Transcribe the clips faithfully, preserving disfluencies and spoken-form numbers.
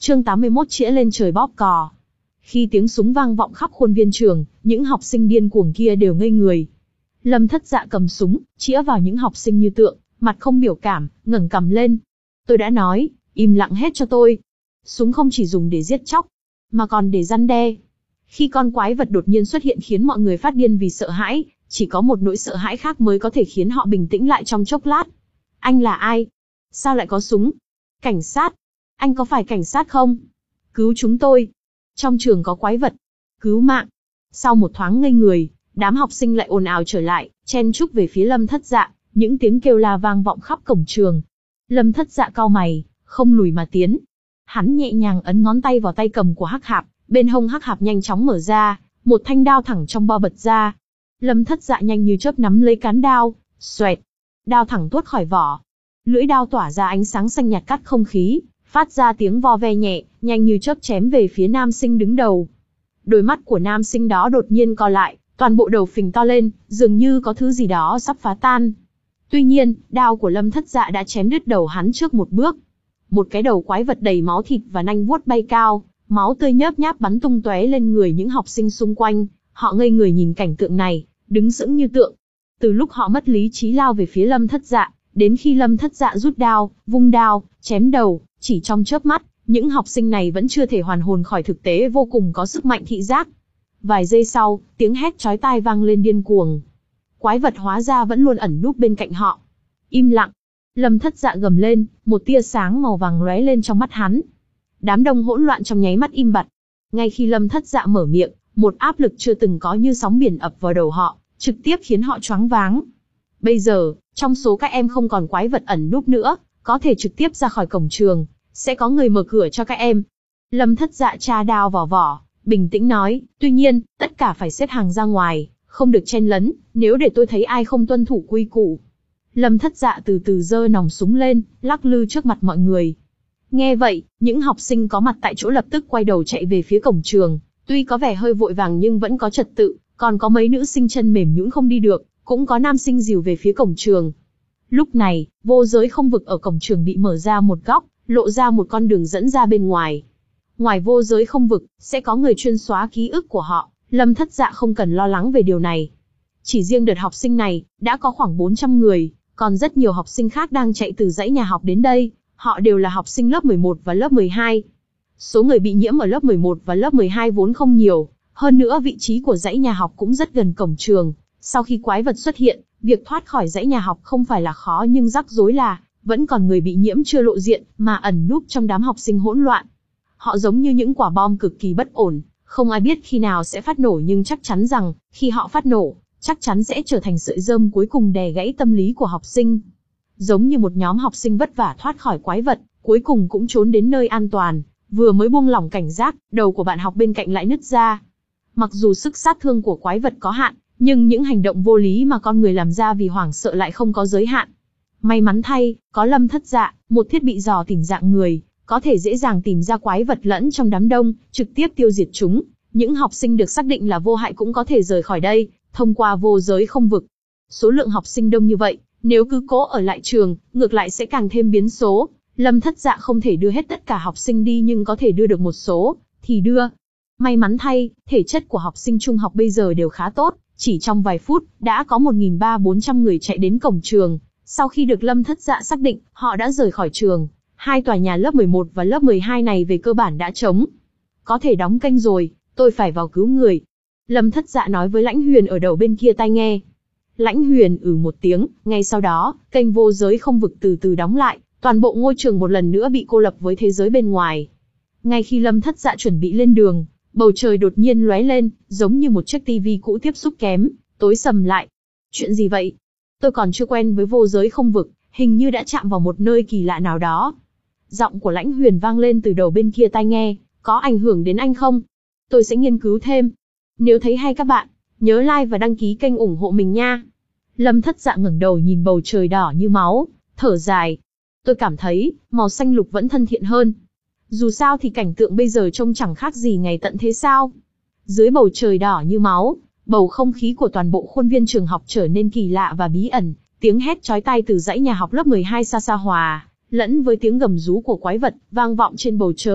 Chương tám mươi mốt chĩa lên trời bóp cò. Khi tiếng súng vang vọng khắp khuôn viên trường, những học sinh điên cuồng kia đều ngây người. Lâm Thất Dạ cầm súng, chĩa vào những học sinh như tượng, mặt không biểu cảm, ngẩng cằm lên. Tôi đã nói, im lặng hết cho tôi. Súng không chỉ dùng để giết chóc, mà còn để răn đe. Khi con quái vật đột nhiên xuất hiện khiến mọi người phát điên vì sợ hãi, chỉ có một nỗi sợ hãi khác mới có thể khiến họ bình tĩnh lại trong chốc lát. Anh là ai? Sao lại có súng? Cảnh sát. Anh có phải cảnh sát không? Cứu chúng tôi. Trong trường có quái vật. Cứu mạng. Sau một thoáng ngây người, đám học sinh lại ồn ào trở lại, chen chúc về phía Lâm Thất Dạ, những tiếng kêu la vang vọng khắp cổng trường. Lâm Thất Dạ cau mày, không lùi mà tiến. Hắn nhẹ nhàng ấn ngón tay vào tay cầm của Hắc Hạp, bên hông Hắc Hạp nhanh chóng mở ra, một thanh đao thẳng trong bo bật ra. Lâm Thất Dạ nhanh như chớp nắm lấy cán đao, xoẹt, đao thẳng tuốt khỏi vỏ. Lưỡi đao tỏa ra ánh sáng xanh nhạt cắt không khí, phát ra tiếng vo ve nhẹ, nhanh như chớp chém về phía nam sinh đứng đầu. Đôi mắt của nam sinh đó đột nhiên co lại, toàn bộ đầu phình to lên, dường như có thứ gì đó sắp phá tan. Tuy nhiên, đao của Lâm Thất Dạ đã chém đứt đầu hắn trước một bước. Một cái đầu quái vật đầy máu thịt và nanh vuốt bay cao, máu tươi nhớp nháp bắn tung tóe lên người những học sinh xung quanh. Họ ngây người nhìn cảnh tượng này, đứng sững như tượng. Từ lúc họ mất lý trí lao về phía Lâm Thất Dạ, đến khi Lâm Thất Dạ rút đao, vung đao, chém đầu, chỉ trong chớp mắt, những học sinh này vẫn chưa thể hoàn hồn khỏi thực tế vô cùng có sức mạnh thị giác. Vài giây sau, tiếng hét chói tai vang lên điên cuồng. Quái vật hóa ra vẫn luôn ẩn núp bên cạnh họ. Im lặng. Lâm Thất Dạ gầm lên, một tia sáng màu vàng lóe lên trong mắt hắn. Đám đông hỗn loạn trong nháy mắt im bặt. Ngay khi Lâm Thất Dạ mở miệng, một áp lực chưa từng có như sóng biển ập vào đầu họ, trực tiếp khiến họ choáng váng. Bây giờ, trong số các em không còn quái vật ẩn núp nữa, có thể trực tiếp ra khỏi cổng trường, sẽ có người mở cửa cho các em. Lâm Thất Dạ tra đao vào vỏ, bình tĩnh nói, tuy nhiên, tất cả phải xếp hàng ra ngoài, không được chen lấn, nếu để tôi thấy ai không tuân thủ quy củ. Lâm Thất Dạ từ từ giơ nòng súng lên, lắc lư trước mặt mọi người. Nghe vậy, những học sinh có mặt tại chỗ lập tức quay đầu chạy về phía cổng trường, tuy có vẻ hơi vội vàng nhưng vẫn có trật tự, còn có mấy nữ sinh chân mềm nhũn không đi được, cũng có nam sinh dìu về phía cổng trường. Lúc này, vô giới không vực ở cổng trường bị mở ra một góc, lộ ra một con đường dẫn ra bên ngoài. Ngoài vô giới không vực, sẽ có người chuyên xóa ký ức của họ, Lâm Thất Dạ không cần lo lắng về điều này. Chỉ riêng đợt học sinh này, đã có khoảng bốn trăm người, còn rất nhiều học sinh khác đang chạy từ dãy nhà học đến đây, họ đều là học sinh lớp mười một và lớp mười hai. Số người bị nhiễm ở lớp mười một và lớp mười hai vốn không nhiều, hơn nữa vị trí của dãy nhà học cũng rất gần cổng trường. Sau khi quái vật xuất hiện, việc thoát khỏi dãy nhà học không phải là khó nhưng rắc rối là, vẫn còn người bị nhiễm chưa lộ diện, mà ẩn núp trong đám học sinh hỗn loạn. Họ giống như những quả bom cực kỳ bất ổn, không ai biết khi nào sẽ phát nổ nhưng chắc chắn rằng, khi họ phát nổ, chắc chắn sẽ trở thành sợi rơm cuối cùng đè gãy tâm lý của học sinh. Giống như một nhóm học sinh vất vả thoát khỏi quái vật, cuối cùng cũng trốn đến nơi an toàn, vừa mới buông lỏng cảnh giác, đầu của bạn học bên cạnh lại nứt ra. Mặc dù sức sát thương của quái vật có hạn, nhưng những hành động vô lý mà con người làm ra vì hoảng sợ lại không có giới hạn. May mắn thay, có Lâm Thất Dạ, một thiết bị dò tìm dạng người, có thể dễ dàng tìm ra quái vật lẫn trong đám đông, trực tiếp tiêu diệt chúng. Những học sinh được xác định là vô hại cũng có thể rời khỏi đây, thông qua vô giới không vực. Số lượng học sinh đông như vậy, nếu cứ cố ở lại trường, ngược lại sẽ càng thêm biến số. Lâm Thất Dạ không thể đưa hết tất cả học sinh đi nhưng có thể đưa được một số, thì đưa. May mắn thay, thể chất của học sinh trung học bây giờ đều khá tốt, chỉ trong vài phút, đã có một nghìn ba trăm bốn trăm người chạy đến cổng trường. Sau khi được Lâm Thất Dạ xác định, họ đã rời khỏi trường. Hai tòa nhà lớp mười một và lớp mười hai này về cơ bản đã trống. Có thể đóng kênh rồi, tôi phải vào cứu người. Lâm Thất Dạ nói với Lãnh Huyền ở đầu bên kia tai nghe. Lãnh Huyền ừ một tiếng, ngay sau đó, kênh vô giới không vực từ từ đóng lại, toàn bộ ngôi trường một lần nữa bị cô lập với thế giới bên ngoài. Ngay khi Lâm Thất Dạ chuẩn bị lên đường, bầu trời đột nhiên lóe lên, giống như một chiếc tivi cũ tiếp xúc kém, tối sầm lại. Chuyện gì vậy? Tôi còn chưa quen với vô giới không vực, hình như đã chạm vào một nơi kỳ lạ nào đó. Giọng của Lãnh Huyền vang lên từ đầu bên kia tai nghe, có ảnh hưởng đến anh không? Tôi sẽ nghiên cứu thêm. Nếu thấy hay các bạn, nhớ like và đăng ký kênh ủng hộ mình nha. Lâm Thất Dạ ngẩng đầu nhìn bầu trời đỏ như máu, thở dài. Tôi cảm thấy, màu xanh lục vẫn thân thiện hơn. Dù sao thì cảnh tượng bây giờ trông chẳng khác gì ngày tận thế sao. Dưới bầu trời đỏ như máu, bầu không khí của toàn bộ khuôn viên trường học trở nên kỳ lạ và bí ẩn. Tiếng hét chói tai từ dãy nhà học lớp mười hai xa xa hòa, lẫn với tiếng gầm rú của quái vật, vang vọng trên bầu trời.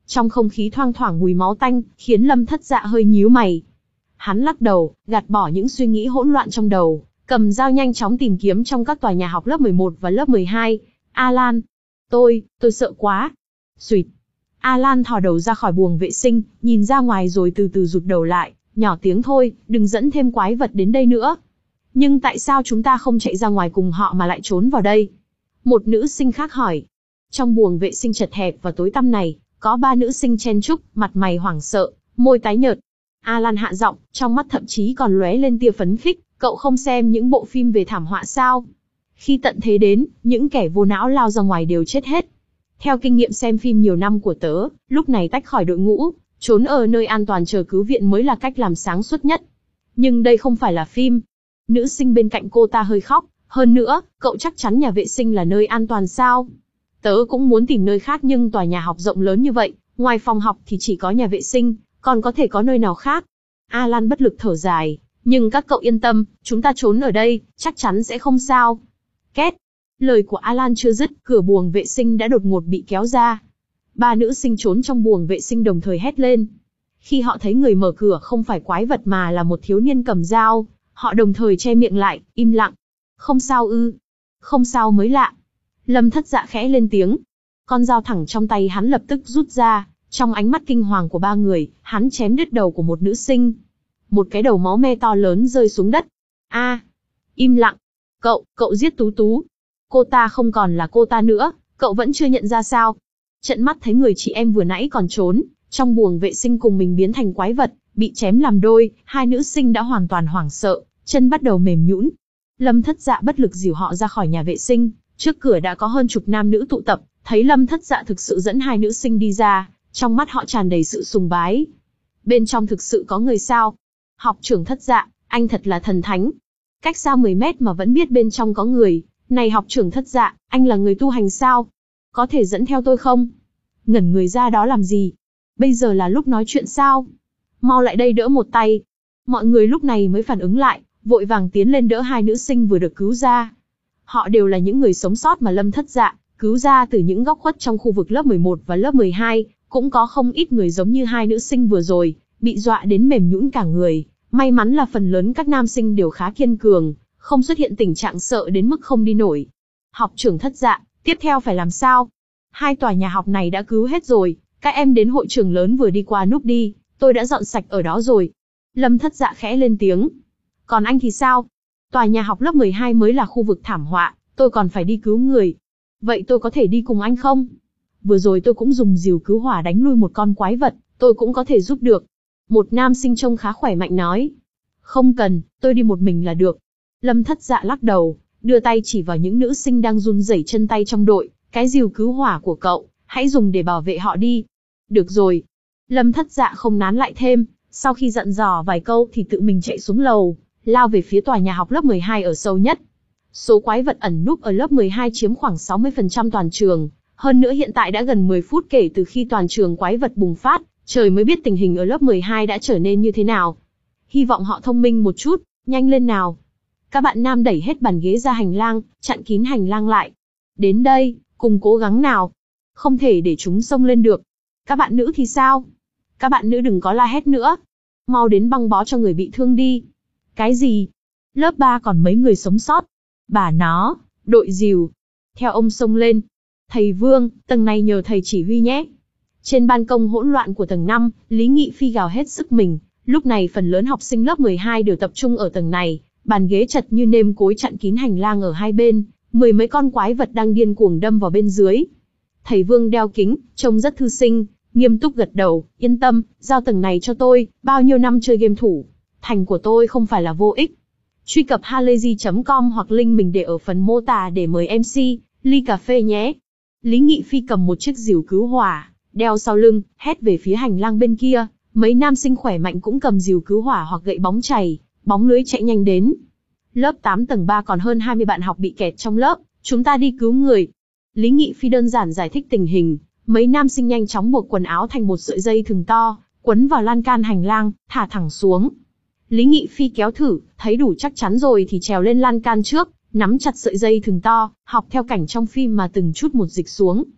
Trong không khí thoang thoảng mùi máu tanh, khiến Lâm Thất Dạ hơi nhíu mày. Hắn lắc đầu, gạt bỏ những suy nghĩ hỗn loạn trong đầu, cầm dao nhanh chóng tìm kiếm trong các tòa nhà học lớp mười một và lớp mười hai. Alan, tôi, tôi sợ quá. Xuyệt. Alan thò đầu ra khỏi buồng vệ sinh, nhìn ra ngoài rồi từ từ rụt đầu lại, nhỏ tiếng thôi, đừng dẫn thêm quái vật đến đây nữa. Nhưng tại sao chúng ta không chạy ra ngoài cùng họ mà lại trốn vào đây? Một nữ sinh khác hỏi. Trong buồng vệ sinh chật hẹp và tối tăm này, có ba nữ sinh chen chúc, mặt mày hoảng sợ, môi tái nhợt. Alan hạ giọng, trong mắt thậm chí còn lóe lên tia phấn khích, cậu không xem những bộ phim về thảm họa sao? Khi tận thế đến, những kẻ vô não lao ra ngoài đều chết hết. Theo kinh nghiệm xem phim nhiều năm của tớ, lúc này tách khỏi đội ngũ, trốn ở nơi an toàn chờ cứu viện mới là cách làm sáng suốt nhất. Nhưng đây không phải là phim. Nữ sinh bên cạnh cô ta hơi khóc, hơn nữa, cậu chắc chắn nhà vệ sinh là nơi an toàn sao? Tớ cũng muốn tìm nơi khác nhưng tòa nhà học rộng lớn như vậy, ngoài phòng học thì chỉ có nhà vệ sinh, còn có thể có nơi nào khác. Alan bất lực thở dài, nhưng các cậu yên tâm, chúng ta trốn ở đây, chắc chắn sẽ không sao. Két. Lời của Alan chưa dứt, cửa buồng vệ sinh đã đột ngột bị kéo ra. Ba nữ sinh trốn trong buồng vệ sinh đồng thời hét lên. Khi họ thấy người mở cửa không phải quái vật mà là một thiếu niên cầm dao, họ đồng thời che miệng lại, im lặng. Không sao ư? Không sao mới lạ. Lâm Thất Dạ khẽ lên tiếng. Con dao thẳng trong tay hắn lập tức rút ra, trong ánh mắt kinh hoàng của ba người, hắn chém đứt đầu của một nữ sinh. Một cái đầu máu me to lớn rơi xuống đất. A, à, im lặng. Cậu, cậu giết Tú Tú. Cô ta không còn là cô ta nữa, cậu vẫn chưa nhận ra sao? Trận mắt thấy người chị em vừa nãy còn trốn, trong buồng vệ sinh cùng mình biến thành quái vật, bị chém làm đôi, hai nữ sinh đã hoàn toàn hoảng sợ, chân bắt đầu mềm nhũn. Lâm Thất Dạ bất lực dìu họ ra khỏi nhà vệ sinh, trước cửa đã có hơn chục nam nữ tụ tập, thấy Lâm Thất Dạ thực sự dẫn hai nữ sinh đi ra, trong mắt họ tràn đầy sự sùng bái. Bên trong thực sự có người sao? Học trưởng Thất Dạ, anh thật là thần thánh. Cách xa mười mét mà vẫn biết bên trong có người. Này học trưởng Thất Dạ, anh là người tu hành sao? Có thể dẫn theo tôi không? Ngẩn người ra đó làm gì? Bây giờ là lúc nói chuyện sao? Mau lại đây đỡ một tay. Mọi người lúc này mới phản ứng lại, vội vàng tiến lên đỡ hai nữ sinh vừa được cứu ra. Họ đều là những người sống sót mà Lâm Thất Dạ cứu ra từ những góc khuất trong khu vực lớp mười một và lớp mười hai, cũng có không ít người giống như hai nữ sinh vừa rồi, bị dọa đến mềm nhũn cả người. May mắn là phần lớn các nam sinh đều khá kiên cường, không xuất hiện tình trạng sợ đến mức không đi nổi. Học trưởng Thất Dạ, tiếp theo phải làm sao? Hai tòa nhà học này đã cứu hết rồi, các em đến hội trường lớn vừa đi qua núp đi, tôi đã dọn sạch ở đó rồi. Lâm Thất Dạ khẽ lên tiếng. Còn anh thì sao? Tòa nhà học lớp mười hai mới là khu vực thảm họa, tôi còn phải đi cứu người. Vậy tôi có thể đi cùng anh không? Vừa rồi tôi cũng dùng rìu cứu hỏa đánh lui một con quái vật, tôi cũng có thể giúp được. Một nam sinh trông khá khỏe mạnh nói. Không cần, tôi đi một mình là được. Lâm Thất Dạ lắc đầu, đưa tay chỉ vào những nữ sinh đang run rẩy chân tay trong đội. Cái rìu cứu hỏa của cậu, hãy dùng để bảo vệ họ đi. Được rồi. Lâm Thất Dạ không nán lại thêm, sau khi dặn dò vài câu thì tự mình chạy xuống lầu, lao về phía tòa nhà học lớp mười hai ở sâu nhất. Số quái vật ẩn núp ở lớp mười hai chiếm khoảng sáu mươi phần trăm toàn trường. Hơn nữa hiện tại đã gần mười phút kể từ khi toàn trường quái vật bùng phát, trời mới biết tình hình ở lớp mười hai đã trở nên như thế nào. Hy vọng họ thông minh một chút, nhanh lên nào. Các bạn nam đẩy hết bàn ghế ra hành lang, chặn kín hành lang lại. Đến đây, cùng cố gắng nào. Không thể để chúng xông lên được. Các bạn nữ thì sao? Các bạn nữ đừng có la hét nữa. Mau đến băng bó cho người bị thương đi. Cái gì? Lớp ba còn mấy người sống sót. Bà nó, đội rìu. Theo ông xông lên. Thầy Vương, tầng này nhờ thầy chỉ huy nhé. Trên ban công hỗn loạn của tầng năm, Lý Nghị Phi gào hết sức mình. Lúc này phần lớn học sinh lớp mười hai đều tập trung ở tầng này. Bàn ghế chật như nêm cối chặn kín hành lang ở hai bên. Mười mấy con quái vật đang điên cuồng đâm vào bên dưới. Thầy Vương đeo kính, trông rất thư sinh, nghiêm túc gật đầu, yên tâm, giao tầng này cho tôi, bao nhiêu năm chơi game thủ. Thành của tôi không phải là vô ích. Truy cập halayzi chấm com hoặc link mình để ở phần mô tả để mời em xê, ly cà phê nhé. Lý Nghị Phi cầm một chiếc rìu cứu hỏa, đeo sau lưng, hét về phía hành lang bên kia. Mấy nam sinh khỏe mạnh cũng cầm rìu cứu hỏa hoặc gậy bóng chày, bóng lưới chạy nhanh đến. Lớp tám tầng ba còn hơn hai mươi bạn học bị kẹt trong lớp, chúng ta đi cứu người. Lý Nghị Phi đơn giản giải thích tình hình, mấy nam sinh nhanh chóng buộc quần áo thành một sợi dây thừng to, quấn vào lan can hành lang, thả thẳng xuống. Lý Nghị Phi kéo thử, thấy đủ chắc chắn rồi thì trèo lên lan can trước, nắm chặt sợi dây thừng to, học theo cảnh trong phim mà từng chút một dịch xuống.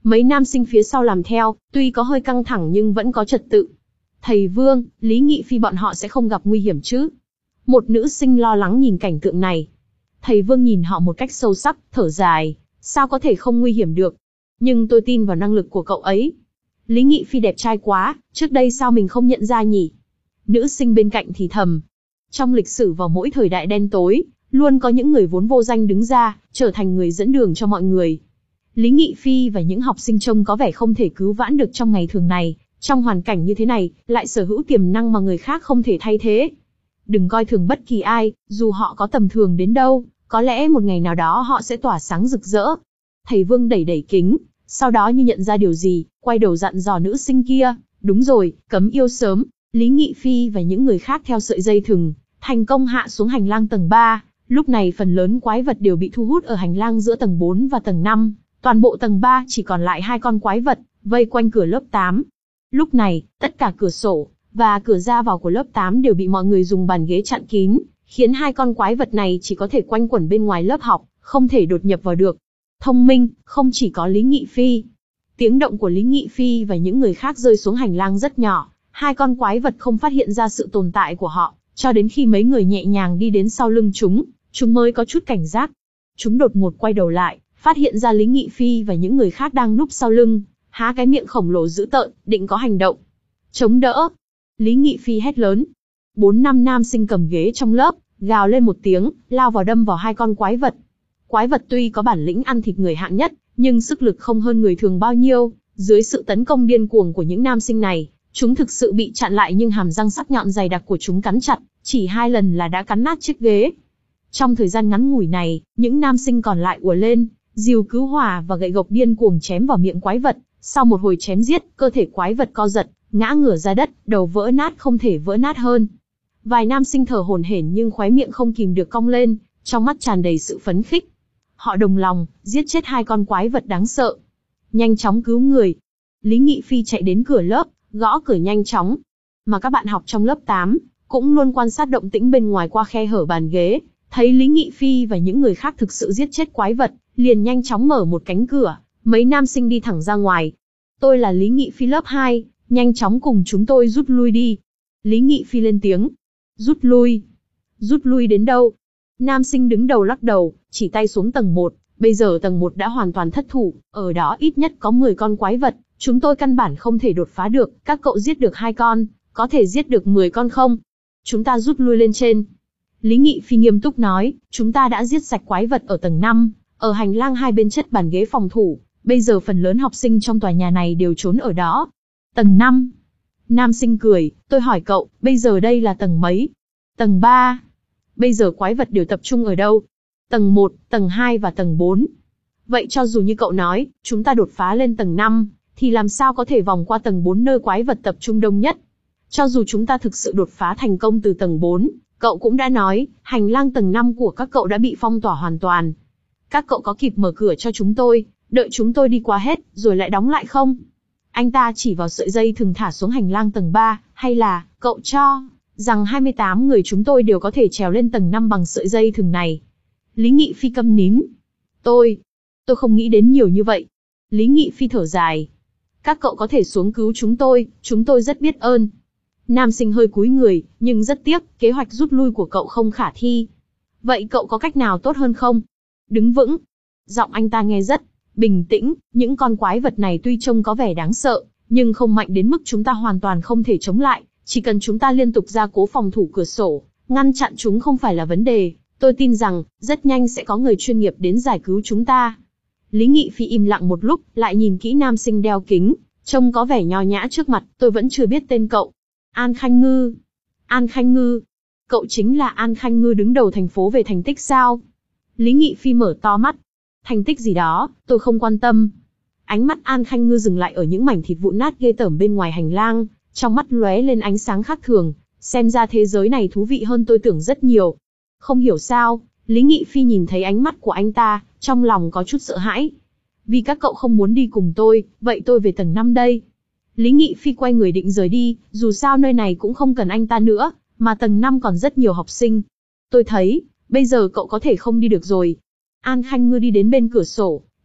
Mấy nam sinh phía sau làm theo, tuy có hơi căng thẳng nhưng vẫn có trật tự. Thầy Vương, Lý Nghị Phi bọn họ sẽ không gặp nguy hiểm chứ? Một nữ sinh lo lắng nhìn cảnh tượng này. Thầy Vương nhìn họ một cách sâu sắc, thở dài. Sao có thể không nguy hiểm được? Nhưng tôi tin vào năng lực của cậu ấy. Lý Nghị Phi đẹp trai quá, trước đây sao mình không nhận ra nhỉ? Nữ sinh bên cạnh thì thầm. Trong lịch sử vào mỗi thời đại đen tối, luôn có những người vốn vô danh đứng ra, trở thành người dẫn đường cho mọi người. Lý Nghị Phi và những học sinh trông có vẻ không thể cứu vãn được trong ngày thường này, trong hoàn cảnh như thế này, lại sở hữu tiềm năng mà người khác không thể thay thế. Đừng coi thường bất kỳ ai, dù họ có tầm thường đến đâu, có lẽ một ngày nào đó họ sẽ tỏa sáng rực rỡ. Thầy Vương đẩy đẩy kính, sau đó như nhận ra điều gì, quay đầu dặn dò nữ sinh kia, đúng rồi, cấm yêu sớm. Lý Nghị Phi và những người khác theo sợi dây thừng, thành công hạ xuống hành lang tầng ba, lúc này phần lớn quái vật đều bị thu hút ở hành lang giữa tầng bốn và tầng năm, toàn bộ tầng ba chỉ còn lại hai con quái vật, vây quanh cửa lớp tám. Lúc này, tất cả cửa sổ và cửa ra vào của lớp tám đều bị mọi người dùng bàn ghế chặn kín, khiến hai con quái vật này chỉ có thể quanh quẩn bên ngoài lớp học, không thể đột nhập vào được. Thông minh, không chỉ có Lý Nghị Phi. Tiếng động của Lý Nghị Phi và những người khác rơi xuống hành lang rất nhỏ, hai con quái vật không phát hiện ra sự tồn tại của họ, cho đến khi mấy người nhẹ nhàng đi đến sau lưng chúng, chúng mới có chút cảnh giác. Chúng đột ngột quay đầu lại, phát hiện ra Lý Nghị Phi và những người khác đang núp sau lưng, há cái miệng khổng lồ dữ tợn, định có hành động. Chống đỡ! Lý Nghị Phi hét lớn. Bốn năm nam sinh cầm ghế trong lớp, gào lên một tiếng, lao vào đâm vào hai con quái vật. Quái vật tuy có bản lĩnh ăn thịt người hạng nhất, nhưng sức lực không hơn người thường bao nhiêu, dưới sự tấn công điên cuồng của những nam sinh này, chúng thực sự bị chặn lại nhưng hàm răng sắc nhọn dày đặc của chúng cắn chặt, chỉ hai lần là đã cắn nát chiếc ghế. Trong thời gian ngắn ngủi này, những nam sinh còn lại ùa lên, rìu cứu hỏa và gậy gộc điên cuồng chém vào miệng quái vật. Sau một hồi chém giết, cơ thể quái vật co giật, ngã ngửa ra đất, đầu vỡ nát không thể vỡ nát hơn. Vài nam sinh thở hổn hển nhưng khóe miệng không kìm được cong lên, trong mắt tràn đầy sự phấn khích. Họ đồng lòng, giết chết hai con quái vật đáng sợ. Nhanh chóng cứu người. Lý Nghị Phi chạy đến cửa lớp, gõ cửa nhanh chóng. Mà các bạn học trong lớp tám, cũng luôn quan sát động tĩnh bên ngoài qua khe hở bàn ghế, thấy Lý Nghị Phi và những người khác thực sự giết chết quái vật, liền nhanh chóng mở một cánh cửa, mấy nam sinh đi thẳng ra ngoài. Tôi là Lý Nghị Phi lớp hai, nhanh chóng cùng chúng tôi rút lui đi. Lý Nghị Phi lên tiếng. Rút lui? Rút lui đến đâu? Nam sinh đứng đầu lắc đầu, chỉ tay xuống tầng một, bây giờ tầng một đã hoàn toàn thất thủ, ở đó ít nhất có mười con quái vật, chúng tôi căn bản không thể đột phá được, các cậu giết được hai con, có thể giết được mười con không? Chúng ta rút lui lên trên. Lý Nghị Phi nghiêm túc nói, chúng ta đã giết sạch quái vật ở tầng năm, ở hành lang hai bên chất bàn ghế phòng thủ, bây giờ phần lớn học sinh trong tòa nhà này đều trốn ở đó. Tầng năm. Nam sinh cười, tôi hỏi cậu, bây giờ đây là tầng mấy? Tầng ba. Bây giờ quái vật đều tập trung ở đâu? Tầng một, tầng hai và tầng bốn. Vậy cho dù như cậu nói, chúng ta đột phá lên tầng năm, thì làm sao có thể vòng qua tầng bốn nơi quái vật tập trung đông nhất? Cho dù chúng ta thực sự đột phá thành công từ tầng bốn, cậu cũng đã nói, hành lang tầng năm của các cậu đã bị phong tỏa hoàn toàn. Các cậu có kịp mở cửa cho chúng tôi, đợi chúng tôi đi qua hết, rồi lại đóng lại không? Anh ta chỉ vào sợi dây thừng thả xuống hành lang tầng ba, hay là, cậu cho rằng hai mươi tám người chúng tôi đều có thể trèo lên tầng năm bằng sợi dây thừng này? Lý Nghị Phi câm nín. Tôi, tôi không nghĩ đến nhiều như vậy. Lý Nghị Phi thở dài. Các cậu có thể xuống cứu chúng tôi, chúng tôi rất biết ơn. Nam sinh hơi cúi người, nhưng rất tiếc, kế hoạch rút lui của cậu không khả thi. Vậy cậu có cách nào tốt hơn không? Đứng vững. Giọng anh ta nghe rất bình tĩnh, những con quái vật này tuy trông có vẻ đáng sợ, nhưng không mạnh đến mức chúng ta hoàn toàn không thể chống lại, chỉ cần chúng ta liên tục gia cố phòng thủ cửa sổ, ngăn chặn chúng không phải là vấn đề, tôi tin rằng, rất nhanh sẽ có người chuyên nghiệp đến giải cứu chúng ta. Lý Nghị Phi im lặng một lúc, lại nhìn kỹ nam sinh đeo kính, trông có vẻ nho nhã trước mặt, tôi vẫn chưa biết tên cậu. An Khanh Ngư. An Khanh Ngư. Cậu chính là An Khanh Ngư đứng đầu thành phố về thành tích sao? Lý Nghị Phi mở to mắt. Thành tích gì đó, tôi không quan tâm. Ánh mắt An Khanh Ngư dừng lại ở những mảnh thịt vụn nát ghê tởm bên ngoài hành lang, trong mắt lóe lên ánh sáng khác thường, xem ra thế giới này thú vị hơn tôi tưởng rất nhiều. Không hiểu sao, Lý Nghị Phi nhìn thấy ánh mắt của anh ta, trong lòng có chút sợ hãi. Vì các cậu không muốn đi cùng tôi, vậy tôi về tầng năm đây. Lý Nghị Phi quay người định rời đi, dù sao nơi này cũng không cần anh ta nữa, mà tầng năm còn rất nhiều học sinh. Tôi thấy, bây giờ cậu có thể không đi được rồi. An Khanh Ngư đi đến bên cửa sổ,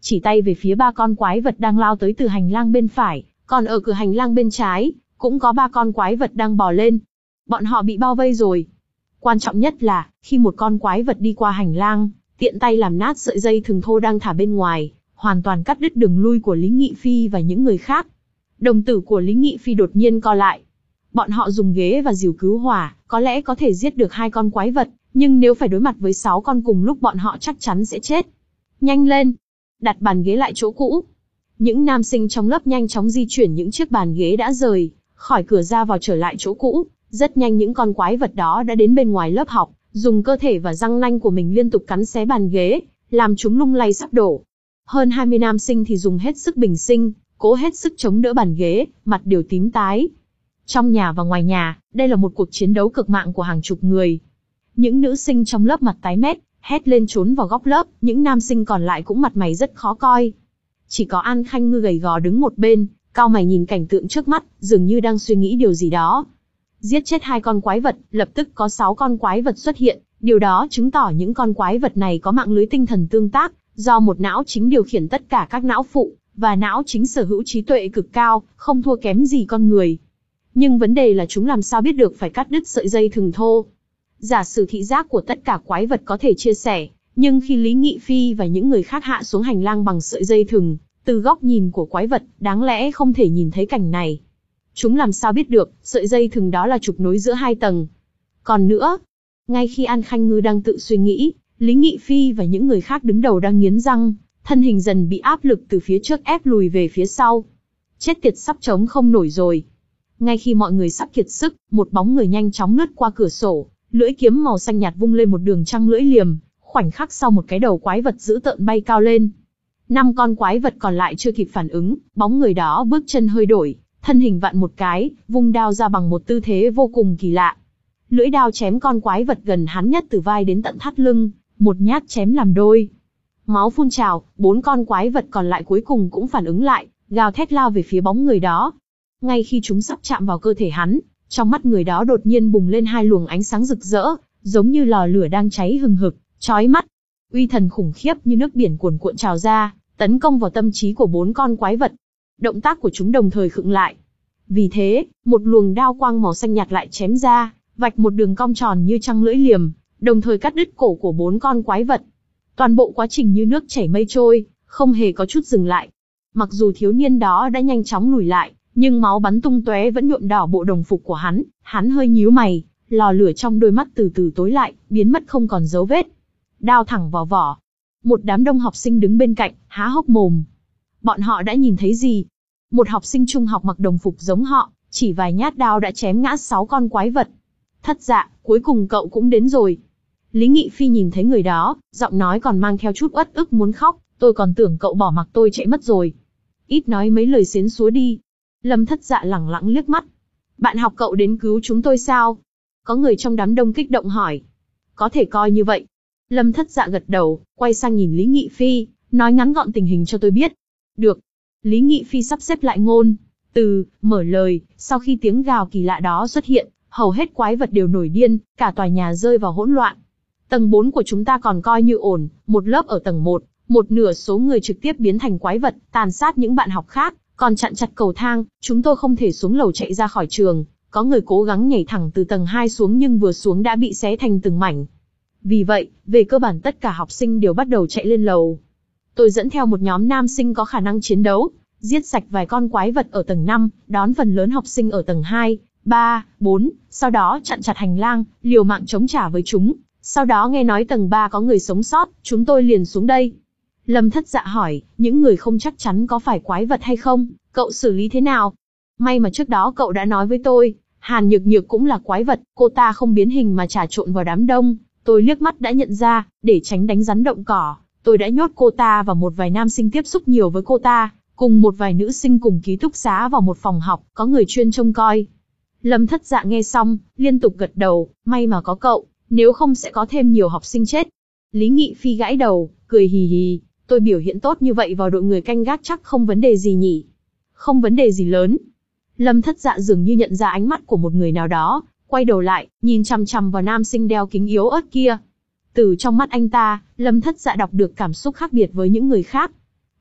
chỉ tay về phía ba con quái vật đang lao tới từ hành lang bên phải, còn ở cửa hành lang bên trái, cũng có ba con quái vật đang bò lên. Bọn họ bị bao vây rồi. Quan trọng nhất là, khi một con quái vật đi qua hành lang, tiện tay làm nát sợi dây thừng thô đang thả bên ngoài, hoàn toàn cắt đứt đường lui của Lý Nghị Phi và những người khác. Đồng tử của Lý Nghị Phi đột nhiên co lại. Bọn họ dùng ghế và rìu cứu hỏa, có lẽ có thể giết được hai con quái vật, nhưng nếu phải đối mặt với sáu con cùng lúc bọn họ chắc chắn sẽ chết. Nhanh lên! Đặt bàn ghế lại chỗ cũ. Những nam sinh trong lớp nhanh chóng di chuyển những chiếc bàn ghế đã rời, khỏi cửa ra vào trở lại chỗ cũ. Rất nhanh những con quái vật đó đã đến bên ngoài lớp học, dùng cơ thể và răng nanh của mình liên tục cắn xé bàn ghế, làm chúng lung lay sắp đổ. Hơn hai mươi nam sinh thì dùng hết sức bình sinh, cố hết sức chống đỡ bàn ghế, mặt đều tím tái. Trong nhà và ngoài nhà, đây là một cuộc chiến đấu cực mạng của hàng chục người. Những nữ sinh trong lớp mặt tái mét, hét lên trốn vào góc lớp, những nam sinh còn lại cũng mặt mày rất khó coi. Chỉ có An Khanh Ngư gầy gò đứng một bên, cau mày nhìn cảnh tượng trước mắt, dường như đang suy nghĩ điều gì đó. Giết chết hai con quái vật, lập tức có sáu con quái vật xuất hiện, điều đó chứng tỏ những con quái vật này có mạng lưới tinh thần tương tác, do một não chính điều khiển tất cả các não phụ, và não chính sở hữu trí tuệ cực cao, không thua kém gì con người. Nhưng vấn đề là chúng làm sao biết được phải cắt đứt sợi dây thừng thô. Giả sử thị giác của tất cả quái vật có thể chia sẻ, nhưng khi Lý Nghị Phi và những người khác hạ xuống hành lang bằng sợi dây thừng, từ góc nhìn của quái vật, đáng lẽ không thể nhìn thấy cảnh này. Chúng làm sao biết được, sợi dây thừng đó là trục nối giữa hai tầng. Còn nữa, ngay khi An Khanh Ngư đang tự suy nghĩ, Lý Nghị Phi và những người khác đứng đầu đang nghiến răng, thân hình dần bị áp lực từ phía trước ép lùi về phía sau. Chết tiệt, sắp chống không nổi rồi. Ngay khi mọi người sắp kiệt sức, một bóng người nhanh chóng lướt qua cửa sổ, lưỡi kiếm màu xanh nhạt vung lên một đường trăng lưỡi liềm, khoảnh khắc sau một cái đầu quái vật dữ tợn bay cao lên. Năm con quái vật còn lại chưa kịp phản ứng, bóng người đó bước chân hơi đổi, thân hình vặn một cái, vung đao ra bằng một tư thế vô cùng kỳ lạ. Lưỡi đao chém con quái vật gần hắn nhất từ vai đến tận thắt lưng, một nhát chém làm đôi. Máu phun trào, bốn con quái vật còn lại cuối cùng cũng phản ứng lại, gào thét lao về phía bóng người đó. Ngay khi chúng sắp chạm vào cơ thể hắn, trong mắt người đó đột nhiên bùng lên hai luồng ánh sáng rực rỡ, giống như lò lửa đang cháy hừng hực, chói mắt. Uy thần khủng khiếp như nước biển cuồn cuộn trào ra, tấn công vào tâm trí của bốn con quái vật. Động tác của chúng đồng thời khựng lại. Vì thế, một luồng đao quang màu xanh nhạt lại chém ra, vạch một đường cong tròn như trăng lưỡi liềm, đồng thời cắt đứt cổ của bốn con quái vật. Toàn bộ quá trình như nước chảy mây trôi, không hề có chút dừng lại. Mặc dù thiếu niên đó đã nhanh chóng lùi lại, nhưng máu bắn tung tóe vẫn nhuộm đỏ bộ đồng phục của hắn. Hắn hơi nhíu mày, lò lửa trong đôi mắt từ từ tối lại, biến mất không còn dấu vết. Đao thẳng vào vỏ. Một đám đông học sinh đứng bên cạnh, há hốc mồm. Bọn họ đã nhìn thấy gì? Một học sinh trung học mặc đồng phục giống họ, chỉ vài nhát đao đã chém ngã sáu con quái vật. Thất Dạ, cuối cùng cậu cũng đến rồi. Lý Nghị Phi nhìn thấy người đó, giọng nói còn mang theo chút uất ức muốn khóc. Tôi còn tưởng cậu bỏ mặc tôi chạy mất rồi. Ít nói mấy lời xiến xúa đi. Lâm Thất Dạ lẳng lặng liếc mắt. Bạn học cậu đến cứu chúng tôi sao? Có người trong đám đông kích động hỏi. Có thể coi như vậy. Lâm Thất Dạ gật đầu, quay sang nhìn Lý Nghị Phi, nói ngắn gọn tình hình cho tôi biết. Được. Lý Nghị Phi sắp xếp lại ngôn từ, mở lời. Sau khi tiếng gào kỳ lạ đó xuất hiện, hầu hết quái vật đều nổi điên, cả tòa nhà rơi vào hỗn loạn. Tầng bốn của chúng ta còn coi như ổn, một lớp ở tầng một, một nửa số người trực tiếp biến thành quái vật, tàn sát những bạn học khác, còn chặn chặt cầu thang, chúng tôi không thể xuống lầu chạy ra khỏi trường. Có người cố gắng nhảy thẳng từ tầng hai xuống nhưng vừa xuống đã bị xé thành từng mảnh. Vì vậy, về cơ bản tất cả học sinh đều bắt đầu chạy lên lầu. Tôi dẫn theo một nhóm nam sinh có khả năng chiến đấu, giết sạch vài con quái vật ở tầng năm, đón phần lớn học sinh ở tầng hai, ba, bốn, sau đó chặn chặt hành lang, liều mạng chống trả với chúng. Sau đó nghe nói tầng ba có người sống sót, chúng tôi liền xuống đây. Lâm Thất Dạ hỏi, những người không chắc chắn có phải quái vật hay không, cậu xử lý thế nào? May mà trước đó cậu đã nói với tôi, Hàn Nhược Nhược cũng là quái vật, cô ta không biến hình mà trà trộn vào đám đông. Tôi liếc mắt đã nhận ra, để tránh đánh rắn động cỏ, tôi đã nhốt cô ta và một vài nam sinh tiếp xúc nhiều với cô ta, cùng một vài nữ sinh cùng ký túc xá vào một phòng học, có người chuyên trông coi. Lâm Thất Dạ nghe xong, liên tục gật đầu, may mà có cậu, nếu không sẽ có thêm nhiều học sinh chết. Lý Nghị Phi gãi đầu, cười hì hì, tôi biểu hiện tốt như vậy vào đội người canh gác chắc không vấn đề gì nhỉ? Không vấn đề gì lớn. Lâm Thất Dạ dường như nhận ra ánh mắt của một người nào đó, quay đầu lại, nhìn chằm chằm vào nam sinh đeo kính yếu ớt kia. Từ trong mắt anh ta, Lâm Thất Dạ đọc được cảm xúc khác biệt với những người khác.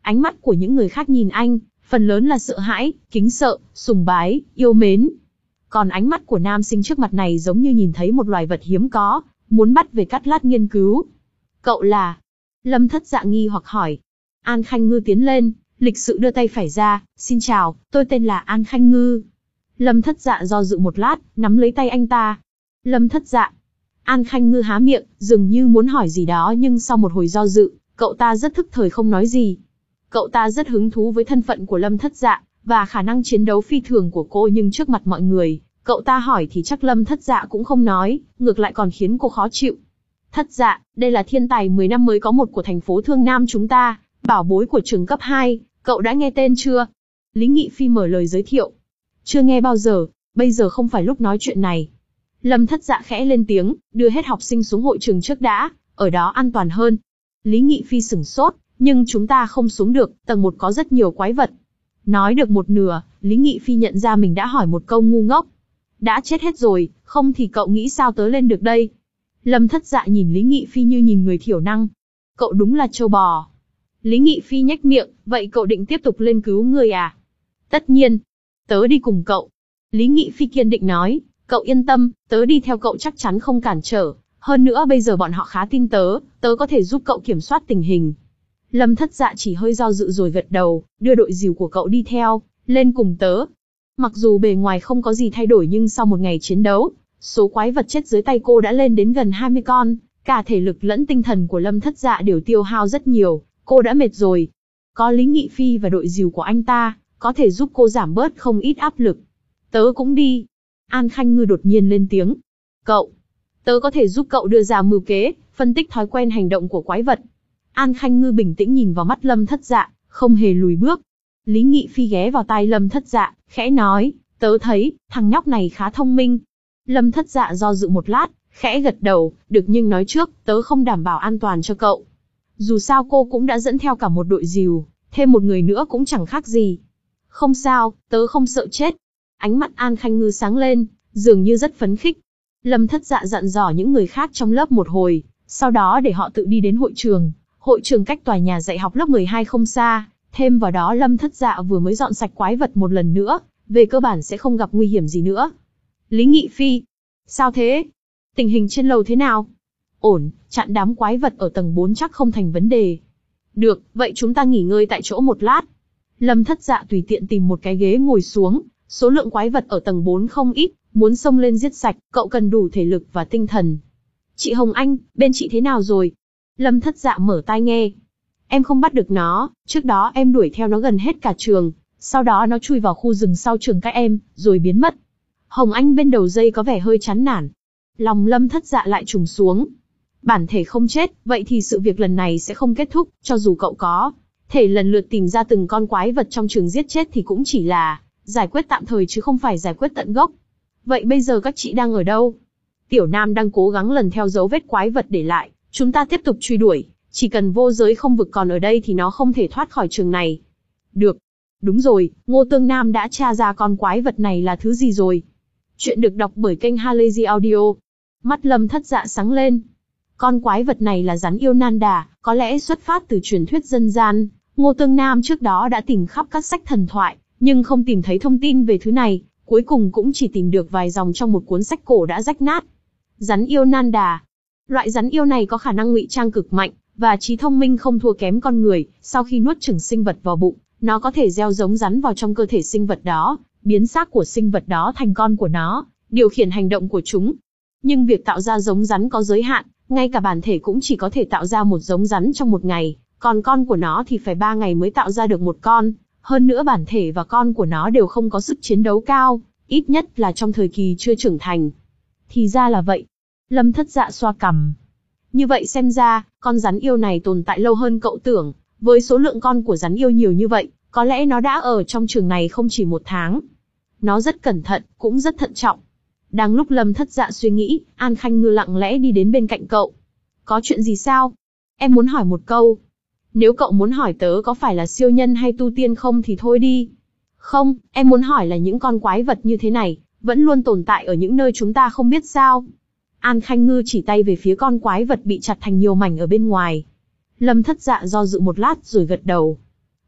Ánh mắt của những người khác nhìn anh, phần lớn là sợ hãi, kính sợ, sùng bái, yêu mến. Còn ánh mắt của nam sinh trước mặt này giống như nhìn thấy một loài vật hiếm có, muốn bắt về cắt lát nghiên cứu. Cậu là? Lâm Thất Dạ nghi hoặc hỏi. An Khanh Ngư tiến lên, lịch sự đưa tay phải ra, xin chào, tôi tên là An Khanh Ngư. Lâm Thất Dạ do dự một lát, nắm lấy tay anh ta. Lâm Thất Dạ. An Khanh Ngư há miệng, dường như muốn hỏi gì đó nhưng sau một hồi do dự, cậu ta rất thức thời không nói gì. Cậu ta rất hứng thú với thân phận của Lâm Thất Dạ, và khả năng chiến đấu phi thường của cô, nhưng trước mặt mọi người, cậu ta hỏi thì chắc Lâm Thất Dạ cũng không nói, ngược lại còn khiến cô khó chịu. Thất Dạ, đây là thiên tài mười năm mới có một của thành phố Thương Nam chúng ta, bảo bối của trường cấp hai, cậu đã nghe tên chưa? Lý Nghị Phi mở lời giới thiệu. Chưa nghe bao giờ, bây giờ không phải lúc nói chuyện này. Lâm Thất Dạ khẽ lên tiếng, đưa hết học sinh xuống hội trường trước đã, ở đó an toàn hơn. Lý Nghị Phi sửng sốt, nhưng chúng ta không xuống được, tầng một có rất nhiều quái vật. Nói được một nửa, Lý Nghị Phi nhận ra mình đã hỏi một câu ngu ngốc. Đã chết hết rồi, không thì cậu nghĩ sao tớ lên được đây? Lâm Thất Dạ nhìn Lý Nghị Phi như nhìn người thiểu năng. Cậu đúng là trâu bò. Lý Nghị Phi nhếch miệng, vậy cậu định tiếp tục lên cứu người à? Tất nhiên. Tớ đi cùng cậu. Lý Nghị Phi kiên định nói, cậu yên tâm, tớ đi theo cậu chắc chắn không cản trở. Hơn nữa bây giờ bọn họ khá tin tớ, tớ có thể giúp cậu kiểm soát tình hình. Lâm Thất Dạ chỉ hơi do dự rồi gật đầu, đưa đội dìu của cậu đi theo, lên cùng tớ. Mặc dù bề ngoài không có gì thay đổi nhưng sau một ngày chiến đấu, số quái vật chết dưới tay cô đã lên đến gần hai mươi con, cả thể lực lẫn tinh thần của Lâm Thất Dạ đều tiêu hao rất nhiều, cô đã mệt rồi. Có Lý Nghị Phi và đội dìu của anh ta, có thể giúp cô giảm bớt không ít áp lực. Tớ cũng đi. An Khanh Ngư đột nhiên lên tiếng. Cậu, tớ có thể giúp cậu đưa ra mưu kế, phân tích thói quen hành động của quái vật. An Khanh Ngư bình tĩnh nhìn vào mắt Lâm Thất Dạ, không hề lùi bước. Lý Nghị Phi ghé vào tai Lâm Thất Dạ, khẽ nói, tớ thấy, thằng nhóc này khá thông minh. Lâm Thất Dạ do dự một lát, khẽ gật đầu, được nhưng nói trước, tớ không đảm bảo an toàn cho cậu. Dù sao cô cũng đã dẫn theo cả một đội dìu, thêm một người nữa cũng chẳng khác gì. Không sao, tớ không sợ chết. Ánh mắt An Khanh Ngư sáng lên, dường như rất phấn khích. Lâm Thất Dạ dặn dò những người khác trong lớp một hồi, sau đó để họ tự đi đến hội trường. Hội trường cách tòa nhà dạy học lớp mười hai không xa, thêm vào đó Lâm Thất Dạ vừa mới dọn sạch quái vật một lần nữa, về cơ bản sẽ không gặp nguy hiểm gì nữa. Lý Nghị Phi, sao thế? Tình hình trên lầu thế nào? Ổn, chặn đám quái vật ở tầng bốn chắc không thành vấn đề. Được, vậy chúng ta nghỉ ngơi tại chỗ một lát. Lâm Thất Dạ tùy tiện tìm một cái ghế ngồi xuống, số lượng quái vật ở tầng bốn không ít, muốn xông lên giết sạch, cậu cần đủ thể lực và tinh thần. Chị Hồng Anh, bên chị thế nào rồi? Lâm Thất Dạ mở tai nghe. Em không bắt được nó, trước đó em đuổi theo nó gần hết cả trường, sau đó nó chui vào khu rừng sau trường các em, rồi biến mất. Hồng Anh bên đầu dây có vẻ hơi chán nản. Lòng Lâm Thất Dạ lại trùng xuống. Bản thể không chết, vậy thì sự việc lần này sẽ không kết thúc, cho dù cậu có thể lần lượt tìm ra từng con quái vật trong trường giết chết thì cũng chỉ là giải quyết tạm thời chứ không phải giải quyết tận gốc. Vậy bây giờ các chị đang ở đâu? Tiểu Nam đang cố gắng lần theo dấu vết quái vật để lại, chúng ta tiếp tục truy đuổi, chỉ cần vô giới không vực còn ở đây thì nó không thể thoát khỏi trường này. Được. Đúng rồi, Ngô Tương Nam đã tra ra con quái vật này là thứ gì rồi. Chuyện được đọc bởi kênh Halazy Audio. Mắt Lâm Thất Dạ sáng lên. Con quái vật này là rắn yêu nan đà, có lẽ xuất phát từ truyền thuyết dân gian. Ngô Tương Nam trước đó đã tìm khắp các sách thần thoại, nhưng không tìm thấy thông tin về thứ này, cuối cùng cũng chỉ tìm được vài dòng trong một cuốn sách cổ đã rách nát. Rắn yêu nan đà. Loại rắn yêu này có khả năng ngụy trang cực mạnh, và trí thông minh không thua kém con người. Sau khi nuốt chửng sinh vật vào bụng, nó có thể gieo giống rắn vào trong cơ thể sinh vật đó, biến xác của sinh vật đó thành con của nó, điều khiển hành động của chúng. Nhưng việc tạo ra giống rắn có giới hạn, ngay cả bản thể cũng chỉ có thể tạo ra một giống rắn trong một ngày, còn con của nó thì phải ba ngày mới tạo ra được một con. Hơn nữa bản thể và con của nó đều không có sức chiến đấu cao, ít nhất là trong thời kỳ chưa trưởng thành. Thì ra là vậy. Lâm Thất Dạ xoa cằm. Như vậy xem ra, con rắn yêu này tồn tại lâu hơn cậu tưởng. Với số lượng con của rắn yêu nhiều như vậy, có lẽ nó đã ở trong trường này không chỉ một tháng. Nó rất cẩn thận, cũng rất thận trọng. Đang lúc Lâm Thất Dạ suy nghĩ, An Khanh Ngư lặng lẽ đi đến bên cạnh cậu. Có chuyện gì sao? Em muốn hỏi một câu. Nếu cậu muốn hỏi tớ có phải là siêu nhân hay tu tiên không thì thôi đi. Không, em muốn hỏi là những con quái vật như thế này, vẫn luôn tồn tại ở những nơi chúng ta không biết sao. An Khanh Ngư chỉ tay về phía con quái vật bị chặt thành nhiều mảnh ở bên ngoài. Lâm Thất Dạ do dự một lát rồi gật đầu.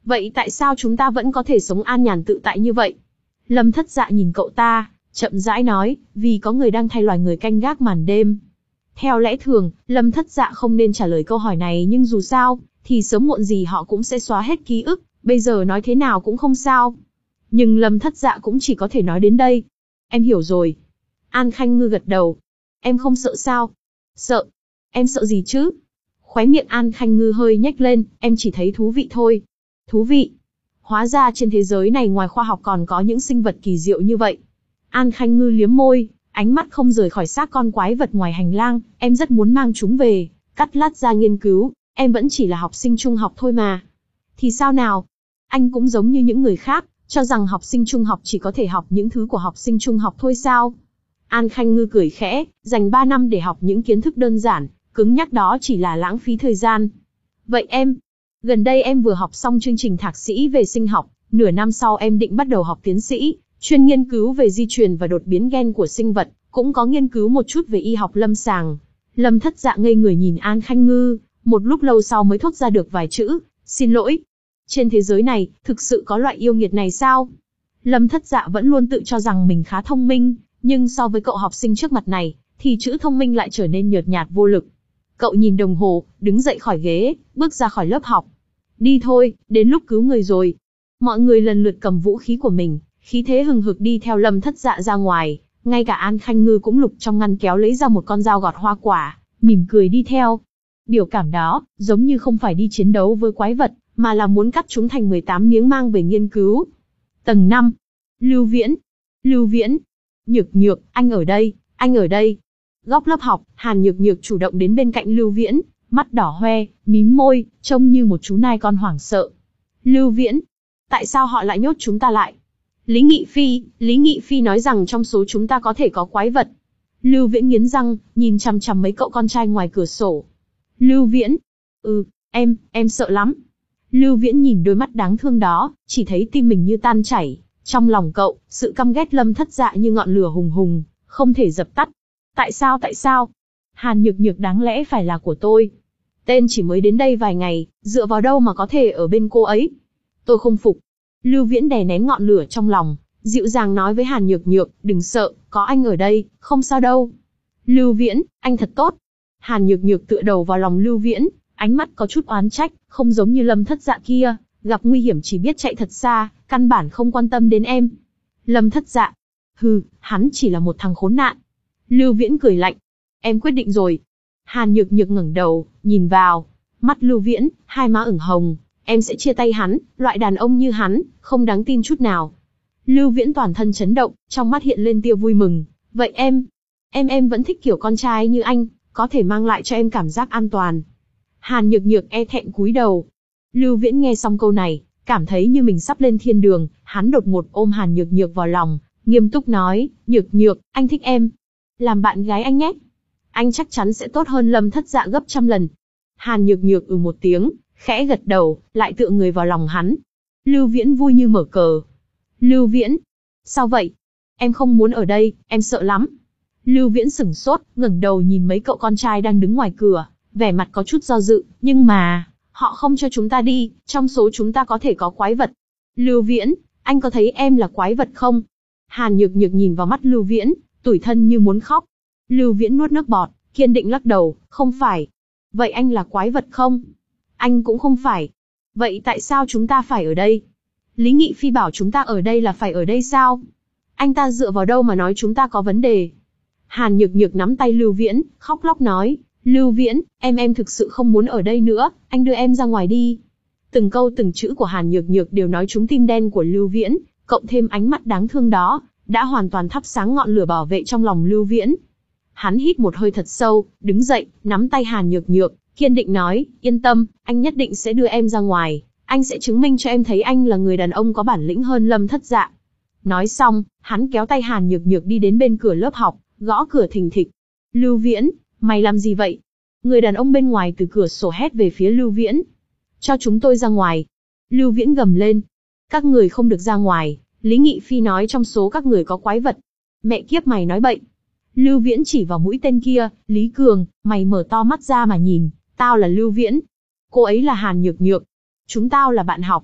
Vậy tại sao chúng ta vẫn có thể sống an nhàn tự tại như vậy? Lâm Thất Dạ nhìn cậu ta, chậm rãi nói, vì có người đang thay loài người canh gác màn đêm. Theo lẽ thường, Lâm Thất Dạ không nên trả lời câu hỏi này, nhưng dù sao, thì sớm muộn gì họ cũng sẽ xóa hết ký ức, bây giờ nói thế nào cũng không sao. Nhưng Lâm Thất Dạ cũng chỉ có thể nói đến đây. Em hiểu rồi. An Khanh Ngư gật đầu. Em không sợ sao? Sợ? Em sợ gì chứ? Khóe miệng An Khanh Ngư hơi nhếch lên, em chỉ thấy thú vị thôi. Thú vị? Hóa ra trên thế giới này ngoài khoa học còn có những sinh vật kỳ diệu như vậy. An Khanh Ngư liếm môi, ánh mắt không rời khỏi xác con quái vật ngoài hành lang, em rất muốn mang chúng về, cắt lát ra nghiên cứu, em vẫn chỉ là học sinh trung học thôi mà. Thì sao nào? Anh cũng giống như những người khác, cho rằng học sinh trung học chỉ có thể học những thứ của học sinh trung học thôi sao? An Khanh Ngư cười khẽ, dành ba năm để học những kiến thức đơn giản, cứng nhắc đó chỉ là lãng phí thời gian. Vậy em? Gần đây em vừa học xong chương trình thạc sĩ về sinh học, nửa năm sau em định bắt đầu học tiến sĩ, chuyên nghiên cứu về di truyền và đột biến gen của sinh vật, cũng có nghiên cứu một chút về y học lâm sàng. Lâm Thất Dạ ngây người nhìn An Khanh Ngư, một lúc lâu sau mới thốt ra được vài chữ, xin lỗi. Trên thế giới này, thực sự có loại yêu nghiệt này sao? Lâm Thất Dạ vẫn luôn tự cho rằng mình khá thông minh, nhưng so với cậu học sinh trước mặt này, thì chữ thông minh lại trở nên nhợt nhạt vô lực. Cậu nhìn đồng hồ, đứng dậy khỏi ghế, bước ra khỏi lớp học. Đi thôi, đến lúc cứu người rồi. Mọi người lần lượt cầm vũ khí của mình, khí thế hừng hực đi theo Lâm Thất Dạ ra ngoài, ngay cả An Khanh Ngư cũng lục trong ngăn kéo lấy ra một con dao gọt hoa quả, mỉm cười đi theo. Biểu cảm đó, giống như không phải đi chiến đấu với quái vật, mà là muốn cắt chúng thành mười tám miếng mang về nghiên cứu. Tầng năm. Lưu Viễn. Lưu Viễn. Nhược Nhược, anh ở đây, anh ở đây. Góc lớp học, Hàn Nhược Nhược chủ động đến bên cạnh Lưu Viễn, mắt đỏ hoe, mím môi, trông như một chú nai con hoảng sợ. Lưu Viễn, tại sao họ lại nhốt chúng ta lại? Lý Nghị Phi, Lý Nghị Phi nói rằng trong số chúng ta có thể có quái vật. Lưu Viễn nghiến răng, nhìn chằm chằm mấy cậu con trai ngoài cửa sổ. Lưu Viễn, ừ, em, em sợ lắm. Lưu Viễn nhìn đôi mắt đáng thương đó, chỉ thấy tim mình như tan chảy. Trong lòng cậu, sự căm ghét Lâm Thất Dạ như ngọn lửa hùng hùng, không thể dập tắt. Tại sao tại sao? Hàn Nhược Nhược đáng lẽ phải là của tôi. Tên chỉ mới đến đây vài ngày, dựa vào đâu mà có thể ở bên cô ấy? Tôi không phục. Lưu Viễn đè nén ngọn lửa trong lòng, dịu dàng nói với Hàn Nhược Nhược, đừng sợ, có anh ở đây, không sao đâu. Lưu Viễn, anh thật tốt. Hàn Nhược Nhược tựa đầu vào lòng Lưu Viễn, ánh mắt có chút oán trách, không giống như Lâm Thất Dạ kia, gặp nguy hiểm chỉ biết chạy thật xa, căn bản không quan tâm đến em. Lâm Thất Dạ, hừ, hắn chỉ là một thằng khốn nạn. Lưu Viễn cười lạnh, em quyết định rồi. Hàn Nhược Nhược ngẩng đầu, nhìn vào, mắt Lưu Viễn, hai má ửng hồng, em sẽ chia tay hắn, loại đàn ông như hắn, không đáng tin chút nào. Lưu Viễn toàn thân chấn động, trong mắt hiện lên tia vui mừng, vậy em, em em vẫn thích kiểu con trai như anh, có thể mang lại cho em cảm giác an toàn. Hàn Nhược Nhược e thẹn cúi đầu. Lưu Viễn nghe xong câu này, cảm thấy như mình sắp lên thiên đường, hắn đột ngột ôm Hàn Nhược Nhược vào lòng, nghiêm túc nói, Nhược Nhược, anh thích em. Làm bạn gái anh nhé. Anh chắc chắn sẽ tốt hơn Lâm Thất Dạ gấp trăm lần. Hàn Nhược Nhược ừ một tiếng, khẽ gật đầu, lại tựa người vào lòng hắn. Lưu Viễn vui như mở cờ. Lưu Viễn, sao vậy? Em không muốn ở đây, em sợ lắm. Lưu Viễn sửng sốt, ngẩng đầu nhìn mấy cậu con trai đang đứng ngoài cửa, vẻ mặt có chút do dự, nhưng mà, họ không cho chúng ta đi, trong số chúng ta có thể có quái vật. Lưu Viễn, anh có thấy em là quái vật không? Hàn Nhược Nhược nhìn vào mắt Lưu Viễn, tủi thân như muốn khóc. Lưu Viễn nuốt nước bọt, kiên định lắc đầu, không phải. Vậy anh là quái vật không? Anh cũng không phải. Vậy tại sao chúng ta phải ở đây? Lý Nghị Phi bảo chúng ta ở đây là phải ở đây sao? Anh ta dựa vào đâu mà nói chúng ta có vấn đề? Hàn Nhược Nhược nắm tay Lưu Viễn, khóc lóc nói, Lưu Viễn, em em thực sự không muốn ở đây nữa, anh đưa em ra ngoài đi. Từng câu từng chữ của Hàn Nhược Nhược đều nói trúng tim đen của Lưu Viễn, cộng thêm ánh mắt đáng thương đó, đã hoàn toàn thắp sáng ngọn lửa bảo vệ trong lòng Lưu Viễn. Hắn hít một hơi thật sâu, đứng dậy, nắm tay Hàn Nhược Nhược, kiên định nói, yên tâm, anh nhất định sẽ đưa em ra ngoài, anh sẽ chứng minh cho em thấy anh là người đàn ông có bản lĩnh hơn Lâm Thất Dạ. Nói xong, hắn kéo tay Hàn Nhược Nhược đi đến bên cửa lớp học, gõ cửa thình thịch. Lưu Viễn, mày làm gì vậy? Người đàn ông bên ngoài từ cửa sổ hét về phía Lưu Viễn. Cho chúng tôi ra ngoài. Lưu Viễn gầm lên. Các người không được ra ngoài, Lý Nghị Phi nói trong số các người có quái vật. Mẹ kiếp mày nói bậy. Lưu Viễn chỉ vào mũi tên kia, Lý Cường, mày mở to mắt ra mà nhìn, tao là Lưu Viễn. Cô ấy là Hàn Nhược Nhược. Chúng tao là bạn học.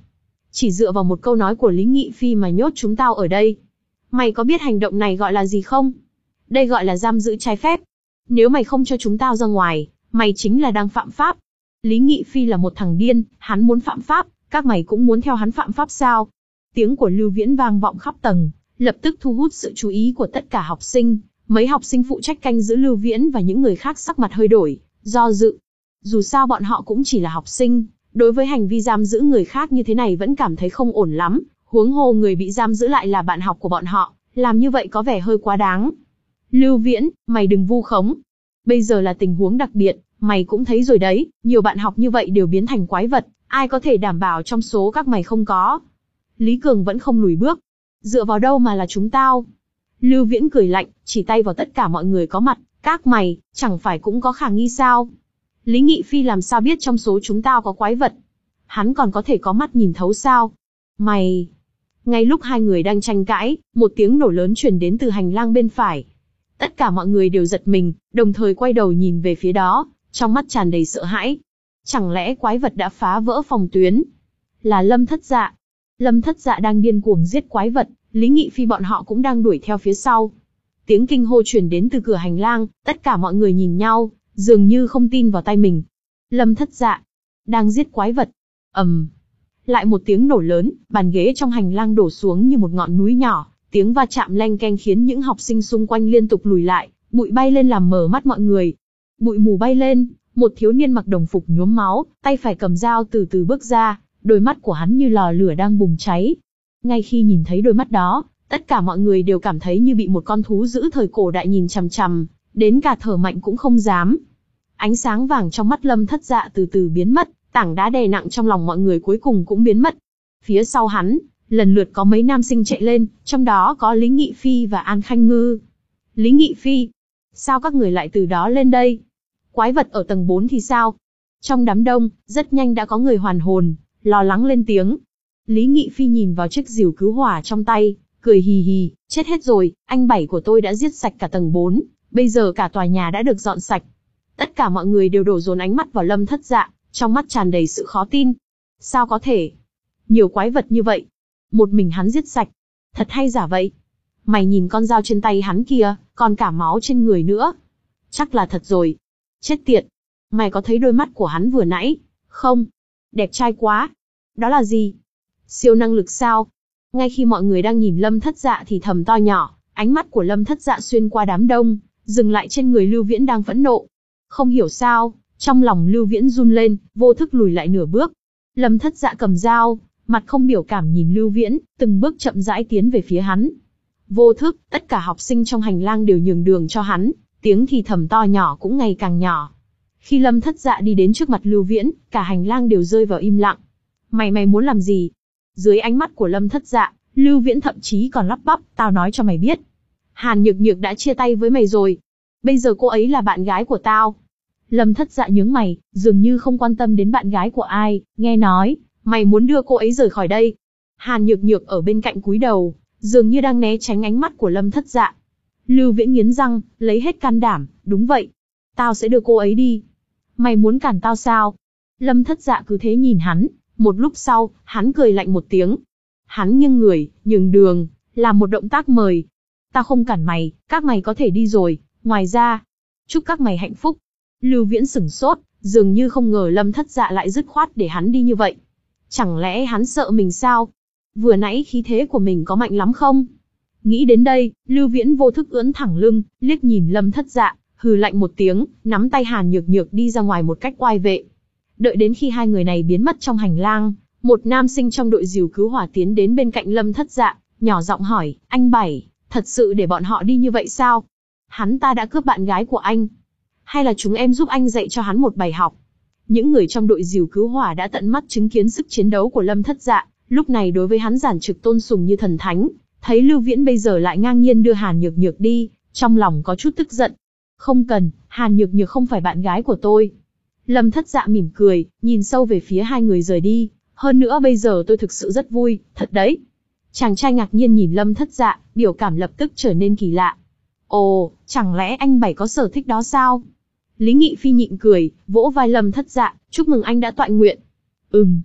Chỉ dựa vào một câu nói của Lý Nghị Phi mà nhốt chúng tao ở đây. Mày có biết hành động này gọi là gì không? Đây gọi là giam giữ trái phép. Nếu mày không cho chúng tao ra ngoài, mày chính là đang phạm pháp. Lý Nghị Phi là một thằng điên, hắn muốn phạm pháp, các mày cũng muốn theo hắn phạm pháp sao? Tiếng của Lưu Viễn vang vọng khắp tầng, lập tức thu hút sự chú ý của tất cả học sinh. Mấy học sinh phụ trách canh giữ Lưu Viễn và những người khác sắc mặt hơi đổi, do dự. Dù sao bọn họ cũng chỉ là học sinh, đối với hành vi giam giữ người khác như thế này vẫn cảm thấy không ổn lắm, huống hồ người bị giam giữ lại là bạn học của bọn họ, làm như vậy có vẻ hơi quá đáng. Lưu Viễn, mày đừng vu khống. Bây giờ là tình huống đặc biệt, mày cũng thấy rồi đấy, nhiều bạn học như vậy đều biến thành quái vật, ai có thể đảm bảo trong số các mày không có. Lý Cường vẫn không lùi bước. Dựa vào đâu mà là chúng tao? Lưu Viễn cười lạnh, chỉ tay vào tất cả mọi người có mặt, các mày, chẳng phải cũng có khả nghi sao? Lý Nghị Phi làm sao biết trong số chúng tao có quái vật? Hắn còn có thể có mắt nhìn thấu sao? Mày... Ngay lúc hai người đang tranh cãi, một tiếng nổ lớn truyền đến từ hành lang bên phải. Tất cả mọi người đều giật mình, đồng thời quay đầu nhìn về phía đó, trong mắt tràn đầy sợ hãi. Chẳng lẽ quái vật đã phá vỡ phòng tuyến? Là Lâm Thất Dạ. Lâm Thất Dạ đang điên cuồng giết quái vật, Lý Nghị Phi bọn họ cũng đang đuổi theo phía sau. Tiếng kinh hô truyền đến từ cửa hành lang, tất cả mọi người nhìn nhau, dường như không tin vào tai mình. Lâm Thất Dạ đang giết quái vật. Ầm. Lại một tiếng nổ lớn, bàn ghế trong hành lang đổ xuống như một ngọn núi nhỏ, tiếng va chạm leng keng khiến những học sinh xung quanh liên tục lùi lại, bụi bay lên làm mờ mắt mọi người. Bụi mù bay lên, một thiếu niên mặc đồng phục nhuốm máu, tay phải cầm dao từ từ bước ra, đôi mắt của hắn như lò lửa đang bùng cháy. Ngay khi nhìn thấy đôi mắt đó, tất cả mọi người đều cảm thấy như bị một con thú dữ thời cổ đại nhìn chằm chằm, đến cả thở mạnh cũng không dám. Ánh sáng vàng trong mắt Lâm Thất Dạ từ từ biến mất, tảng đá đè nặng trong lòng mọi người cuối cùng cũng biến mất. Phía sau hắn, lần lượt có mấy nam sinh chạy lên, trong đó có Lý Nghị Phi và An Khanh Ngư. Lý Nghị Phi, sao các người lại từ đó lên đây? Quái vật ở tầng bốn thì sao? Trong đám đông, rất nhanh đã có người hoàn hồn, lo lắng lên tiếng. Lý Nghị Phi nhìn vào chiếc rìu cứu hỏa trong tay, cười hì hì, chết hết rồi, anh Bảy của tôi đã giết sạch cả tầng bốn, bây giờ cả tòa nhà đã được dọn sạch. Tất cả mọi người đều đổ dồn ánh mắt vào Lâm Thất Dạ, trong mắt tràn đầy sự khó tin. Sao có thể? Nhiều quái vật như vậy, một mình hắn giết sạch. Thật hay giả vậy? Mày nhìn con dao trên tay hắn kìa, còn cả máu trên người nữa. Chắc là thật rồi. Chết tiệt. Mày có thấy đôi mắt của hắn vừa nãy không? Đẹp trai quá. Đó là gì? Siêu năng lực sao? Ngay khi mọi người đang nhìn Lâm Thất Dạ thì thầm to nhỏ, ánh mắt của Lâm Thất Dạ xuyên qua đám đông, dừng lại trên người Lưu Viễn đang phẫn nộ. Không hiểu sao, trong lòng Lưu Viễn run lên, vô thức lùi lại nửa bước. Lâm Thất Dạ cầm dao, mặt không biểu cảm nhìn Lưu Viễn, từng bước chậm rãi tiến về phía hắn. Vô thức, tất cả học sinh trong hành lang đều nhường đường cho hắn, tiếng thì thầm to nhỏ cũng ngày càng nhỏ. Khi Lâm Thất Dạ đi đến trước mặt Lưu Viễn, cả hành lang đều rơi vào im lặng. Mày mày muốn làm gì? Dưới ánh mắt của Lâm Thất Dạ, Lưu Viễn thậm chí còn lắp bắp, tao nói cho mày biết. Hàn Nhược Nhược đã chia tay với mày rồi. Bây giờ cô ấy là bạn gái của tao. Lâm Thất Dạ nhướng mày, dường như không quan tâm đến bạn gái của ai, nghe nói, mày muốn đưa cô ấy rời khỏi đây. Hàn Nhược Nhược ở bên cạnh cúi đầu, dường như đang né tránh ánh mắt của Lâm Thất Dạ. Lưu Viễn nghiến răng, lấy hết can đảm, đúng vậy. Tao sẽ đưa cô ấy đi. Mày muốn cản tao sao? Lâm Thất Dạ cứ thế nhìn hắn, một lúc sau, hắn cười lạnh một tiếng. Hắn nghiêng người, nhường đường, làm một động tác mời. Tao không cản mày, các mày có thể đi rồi, ngoài ra, chúc các mày hạnh phúc. Lưu Viễn sửng sốt, dường như không ngờ Lâm Thất Dạ lại dứt khoát để hắn đi như vậy. Chẳng lẽ hắn sợ mình sao? Vừa nãy khí thế của mình có mạnh lắm không? Nghĩ đến đây, Lưu Viễn vô thức ưỡn thẳng lưng, liếc nhìn Lâm Thất Dạ, hừ lạnh một tiếng, nắm tay Hàn Nhược Nhược đi ra ngoài một cách oai vệ. Đợi đến khi hai người này biến mất trong hành lang, một nam sinh trong đội dìu cứu hỏa tiến đến bên cạnh Lâm Thất Dạ, nhỏ giọng hỏi, anh Bảy, thật sự để bọn họ đi như vậy sao? Hắn ta đã cướp bạn gái của anh. Hay là chúng em giúp anh dạy cho hắn một bài học? Những người trong đội dìu cứu hỏa đã tận mắt chứng kiến sức chiến đấu của Lâm Thất Dạ, lúc này đối với hắn giản trực tôn sùng như thần thánh, thấy Lưu Viễn bây giờ lại ngang nhiên đưa Hàn Nhược Nhược đi, trong lòng có chút tức giận. Không cần, Hàn Nhược Nhược không phải bạn gái của tôi. Lâm Thất Dạ mỉm cười, nhìn sâu về phía hai người rời đi. Hơn nữa bây giờ tôi thực sự rất vui, thật đấy. Chàng trai ngạc nhiên nhìn Lâm Thất Dạ, biểu cảm lập tức trở nên kỳ lạ. Ồ, chẳng lẽ anh Bảy có sở thích đó sao? Lý Nghị Phi nhịn cười, vỗ vai Lâm Thất Dạ, chúc mừng anh đã toại nguyện. Ừm.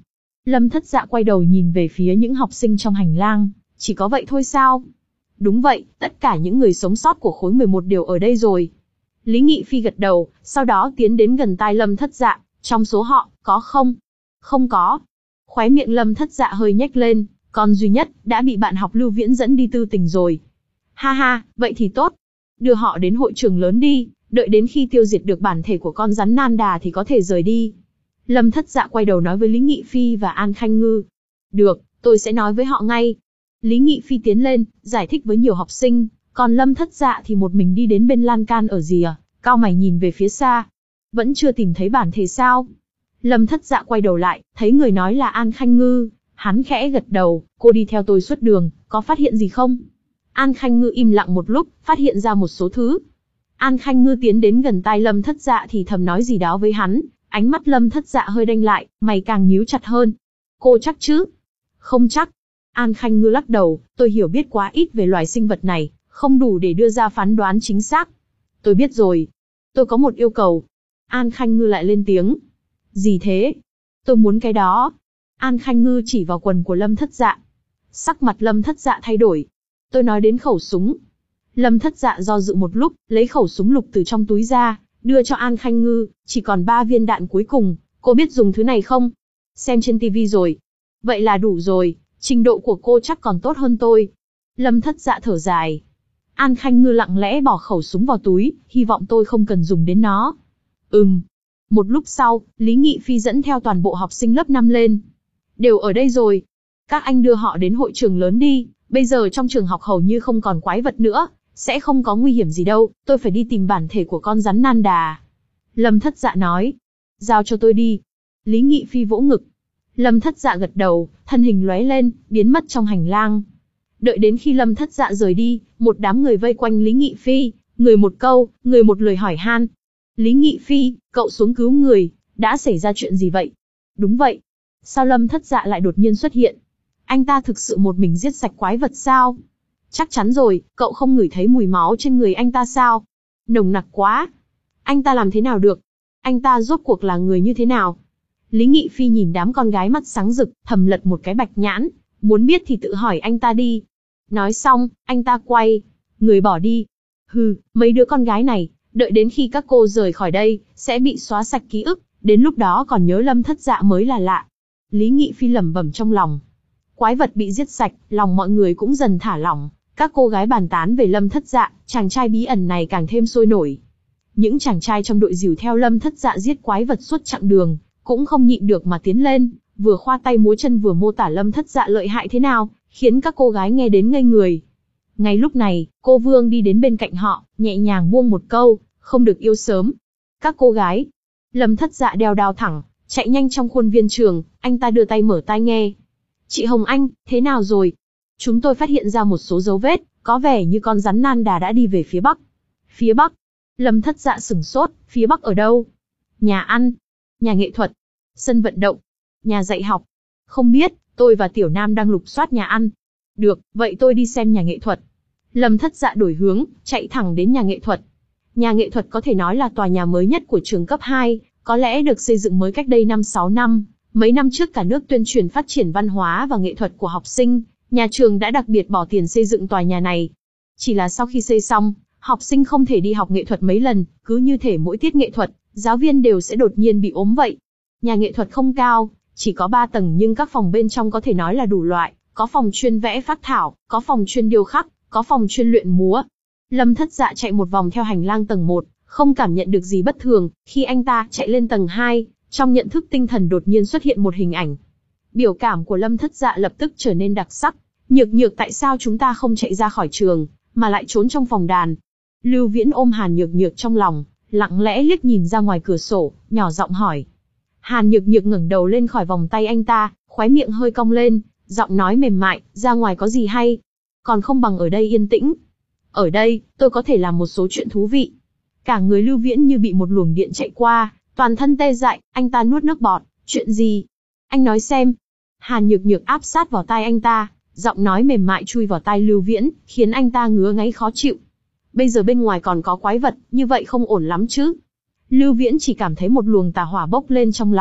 Lâm Thất Dạ quay đầu nhìn về phía những học sinh trong hành lang, chỉ có vậy thôi sao? Đúng vậy, tất cả những người sống sót của khối mười một đều ở đây rồi. Lý Nghị Phi gật đầu, sau đó tiến đến gần tai Lâm Thất Dạ, trong số họ, có không? Không có. Khóe miệng Lâm Thất Dạ hơi nhếch lên, con duy nhất, đã bị bạn học Lưu Viễn dẫn đi tư tình rồi. Ha ha, vậy thì tốt. Đưa họ đến hội trường lớn đi, đợi đến khi tiêu diệt được bản thể của con rắn nan đà thì có thể rời đi. Lâm Thất Dạ quay đầu nói với Lý Nghị Phi và An Khanh Ngư. Được, tôi sẽ nói với họ ngay. Lý Nghị Phi tiến lên, giải thích với nhiều học sinh, còn Lâm Thất Dạ thì một mình đi đến bên lan can ở rìa, cau mày nhìn về phía xa. Vẫn chưa tìm thấy bản thể sao? Lâm Thất Dạ quay đầu lại, thấy người nói là An Khanh Ngư, hắn khẽ gật đầu, cô đi theo tôi suốt đường, có phát hiện gì không? An Khanh Ngư im lặng một lúc, phát hiện ra một số thứ. An Khanh Ngư tiến đến gần tai Lâm Thất Dạ thì thầm nói gì đó với hắn, ánh mắt Lâm Thất Dạ hơi đanh lại, mày càng nhíu chặt hơn. Cô chắc chứ? Không chắc. An Khanh Ngư lắc đầu, tôi hiểu biết quá ít về loài sinh vật này, không đủ để đưa ra phán đoán chính xác. Tôi biết rồi. Tôi có một yêu cầu. An Khanh Ngư lại lên tiếng. Gì thế? Tôi muốn cái đó. An Khanh Ngư chỉ vào quần của Lâm Thất Dạ. Sắc mặt Lâm Thất Dạ thay đổi. Tôi nói đến khẩu súng. Lâm Thất Dạ do dự một lúc, lấy khẩu súng lục từ trong túi ra, đưa cho An Khanh Ngư, chỉ còn ba viên đạn cuối cùng, cô biết dùng thứ này không? Xem trên tivi rồi. Vậy là đủ rồi, trình độ của cô chắc còn tốt hơn tôi. Lâm Thất Dạ thở dài. An Khanh Ngư lặng lẽ bỏ khẩu súng vào túi, hy vọng tôi không cần dùng đến nó. Ừm. Một lúc sau, Lý Nghị Phi dẫn theo toàn bộ học sinh lớp năm lên. Đều ở đây rồi. Các anh đưa họ đến hội trường lớn đi, bây giờ trong trường học hầu như không còn quái vật nữa, sẽ không có nguy hiểm gì đâu, tôi phải đi tìm bản thể của con rắn nan đà. Lâm Thất Dạ nói. Giao cho tôi đi. Lý Nghị Phi vỗ ngực. Lâm Thất Dạ gật đầu, thân hình lóe lên, biến mất trong hành lang. Đợi đến khi Lâm Thất Dạ rời đi, một đám người vây quanh Lý Nghị Phi, người một câu, người một lời hỏi han. Lý Nghị Phi, cậu xuống cứu người, đã xảy ra chuyện gì vậy? Đúng vậy. Sao Lâm Thất Dạ lại đột nhiên xuất hiện? Anh ta thực sự một mình giết sạch quái vật sao? Chắc chắn rồi, cậu không ngửi thấy mùi máu trên người anh ta sao? Nồng nặc quá. Anh ta làm thế nào được? Anh ta rốt cuộc là người như thế nào? Lý Nghị Phi nhìn đám con gái mắt sáng rực, thầm lật một cái bạch nhãn, muốn biết thì tự hỏi anh ta đi. Nói xong, anh ta quay người bỏ đi. Hừ, mấy đứa con gái này, đợi đến khi các cô rời khỏi đây, sẽ bị xóa sạch ký ức, đến lúc đó còn nhớ Lâm Thất Dạ mới là lạ. Lý Nghị Phi lẩm bẩm trong lòng. Quái vật bị giết sạch, lòng mọi người cũng dần thả lỏng. Các cô gái bàn tán về Lâm Thất Dạ, chàng trai bí ẩn này càng thêm sôi nổi. Những chàng trai trong đội dìu theo Lâm Thất Dạ giết quái vật suốt chặng đường, cũng không nhịn được mà tiến lên, vừa khoa tay múa chân vừa mô tả Lâm Thất Dạ lợi hại thế nào, khiến các cô gái nghe đến ngây người. Ngay lúc này, cô Vương đi đến bên cạnh họ, nhẹ nhàng buông một câu, không được yêu sớm. Các cô gái. Lâm Thất Dạ đeo đao thẳng, chạy nhanh trong khuôn viên trường, anh ta đưa tay mở tai nghe. Chị Hồng Anh, thế nào rồi? Chúng tôi phát hiện ra một số dấu vết, có vẻ như con rắn nan đà đã đi về phía bắc. Phía bắc? Lâm Thất Dạ sửng sốt, phía bắc ở đâu? Nhà ăn, nhà nghệ thuật, sân vận động, nhà dạy học. Không biết, tôi và Tiểu Nam đang lục soát nhà ăn. Được, vậy tôi đi xem nhà nghệ thuật. Lâm Thất Dạ đổi hướng, chạy thẳng đến nhà nghệ thuật. Nhà nghệ thuật có thể nói là tòa nhà mới nhất của trường cấp hai, có lẽ được xây dựng mới cách đây năm sáu năm. Mấy năm trước cả nước tuyên truyền phát triển văn hóa và nghệ thuật của học sinh, nhà trường đã đặc biệt bỏ tiền xây dựng tòa nhà này. Chỉ là sau khi xây xong, học sinh không thể đi học nghệ thuật mấy lần, cứ như thể mỗi tiết nghệ thuật, giáo viên đều sẽ đột nhiên bị ốm vậy. Nhà nghệ thuật không cao, chỉ có ba tầng nhưng các phòng bên trong có thể nói là đủ loại, có phòng chuyên vẽ phác thảo, có phòng chuyên điêu khắc, có phòng chuyên luyện múa. Lâm Thất Dạ chạy một vòng theo hành lang tầng một, không cảm nhận được gì bất thường, khi anh ta chạy lên tầng hai, trong nhận thức tinh thần đột nhiên xuất hiện một hình ảnh. Biểu cảm của Lâm Thất Dạ lập tức trở nên đặc sắc. Nhược nhược, tại sao chúng ta không chạy ra khỏi trường, mà lại trốn trong phòng đàn? Lưu Viễn ôm Hàn Nhược Nhược trong lòng, lặng lẽ liếc nhìn ra ngoài cửa sổ, nhỏ giọng hỏi. Hàn Nhược Nhược ngẩng đầu lên khỏi vòng tay anh ta, khóe miệng hơi cong lên, giọng nói mềm mại, ra ngoài có gì hay? Còn không bằng ở đây yên tĩnh. Ở đây, tôi có thể làm một số chuyện thú vị. Cả người Lưu Viễn như bị một luồng điện chạy qua, toàn thân tê dại, anh ta nuốt nước bọt. Chuyện gì? Anh nói xem. Hàn Nhược Nhược áp sát vào tai anh ta, giọng nói mềm mại chui vào tai Lưu Viễn, khiến anh ta ngứa ngáy khó chịu. Bây giờ bên ngoài còn có quái vật, như vậy không ổn lắm chứ. Lưu Viễn chỉ cảm thấy một luồng tà hỏa bốc lên trong lòng,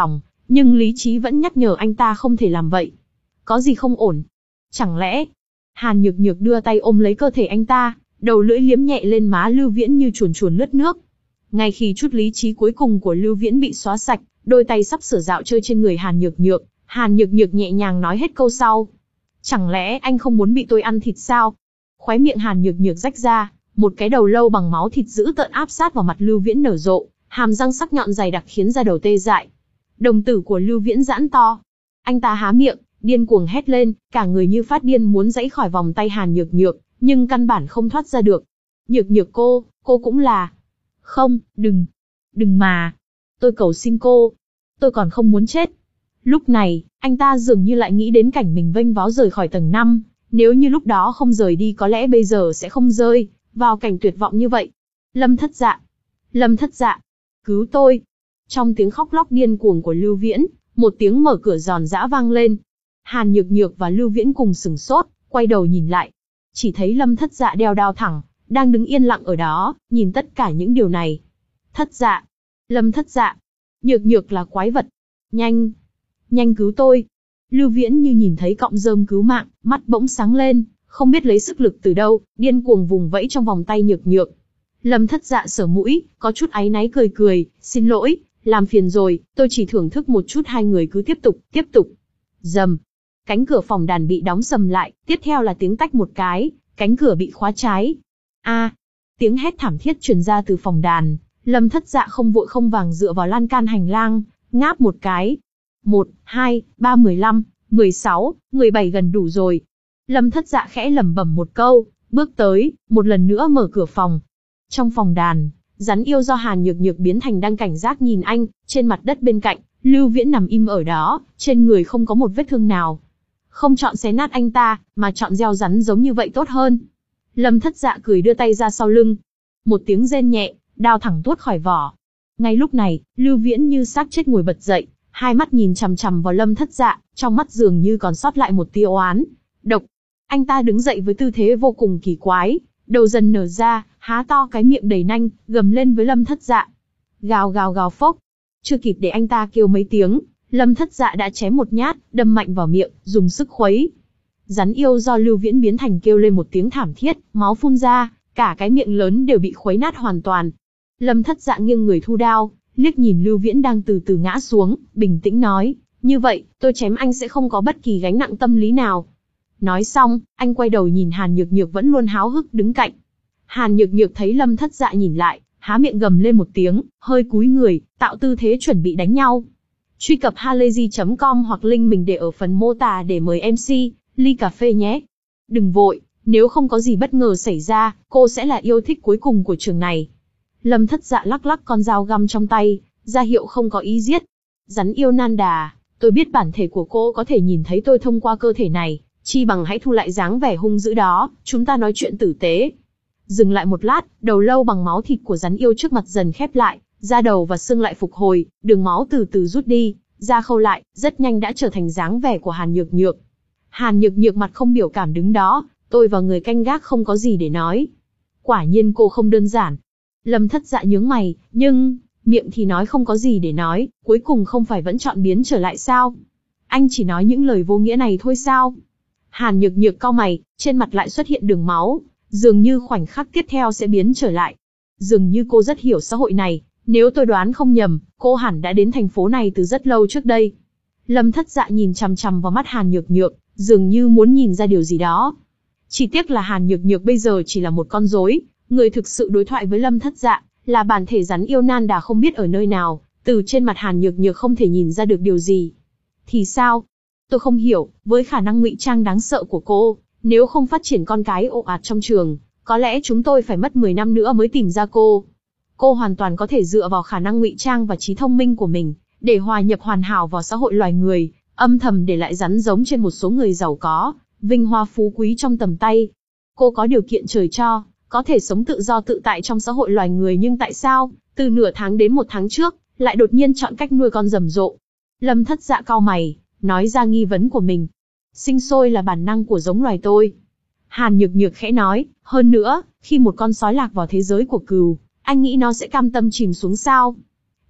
nhưng lý trí vẫn nhắc nhở anh ta không thể làm vậy. Có gì không ổn? Chẳng lẽ... Hàn Nhược Nhược đưa tay ôm lấy cơ thể anh ta, đầu lưỡi liếm nhẹ lên má Lưu Viễn như chuồn chuồn lướt nước. Ngay khi chút lý trí cuối cùng của Lưu Viễn bị xóa sạch, đôi tay sắp sửa dạo chơi trên người Hàn Nhược Nhược, Hàn Nhược Nhược nhẹ nhàng nói hết câu sau. Chẳng lẽ anh không muốn bị tôi ăn thịt sao? Khóe miệng Hàn Nhược Nhược rách ra, một cái đầu lâu bằng máu thịt dữ tợn áp sát vào mặt Lưu Viễn nở rộ, hàm răng sắc nhọn dày đặc khiến da đầu tê dại. Đồng tử của Lưu Viễn giãn to. Anh ta há miệng, điên cuồng hét lên, cả người như phát điên muốn giãy khỏi vòng tay Hàn Nhược Nhược, nhưng căn bản không thoát ra được. Nhược Nhược cô, cô cũng là... Không, đừng, đừng mà. Tôi cầu xin cô. Tôi còn không muốn chết. Lúc này, anh ta dường như lại nghĩ đến cảnh mình vênh váo rời khỏi tầng năm. Nếu như lúc đó không rời đi có lẽ bây giờ sẽ không rơi vào cảnh tuyệt vọng như vậy. Lâm Thất Dạ. Lâm Thất Dạ. Cứu tôi. Trong tiếng khóc lóc điên cuồng của Lưu Viễn, một tiếng mở cửa giòn giã vang lên. Hàn Nhược Nhược và Lưu Viễn cùng sửng sốt, quay đầu nhìn lại. Chỉ thấy Lâm Thất Dạ đeo đao thẳng, đang đứng yên lặng ở đó, nhìn tất cả những điều này. Thất Dạ. Lâm Thất Dạ. Nhược Nhược là quái vật. Nhanh. Nhanh cứu tôi. Lưu Viễn như nhìn thấy cọng rơm cứu mạng, mắt bỗng sáng lên, không biết lấy sức lực từ đâu, điên cuồng vùng vẫy trong vòng tay Nhược Nhược. Lâm Thất Dạ sờ mũi, có chút áy náy cười cười, xin lỗi, làm phiền rồi, tôi chỉ thưởng thức một chút, hai người cứ tiếp tục, tiếp tục. Rầm. Cánh cửa phòng đàn bị đóng sầm lại, tiếp theo là tiếng tách một cái, cánh cửa bị khóa trái. A, tiếng hét thảm thiết truyền ra từ phòng đàn, Lâm Thất Dạ không vội không vàng dựa vào lan can hành lang, ngáp một cái. Một, hai, ba, mười lăm, mười sáu, mười bảy gần đủ rồi. Lâm Thất Dạ khẽ lẩm bẩm một câu, bước tới, một lần nữa mở cửa phòng. Trong phòng đàn, rắn yêu do Hàn Nhược Nhược biến thành đang cảnh giác nhìn anh, trên mặt đất bên cạnh, Lưu Viễn nằm im ở đó, trên người không có một vết thương nào. Không chọn xé nát anh ta, mà chọn gieo rắn giống như vậy tốt hơn. Lâm Thất Dạ cười đưa tay ra sau lưng. Một tiếng rên nhẹ, đao thẳng tuốt khỏi vỏ. Ngay lúc này, Lưu Viễn như xác chết ngồi bật dậy, hai mắt nhìn chằm chằm vào Lâm Thất Dạ, trong mắt dường như còn sót lại một tia oán độc. Anh ta đứng dậy với tư thế vô cùng kỳ quái, đầu dần nở ra, há to cái miệng đầy nanh, gầm lên với Lâm Thất Dạ. Gào gào gào phốc. Chưa kịp để anh ta kêu mấy tiếng, Lâm Thất Dạ đã chém một nhát, đâm mạnh vào miệng, dùng sức khuấy. Rắn yêu do Lưu Viễn biến thành kêu lên một tiếng thảm thiết, máu phun ra, cả cái miệng lớn đều bị khuấy nát hoàn toàn. Lâm Thất Dạ nghiêng người thu đao, liếc nhìn Lưu Viễn đang từ từ ngã xuống, bình tĩnh nói, như vậy, tôi chém anh sẽ không có bất kỳ gánh nặng tâm lý nào. Nói xong, anh quay đầu nhìn Hàn Nhược Nhược vẫn luôn háo hức đứng cạnh. Hàn Nhược Nhược thấy Lâm Thất Dạ nhìn lại, há miệng gầm lên một tiếng, hơi cúi người, tạo tư thế chuẩn bị đánh nhau. Truy cập halayzi chấm com hoặc link mình để ở phần mô tả để mời em xê, ly cà phê nhé. Đừng vội, nếu không có gì bất ngờ xảy ra, cô sẽ là yêu thích cuối cùng của trường này. Lâm Thất Dạ lắc lắc con dao găm trong tay, ra hiệu không có ý giết. Rắn yêu nan đà, tôi biết bản thể của cô có thể nhìn thấy tôi thông qua cơ thể này, chi bằng hãy thu lại dáng vẻ hung dữ đó, chúng ta nói chuyện tử tế. Dừng lại một lát, đầu lâu bằng máu thịt của rắn yêu trước mặt dần khép lại, da đầu và xương lại phục hồi, đường máu từ từ rút đi, da khâu lại, rất nhanh đã trở thành dáng vẻ của Hàn Nhược Nhược. Hàn Nhược Nhược mặt không biểu cảm đứng đó, tôi và người canh gác không có gì để nói. Quả nhiên cô không đơn giản. Lâm Thất Dạ nhướng mày, nhưng, miệng thì nói không có gì để nói, cuối cùng không phải vẫn chọn biến trở lại sao? Anh chỉ nói những lời vô nghĩa này thôi sao? Hàn Nhược Nhược cau mày, trên mặt lại xuất hiện đường máu, dường như khoảnh khắc tiếp theo sẽ biến trở lại. Dường như cô rất hiểu xã hội này, nếu tôi đoán không nhầm, cô hẳn đã đến thành phố này từ rất lâu trước đây. Lâm Thất Dạ nhìn chằm chằm vào mắt Hàn Nhược Nhược, dường như muốn nhìn ra điều gì đó. Chỉ tiếc là Hàn Nhược Nhược bây giờ chỉ là một con rối, người thực sự đối thoại với Lâm Thất Dạ là bản thể rắn yêu nan đà không biết ở nơi nào, từ trên mặt Hàn Nhược Nhược không thể nhìn ra được điều gì. Thì sao? Tôi không hiểu, với khả năng ngụy trang đáng sợ của cô, nếu không phát triển con cái ồ ạt trong trường, có lẽ chúng tôi phải mất mười năm nữa mới tìm ra cô. Cô hoàn toàn có thể dựa vào khả năng ngụy trang và trí thông minh của mình, để hòa nhập hoàn hảo vào xã hội loài người, âm thầm để lại rắn giống trên một số người giàu có, vinh hoa phú quý trong tầm tay. Cô có điều kiện trời cho, có thể sống tự do tự tại trong xã hội loài người, nhưng tại sao, từ nửa tháng đến một tháng trước, lại đột nhiên chọn cách nuôi con rầm rộ? Lâm Thất Dạ cau mày, nói ra nghi vấn của mình. Sinh sôi là bản năng của giống loài tôi. Hàn Nhược Nhược khẽ nói, hơn nữa, khi một con sói lạc vào thế giới của cừu, anh nghĩ nó sẽ cam tâm chìm xuống sao?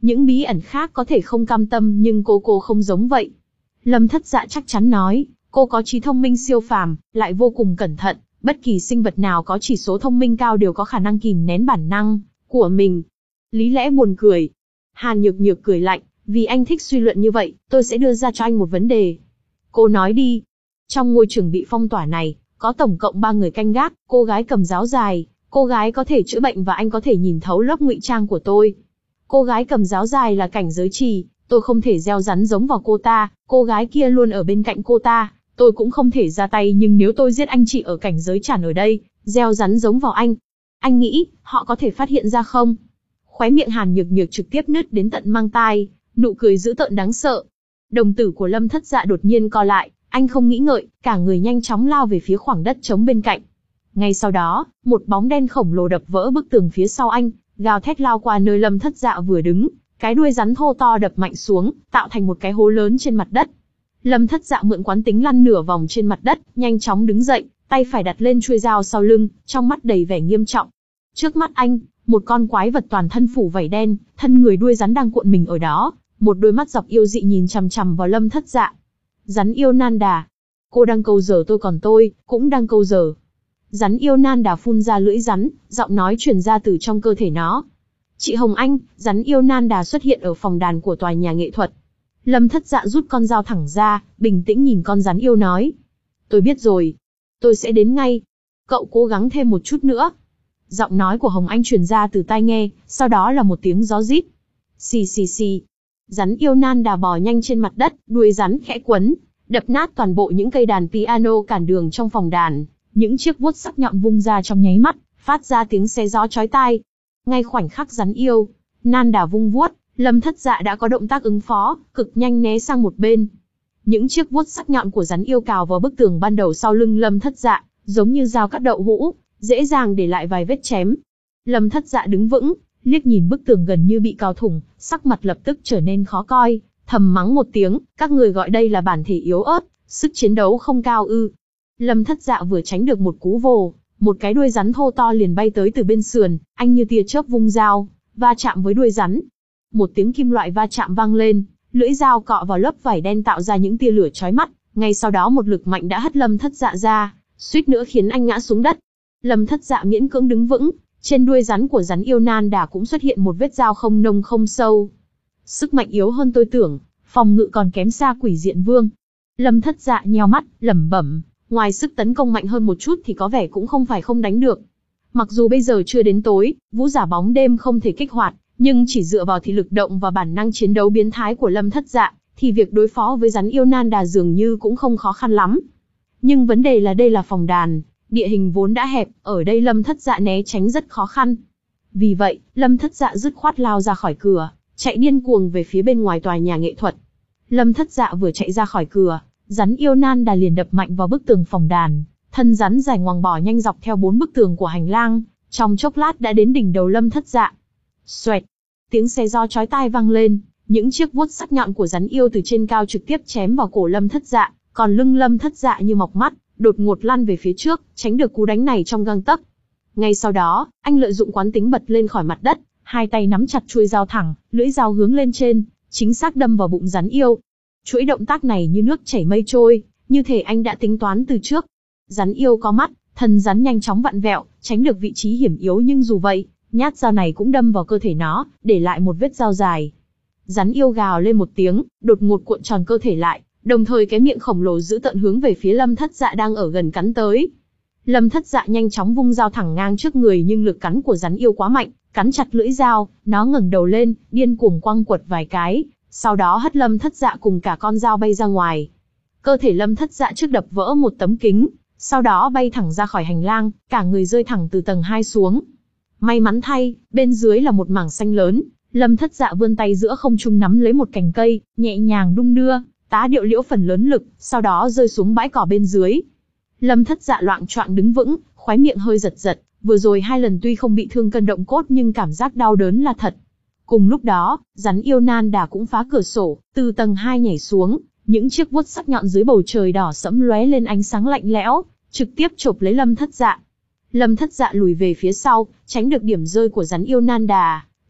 Những bí ẩn khác có thể không cam tâm nhưng cô cô không giống vậy. Lâm Thất Dạ chắc chắn nói, cô có trí thông minh siêu phàm, lại vô cùng cẩn thận, bất kỳ sinh vật nào có chỉ số thông minh cao đều có khả năng kìm nén bản năng của mình. Lý Lẽ buồn cười. Hàn Nhược Nhược cười lạnh, vì anh thích suy luận như vậy, tôi sẽ đưa ra cho anh một vấn đề. Cô nói đi. Trong ngôi trường bị phong tỏa này, có tổng cộng ba người canh gác, cô gái cầm giáo dài, cô gái có thể chữa bệnh và anh có thể nhìn thấu lớp ngụy trang của tôi. Cô gái cầm giáo dài là cảnh giới trì, tôi không thể gieo rắn giống vào cô ta, cô gái kia luôn ở bên cạnh cô ta, tôi cũng không thể ra tay, nhưng nếu tôi giết anh chị ở cảnh giới tràn ở đây, gieo rắn giống vào anh, anh nghĩ, họ có thể phát hiện ra không? Khóe miệng Hàn Nhược Nhược trực tiếp nứt đến tận mang tai, nụ cười dữ tợn đáng sợ. Đồng tử của Lâm Thất Dạ đột nhiên co lại, anh không nghĩ ngợi, cả người nhanh chóng lao về phía khoảng đất trống bên cạnh. Ngay sau đó, một bóng đen khổng lồ đập vỡ bức tường phía sau anh, gào thét lao qua nơi Lâm Thất Dạ vừa đứng, cái đuôi rắn thô to đập mạnh xuống, tạo thành một cái hố lớn trên mặt đất. Lâm Thất Dạ mượn quán tính lăn nửa vòng trên mặt đất, nhanh chóng đứng dậy, tay phải đặt lên chuôi dao sau lưng, trong mắt đầy vẻ nghiêm trọng. Trước mắt anh, một con quái vật toàn thân phủ vảy đen, thân người đuôi rắn đang cuộn mình ở đó, một đôi mắt dọc yêu dị nhìn chằm chằm vào Lâm Thất Dạ. Rắn yêu nan đà. Cô đang câu giờ tôi còn tôi, cũng đang câu giờ. Rắn yêu nan đà phun ra lưỡi rắn, giọng nói truyền ra từ trong cơ thể nó. Chị Hồng Anh, rắn yêu nan đà xuất hiện ở phòng đàn của tòa nhà nghệ thuật. Lâm Thất Dạ rút con dao thẳng ra, bình tĩnh nhìn con rắn yêu nói. Tôi biết rồi. Tôi sẽ đến ngay. Cậu cố gắng thêm một chút nữa. Giọng nói của Hồng Anh truyền ra từ tai nghe, sau đó là một tiếng gió rít. Xì xì xì. Rắn yêu nan đà bò nhanh trên mặt đất, đuôi rắn khẽ quấn, đập nát toàn bộ những cây đàn piano cản đường trong phòng đàn. Những chiếc vuốt sắc nhọn vung ra trong nháy mắt, phát ra tiếng xé gió chói tai. Ngay khoảnh khắc rắn yêu nan đà vung vuốt, Lâm Thất Dạ đã có động tác ứng phó, cực nhanh né sang một bên. Những chiếc vuốt sắc nhọn của rắn yêu cào vào bức tường ban đầu sau lưng Lâm Thất Dạ, giống như dao cắt đậu hũ, dễ dàng để lại vài vết chém. Lâm Thất Dạ đứng vững, liếc nhìn bức tường gần như bị cào thủng, sắc mặt lập tức trở nên khó coi, thầm mắng một tiếng, các người gọi đây là bản thể yếu ớt, sức chiến đấu không cao ư? Lâm Thất Dạ vừa tránh được một cú vồ, một cái đuôi rắn thô to liền bay tới từ bên sườn, anh như tia chớp vung dao, va chạm với đuôi rắn. Một tiếng kim loại va chạm vang lên, lưỡi dao cọ vào lớp vảy đen tạo ra những tia lửa chói mắt, ngay sau đó một lực mạnh đã hất Lâm Thất Dạ ra, suýt nữa khiến anh ngã xuống đất. Lâm Thất Dạ miễn cưỡng đứng vững, trên đuôi rắn của rắn yêu nan đà cũng xuất hiện một vết dao không nông không sâu. Sức mạnh yếu hơn tôi tưởng, phòng ngự còn kém xa Quỷ Diện Vương. Lâm Thất Dạ nheo mắt, lẩm bẩm, ngoài sức tấn công mạnh hơn một chút thì có vẻ cũng không phải không đánh được. Mặc dù bây giờ chưa đến tối, vũ giả bóng đêm không thể kích hoạt, nhưng chỉ dựa vào thị lực động và bản năng chiến đấu biến thái của Lâm Thất Dạ, thì việc đối phó với rắn yêu nan đà dường như cũng không khó khăn lắm. Nhưng vấn đề là đây là phòng đàn, địa hình vốn đã hẹp, ở đây Lâm Thất Dạ né tránh rất khó khăn. Vì vậy, Lâm Thất Dạ dứt khoát lao ra khỏi cửa, chạy điên cuồng về phía bên ngoài tòa nhà nghệ thuật. Lâm Thất Dạ vừa chạy ra khỏi cửa, rắn yêu nan đà liền đập mạnh vào bức tường phòng đàn, thân rắn dài ngoằng bò nhanh dọc theo bốn bức tường của hành lang, trong chốc lát đã đến đỉnh đầu Lâm Thất Dạ. Xoẹt, tiếng xé gió chói tai vang lên, những chiếc vuốt sắc nhọn của rắn yêu từ trên cao trực tiếp chém vào cổ Lâm Thất Dạ, còn lưng Lâm Thất Dạ như mọc mắt, đột ngột lăn về phía trước, tránh được cú đánh này trong gang tấc. Ngay sau đó, anh lợi dụng quán tính bật lên khỏi mặt đất, hai tay nắm chặt chuôi dao thẳng, lưỡi dao hướng lên trên, chính xác đâm vào bụng rắn yêu. Chuỗi động tác này như nước chảy mây trôi, như thể anh đã tính toán từ trước. Rắn yêu có mắt, thân rắn nhanh chóng vặn vẹo, tránh được vị trí hiểm yếu, nhưng dù vậy, nhát dao này cũng đâm vào cơ thể nó, để lại một vết dao dài. Rắn yêu gào lên một tiếng, đột ngột cuộn tròn cơ thể lại, đồng thời cái miệng khổng lồ dữ tợn hướng về phía Lâm Thất Dạ đang ở gần cắn tới. Lâm Thất Dạ nhanh chóng vung dao thẳng ngang trước người, nhưng lực cắn của rắn yêu quá mạnh, cắn chặt lưỡi dao, nó ngẩng đầu lên, điên cuồng quăng quật vài cái, sau đó hất Lâm Thất Dạ cùng cả con dao bay ra ngoài. Cơ thể Lâm Thất Dạ trước đập vỡ một tấm kính, sau đó bay thẳng ra khỏi hành lang, cả người rơi thẳng từ tầng hai xuống. May mắn thay, bên dưới là một mảng xanh lớn, Lâm Thất Dạ vươn tay giữa không trung nắm lấy một cành cây, nhẹ nhàng đung đưa, tá điệu liễu phần lớn lực, sau đó rơi xuống bãi cỏ bên dưới. Lâm Thất Dạ loạng choạng đứng vững, khóe miệng hơi giật giật, vừa rồi hai lần tuy không bị thương cân động cốt nhưng cảm giác đau đớn là thật. Cùng lúc đó, rắn yêu nan đà cũng phá cửa sổ, từ tầng hai nhảy xuống, những chiếc vuốt sắc nhọn dưới bầu trời đỏ sẫm lóe lên ánh sáng lạnh lẽo, trực tiếp chộp lấy Lâm Thất Dạ. Lâm Thất Dạ lùi về phía sau, tránh được điểm rơi của rắn yêu nan đà,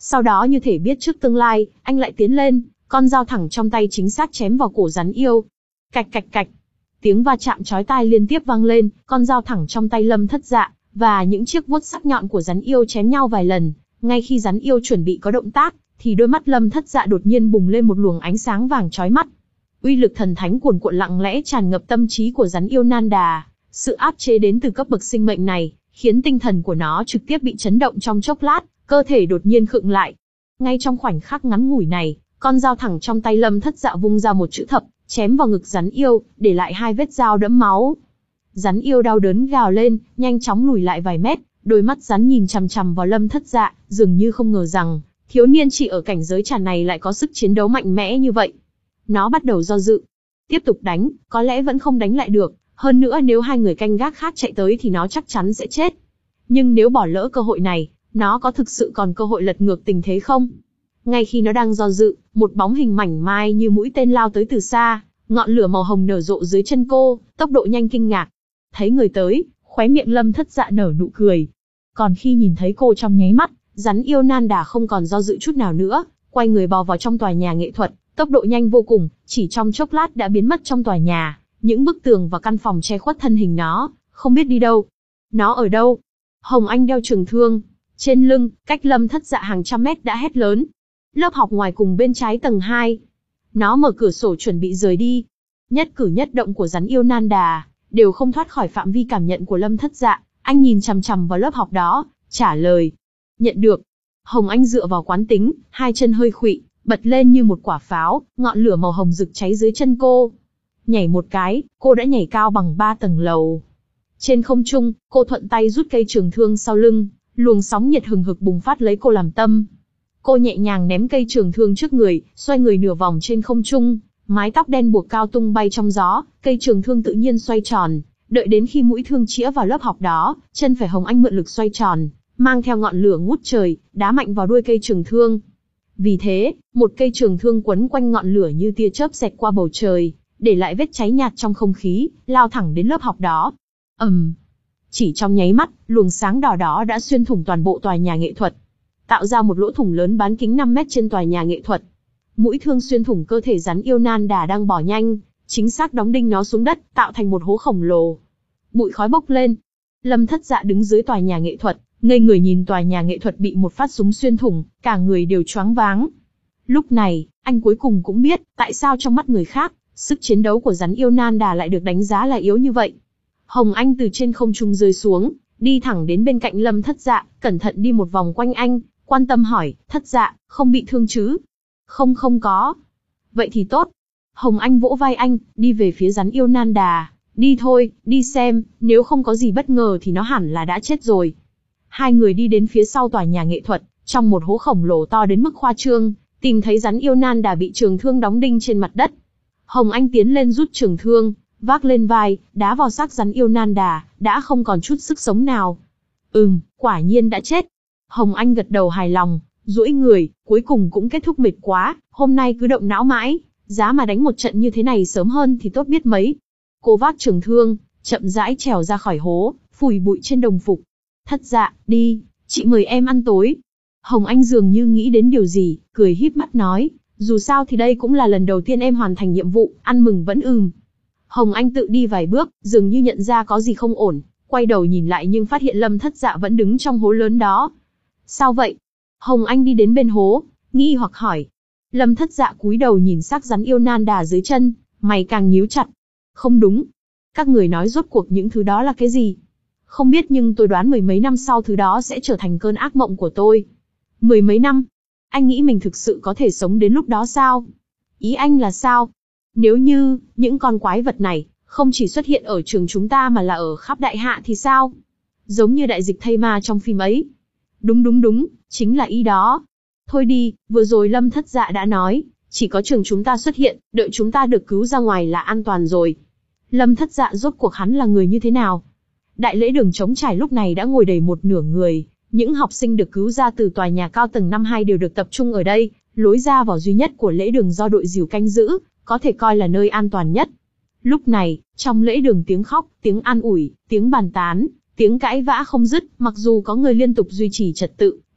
Sau đó như thể biết trước tương lai, anh lại tiến lên, con dao thẳng trong tay chính xác chém vào cổ rắn yêu. Cạch cạch cạch. Tiếng va chạm chói tai liên tiếp vang lên, con dao thẳng trong tay Lâm Thất Dạ và những chiếc vuốt sắc nhọn của rắn yêu chém nhau vài lần. Ngay khi rắn yêu chuẩn bị có động tác, thì đôi mắt Lâm Thất Dạ đột nhiên bùng lên một luồng ánh sáng vàng chói mắt. Uy lực thần thánh cuồn cuộn lặng lẽ tràn ngập tâm trí của rắn yêu nan đà. Sự áp chế đến từ cấp bậc sinh mệnh này, khiến tinh thần của nó trực tiếp bị chấn động trong chốc lát, cơ thể đột nhiên khựng lại. Ngay trong khoảnh khắc ngắn ngủi này, con dao thẳng trong tay Lâm Thất Dạ vung ra một chữ thập, chém vào ngực rắn yêu, để lại hai vết dao đẫm máu. Rắn yêu đau đớn gào lên, nhanh chóng lùi lại vài mét, đôi mắt rắn nhìn chằm chằm vào Lâm Thất Dạ, dường như không ngờ rằng thiếu niên chỉ ở cảnh giới tràn này lại có sức chiến đấu mạnh mẽ như vậy. Nó bắt đầu do dự. Tiếp tục đánh, có lẽ vẫn không đánh lại được, hơn nữa nếu hai người canh gác khác chạy tới thì nó chắc chắn sẽ chết. Nhưng nếu bỏ lỡ cơ hội này, nó có thực sự còn cơ hội lật ngược tình thế không? Ngay khi nó đang do dự, một bóng hình mảnh mai như mũi tên lao tới từ xa, ngọn lửa màu hồng nở rộ dưới chân cô, tốc độ nhanh kinh ngạc. Thấy người tới, khóe miệng Lâm Thất Dạ nở nụ cười. Còn khi nhìn thấy cô trong nháy mắt, rắn yêu nan đà không còn do dự chút nào nữa, quay người bò vào trong tòa nhà nghệ thuật, tốc độ nhanh vô cùng, chỉ trong chốc lát đã biến mất trong tòa nhà. Những bức tường và căn phòng che khuất thân hình nó, không biết đi đâu. Nó ở đâu? Hồng Anh đeo trường thương trên lưng, cách Lâm Thất Dạ hàng trăm mét đã hét lớn. Lớp học ngoài cùng bên trái tầng hai. Nó mở cửa sổ chuẩn bị rời đi. Nhất cử nhất động của rắn yêu nan đà đều không thoát khỏi phạm vi cảm nhận của Lâm Thất Dạ. Anh nhìn chằm chằm vào lớp học đó, trả lời. Nhận được. Hồng Anh dựa vào quán tính, hai chân hơi khuỵu, bật lên như một quả pháo, ngọn lửa màu hồng rực cháy dưới chân cô. Nhảy một cái, cô đã nhảy cao bằng ba tầng lầu. Trên không trung, cô thuận tay rút cây trường thương sau lưng, luồng sóng nhiệt hừng hực bùng phát lấy cô làm tâm. Cô nhẹ nhàng ném cây trường thương trước người, xoay người nửa vòng trên không trung, mái tóc đen buộc cao tung bay trong gió, cây trường thương tự nhiên xoay tròn, đợi đến khi mũi thương chĩa vào lớp học đó, chân phải Hồng Anh mượn lực xoay tròn, mang theo ngọn lửa ngút trời, đá mạnh vào đuôi cây trường thương. Vì thế, một cây trường thương quấn quanh ngọn lửa như tia chớp xẹt qua bầu trời, để lại vết cháy nhạt trong không khí, lao thẳng đến lớp học đó. ầm, um. Chỉ trong nháy mắt, luồng sáng đỏ đó đã xuyên thủng toàn bộ tòa nhà nghệ thuật, tạo ra một lỗ thủng lớn bán kính năm mét trên tòa nhà nghệ thuật. Mũi thương xuyên thủng cơ thể rắn yêu nan đà đang bỏ nhanh, chính xác đóng đinh nó xuống đất, tạo thành một hố khổng lồ. Bụi khói bốc lên. Lâm Thất Dạ đứng dưới tòa nhà nghệ thuật, ngây người nhìn tòa nhà nghệ thuật bị một phát súng xuyên thủng, cả người đều choáng váng. Lúc này, anh cuối cùng cũng biết, tại sao trong mắt người khác, sức chiến đấu của rắn yêu nan đà lại được đánh giá là yếu như vậy. Hồng Anh từ trên không trung rơi xuống, đi thẳng đến bên cạnh Lâm Thất Dạ, cẩn thận đi một vòng quanh anh, quan tâm hỏi, Thất Dạ, không bị thương chứ? Không không có. Vậy thì tốt. Hồng Anh vỗ vai anh, đi về phía rắn yêu nan đà. Đi thôi, đi xem, nếu không có gì bất ngờ thì nó hẳn là đã chết rồi. Hai người đi đến phía sau tòa nhà nghệ thuật, trong một hố khổng lồ to đến mức khoa trương, tìm thấy rắn yêu nan đà bị trường thương đóng đinh trên mặt đất. Hồng Anh tiến lên rút trường thương, vác lên vai, đá vào xác rắn yêu nan đà, đã không còn chút sức sống nào. Ừm, quả nhiên đã chết. Hồng Anh gật đầu hài lòng, duỗi người, cuối cùng cũng kết thúc mệt quá, hôm nay cứ động não mãi, giá mà đánh một trận như thế này sớm hơn thì tốt biết mấy. Cô vác trường thương, chậm rãi trèo ra khỏi hố, phủi bụi trên đồng phục. Thất Dạ, đi, chị mời em ăn tối. Hồng Anh dường như nghĩ đến điều gì, cười híp mắt nói, dù sao thì đây cũng là lần đầu tiên em hoàn thành nhiệm vụ, ăn mừng vẫn ừm. Hồng Anh tự đi vài bước, dường như nhận ra có gì không ổn, quay đầu nhìn lại nhưng phát hiện Lâm Thất Dạ vẫn đứng trong hố lớn đó. Sao vậy? Hồng Anh đi đến bên hố, nghi hoặc hỏi. Lâm Thất Dạ cúi đầu nhìn xác rắn yêu nan đà dưới chân, mày càng nhíu chặt. Không đúng. Các người nói rốt cuộc những thứ đó là cái gì? Không biết nhưng tôi đoán mười mấy năm sau thứ đó sẽ trở thành cơn ác mộng của tôi. Mười mấy năm? Anh nghĩ mình thực sự có thể sống đến lúc đó sao? Ý anh là sao? Nếu như, những con quái vật này, không chỉ xuất hiện ở trường chúng ta mà là ở khắp đại hạ thì sao? Giống như đại dịch thây ma trong phim ấy. Đúng đúng đúng, chính là ý đó. Thôi đi, vừa rồi Lâm Thất Dạ đã nói, chỉ có trường chúng ta xuất hiện, đợi chúng ta được cứu ra ngoài là an toàn rồi. Lâm Thất Dạ rốt cuộc hắn là người như thế nào? Đại lễ đường trống trải lúc này đã ngồi đầy một nửa người, những học sinh được cứu ra từ tòa nhà cao tầng năm hai đều được tập trung ở đây, lối ra vào duy nhất của lễ đường do đội dìu canh giữ, có thể coi là nơi an toàn nhất. Lúc này, trong lễ đường tiếng khóc, tiếng an ủi, tiếng bàn tán, tiếng cãi vã không dứt, mặc dù có người liên tục duy trì trật tự,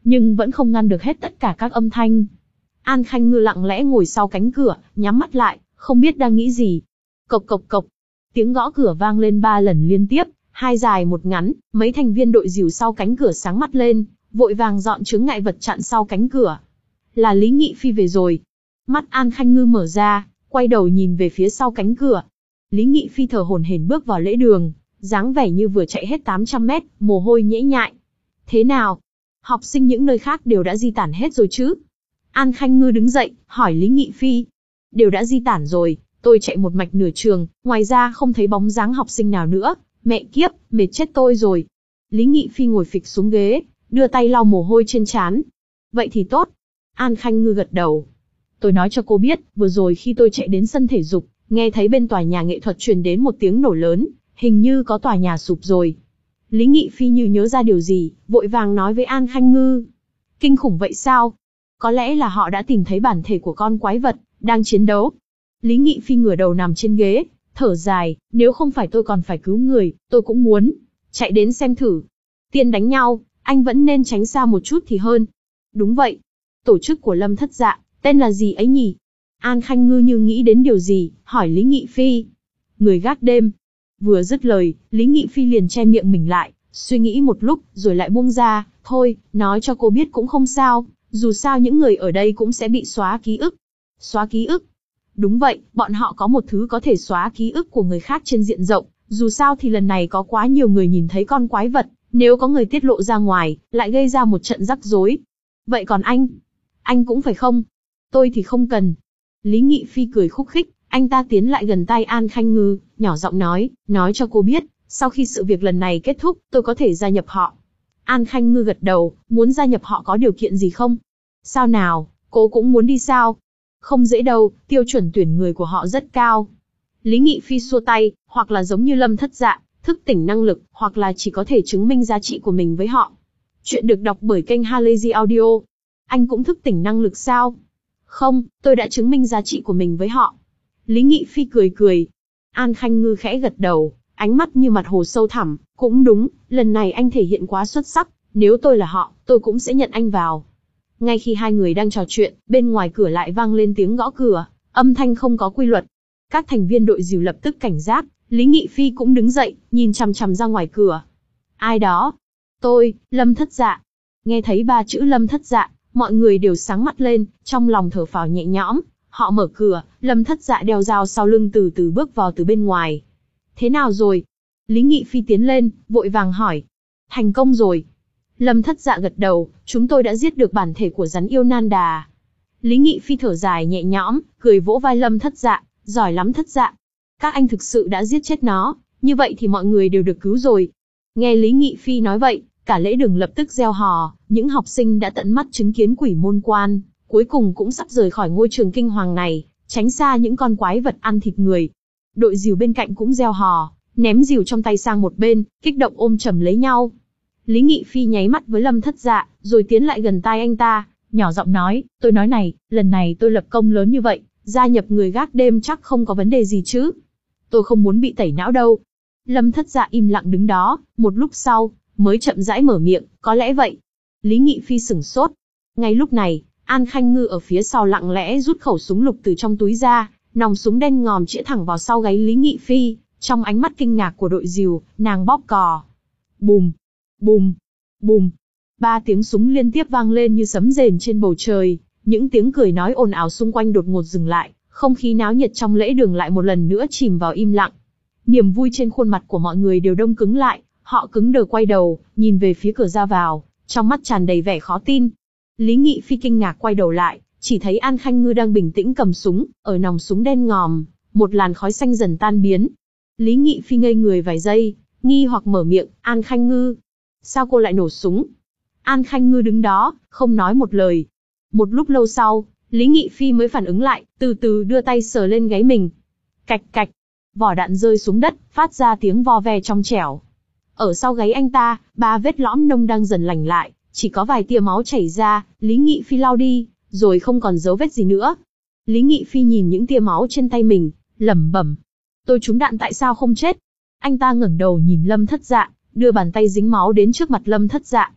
nhưng vẫn không ngăn được hết tất cả các âm thanh. An Khanh Ngư lặng lẽ ngồi sau cánh cửa, nhắm mắt lại, không biết đang nghĩ gì. Cộc cộc cộc, tiếng gõ cửa vang lên ba lần liên tiếp, hai dài một ngắn, mấy thành viên đội dìu sau cánh cửa sáng mắt lên, vội vàng dọn chướng ngại vật chặn sau cánh cửa. Là Lý Nghị Phi về rồi. Mắt An Khanh Ngư mở ra, quay đầu nhìn về phía sau cánh cửa. Lý Nghị Phi thở hổn hển bước vào lễ đường, dáng vẻ như vừa chạy hết tám trăm mét, mồ hôi nhễ nhại. Thế nào? Học sinh những nơi khác đều đã di tản hết rồi chứ? An Khanh Ngư đứng dậy, hỏi Lý Nghị Phi. Đều đã di tản rồi, tôi chạy một mạch nửa trường, ngoài ra không thấy bóng dáng học sinh nào nữa. Mẹ kiếp, mệt chết tôi rồi. Lý Nghị Phi ngồi phịch xuống ghế, đưa tay lau mồ hôi trên trán. Vậy thì tốt. An Khanh Ngư gật đầu. Tôi nói cho cô biết, vừa rồi khi tôi chạy đến sân thể dục, nghe thấy bên tòa nhà nghệ thuật truyền đến một tiếng nổ lớn, hình như có tòa nhà sụp rồi. Lý Nghị Phi như nhớ ra điều gì, vội vàng nói với An Khanh Ngư. Kinh khủng vậy sao? Có lẽ là họ đã tìm thấy bản thể của con quái vật, đang chiến đấu. Lý Nghị Phi ngửa đầu nằm trên ghế, thở dài, nếu không phải tôi còn phải cứu người, tôi cũng muốn chạy đến xem thử. Tiên đánh nhau, anh vẫn nên tránh xa một chút thì hơn. Đúng vậy. Tổ chức của Lâm Thất Dạ, tên là gì ấy nhỉ? An Khanh Ngư như nghĩ đến điều gì, hỏi Lý Nghị Phi. Người gác đêm. Vừa dứt lời, Lý Nghị Phi liền che miệng mình lại, suy nghĩ một lúc, rồi lại buông ra. Thôi, nói cho cô biết cũng không sao, dù sao những người ở đây cũng sẽ bị xóa ký ức. Xóa ký ức? Đúng vậy, bọn họ có một thứ có thể xóa ký ức của người khác trên diện rộng, dù sao thì lần này có quá nhiều người nhìn thấy con quái vật, nếu có người tiết lộ ra ngoài, lại gây ra một trận rắc rối. Vậy còn anh? Anh cũng phải không? Tôi thì không cần. Lý Nghị Phi cười khúc khích, anh ta tiến lại gần tay An Khanh Ngư, nhỏ giọng nói, nói cho cô biết, sau khi sự việc lần này kết thúc, tôi có thể gia nhập họ. An Khanh Ngư gật đầu, muốn gia nhập họ có điều kiện gì không? Sao nào, cô cũng muốn đi sao? Không dễ đâu, tiêu chuẩn tuyển người của họ rất cao. Lý Nghị Phi xua tay, hoặc là giống như Lâm Thất Dạ, thức tỉnh năng lực, hoặc là chỉ có thể chứng minh giá trị của mình với họ. Chuyện được đọc bởi kênh Halazy Audio. Anh cũng thức tỉnh năng lực sao? Không, tôi đã chứng minh giá trị của mình với họ. Lý Nghị Phi cười cười. An Khanh Ngư khẽ gật đầu, ánh mắt như mặt hồ sâu thẳm. Cũng đúng, lần này anh thể hiện quá xuất sắc, nếu tôi là họ, tôi cũng sẽ nhận anh vào. Ngay khi hai người đang trò chuyện, bên ngoài cửa lại vang lên tiếng gõ cửa, âm thanh không có quy luật. Các thành viên đội dìu lập tức cảnh giác, Lý Nghị Phi cũng đứng dậy, nhìn chằm chằm ra ngoài cửa. Ai đó? Tôi, Lâm Thất Dạ. Nghe thấy ba chữ Lâm Thất Dạ, mọi người đều sáng mắt lên, trong lòng thở phào nhẹ nhõm. Họ mở cửa, Lâm Thất Dạ đeo dao sau lưng từ từ bước vào từ bên ngoài. Thế nào rồi? Lý Nghị Phi tiến lên, vội vàng hỏi. Thành công rồi. Lâm Thất Dạ gật đầu, chúng tôi đã giết được bản thể của rắn yêu Nan Đà. Lý Nghị Phi thở dài nhẹ nhõm, cười vỗ vai Lâm Thất Dạ, giỏi lắm Thất Dạ. Các anh thực sự đã giết chết nó, như vậy thì mọi người đều được cứu rồi. Nghe Lý Nghị Phi nói vậy, cả lễ đường lập tức reo hò, những học sinh đã tận mắt chứng kiến quỷ môn quan, cuối cùng cũng sắp rời khỏi ngôi trường kinh hoàng này, tránh xa những con quái vật ăn thịt người. Đội dìu bên cạnh cũng reo hò, ném dìu trong tay sang một bên, kích động ôm chầm lấy nhau. Lý Nghị Phi nháy mắt với Lâm Thất Dạ, rồi tiến lại gần tai anh ta, nhỏ giọng nói, tôi nói này, lần này tôi lập công lớn như vậy, gia nhập người gác đêm chắc không có vấn đề gì chứ. Tôi không muốn bị tẩy não đâu. Lâm Thất Dạ im lặng đứng đó, một lúc sau, mới chậm rãi mở miệng, có lẽ vậy. Lý Nghị Phi sửng sốt. Ngay lúc này, An Khanh Ngư ở phía sau lặng lẽ rút khẩu súng lục từ trong túi ra, nòng súng đen ngòm chĩa thẳng vào sau gáy Lý Nghị Phi, trong ánh mắt kinh ngạc của đội dìu, nàng bóp cò. Bùm, bùm, bùm. Ba tiếng súng liên tiếp vang lên như sấm rền trên bầu trời, những tiếng cười nói ồn ào xung quanh đột ngột dừng lại, không khí náo nhiệt trong lễ đường lại một lần nữa chìm vào im lặng. Niềm vui trên khuôn mặt của mọi người đều đông cứng lại, họ cứng đờ quay đầu, nhìn về phía cửa ra vào, trong mắt tràn đầy vẻ khó tin. Lý Nghị Phi kinh ngạc quay đầu lại, chỉ thấy An Khanh Ngư đang bình tĩnh cầm súng, ở nòng súng đen ngòm, một làn khói xanh dần tan biến. Lý Nghị Phi ngây người vài giây, nghi hoặc mở miệng, An Khanh Ngư, sao cô lại nổ súng? An Khanh Ngư đứng đó, không nói một lời. Một lúc lâu sau, Lý Nghị Phi mới phản ứng lại, từ từ đưa tay sờ lên gáy mình. Cạch cạch, vỏ đạn rơi xuống đất, phát ra tiếng vo ve trong trẻo. Ở sau gáy anh ta, ba vết lõm nông đang dần lành lại, chỉ có vài tia máu chảy ra, Lý Nghị Phi lau đi, rồi không còn dấu vết gì nữa. Lý Nghị Phi nhìn những tia máu trên tay mình, lẩm bẩm. Tôi trúng đạn tại sao không chết? Anh ta ngẩng đầu nhìn Lâm Thất Dạ, đưa bàn tay dính máu đến trước mặt Lâm Thất Dạ.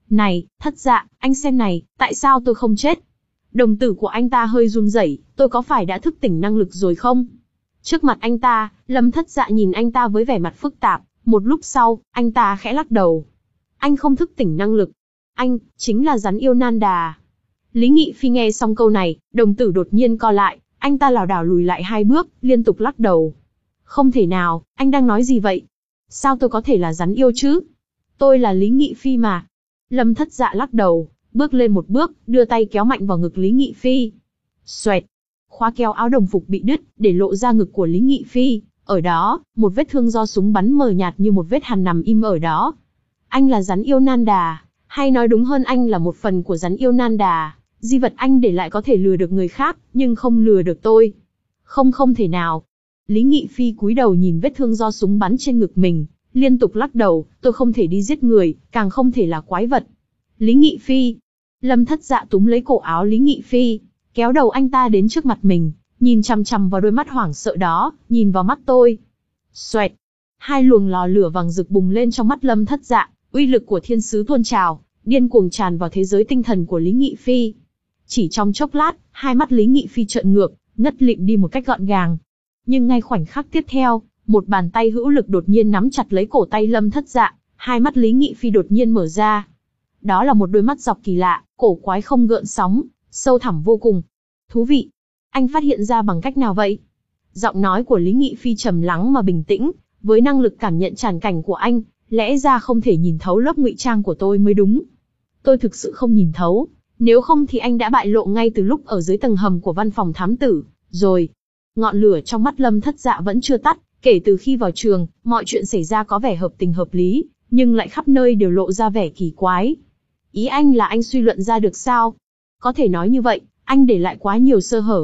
Này, Thất Dạ, anh xem này, tại sao tôi không chết? Đồng tử của anh ta hơi run rẩy, tôi có phải đã thức tỉnh năng lực rồi không? Trước mặt anh ta, Lâm Thất Dạ nhìn anh ta với vẻ mặt phức tạp, một lúc sau, anh ta khẽ lắc đầu. Anh không thức tỉnh năng lực. Anh, chính là rắn yêu nan đà. Lý Nghị Phi nghe xong câu này, đồng tử đột nhiên co lại, anh ta lảo đảo lùi lại hai bước, liên tục lắc đầu. Không thể nào, anh đang nói gì vậy? Sao tôi có thể là rắn yêu chứ? Tôi là Lý Nghị Phi mà. Lâm Thất Dạ lắc đầu, bước lên một bước, đưa tay kéo mạnh vào ngực Lý Nghị Phi. Xoẹt. Khóa kéo áo đồng phục bị đứt, để lộ ra ngực của Lý Nghị Phi. Ở đó, một vết thương do súng bắn mờ nhạt như một vết hằn nằm im ở đó. Anh là rắn yêu nan đà, hay nói đúng hơn anh là một phần của rắn yêu nan đà. Di vật anh để lại có thể lừa được người khác, nhưng không lừa được tôi. Không không thể nào. Lý Nghị Phi cúi đầu nhìn vết thương do súng bắn trên ngực mình, liên tục lắc đầu, tôi không thể đi giết người, càng không thể là quái vật. Lý Nghị Phi. Lâm Thất Dạ túm lấy cổ áo Lý Nghị Phi, kéo đầu anh ta đến trước mặt mình, nhìn chằm chằm vào đôi mắt hoảng sợ đó, nhìn vào mắt tôi. Xoẹt. Hai luồng lò lửa vàng rực bùng lên trong mắt Lâm Thất Dạ, uy lực của thiên sứ tuôn trào, điên cuồng tràn vào thế giới tinh thần của Lý Nghị Phi. Chỉ trong chốc lát, hai mắt Lý Nghị Phi trợn ngược, ngất lịm đi một cách gọn gàng. Nhưng ngay khoảnh khắc tiếp theo, một bàn tay hữu lực đột nhiên nắm chặt lấy cổ tay Lâm Thất Dạ, hai mắt Lý Nghị Phi đột nhiên mở ra. Đó là một đôi mắt dọc kỳ lạ, cổ quái không gợn sóng, sâu thẳm vô cùng. Thú vị. Anh phát hiện ra bằng cách nào vậy? Giọng nói của Lý Nghị Phi trầm lắng mà bình tĩnh, với năng lực cảm nhận tràn cảnh của anh, lẽ ra không thể nhìn thấu lớp ngụy trang của tôi mới đúng. Tôi thực sự không nhìn thấu, nếu không thì anh đã bại lộ ngay từ lúc ở dưới tầng hầm của văn phòng thám tử, rồi. Ngọn lửa trong mắt Lâm Thất Dạ vẫn chưa tắt, kể từ khi vào trường, mọi chuyện xảy ra có vẻ hợp tình hợp lý, nhưng lại khắp nơi đều lộ ra vẻ kỳ quái. Ý anh là anh suy luận ra được sao? Có thể nói như vậy, anh để lại quá nhiều sơ hở.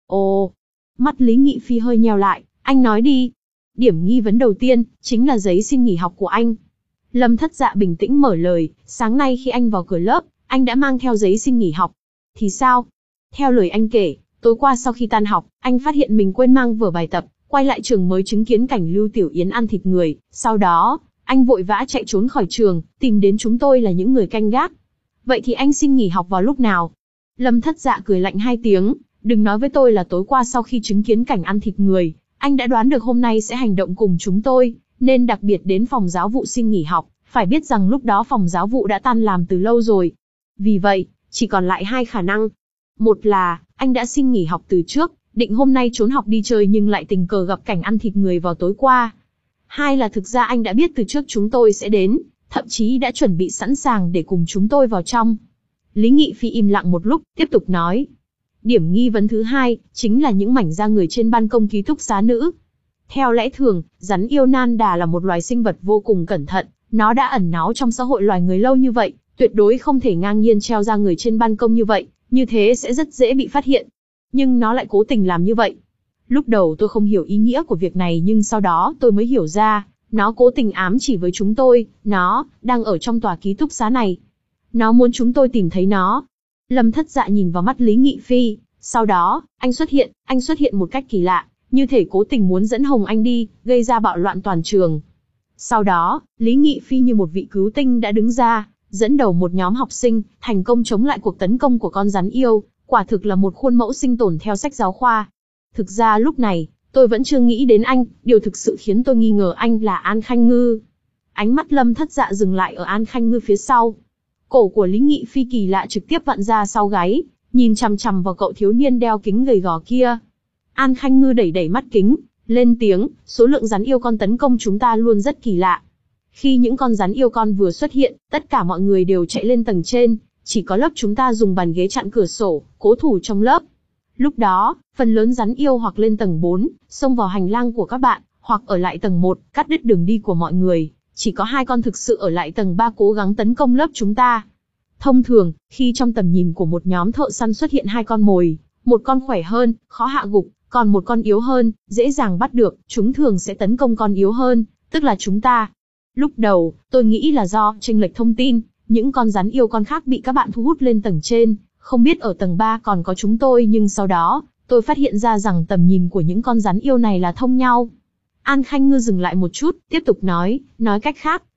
Ồ, mắt Lý Nghị Phi hơi nheo lại, anh nói đi. Điểm nghi vấn đầu tiên, chính là giấy xin nghỉ học của anh. Lâm Thất Dạ bình tĩnh mở lời, sáng nay khi anh vào cửa lớp, anh đã mang theo giấy xin nghỉ học. Thì sao? Theo lời anh kể, tối qua sau khi tan học, anh phát hiện mình quên mang vở bài tập, quay lại trường mới chứng kiến cảnh Lưu Tiểu Yến ăn thịt người, sau đó, anh vội vã chạy trốn khỏi trường, tìm đến chúng tôi là những người canh gác. Vậy thì anh xin nghỉ học vào lúc nào? Lâm Thất Dạ cười lạnh hai tiếng, đừng nói với tôi là tối qua sau khi chứng kiến cảnh ăn thịt người, anh đã đoán được hôm nay sẽ hành động cùng chúng tôi, nên đặc biệt đến phòng giáo vụ xin nghỉ học, phải biết rằng lúc đó phòng giáo vụ đã tan làm từ lâu rồi. Vì vậy, chỉ còn lại hai khả năng. Một là, anh đã xin nghỉ học từ trước, định hôm nay trốn học đi chơi nhưng lại tình cờ gặp cảnh ăn thịt người vào tối qua. Hai là thực ra anh đã biết từ trước chúng tôi sẽ đến, thậm chí đã chuẩn bị sẵn sàng để cùng chúng tôi vào trong. Lý Nghị Phi im lặng một lúc, tiếp tục nói. Điểm nghi vấn thứ hai, chính là những mảnh da người trên ban công ký túc xá nữ. Theo lẽ thường, rắn yêu nan đà là một loài sinh vật vô cùng cẩn thận, nó đã ẩn náu trong xã hội loài người lâu như vậy, tuyệt đối không thể ngang nhiên treo ra người trên ban công như vậy, như thế sẽ rất dễ bị phát hiện. Nhưng nó lại cố tình làm như vậy. Lúc đầu tôi không hiểu ý nghĩa của việc này nhưng sau đó tôi mới hiểu ra, nó cố tình ám chỉ với chúng tôi, nó đang ở trong tòa ký túc xá này. Nó muốn chúng tôi tìm thấy nó. Lâm Thất Dạ nhìn vào mắt Lý Nghị Phi, sau đó, anh xuất hiện, anh xuất hiện một cách kỳ lạ, như thể cố tình muốn dẫn Hồng Anh đi, gây ra bạo loạn toàn trường. Sau đó, Lý Nghị Phi như một vị cứu tinh đã đứng ra, dẫn đầu một nhóm học sinh, thành công chống lại cuộc tấn công của con rắn yêu, quả thực là một khuôn mẫu sinh tồn theo sách giáo khoa. Thực ra lúc này, tôi vẫn chưa nghĩ đến anh, điều thực sự khiến tôi nghi ngờ anh là An Khanh Ngư. Ánh mắt Lâm Thất Dạ dừng lại ở An Khanh Ngư phía sau. Cổ của Lý Nghị Phi kỳ lạ trực tiếp vặn ra sau gáy, nhìn chằm chằm vào cậu thiếu niên đeo kính gầy gò kia. An Khanh Ngư đẩy đẩy mắt kính, lên tiếng, số lượng rắn yêu con tấn công chúng ta luôn rất kỳ lạ. Khi những con rắn yêu con vừa xuất hiện, tất cả mọi người đều chạy lên tầng trên, chỉ có lớp chúng ta dùng bàn ghế chặn cửa sổ, cố thủ trong lớp. Lúc đó, phần lớn rắn yêu hoặc lên tầng bốn, xông vào hành lang của các bạn, hoặc ở lại tầng một, cắt đứt đường đi của mọi người. Chỉ có hai con thực sự ở lại tầng ba cố gắng tấn công lớp chúng ta. Thông thường, khi trong tầm nhìn của một nhóm thợ săn xuất hiện hai con mồi, một con khỏe hơn, khó hạ gục, còn một con yếu hơn, dễ dàng bắt được, chúng thường sẽ tấn công con yếu hơn, tức là chúng ta. Lúc đầu, tôi nghĩ là do chênh lệch thông tin, những con rắn yêu con khác bị các bạn thu hút lên tầng trên, không biết ở tầng ba còn có chúng tôi, nhưng sau đó, tôi phát hiện ra rằng tầm nhìn của những con rắn yêu này là thông nhau. An Khanh Ngư dừng lại một chút, tiếp tục nói, nói cách khác,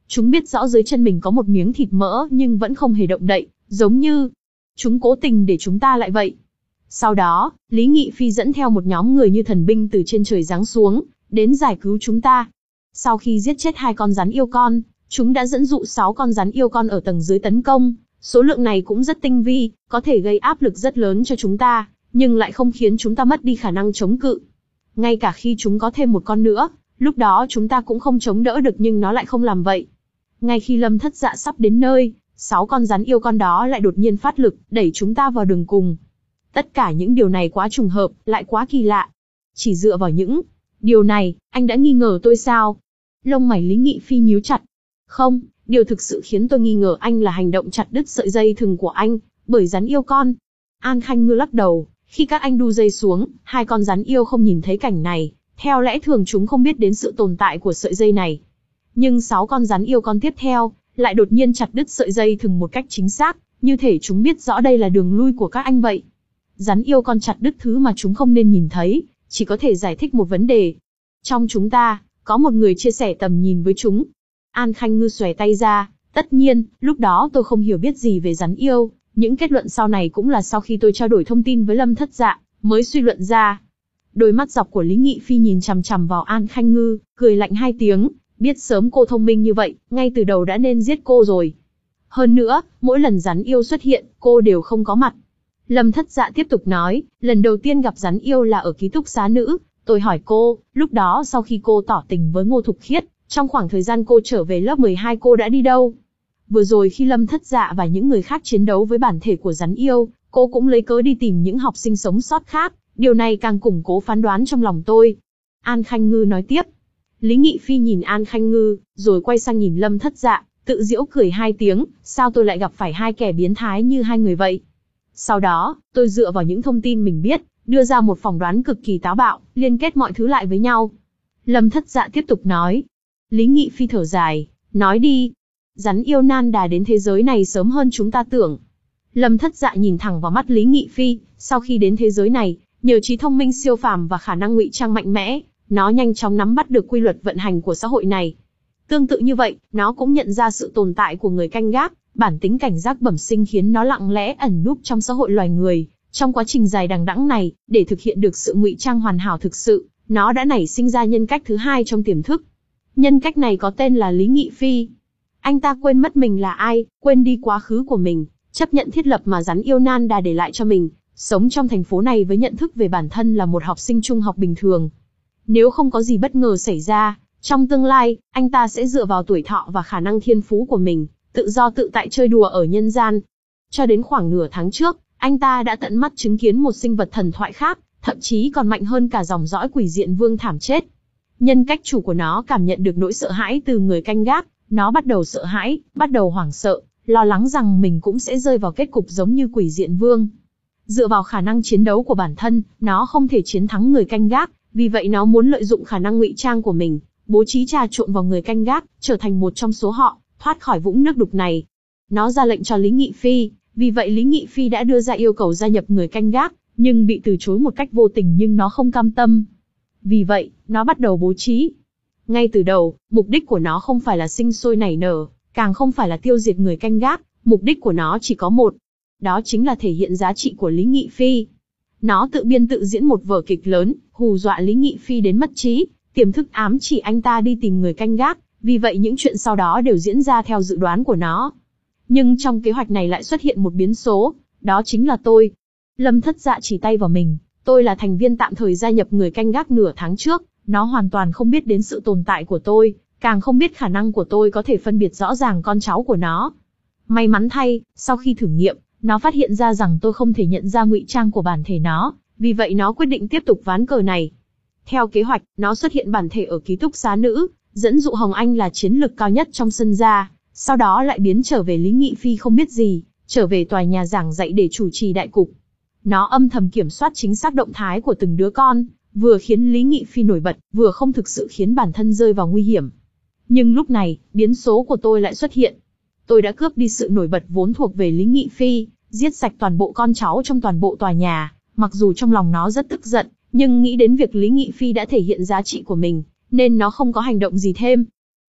Chúng biết rõ dưới chân mình có một miếng thịt mỡ nhưng vẫn không hề động đậy, giống như chúng cố tình để chúng ta lại vậy. Sau đó, Lý Nghị Phi dẫn theo một nhóm người như thần binh từ trên trời giáng xuống, đến giải cứu chúng ta. Sau khi giết chết hai con rắn yêu con, chúng đã dẫn dụ sáu con rắn yêu con ở tầng dưới tấn công. Số lượng này cũng rất tinh vi, có thể gây áp lực rất lớn cho chúng ta, nhưng lại không khiến chúng ta mất đi khả năng chống cự. Ngay cả khi chúng có thêm một con nữa, lúc đó chúng ta cũng không chống đỡ được nhưng nó lại không làm vậy. Ngay khi Lâm Thất Dạ sắp đến nơi, sáu con rắn yêu con đó lại đột nhiên phát lực, đẩy chúng ta vào đường cùng. Tất cả những điều này quá trùng hợp, lại quá kỳ lạ. Chỉ dựa vào những điều này, anh đã nghi ngờ tôi sao? Lông mày Lý Nghị Phi nhíu chặt. Không, điều thực sự khiến tôi nghi ngờ anh là hành động chặt đứt sợi dây thừng của anh, bởi rắn yêu con. An Khanh Ngư lắc đầu, khi các anh đu dây xuống, hai con rắn yêu không nhìn thấy cảnh này, theo lẽ thường chúng không biết đến sự tồn tại của sợi dây này. Nhưng sáu con rắn yêu con tiếp theo, lại đột nhiên chặt đứt sợi dây thừng một cách chính xác, như thể chúng biết rõ đây là đường lui của các anh vậy. Rắn yêu con chặt đứt thứ mà chúng không nên nhìn thấy, chỉ có thể giải thích một vấn đề. Trong chúng ta, có một người chia sẻ tầm nhìn với chúng. An Khanh Ngư xòe tay ra, tất nhiên, lúc đó tôi không hiểu biết gì về rắn yêu, những kết luận sau này cũng là sau khi tôi trao đổi thông tin với Lâm Thất Dạ, mới suy luận ra. Đôi mắt dọc của Lý Nghị Phi nhìn chằm chằm vào An Khanh Ngư, cười lạnh hai tiếng, biết sớm cô thông minh như vậy, ngay từ đầu đã nên giết cô rồi. Hơn nữa, mỗi lần rắn yêu xuất hiện, cô đều không có mặt. Lâm Thất Dạ tiếp tục nói, lần đầu tiên gặp rắn yêu là ở ký túc xá nữ, tôi hỏi cô, lúc đó sau khi cô tỏ tình với Ngô Thục Khiết, trong khoảng thời gian cô trở về lớp mười hai cô đã đi đâu? Vừa rồi khi Lâm Thất Dạ và những người khác chiến đấu với bản thể của rắn yêu, cô cũng lấy cớ đi tìm những học sinh sống sót khác, điều này càng củng cố phán đoán trong lòng tôi. An Khanh Ngư nói tiếp. Lý Nghị Phi nhìn An Khanh Ngư, rồi quay sang nhìn Lâm Thất Dạ, tự giễu cười hai tiếng, sao tôi lại gặp phải hai kẻ biến thái như hai người vậy? Sau đó, tôi dựa vào những thông tin mình biết, đưa ra một phỏng đoán cực kỳ táo bạo, liên kết mọi thứ lại với nhau. Lâm Thất Dạ tiếp tục nói. Lý Nghị Phi thở dài, nói đi. Rắn yêu nan đà đến thế giới này sớm hơn chúng ta tưởng. Lâm Thất Dạ nhìn thẳng vào mắt Lý Nghị Phi, sau khi đến thế giới này, nhờ trí thông minh siêu phàm và khả năng ngụy trang mạnh mẽ, nó nhanh chóng nắm bắt được quy luật vận hành của xã hội này. Tương tự như vậy, nó cũng nhận ra sự tồn tại của người canh gác, bản tính cảnh giác bẩm sinh khiến nó lặng lẽ ẩn núp trong xã hội loài người. Trong quá trình dài đằng đẵng này, để thực hiện được sự ngụy trang hoàn hảo thực sự, nó đã nảy sinh ra nhân cách thứ hai trong tiềm thức. Nhân cách này có tên là Lý Nghị Phi. Anh ta quên mất mình là ai, quên đi quá khứ của mình, chấp nhận thiết lập mà rắn yêu nan đà để lại cho mình, sống trong thành phố này với nhận thức về bản thân là một học sinh trung học bình thường. Nếu không có gì bất ngờ xảy ra, trong tương lai, anh ta sẽ dựa vào tuổi thọ và khả năng thiên phú của mình, tự do tự tại chơi đùa ở nhân gian. Cho đến khoảng nửa tháng trước, anh ta đã tận mắt chứng kiến một sinh vật thần thoại khác, thậm chí còn mạnh hơn cả dòng dõi Quỷ Diện Vương thảm chết. Nhân cách chủ của nó cảm nhận được nỗi sợ hãi từ người canh gác, nó bắt đầu sợ hãi, bắt đầu hoảng sợ, lo lắng rằng mình cũng sẽ rơi vào kết cục giống như Quỷ Diện Vương. Dựa vào khả năng chiến đấu của bản thân, nó không thể chiến thắng người canh gác, vì vậy nó muốn lợi dụng khả năng ngụy trang của mình, bố trí trà trộn vào người canh gác, trở thành một trong số họ, thoát khỏi vũng nước đục này. Nó ra lệnh cho Lý Nghị Phi, vì vậy Lý Nghị Phi đã đưa ra yêu cầu gia nhập người canh gác, nhưng bị từ chối một cách vô tình nhưng nó không cam tâm. Vì vậy, nó bắt đầu bố trí. Ngay từ đầu, mục đích của nó không phải là sinh sôi nảy nở, càng không phải là tiêu diệt người canh gác, mục đích của nó chỉ có một. Đó chính là thể hiện giá trị của Lý Nghị Phi. Nó tự biên tự diễn một vở kịch lớn, hù dọa Lý Nghị Phi đến mất trí, tiềm thức ám chỉ anh ta đi tìm người canh gác, vì vậy những chuyện sau đó đều diễn ra theo dự đoán của nó. Nhưng trong kế hoạch này lại xuất hiện một biến số, đó chính là tôi. Lâm Thất Dạ chỉ tay vào mình, tôi là thành viên tạm thời gia nhập người canh gác nửa tháng trước, nó hoàn toàn không biết đến sự tồn tại của tôi, càng không biết khả năng của tôi có thể phân biệt rõ ràng con cháu của nó. May mắn thay, sau khi thử nghiệm, nó phát hiện ra rằng tôi không thể nhận ra ngụy trang của bản thể nó, vì vậy nó quyết định tiếp tục ván cờ này. Theo kế hoạch, nó xuất hiện bản thể ở ký túc xá nữ, dẫn dụ Hồng Anh là chiến lực cao nhất trong sân ra, sau đó lại biến trở về Lý Nghị Phi không biết gì, trở về tòa nhà giảng dạy để chủ trì đại cục. Nó âm thầm kiểm soát chính xác động thái của từng đứa con, vừa khiến Lý Nghị Phi nổi bật, vừa không thực sự khiến bản thân rơi vào nguy hiểm. Nhưng lúc này, biến số của tôi lại xuất hiện. Tôi đã cướp đi sự nổi bật vốn thuộc về Lý Nghị Phi, giết sạch toàn bộ con cháu trong toàn bộ tòa nhà, mặc dù trong lòng nó rất tức giận, nhưng nghĩ đến việc Lý Nghị Phi đã thể hiện giá trị của mình, nên nó không có hành động gì thêm.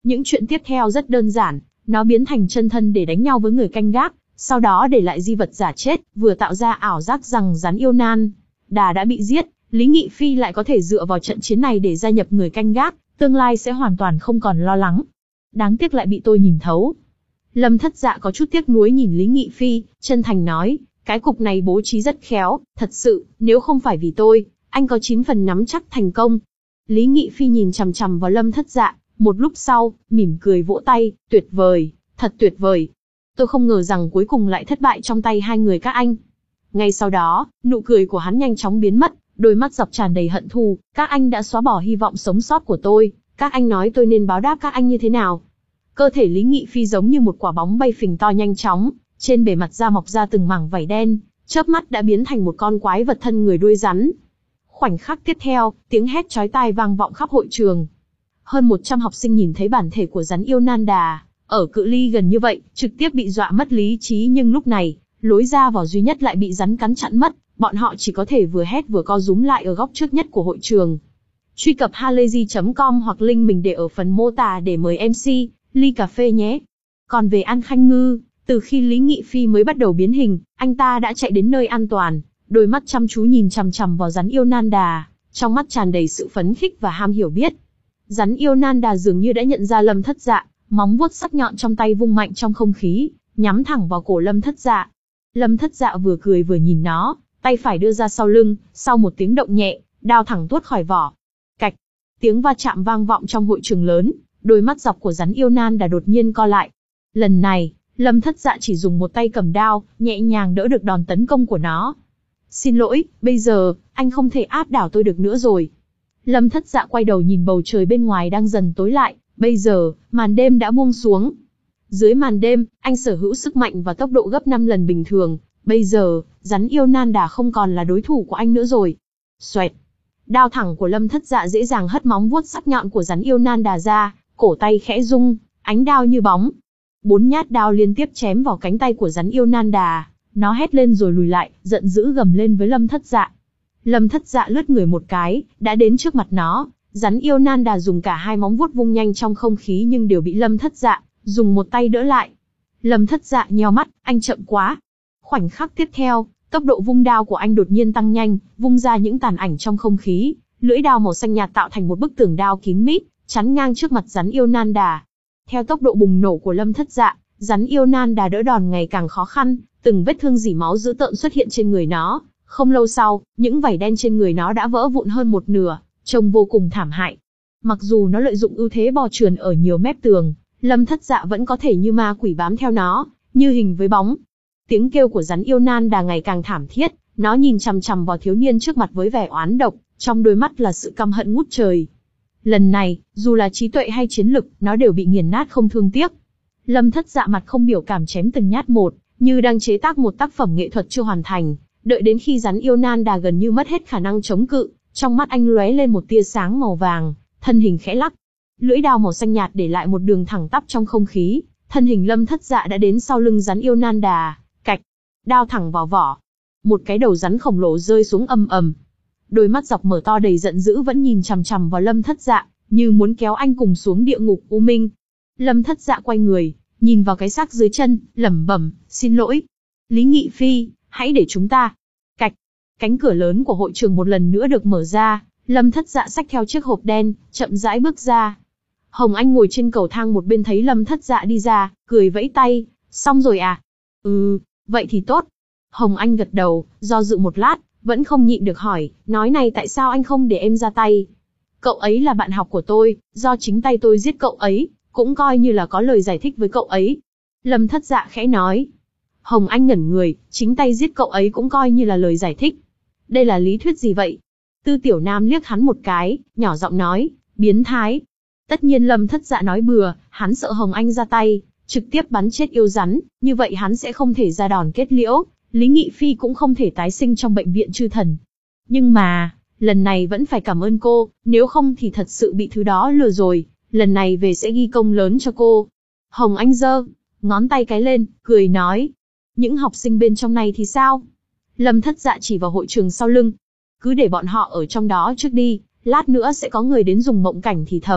Những chuyện tiếp theo rất đơn giản, nó biến thành chân thân để đánh nhau với người canh gác, sau đó để lại di vật giả chết, vừa tạo ra ảo giác rằng rắn yêu nan đà đã bị giết, Lý Nghị Phi lại có thể dựa vào trận chiến này để gia nhập người canh gác, tương lai sẽ hoàn toàn không còn lo lắng. Đáng tiếc lại bị tôi nhìn thấu. Lâm Thất Dạ có chút tiếc nuối nhìn Lý Nghị Phi, chân thành nói, cái cục này bố trí rất khéo, thật sự, nếu không phải vì tôi, anh có chín phần nắm chắc thành công. Lý Nghị Phi nhìn chằm chằm vào Lâm Thất Dạ, một lúc sau, mỉm cười vỗ tay, tuyệt vời, thật tuyệt vời. Tôi không ngờ rằng cuối cùng lại thất bại trong tay hai người các anh. Ngay sau đó, nụ cười của hắn nhanh chóng biến mất, đôi mắt dọc tràn đầy hận thù, các anh đã xóa bỏ hy vọng sống sót của tôi, các anh nói tôi nên báo đáp các anh như thế nào? Cơ thể Lý Nghị Phi giống như một quả bóng bay phình to nhanh chóng, trên bề mặt da mọc ra từng mảng vảy đen, chớp mắt đã biến thành một con quái vật thân người đuôi rắn. Khoảnh khắc tiếp theo, tiếng hét chói tai vang vọng khắp hội trường. Hơn một trăm học sinh nhìn thấy bản thể của rắn yêu nan đà, ở cự ly gần như vậy, trực tiếp bị dọa mất lý trí, nhưng lúc này, lối ra vào duy nhất lại bị rắn cắn chặn mất, bọn họ chỉ có thể vừa hét vừa co rúm lại ở góc trước nhất của hội trường. Truy cập halayzi chấm com hoặc link mình để ở phần mô tả để mời em xê, ly cà phê nhé. Còn về An Khanh Ngư, từ khi Lý Nghị Phi mới bắt đầu biến hình, anh ta đã chạy đến nơi an toàn, đôi mắt chăm chú nhìn chằm chằm vào rắn yêu nan đà, trong mắt tràn đầy sự phấn khích và ham hiểu biết. Rắn yêu nan đà dường như đã nhận ra Lâm Thất Dạ, móng vuốt sắc nhọn trong tay vung mạnh trong không khí, nhắm thẳng vào cổ Lâm Thất Dạ. Lâm Thất Dạ vừa cười vừa nhìn nó, tay phải đưa ra sau lưng, sau một tiếng động nhẹ, đao thẳng tuốt khỏi vỏ. Cạch, tiếng va chạm vang vọng trong hội trường lớn, đôi mắt dọc của rắn yêu nan đà đột nhiên co lại. Lần này, Lâm Thất Dạ chỉ dùng một tay cầm đao, nhẹ nhàng đỡ được đòn tấn công của nó. Xin lỗi, bây giờ, anh không thể áp đảo tôi được nữa rồi. Lâm Thất Dạ quay đầu nhìn bầu trời bên ngoài đang dần tối lại, bây giờ, màn đêm đã buông xuống. Dưới màn đêm, anh sở hữu sức mạnh và tốc độ gấp năm lần bình thường, bây giờ, rắn yêu nan đà không còn là đối thủ của anh nữa rồi. Xoẹt. Đao thẳng của Lâm Thất Dạ dễ dàng hất móng vuốt sắc nhọn của rắn yêu nan đà ra, cổ tay khẽ rung, ánh đao như bóng. Bốn nhát đao liên tiếp chém vào cánh tay của rắn yêu nan đà, nó hét lên rồi lùi lại, giận dữ gầm lên với Lâm Thất Dạ. Lâm Thất Dạ lướt người một cái, đã đến trước mặt nó, rắn yêu nan đà dùng cả hai móng vuốt vung nhanh trong không khí nhưng đều bị Lâm Thất Dạ dùng một tay đỡ lại. Lâm Thất Dạ nheo mắt, anh chậm quá. Khoảnh khắc tiếp theo, tốc độ vung đao của anh đột nhiên tăng nhanh, vung ra những tàn ảnh trong không khí, lưỡi đao màu xanh nhạt tạo thành một bức tường đao kín mít, chắn ngang trước mặt rắn yêu nan đà. Theo tốc độ bùng nổ của Lâm Thất Dạ, rắn yêu nan đà đỡ đòn ngày càng khó khăn, từng vết thương rỉ máu dữ tợn xuất hiện trên người nó. Không lâu sau, những vảy đen trên người nó đã vỡ vụn hơn một nửa, trông vô cùng thảm hại. Mặc dù nó lợi dụng ưu thế bò trườn ở nhiều mép tường, Lâm Thất Dạ vẫn có thể như ma quỷ bám theo nó, như hình với bóng. Tiếng kêu của rắn yêu nan đà ngày càng thảm thiết, nó nhìn chằm chằm vào thiếu niên trước mặt với vẻ oán độc, trong đôi mắt là sự căm hận ngút trời. Lần này, dù là trí tuệ hay chiến lực, nó đều bị nghiền nát không thương tiếc. Lâm Thất Dạ mặt không biểu cảm chém từng nhát một, như đang chế tác một tác phẩm nghệ thuật chưa hoàn thành. Đợi đến khi rắn yêu nan đà gần như mất hết khả năng chống cự, trong mắt anh lóe lên một tia sáng màu vàng, thân hình khẽ lắc. Lưỡi đao màu xanh nhạt để lại một đường thẳng tắp trong không khí, thân hình Lâm Thất Dạ đã đến sau lưng rắn yêu nan đà, cạch, đao thẳng vào vỏ. Một cái đầu rắn khổng lồ rơi xuống ầm ầm. Đôi mắt dọc mở to đầy giận dữ vẫn nhìn chằm chằm vào Lâm Thất Dạ, như muốn kéo anh cùng xuống địa ngục u minh. Lâm Thất Dạ quay người, nhìn vào cái xác dưới chân, lẩm bẩm, xin lỗi. Lý Nghị Phi, hãy để chúng ta. Cạch, cánh cửa lớn của hội trường một lần nữa được mở ra, Lâm Thất Dạ xách theo chiếc hộp đen, chậm rãi bước ra. Hồng Anh ngồi trên cầu thang một bên thấy Lâm Thất Dạ đi ra, cười vẫy tay, xong rồi à? Ừ, vậy thì tốt. Hồng Anh gật đầu, do dự một lát, vẫn không nhịn được hỏi, nói này tại sao anh không để em ra tay? Cậu ấy là bạn học của tôi, do chính tay tôi giết cậu ấy, cũng coi như là có lời giải thích với cậu ấy. Lâm Thất Dạ khẽ nói. Hồng Anh ngẩn người, chính tay giết cậu ấy cũng coi như là lời giải thích. Đây là lý thuyết gì vậy? Tư Tiểu Nam liếc hắn một cái, nhỏ giọng nói, biến thái. Tất nhiên Lâm Thất Dạ nói bừa, hắn sợ Hồng Anh ra tay, trực tiếp bắn chết yêu rắn, như vậy hắn sẽ không thể ra đòn kết liễu, Lý Nghị Phi cũng không thể tái sinh trong bệnh viện chư thần. Nhưng mà, lần này vẫn phải cảm ơn cô, nếu không thì thật sự bị thứ đó lừa rồi, lần này về sẽ ghi công lớn cho cô. Hồng Anh giơ ngón tay cái lên, cười nói. Những học sinh bên trong này thì sao? Lâm Thất Dạ chỉ vào hội trường sau lưng. Cứ để bọn họ ở trong đó trước đi, lát nữa sẽ có người đến dùng mộng cảnh thì thầm,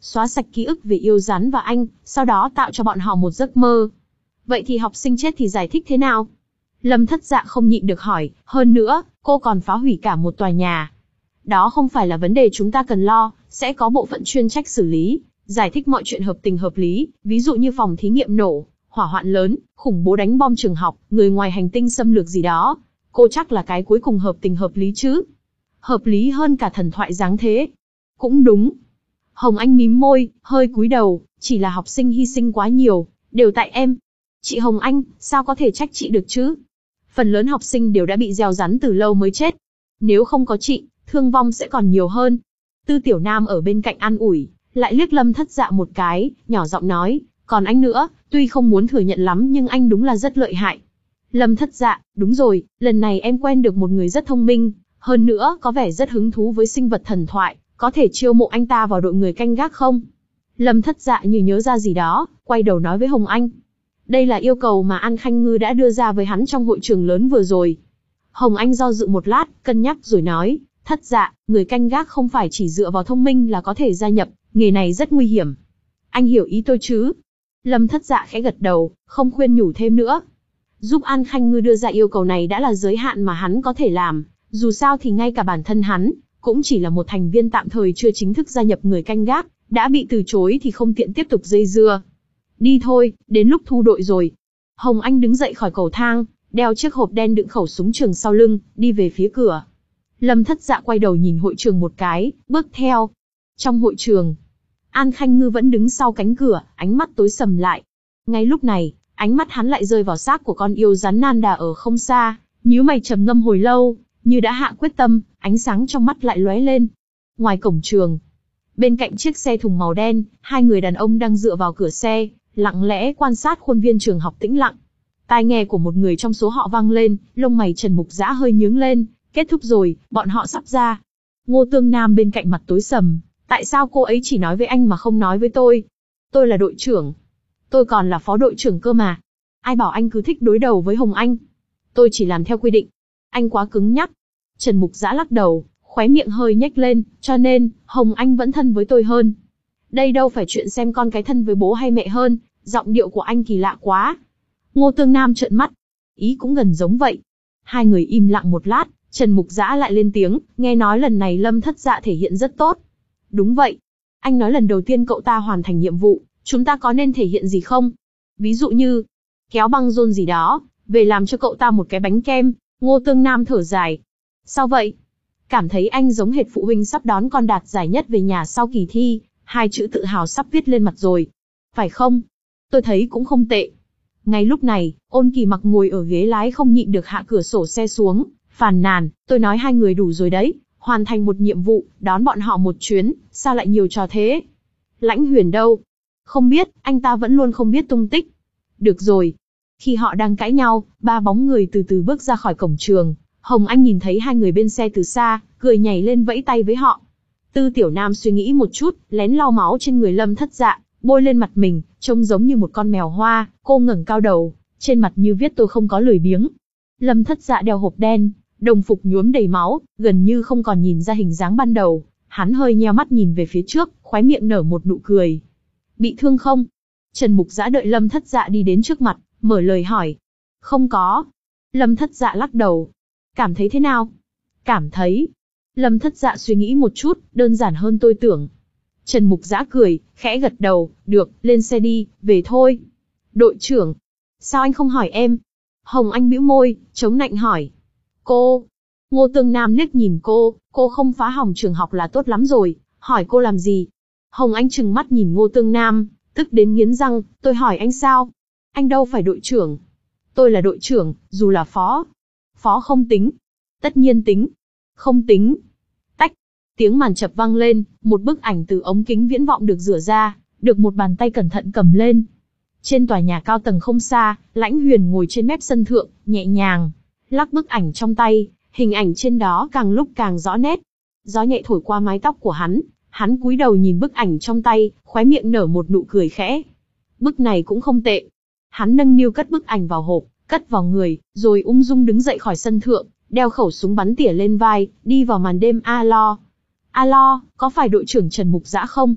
xóa sạch ký ức về yêu rắn và anh, sau đó tạo cho bọn họ một giấc mơ. Vậy thì học sinh chết thì giải thích thế nào? Lâm Thất Dạ không nhịn được hỏi, hơn nữa, cô còn phá hủy cả một tòa nhà. Đó không phải là vấn đề chúng ta cần lo, sẽ có bộ phận chuyên trách xử lý, giải thích mọi chuyện hợp tình hợp lý, ví dụ như phòng thí nghiệm nổ, hỏa hoạn lớn, khủng bố đánh bom trường học, người ngoài hành tinh xâm lược gì đó. Cô chắc là cái cuối cùng hợp tình hợp lý chứ? Hợp lý hơn cả thần thoại dáng thế. Cũng đúng. Hồng Anh mím môi, hơi cúi đầu, chỉ là học sinh hy sinh quá nhiều, đều tại em. Chị Hồng Anh, sao có thể trách chị được chứ? Phần lớn học sinh đều đã bị gieo rắn từ lâu mới chết. Nếu không có chị, thương vong sẽ còn nhiều hơn. Tư Tiểu Nam ở bên cạnh an ủi, lại liếc Lâm Thất Dạ một cái, nhỏ giọng nói, còn anh nữa, tuy không muốn thừa nhận lắm nhưng anh đúng là rất lợi hại. Lâm Thất Dạ, đúng rồi, lần này em quen được một người rất thông minh, hơn nữa có vẻ rất hứng thú với sinh vật thần thoại, có thể chiêu mộ anh ta vào đội người canh gác không? Lâm Thất Dạ như nhớ ra gì đó, quay đầu nói với Hồng Anh. Đây là yêu cầu mà An Khanh Ngư đã đưa ra với hắn trong hội trường lớn vừa rồi. Hồng Anh do dự một lát, cân nhắc rồi nói, Thất Dạ, người canh gác không phải chỉ dựa vào thông minh là có thể gia nhập, nghề này rất nguy hiểm. Anh hiểu ý tôi chứ? Lâm Thất Dạ khẽ gật đầu, không khuyên nhủ thêm nữa. Giúp An Khanh Ngư đưa ra yêu cầu này đã là giới hạn mà hắn có thể làm, dù sao thì ngay cả bản thân hắn, cũng chỉ là một thành viên tạm thời chưa chính thức gia nhập người canh gác, đã bị từ chối thì không tiện tiếp tục dây dưa. Đi thôi, đến lúc thu đội rồi. Hồng Anh đứng dậy khỏi cầu thang, đeo chiếc hộp đen đựng khẩu súng trường sau lưng, đi về phía cửa. Lâm Thất Dạ quay đầu nhìn hội trường một cái, bước theo. Trong hội trường, An Khanh Ngư vẫn đứng sau cánh cửa, ánh mắt tối sầm lại. Ngay lúc này, ánh mắt hắn lại rơi vào xác của con yêu rắn nan đà ở không xa, nhíu mày trầm ngâm hồi lâu, như đã hạ quyết tâm, ánh sáng trong mắt lại lóe lên. Ngoài cổng trường, bên cạnh chiếc xe thùng màu đen, hai người đàn ông đang dựa vào cửa xe, lặng lẽ quan sát khuôn viên trường học tĩnh lặng. Tai nghe của một người trong số họ vang lên, lông mày Trần Mục Dã hơi nhướng lên, kết thúc rồi, bọn họ sắp ra. Ngô Tương Nam bên cạnh mặt tối sầm, tại sao cô ấy chỉ nói với anh mà không nói với tôi? Tôi là đội trưởng. Tôi còn là phó đội trưởng cơ mà. Ai bảo anh cứ thích đối đầu với Hồng Anh? Tôi chỉ làm theo quy định. Anh quá cứng nhắc. Trần Mục Dã lắc đầu, khóe miệng hơi nhếch lên, cho nên, Hồng Anh vẫn thân với tôi hơn. Đây đâu phải chuyện xem con cái thân với bố hay mẹ hơn, giọng điệu của anh kỳ lạ quá. Ngô Tương Nam trợn mắt. Ý cũng gần giống vậy. Hai người im lặng một lát, Trần Mục Dã lại lên tiếng, nghe nói lần này Lâm Thất Dạ thể hiện rất tốt. Đúng vậy. Anh nói lần đầu tiên cậu ta hoàn thành nhiệm vụ, chúng ta có nên thể hiện gì không? Ví dụ như, kéo băng rôn gì đó, về làm cho cậu ta một cái bánh kem. Ngô Tương Nam thở dài. Sao vậy? Cảm thấy anh giống hệt phụ huynh sắp đón con đạt giải nhất về nhà sau kỳ thi, hai chữ tự hào sắp viết lên mặt rồi. Phải không? Tôi thấy cũng không tệ. Ngay lúc này, Ôn Kỳ Mặc ngồi ở ghế lái không nhịn được hạ cửa sổ xe xuống, phàn nàn, tôi nói hai người đủ rồi đấy, hoàn thành một nhiệm vụ, đón bọn họ một chuyến, sao lại nhiều trò thế? Lãnh Huyền đâu? Không biết, anh ta vẫn luôn không biết tung tích. Được rồi. Khi họ đang cãi nhau, ba bóng người từ từ bước ra khỏi cổng trường. Hồng Anh nhìn thấy hai người bên xe từ xa, cười nhảy lên vẫy tay với họ. Tư Tiểu Nam suy nghĩ một chút, lén lau máu trên người Lâm Thất Dạ, bôi lên mặt mình, trông giống như một con mèo hoa. Cô ngẩng cao đầu, trên mặt như viết tôi không có lười biếng. Lâm Thất Dạ đeo hộp đen, đồng phục nhuốm đầy máu, gần như không còn nhìn ra hình dáng ban đầu. Hắn hơi nheo mắt nhìn về phía trước, khóe miệng nở một nụ cười. Bị thương không? Trần Mục Dã đợi Lâm Thất Dạ đi đến trước mặt, mở lời hỏi. Không có. Lâm Thất Dạ lắc đầu. Cảm thấy thế nào? Cảm thấy. Lâm Thất Dạ suy nghĩ một chút, đơn giản hơn tôi tưởng. Trần Mục Dã cười, khẽ gật đầu, được, lên xe đi, về thôi. Đội trưởng. Sao anh không hỏi em? Hồng Anh bĩu môi, chống nạnh hỏi. Cô. Ngô Tương Nam liếc nhìn cô, cô không phá hỏng trường học là tốt lắm rồi, hỏi cô làm gì? Hồng Anh trừng mắt nhìn Ngô Tương Nam, tức đến nghiến răng, tôi hỏi anh sao? Anh đâu phải đội trưởng. Tôi là đội trưởng, dù là phó. Phó không tính. Tất nhiên tính. Không tính. Tách. Tiếng màn chập vang lên, một bức ảnh từ ống kính viễn vọng được rửa ra, được một bàn tay cẩn thận cầm lên. Trên tòa nhà cao tầng không xa, Lãnh Huyền ngồi trên mép sân thượng, nhẹ nhàng lắc bức ảnh trong tay, hình ảnh trên đó càng lúc càng rõ nét. Gió nhẹ thổi qua mái tóc của hắn, hắn cúi đầu nhìn bức ảnh trong tay, khóe miệng nở một nụ cười khẽ. Bức này cũng không tệ. Hắn nâng niu cất bức ảnh vào hộp, cất vào người, rồi ung dung đứng dậy khỏi sân thượng, đeo khẩu súng bắn tỉa lên vai, đi vào màn đêm. Alo, alo, có phải đội trưởng Trần Mục Dã không?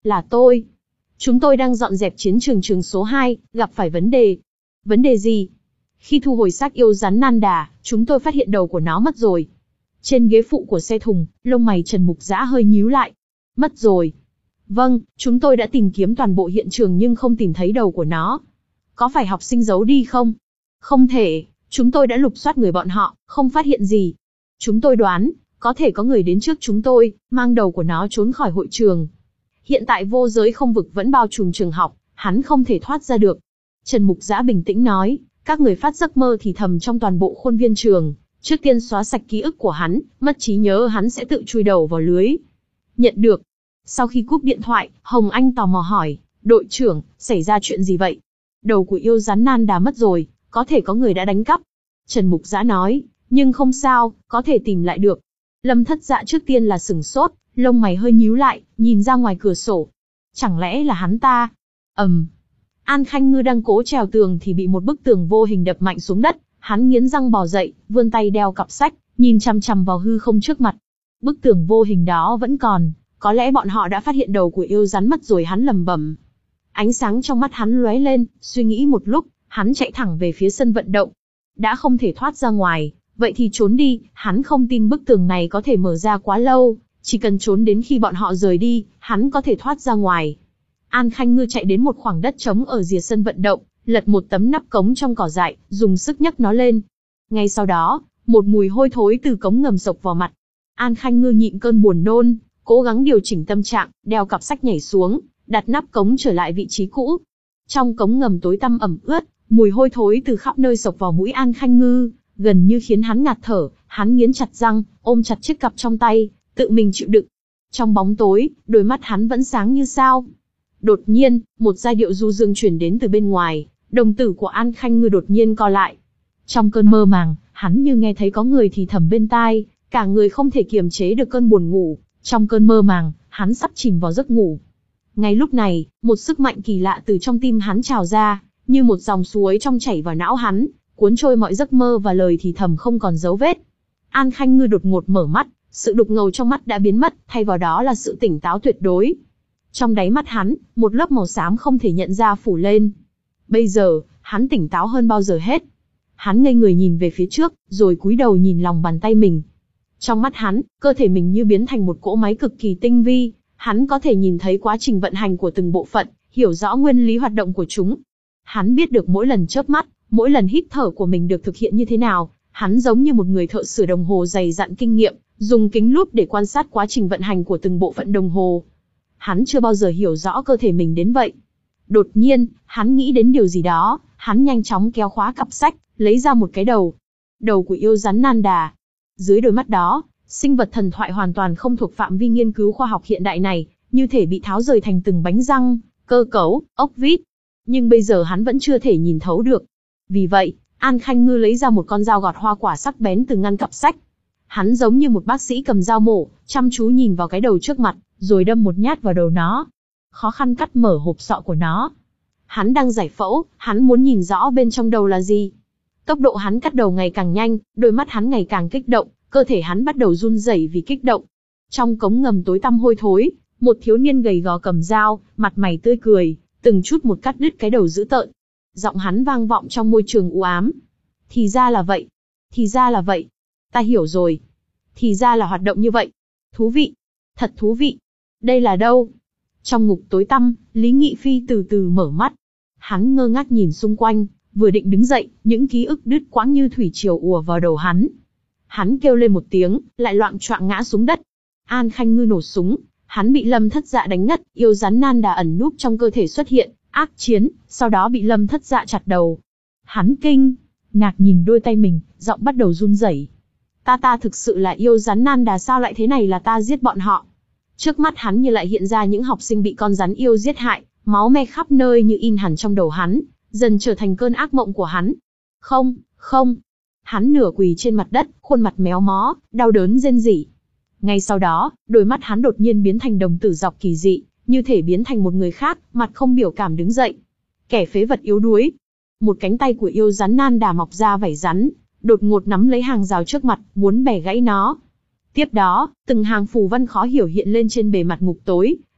Là tôi. Chúng tôi đang dọn dẹp chiến trường trường số hai, gặp phải vấn đề. Vấn đề gì? Khi thu hồi xác yêu rắn Nanda, chúng tôi phát hiện đầu của nó mất rồi. Trên ghế phụ của xe thùng, lông mày Trần Mục Dã hơi nhíu lại. Mất rồi. Vâng, chúng tôi đã tìm kiếm toàn bộ hiện trường nhưng không tìm thấy đầu của nó. Có phải học sinh giấu đi không? Không thể, chúng tôi đã lục soát người bọn họ, không phát hiện gì. Chúng tôi đoán, có thể có người đến trước chúng tôi, mang đầu của nó trốn khỏi hội trường. Hiện tại vô giới không vực vẫn bao trùm trường học, hắn không thể thoát ra được. Trần Mục Dã bình tĩnh nói, các người phát giấc mơ thì thầm trong toàn bộ khuôn viên trường. Trước tiên xóa sạch ký ức của hắn, mất trí nhớ hắn sẽ tự chui đầu vào lưới. Nhận được. Sau khi cúp điện thoại, Hồng Anh tò mò hỏi, đội trưởng, xảy ra chuyện gì vậy? Đầu của yêu rắn Nanda mất rồi, có thể có người đã đánh cắp. Trần Mục Dã nói, nhưng không sao, có thể tìm lại được. Lâm Thất Dạ trước tiên là sửng sốt, lông mày hơi nhíu lại, nhìn ra ngoài cửa sổ. Chẳng lẽ là hắn ta? ầm, um. An Khanh Ngư đang cố trèo tường thì bị một bức tường vô hình đập mạnh xuống đất. Hắn nghiến răng bò dậy, vươn tay đeo cặp sách, nhìn chằm chằm vào hư không trước mặt. Bức tường vô hình đó vẫn còn, có lẽ bọn họ đã phát hiện đầu của yêu rắn mất rồi, hắn lẩm bẩm. Ánh sáng trong mắt hắn lóe lên, suy nghĩ một lúc, hắn chạy thẳng về phía sân vận động. Đã không thể thoát ra ngoài, vậy thì trốn đi, hắn không tin bức tường này có thể mở ra quá lâu, chỉ cần trốn đến khi bọn họ rời đi, hắn có thể thoát ra ngoài. An Khanh Ngư chạy đến một khoảng đất trống ở rìa sân vận động, lật một tấm nắp cống trong cỏ dại, dùng sức nhấc nó lên. Ngay sau đó, một mùi hôi thối từ cống ngầm sộc vào mặt. An Khanh Ngư nhịn cơn buồn nôn, cố gắng điều chỉnh tâm trạng, đeo cặp sách nhảy xuống, đặt nắp cống trở lại vị trí cũ. Trong cống ngầm tối tăm ẩm ướt, mùi hôi thối từ khắp nơi sộc vào mũi An Khanh Ngư, gần như khiến hắn ngạt thở. Hắn nghiến chặt răng, ôm chặt chiếc cặp trong tay, tự mình chịu đựng. Trong bóng tối, đôi mắt hắn vẫn sáng như sao. Đột nhiên, một giai điệu du dương truyền đến từ bên ngoài. Đồng tử của An Khanh Ngư đột nhiên co lại. Trong cơn mơ màng, hắn như nghe thấy có người thì thầm bên tai, cả người không thể kiềm chế được cơn buồn ngủ. Trong cơn mơ màng, hắn sắp chìm vào giấc ngủ. Ngay lúc này, một sức mạnh kỳ lạ từ trong tim hắn trào ra, như một dòng suối trong chảy vào não hắn, cuốn trôi mọi giấc mơ và lời thì thầm không còn dấu vết. An Khanh Ngư đột ngột mở mắt, sự đục ngầu trong mắt đã biến mất, thay vào đó là sự tỉnh táo tuyệt đối. Trong đáy mắt hắn, một lớp màu xám không thể nhận ra phủ lên. Bây giờ, hắn tỉnh táo hơn bao giờ hết. Hắn ngây người nhìn về phía trước, rồi cúi đầu nhìn lòng bàn tay mình. Trong mắt hắn, cơ thể mình như biến thành một cỗ máy cực kỳ tinh vi. Hắn có thể nhìn thấy quá trình vận hành của từng bộ phận, hiểu rõ nguyên lý hoạt động của chúng. Hắn biết được mỗi lần chớp mắt, mỗi lần hít thở của mình được thực hiện như thế nào. Hắn giống như một người thợ sửa đồng hồ dày dặn kinh nghiệm, dùng kính lúp để quan sát quá trình vận hành của từng bộ phận đồng hồ. Hắn chưa bao giờ hiểu rõ cơ thể mình đến vậy. Đột nhiên, hắn nghĩ đến điều gì đó, hắn nhanh chóng kéo khóa cặp sách, lấy ra một cái đầu. Đầu của yêu rắn Nanda. Dưới đôi mắt đó, sinh vật thần thoại hoàn toàn không thuộc phạm vi nghiên cứu khoa học hiện đại này, như thể bị tháo rời thành từng bánh răng, cơ cấu, ốc vít. Nhưng bây giờ hắn vẫn chưa thể nhìn thấu được. Vì vậy, An Khanh Ngư lấy ra một con dao gọt hoa quả sắc bén từ ngăn cặp sách. Hắn giống như một bác sĩ cầm dao mổ, chăm chú nhìn vào cái đầu trước mặt, rồi đâm một nhát vào đầu nó. Khó khăn cắt mở hộp sọ của nó. Hắn đang giải phẫu, hắn muốn nhìn rõ bên trong đầu là gì. Tốc độ hắn cắt đầu ngày càng nhanh, đôi mắt hắn ngày càng kích động, cơ thể hắn bắt đầu run rẩy vì kích động. Trong cống ngầm tối tăm hôi thối, một thiếu niên gầy gò cầm dao, mặt mày tươi cười, từng chút một cắt đứt cái đầu dữ tợn. Giọng hắn vang vọng trong môi trường u ám. Thì ra là vậy. Thì ra là vậy. Ta hiểu rồi. Thì ra là hoạt động như vậy. Thú vị. Thật thú vị. Đây là đâu? Trong ngục tối tăm, Lý Nghị Phi từ từ mở mắt. Hắn ngơ ngác nhìn xung quanh, vừa định đứng dậy, những ký ức đứt quãng như thủy triều ùa vào đầu hắn. Hắn kêu lên một tiếng, lại loạng choạng ngã xuống đất. An Khanh Ngư nổ súng, hắn bị Lâm Thất Dạ đánh ngất, yêu rắn Nanda ẩn núp trong cơ thể xuất hiện, ác chiến, sau đó bị Lâm Thất Dạ chặt đầu. Hắn kinh, ngạc nhìn đôi tay mình, giọng bắt đầu run rẩy. Ta ta thực sự là yêu rắn Nanda, sao lại thế này, là ta giết bọn họ. Trước mắt hắn như lại hiện ra những học sinh bị con rắn yêu giết hại, máu me khắp nơi như in hẳn trong đầu hắn, dần trở thành cơn ác mộng của hắn. Không, không. Hắn nửa quỳ trên mặt đất, khuôn mặt méo mó, đau đớn rên rỉ. Ngay sau đó, đôi mắt hắn đột nhiên biến thành đồng tử dọc kỳ dị, như thể biến thành một người khác, mặt không biểu cảm đứng dậy. Kẻ phế vật yếu đuối. Một cánh tay của yêu rắn Nanda mọc ra vảy rắn, đột ngột nắm lấy hàng rào trước mặt, muốn bẻ gãy nó. Tiếp đó, từng hàng phù văn khó hiểu hiện lên trên bề mặt ngục tối,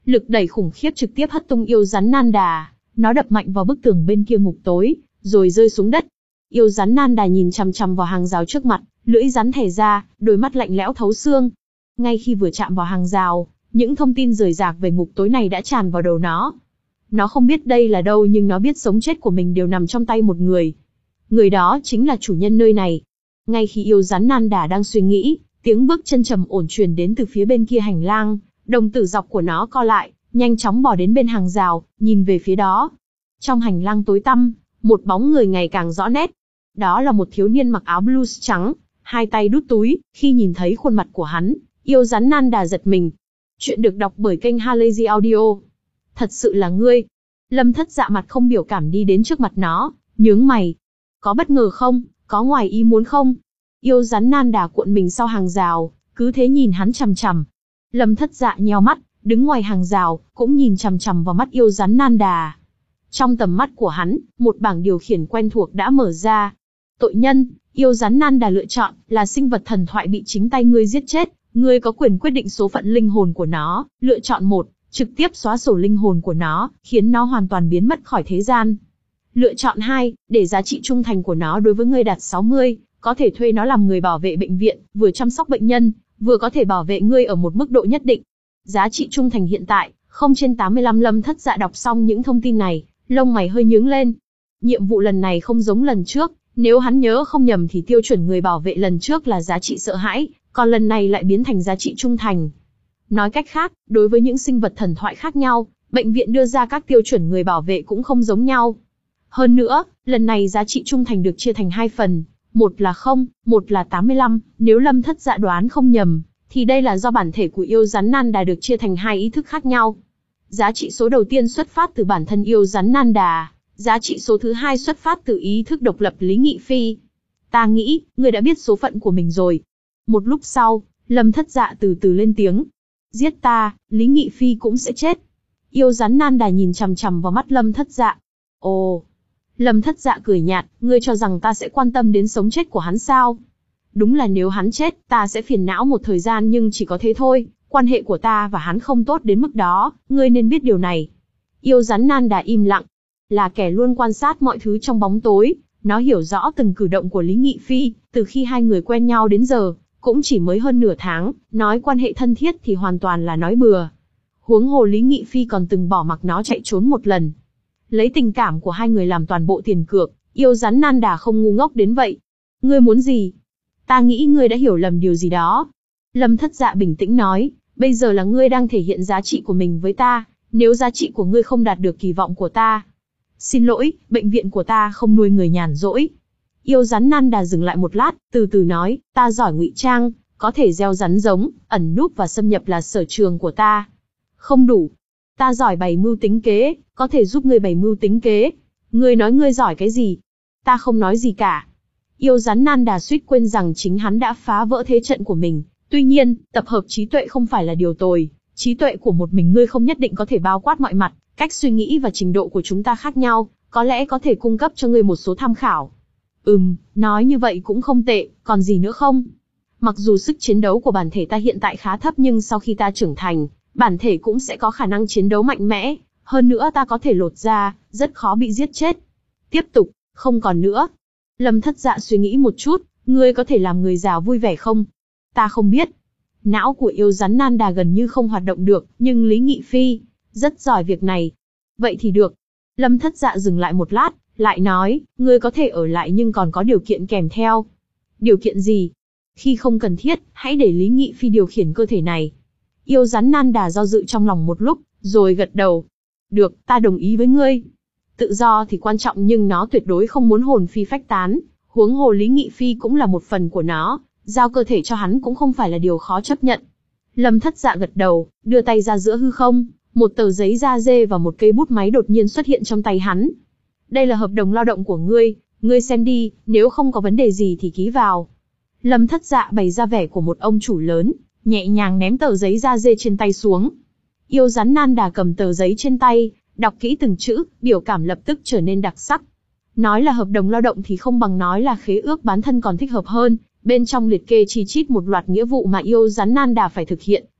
Lực đẩy khủng khiếp trực tiếp hất tung yêu rắn nan đà, nó đập mạnh vào bức tường bên kia ngục tối, rồi rơi xuống đất. Yêu rắn nan đà nhìn chằm chằm vào hàng rào trước mặt, lưỡi rắn thẻ ra, đôi mắt lạnh lẽo thấu xương. Ngay khi vừa chạm vào hàng rào, những thông tin rời rạc về ngục tối này đã tràn vào đầu nó. Nó không biết đây là đâu nhưng nó biết sống chết của mình đều nằm trong tay một người. Người đó chính là chủ nhân nơi này. Ngay khi yêu rắn nan đà đang suy nghĩ, tiếng bước chân trầm ổn truyền đến từ phía bên kia hành lang, đồng tử dọc của nó co lại, nhanh chóng bò đến bên hàng rào, nhìn về phía đó. Trong hành lang tối tăm, một bóng người ngày càng rõ nét. Đó là một thiếu niên mặc áo blues trắng, hai tay đút túi. Khi nhìn thấy khuôn mặt của hắn, yêu rắn nan đà giật mình. Chuyện được đọc bởi kênh Halazy Audio. Thật sự là ngươi. Lâm Thất Dạ mặt không biểu cảm đi đến trước mặt nó, nhướng mày. Có bất ngờ không, có ngoài ý muốn không? Yêu rắn nan đà cuộn mình sau hàng rào, cứ thế nhìn hắn chằm chằm. Lâm Thất Dạ nheo mắt, đứng ngoài hàng rào, cũng nhìn chằm chằm vào mắt yêu rắn nan đà. Trong tầm mắt của hắn, một bảng điều khiển quen thuộc đã mở ra. Tội nhân, yêu rắn nan đà lựa chọn, là sinh vật thần thoại bị chính tay ngươi giết chết. Ngươi có quyền quyết định số phận linh hồn của nó. Lựa chọn một, trực tiếp xóa sổ linh hồn của nó, khiến nó hoàn toàn biến mất khỏi thế gian. Lựa chọn hai, để giá trị trung thành của nó đối với ngươi đạt sáu mươi, có thể thuê nó làm người bảo vệ bệnh viện, vừa chăm sóc bệnh nhân, vừa có thể bảo vệ ngươi ở một mức độ nhất định. Giá trị trung thành hiện tại, không trên tám mươi lăm. Lâm Thất Dạ đọc xong những thông tin này, lông mày hơi nhướng lên. Nhiệm vụ lần này không giống lần trước, nếu hắn nhớ không nhầm thì tiêu chuẩn người bảo vệ lần trước là giá trị sợ hãi, còn lần này lại biến thành giá trị trung thành. Nói cách khác, đối với những sinh vật thần thoại khác nhau, bệnh viện đưa ra các tiêu chuẩn người bảo vệ cũng không giống nhau. Hơn nữa, lần này giá trị trung thành được chia thành hai phần, một là không, một là tám mươi lăm, nếu Lâm Thất Dạ đoán không nhầm, thì đây là do bản thể của yêu rắn nan đà được chia thành hai ý thức khác nhau. Giá trị số đầu tiên xuất phát từ bản thân yêu rắn nan đà, giá trị số thứ hai xuất phát từ ý thức độc lập Lý Nghị Phi. Ta nghĩ, ngươi đã biết số phận của mình rồi. Một lúc sau, Lâm Thất Dạ từ từ lên tiếng. Giết ta, Lý Nghị Phi cũng sẽ chết. Yêu rắn nan đà nhìn chằm chằm vào mắt Lâm Thất Dạ. Ồ. Lâm Thất Dạ cười nhạt, ngươi cho rằng ta sẽ quan tâm đến sống chết của hắn sao? Đúng là nếu hắn chết, ta sẽ phiền não một thời gian nhưng chỉ có thế thôi, quan hệ của ta và hắn không tốt đến mức đó, ngươi nên biết điều này. Yêu rắn nan đà im lặng, là kẻ luôn quan sát mọi thứ trong bóng tối, nó hiểu rõ từng cử động của Lý Nghị Phi, từ khi hai người quen nhau đến giờ, cũng chỉ mới hơn nửa tháng, nói quan hệ thân thiết thì hoàn toàn là nói bừa. Huống hồ Lý Nghị Phi còn từng bỏ mặc nó chạy trốn một lần. Lấy tình cảm của hai người làm toàn bộ tiền cược, yêu rắn nan đà không ngu ngốc đến vậy. Ngươi muốn gì? Ta nghĩ ngươi đã hiểu lầm điều gì đó. Lâm Thất Dạ bình tĩnh nói, bây giờ là ngươi đang thể hiện giá trị của mình với ta, nếu giá trị của ngươi không đạt được kỳ vọng của ta. Xin lỗi, bệnh viện của ta không nuôi người nhàn rỗi. Yêu rắn nan đà dừng lại một lát, từ từ nói, ta giỏi ngụy trang, có thể gieo rắn giống, ẩn núp và xâm nhập là sở trường của ta. Không đủ. Ta giỏi bày mưu tính kế, có thể giúp ngươi bày mưu tính kế. Ngươi nói ngươi giỏi cái gì? Ta không nói gì cả. Yêu rắn nan đà suýt quên rằng chính hắn đã phá vỡ thế trận của mình. Tuy nhiên, tập hợp trí tuệ không phải là điều tồi. Trí tuệ của một mình ngươi không nhất định có thể bao quát mọi mặt. Cách suy nghĩ và trình độ của chúng ta khác nhau, có lẽ có thể cung cấp cho ngươi một số tham khảo. Ừm, nói như vậy cũng không tệ, còn gì nữa không? Mặc dù sức chiến đấu của bản thể ta hiện tại khá thấp nhưng sau khi ta trưởng thành, bản thể cũng sẽ có khả năng chiến đấu mạnh mẽ. Hơn nữa ta có thể lột da, rất khó bị giết chết. Tiếp tục, không còn nữa. Lâm Thất Dạ suy nghĩ một chút, ngươi có thể làm người già vui vẻ không? Ta không biết. Não của yêu rắn nan đà gần như không hoạt động được, nhưng Lý Nghị Phi rất giỏi việc này. Vậy thì được. Lâm Thất Dạ dừng lại một lát, lại nói, ngươi có thể ở lại nhưng còn có điều kiện kèm theo. Điều kiện gì? Khi không cần thiết, hãy để Lý Nghị Phi điều khiển cơ thể này. Yêu rắn nan đà do dự trong lòng một lúc, rồi gật đầu. Được, ta đồng ý với ngươi. Tự do thì quan trọng nhưng nó tuyệt đối không muốn hồn phi phách tán. Huống hồ Lý Nghị Phi cũng là một phần của nó, giao cơ thể cho hắn cũng không phải là điều khó chấp nhận. Lâm Thất Dạ gật đầu, đưa tay ra giữa hư không, một tờ giấy da dê và một cây bút máy đột nhiên xuất hiện trong tay hắn. Đây là hợp đồng lao động của ngươi, ngươi xem đi, nếu không có vấn đề gì thì ký vào. Lâm Thất Dạ bày ra vẻ của một ông chủ lớn, nhẹ nhàng ném tờ giấy da dê trên tay xuống. Yêu rắn nan đà cầm tờ giấy trên tay, đọc kỹ từng chữ, biểu cảm lập tức trở nên đặc sắc. Nói là hợp đồng lao động thì không bằng nói là khế ước bán thân còn thích hợp hơn, bên trong liệt kê chi chít một loạt nghĩa vụ mà yêu rắn nan đà phải thực hiện,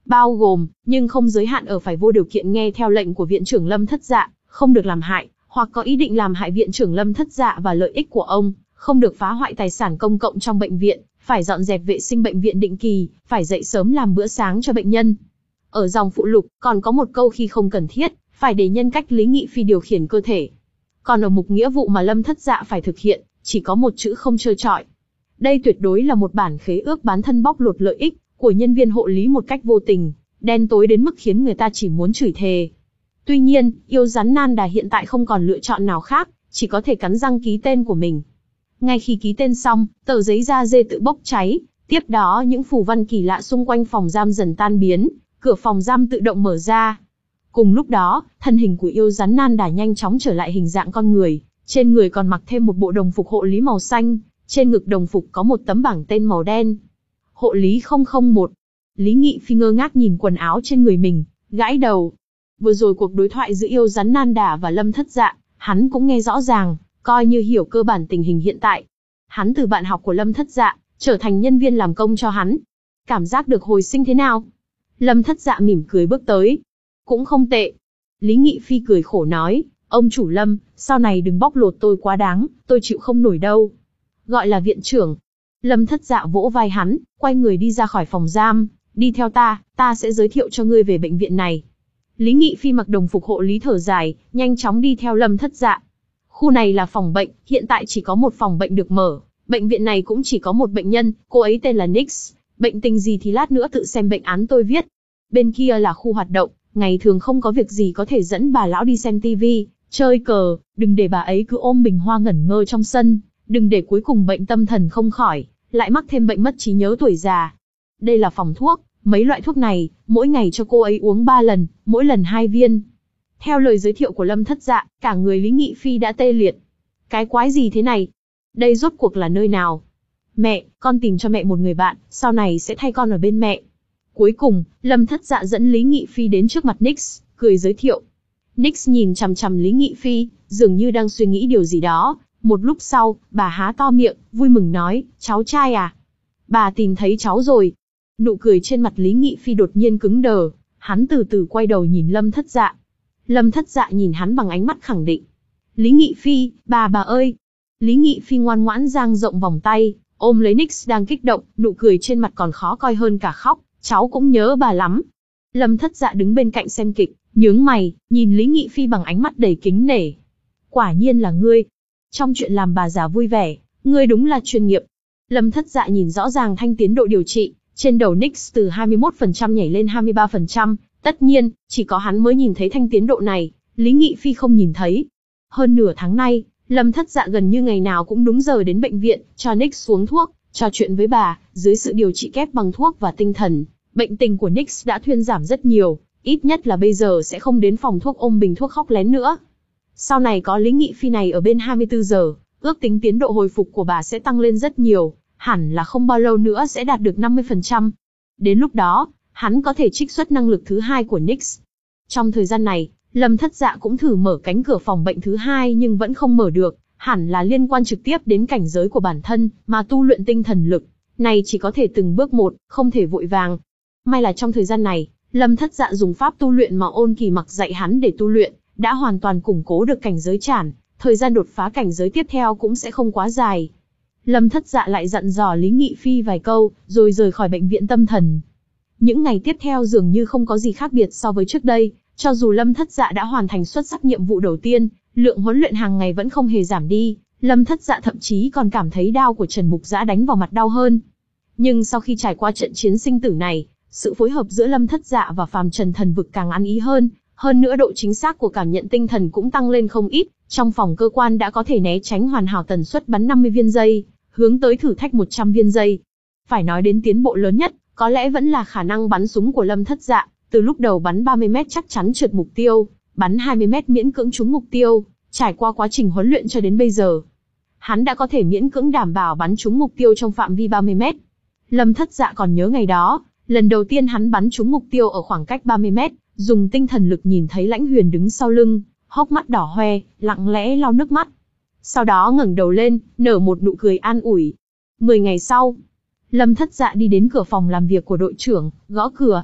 bao gồm, nhưng không giới hạn ở phải vô điều kiện nghe theo lệnh của viện trưởng Lâm Thất Dạ, không được làm hại, hoặc có ý định làm hại viện trưởng Lâm Thất Dạ và lợi ích của ông, không được phá hoại tài sản công cộng trong bệnh viện, phải dọn dẹp vệ sinh bệnh viện định kỳ, phải dậy sớm làm bữa sáng cho bệnh nhân. Ở dòng phụ lục, còn có một câu khi không cần thiết, phải để nhân cách Lý Nghị Phi điều khiển cơ thể. Còn ở mục nghĩa vụ mà Lâm Thất Dạ phải thực hiện, chỉ có một chữ không trơ trọi. Đây tuyệt đối là một bản khế ước bán thân bóc lột lợi ích của nhân viên hộ lý một cách vô tình, đen tối đến mức khiến người ta chỉ muốn chửi thề. Tuy nhiên, yêu rắn nan đà hiện tại không còn lựa chọn nào khác, chỉ có thể cắn răng ký tên của mình. Ngay khi ký tên xong, tờ giấy da dê tự bốc cháy, tiếp đó những phù văn kỳ lạ xung quanh phòng giam dần tan biến, cửa phòng giam tự động mở ra. Cùng lúc đó, thân hình của yêu rắn nan đà nhanh chóng trở lại hình dạng con người, trên người còn mặc thêm một bộ đồng phục hộ lý màu xanh, trên ngực đồng phục có một tấm bảng tên màu đen. Hộ lý không không một. Lý Nghị Phi ngơ ngác nhìn quần áo trên người mình, gãi đầu. Vừa rồi cuộc đối thoại giữa yêu rắn nan đà và Lâm Thất Dạ, hắn cũng nghe rõ ràng, coi như hiểu cơ bản tình hình hiện tại. Hắn từ bạn học của Lâm Thất Dạ, trở thành nhân viên làm công cho hắn. Cảm giác được hồi sinh thế nào? Lâm Thất Dạ mỉm cười bước tới. Cũng không tệ. Lý Nghị Phi cười khổ nói, ông chủ Lâm, sau này đừng bóc lột tôi quá đáng, tôi chịu không nổi đâu. Gọi là viện trưởng. Lâm Thất Dạ vỗ vai hắn, quay người đi ra khỏi phòng giam, đi theo ta, ta sẽ giới thiệu cho ngươi về bệnh viện này. Lý Nghị Phi mặc đồng phục hộ lý thở dài, nhanh chóng đi theo Lâm Thất Dạ. Khu này là phòng bệnh, hiện tại chỉ có một phòng bệnh được mở, bệnh viện này cũng chỉ có một bệnh nhân, cô ấy tên là Nix, bệnh tình gì thì lát nữa tự xem bệnh án tôi viết. Bên kia là khu hoạt động, ngày thường không có việc gì có thể dẫn bà lão đi xem tivi, chơi cờ, đừng để bà ấy cứ ôm bình hoa ngẩn ngơ trong sân, đừng để cuối cùng bệnh tâm thần không khỏi, lại mắc thêm bệnh mất trí nhớ tuổi già. Đây là phòng thuốc, mấy loại thuốc này, mỗi ngày cho cô ấy uống ba lần, mỗi lần hai viên. Theo lời giới thiệu của Lâm Thất Dạ, cả người Lý Nghị Phi đã tê liệt. Cái quái gì thế này? Đây rốt cuộc là nơi nào? Mẹ, con tìm cho mẹ một người bạn, sau này sẽ thay con ở bên mẹ. Cuối cùng, Lâm Thất Dạ dẫn Lý Nghị Phi đến trước mặt Nix, cười giới thiệu. Nix nhìn chằm chằm Lý Nghị Phi, dường như đang suy nghĩ điều gì đó. Một lúc sau, bà há to miệng, vui mừng nói, cháu trai à? Bà tìm thấy cháu rồi. Nụ cười trên mặt Lý Nghị Phi đột nhiên cứng đờ, hắn từ từ quay đầu nhìn Lâm Thất Dạ. Lâm Thất Dạ nhìn hắn bằng ánh mắt khẳng định. Lý Nghị Phi, bà bà ơi. Lý Nghị Phi ngoan ngoãn dang rộng vòng tay, ôm lấy Nix đang kích động, nụ cười trên mặt còn khó coi hơn cả khóc, cháu cũng nhớ bà lắm. Lâm Thất Dạ đứng bên cạnh xem kịch, nhướng mày, nhìn Lý Nghị Phi bằng ánh mắt đầy kính nể. Quả nhiên là ngươi. Trong chuyện làm bà già vui vẻ, ngươi đúng là chuyên nghiệp. Lâm Thất Dạ nhìn rõ ràng thanh tiến độ điều trị, trên đầu Nix từ hai mươi mốt phần trăm nhảy lên hai mươi ba phần trăm, tất nhiên, chỉ có hắn mới nhìn thấy thanh tiến độ này, Lý Nghị Phi không nhìn thấy. Hơn nửa tháng nay, Lâm Thất Dạ gần như ngày nào cũng đúng giờ đến bệnh viện, cho Nix xuống thuốc, trò chuyện với bà, dưới sự điều trị kép bằng thuốc và tinh thần, bệnh tình của Nix đã thuyên giảm rất nhiều, ít nhất là bây giờ sẽ không đến phòng thuốc ôm bình thuốc khóc lén nữa. Sau này có Lý Nghị Phi này ở bên hai mươi tư giờ, ước tính tiến độ hồi phục của bà sẽ tăng lên rất nhiều, hẳn là không bao lâu nữa sẽ đạt được năm mươi phần trăm. Đến lúc đó, hắn có thể trích xuất năng lực thứ hai của Nix. Trong thời gian này, Lâm Thất Dạ cũng thử mở cánh cửa phòng bệnh thứ hai nhưng vẫn không mở được, hẳn là liên quan trực tiếp đến cảnh giới của bản thân, mà tu luyện tinh thần lực này chỉ có thể từng bước một, không thể vội vàng. May là trong thời gian này, Lâm Thất Dạ dùng pháp tu luyện mà Ôn Kỳ Mặc dạy hắn để tu luyện, đã hoàn toàn củng cố được cảnh giới chản, thời gian đột phá cảnh giới tiếp theo cũng sẽ không quá dài. Lâm Thất Dạ lại dặn dò Lý Nghị Phi vài câu, rồi rời khỏi bệnh viện tâm thần. Những ngày tiếp theo dường như không có gì khác biệt so với trước đây, cho dù Lâm Thất Dạ đã hoàn thành xuất sắc nhiệm vụ đầu tiên, lượng huấn luyện hàng ngày vẫn không hề giảm đi, Lâm Thất Dạ thậm chí còn cảm thấy đao của Trần Mục Dã đánh vào mặt đau hơn. Nhưng sau khi trải qua trận chiến sinh tử này, sự phối hợp giữa Lâm Thất Dạ và Phàm Trần Thần Vực càng ăn ý hơn, hơn nữa độ chính xác của cảm nhận tinh thần cũng tăng lên không ít, trong phòng cơ quan đã có thể né tránh hoàn hảo tần suất bắn năm mươi viên giây, hướng tới thử thách một trăm viên giây. Phải nói đến tiến bộ lớn nhất, có lẽ vẫn là khả năng bắn súng của Lâm Thất Dạ, từ lúc đầu bắn ba mươi mét chắc chắn trượt mục tiêu, bắn hai mươi mét miễn cưỡng trúng mục tiêu, trải qua quá trình huấn luyện cho đến bây giờ, hắn đã có thể miễn cưỡng đảm bảo bắn trúng mục tiêu trong phạm vi ba mươi mét. Lâm Thất Dạ còn nhớ ngày đó, lần đầu tiên hắn bắn trúng mục tiêu ở khoảng cách ba mươi mét, dùng tinh thần lực nhìn thấy Lãnh Huyền đứng sau lưng, hốc mắt đỏ hoe, lặng lẽ lau nước mắt. Sau đó ngẩng đầu lên, nở một nụ cười an ủi. Mười ngày sau, Lâm Thất Dạ đi đến cửa phòng làm việc của đội trưởng, gõ cửa.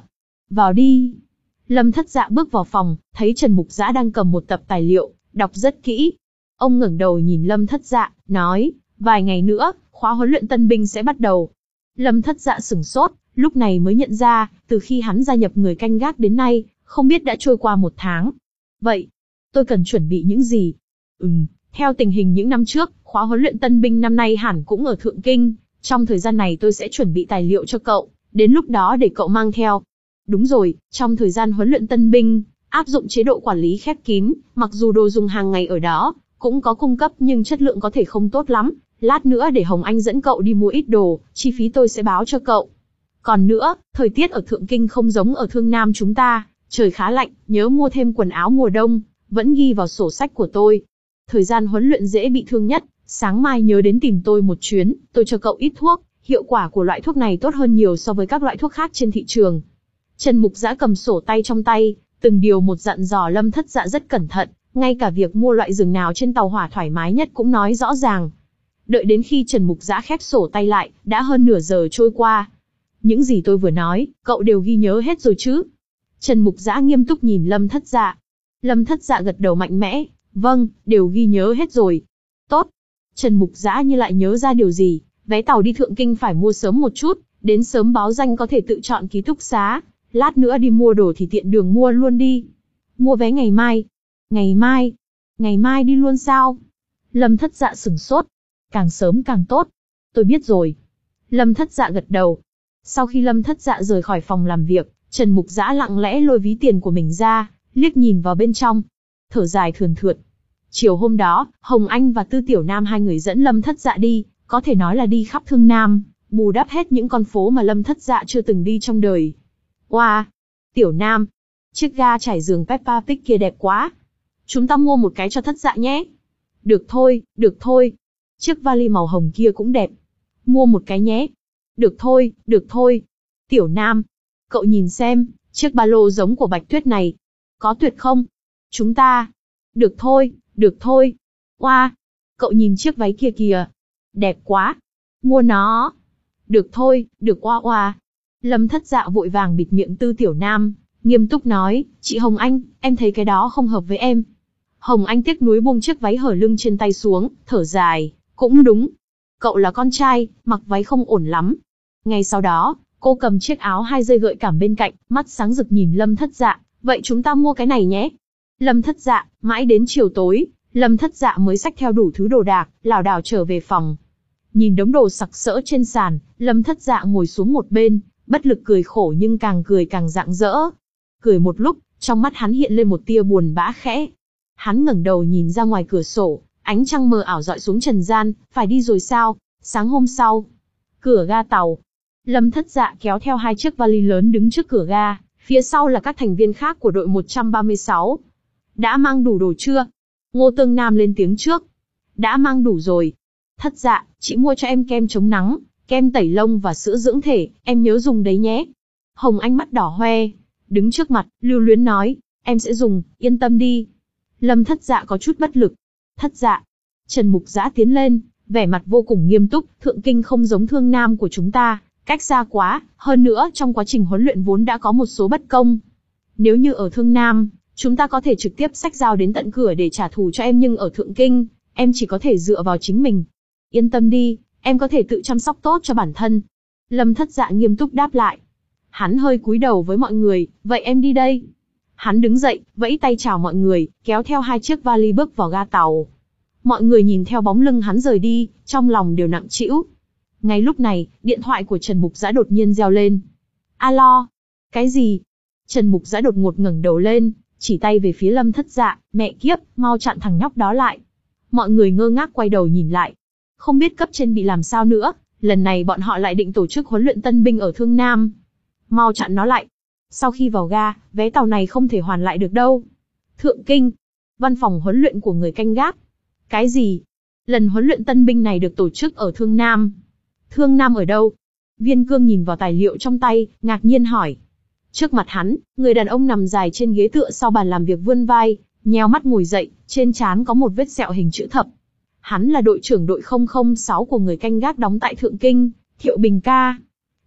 Vào đi. Lâm Thất Dạ bước vào phòng, thấy Trần Mục Dã đang cầm một tập tài liệu, đọc rất kỹ. Ông ngẩng đầu nhìn Lâm Thất Dạ, nói, vài ngày nữa, khóa huấn luyện tân binh sẽ bắt đầu. Lâm Thất Dạ sửng sốt, lúc này mới nhận ra, từ khi hắn gia nhập người canh gác đến nay, không biết đã trôi qua một tháng. Vậy, tôi cần chuẩn bị những gì? Ừm, theo tình hình những năm trước, khóa huấn luyện tân binh năm nay hẳn cũng ở Thượng Kinh, trong thời gian này tôi sẽ chuẩn bị tài liệu cho cậu, đến lúc đó để cậu mang theo. Đúng rồi, trong thời gian huấn luyện tân binh, áp dụng chế độ quản lý khép kín, mặc dù đồ dùng hàng ngày ở đó cũng có cung cấp nhưng chất lượng có thể không tốt lắm. Lát nữa để Hồng Anh dẫn cậu đi mua ít đồ, chi phí tôi sẽ báo cho cậu. Còn nữa, thời tiết ở Thượng Kinh không giống ở Thương Nam chúng ta, trời khá lạnh, nhớ mua thêm quần áo mùa đông, vẫn ghi vào sổ sách của tôi. Thời gian huấn luyện dễ bị thương nhất, sáng mai nhớ đến tìm tôi một chuyến, tôi cho cậu ít thuốc, hiệu quả của loại thuốc này tốt hơn nhiều so với các loại thuốc khác trên thị trường. Trần Mục Dã cầm sổ tay trong tay, từng điều một dặn dò Lâm Thất Dạ rất cẩn thận, ngay cả việc mua loại giường nào trên tàu hỏa thoải mái nhất cũng nói rõ ràng. Đợi đến khi Trần Mục Dã khép sổ tay lại, đã hơn nửa giờ trôi qua. Những gì tôi vừa nói, cậu đều ghi nhớ hết rồi chứ? Trần Mục Dã nghiêm túc nhìn Lâm Thất Dạ. Lâm Thất Dạ gật đầu mạnh mẽ, vâng, đều ghi nhớ hết rồi. Tốt. Trần Mục Dã như lại nhớ ra điều gì, vé tàu đi Thượng Kinh phải mua sớm một chút, đến sớm báo danh có thể tự chọn ký túc xá. Lát nữa đi mua đồ thì tiện đường mua luôn đi. Mua vé ngày mai. Ngày mai? Ngày mai đi luôn sao? Lâm Thất Dạ sửng sốt. Càng sớm càng tốt. Tôi biết rồi. Lâm Thất Dạ gật đầu. Sau khi Lâm Thất Dạ rời khỏi phòng làm việc, Trần Mục Dã lặng lẽ lôi ví tiền của mình ra, liếc nhìn vào bên trong. Thở dài thườn thượt. Chiều hôm đó, Hồng Anh và Tư Tiểu Nam hai người dẫn Lâm Thất Dạ đi, có thể nói là đi khắp Thương Nam, bù đắp hết những con phố mà Lâm Thất Dạ chưa từng đi trong đời. Oa! Wow. Tiểu Nam! Chiếc ga trải giường Peppa Pig kia đẹp quá. Chúng ta mua một cái cho Thất Dạ nhé. Được thôi, được thôi. Chiếc vali màu hồng kia cũng đẹp. Mua một cái nhé. Được thôi, được thôi. Tiểu Nam! Cậu nhìn xem, chiếc ba lô giống của Bạch Tuyết này. Có tuyệt không? Chúng ta! Được thôi, được thôi. Oa! Wow. Cậu nhìn chiếc váy kia kìa. Đẹp quá. Mua nó. Được thôi, được oa oa. Lâm Thất Dạ vội vàng bịt miệng Tư Tiểu Nam, nghiêm túc nói, chị Hồng Anh, em thấy cái đó không hợp với em. Hồng Anh tiếc nuối buông chiếc váy hở lưng trên tay xuống, thở dài, cũng đúng. Cậu là con trai, mặc váy không ổn lắm. Ngay sau đó, cô cầm chiếc áo hai dây gợi cảm bên cạnh, mắt sáng rực nhìn Lâm Thất Dạ, vậy chúng ta mua cái này nhé. Lâm Thất Dạ, mãi đến chiều tối, Lâm Thất Dạ mới xách theo đủ thứ đồ đạc, lảo đảo trở về phòng. Nhìn đống đồ sặc sỡ trên sàn, Lâm Thất Dạ ngồi xuống một bên, bất lực cười khổ nhưng càng cười càng rạng rỡ. Cười một lúc, trong mắt hắn hiện lên một tia buồn bã khẽ. Hắn ngẩng đầu nhìn ra ngoài cửa sổ, ánh trăng mờ ảo dọi xuống trần gian, phải đi rồi sao? Sáng hôm sau, cửa ga tàu. Lâm Thất Dạ kéo theo hai chiếc vali lớn đứng trước cửa ga, phía sau là các thành viên khác của đội một trăm ba mươi sáu. Đã mang đủ đồ chưa? Ngô Tương Nam lên tiếng trước. Đã mang đủ rồi. Thất Dạ, chị mua cho em kem chống nắng, kem tẩy lông và sữa dưỡng thể, em nhớ dùng đấy nhé. Hồng Anh mắt đỏ hoe, đứng trước mặt, lưu luyến nói, em sẽ dùng, yên tâm đi. Lâm Thất Dạ có chút bất lực. Thất Dạ. Trần Mục Dã tiến lên, vẻ mặt vô cùng nghiêm túc, Thượng Kinh không giống Thương Nam của chúng ta, cách xa quá, hơn nữa trong quá trình huấn luyện vốn đã có một số bất công. Nếu như ở Thương Nam, chúng ta có thể trực tiếp xách dao đến tận cửa để trả thù cho em, nhưng ở Thượng Kinh, em chỉ có thể dựa vào chính mình. Yên tâm đi, em có thể tự chăm sóc tốt cho bản thân. Lâm Thất Dạ nghiêm túc đáp lại. Hắn hơi cúi đầu với mọi người, vậy em đi đây. Hắn đứng dậy, vẫy tay chào mọi người, kéo theo hai chiếc vali bước vào ga tàu. Mọi người nhìn theo bóng lưng hắn rời đi, trong lòng đều nặng trĩu. Ngay lúc này, điện thoại của Trần Mục Dã đột nhiên reo lên. Alo? Cái gì? Trần Mục Dã đột ngột ngẩng đầu lên, chỉ tay về phía Lâm Thất Dạ, mẹ kiếp, mau chặn thằng nhóc đó lại. Mọi người ngơ ngác quay đầu nhìn lại. Không biết cấp trên bị làm sao nữa, lần này bọn họ lại định tổ chức huấn luyện tân binh ở Thương Nam. Mau chặn nó lại. Sau khi vào ga, vé tàu này không thể hoàn lại được đâu. Thượng Kinh. Văn phòng huấn luyện của người canh gác. Cái gì? Lần huấn luyện tân binh này được tổ chức ở Thương Nam. Thương Nam ở đâu? Viên Cương nhìn vào tài liệu trong tay, ngạc nhiên hỏi. Trước mặt hắn, người đàn ông nằm dài trên ghế tựa sau bàn làm việc vươn vai, nheo mắt ngồi dậy, trên trán có một vết sẹo hình chữ thập. Hắn là đội trưởng đội không không sáu của người canh gác đóng tại Thượng Kinh, Thiệu Bình ca.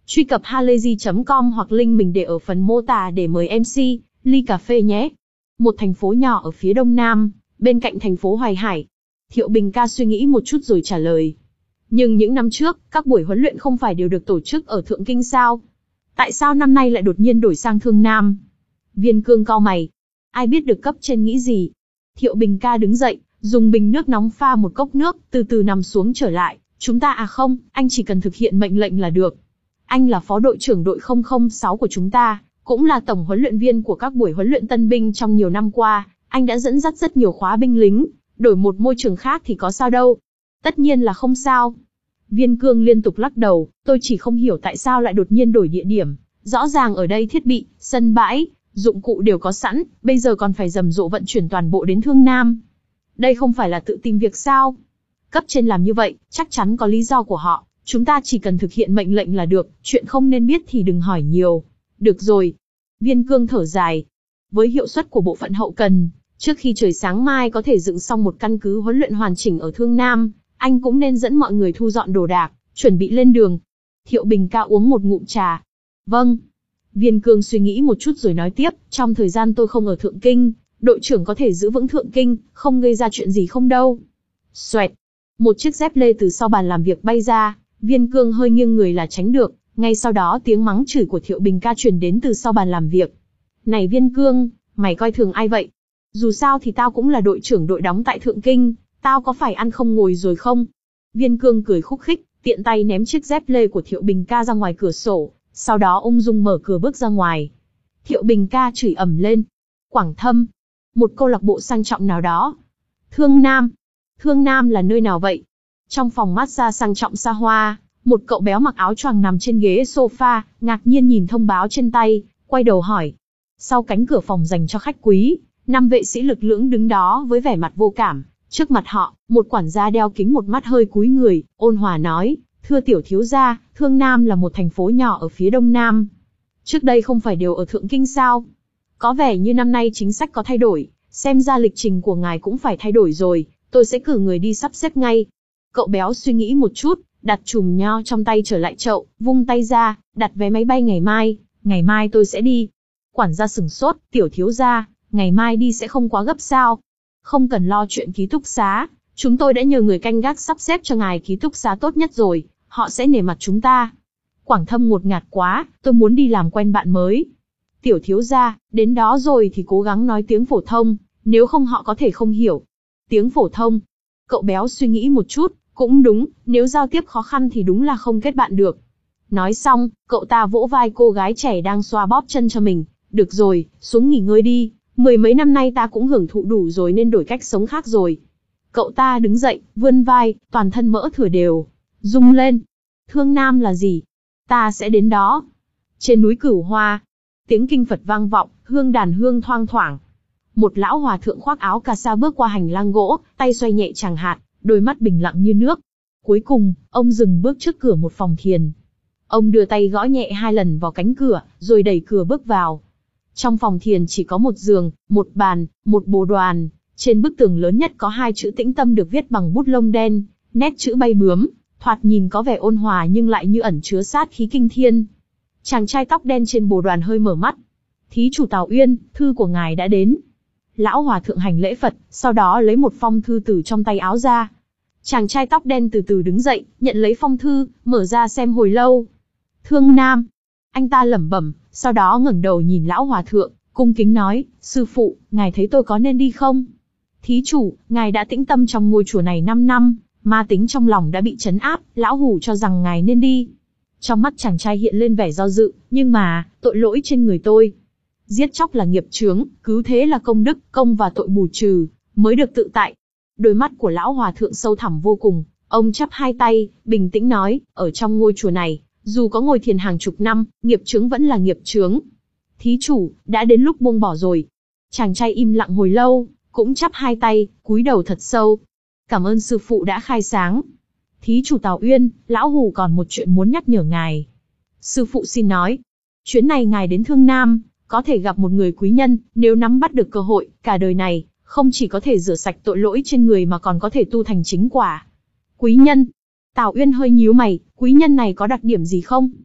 Truy cập halayzi chấm com hoặc link mình để ở phần mô tả để mời em xê, ly cà phê nhé. Một thành phố nhỏ ở phía đông nam, bên cạnh thành phố Hoài Hải. Thiệu Bình ca suy nghĩ một chút rồi trả lời. Nhưng những năm trước, các buổi huấn luyện không phải đều được tổ chức ở Thượng Kinh sao? Tại sao năm nay lại đột nhiên đổi sang Thương Nam? Viên Cương cau mày. Ai biết được cấp trên nghĩ gì? Thiệu Bình ca đứng dậy, dùng bình nước nóng pha một cốc nước, từ từ nằm xuống trở lại. Chúng ta à không, anh chỉ cần thực hiện mệnh lệnh là được. Anh là phó đội trưởng đội không không sáu của chúng ta, cũng là tổng huấn luyện viên của các buổi huấn luyện tân binh trong nhiều năm qua. Anh đã dẫn dắt rất nhiều khóa binh lính, đổi một môi trường khác thì có sao đâu. Tất nhiên là không sao. Viên Cương liên tục lắc đầu, tôi chỉ không hiểu tại sao lại đột nhiên đổi địa điểm. Rõ ràng ở đây thiết bị, sân bãi, dụng cụ đều có sẵn, bây giờ còn phải rầm rộ vận chuyển toàn bộ đến Thương Nam. Đây không phải là tự tìm việc sao? Cấp trên làm như vậy, chắc chắn có lý do của họ. Chúng ta chỉ cần thực hiện mệnh lệnh là được, chuyện không nên biết thì đừng hỏi nhiều. Được rồi. Viên Cương thở dài. Với hiệu suất của bộ phận hậu cần, trước khi trời sáng mai có thể dựng xong một căn cứ huấn luyện hoàn chỉnh ở Thương Nam, anh cũng nên dẫn mọi người thu dọn đồ đạc, chuẩn bị lên đường. Thiệu Bình ca uống một ngụm trà. Vâng. Viên Cương suy nghĩ một chút rồi nói tiếp, trong thời gian tôi không ở Thượng Kinh, đội trưởng có thể giữ vững Thượng Kinh, không gây ra chuyện gì không đâu. Xoẹt. Một chiếc dép lê từ sau bàn làm việc bay ra, Viên Cương hơi nghiêng người là tránh được, ngay sau đó tiếng mắng chửi của Thiệu Bình ca truyền đến từ sau bàn làm việc. Này Viên Cương, mày coi thường ai vậy? Dù sao thì tao cũng là đội trưởng đội đóng tại Thượng Kinh, tao có phải ăn không ngồi rồi không? Viên Cương cười khúc khích, tiện tay ném chiếc dép lê của Thiệu Bình ca ra ngoài cửa sổ, sau đó ung dung mở cửa bước ra ngoài. Thiệu Bình ca chửi ầm lên. Quảng Thâm. Một câu lạc bộ sang trọng nào đó. Thương Nam. Thương Nam là nơi nào vậy? Trong phòng massage sang trọng xa hoa, một cậu béo mặc áo choàng nằm trên ghế sofa, ngạc nhiên nhìn thông báo trên tay, quay đầu hỏi. Sau cánh cửa phòng dành cho khách quý, năm vệ sĩ lực lưỡng đứng đó với vẻ mặt vô cảm. Trước mặt họ, một quản gia đeo kính một mắt hơi cúi người, ôn hòa nói, thưa tiểu thiếu gia, Thương Nam là một thành phố nhỏ ở phía đông nam. Trước đây không phải đều ở Thượng Kinh sao? Có vẻ như năm nay chính sách có thay đổi, xem ra lịch trình của ngài cũng phải thay đổi rồi, tôi sẽ cử người đi sắp xếp ngay. Cậu béo suy nghĩ một chút, đặt chùm nho trong tay trở lại chậu, vung tay ra, đặt vé máy bay ngày mai, ngày mai tôi sẽ đi. Quản gia sửng sốt, tiểu thiếu gia, ngày mai đi sẽ không quá gấp sao? Không cần lo chuyện ký túc xá, chúng tôi đã nhờ người canh gác sắp xếp cho ngài ký túc xá tốt nhất rồi, họ sẽ nể mặt chúng ta. Quảng Thâm ngột ngạt quá, tôi muốn đi làm quen bạn mới. Tiểu thiếu gia, đến đó rồi thì cố gắng nói tiếng phổ thông, nếu không họ có thể không hiểu. Tiếng phổ thông. Cậu béo suy nghĩ một chút, cũng đúng, nếu giao tiếp khó khăn thì đúng là không kết bạn được. Nói xong, cậu ta vỗ vai cô gái trẻ đang xoa bóp chân cho mình. Được rồi, xuống nghỉ ngơi đi, mười mấy năm nay ta cũng hưởng thụ đủ rồi nên đổi cách sống khác rồi. Cậu ta đứng dậy, vươn vai, toàn thân mỡ thừa đều, rung lên. Thương Nam là gì? Ta sẽ đến đó. Trên núi Cửu Hoa, tiếng kinh Phật vang vọng, hương đàn hương thoang thoảng. Một lão hòa thượng khoác áo cà sa bước qua hành lang gỗ, tay xoay nhẹ tràng hạt, đôi mắt bình lặng như nước. Cuối cùng, ông dừng bước trước cửa một phòng thiền. Ông đưa tay gõ nhẹ hai lần vào cánh cửa, rồi đẩy cửa bước vào. Trong phòng thiền chỉ có một giường, một bàn, một bồ đoàn. Trên bức tường lớn nhất có hai chữ tĩnh tâm được viết bằng bút lông đen, nét chữ bay bướm, thoạt nhìn có vẻ ôn hòa nhưng lại như ẩn chứa sát khí kinh thiên. Chàng trai tóc đen trên bồ đoàn hơi mở mắt. Thí chủ Tào Uyên, thư của ngài đã đến. Lão hòa thượng hành lễ Phật, sau đó lấy một phong thư từ trong tay áo ra. Chàng trai tóc đen từ từ đứng dậy, nhận lấy phong thư, mở ra xem hồi lâu. Thương Nam. Anh ta lẩm bẩm, sau đó ngẩng đầu nhìn lão hòa thượng, cung kính nói, sư phụ, ngài thấy tôi có nên đi không? Thí chủ, ngài đã tĩnh tâm trong ngôi chùa này năm năm, ma tính trong lòng đã bị trấn áp, lão hủ cho rằng ngài nên đi. Trong mắt chàng trai hiện lên vẻ do dự, nhưng mà, tội lỗi trên người tôi. Giết chóc là nghiệp chướng, cứu thế là công đức, công và tội bù trừ, mới được tự tại. Đôi mắt của lão hòa thượng sâu thẳm vô cùng, ông chắp hai tay, bình tĩnh nói, ở trong ngôi chùa này, dù có ngồi thiền hàng chục năm, nghiệp chướng vẫn là nghiệp chướng. Thí chủ, đã đến lúc buông bỏ rồi. Chàng trai im lặng hồi lâu, cũng chắp hai tay, cúi đầu thật sâu. Cảm ơn sư phụ đã khai sáng. Thí chủ Tào Uyên, lão hủ còn một chuyện muốn nhắc nhở ngài. Sư phụ xin nói. Chuyến này ngài đến Thương Nam, có thể gặp một người quý nhân, nếu nắm bắt được cơ hội, cả đời này, không chỉ có thể rửa sạch tội lỗi trên người mà còn có thể tu thành chính quả. Quý nhân. Tào Uyên hơi nhíu mày, quý nhân này có đặc điểm gì không?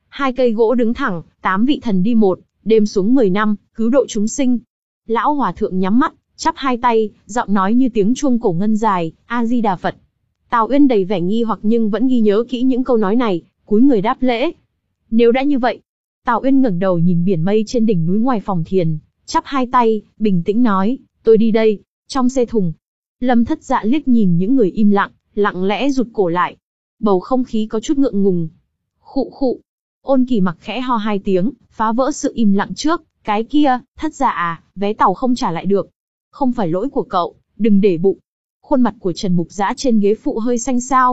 Hai cây gỗ đứng thẳng, tám vị thần đi một, đêm xuống mười năm, cứu độ chúng sinh. Lão hòa thượng nhắm mắt, chắp hai tay, giọng nói như tiếng chuông cổ ngân dài, A Di Đà Phật. Tào Uyên đầy vẻ nghi hoặc nhưng vẫn ghi nhớ kỹ những câu nói này, cúi người đáp lễ. Nếu đã như vậy, Tào Uyên ngẩng đầu nhìn biển mây trên đỉnh núi ngoài phòng thiền, chắp hai tay, bình tĩnh nói, tôi đi đây. Trong xe thùng, Lâm Thất Dạ liếc nhìn những người im lặng, lặng lẽ rụt cổ lại. Bầu không khí có chút ngượng ngùng. Khụ khụ. Ôn Kỳ Mặc khẽ ho hai tiếng, phá vỡ sự im lặng trước. Cái kia, Thất Dạ à, vé tàu không trả lại được. Không phải lỗi của cậu, đừng để bụng. Khuôn mặt của Trần Mục Dã trên ghế phụ hơi xanh xao.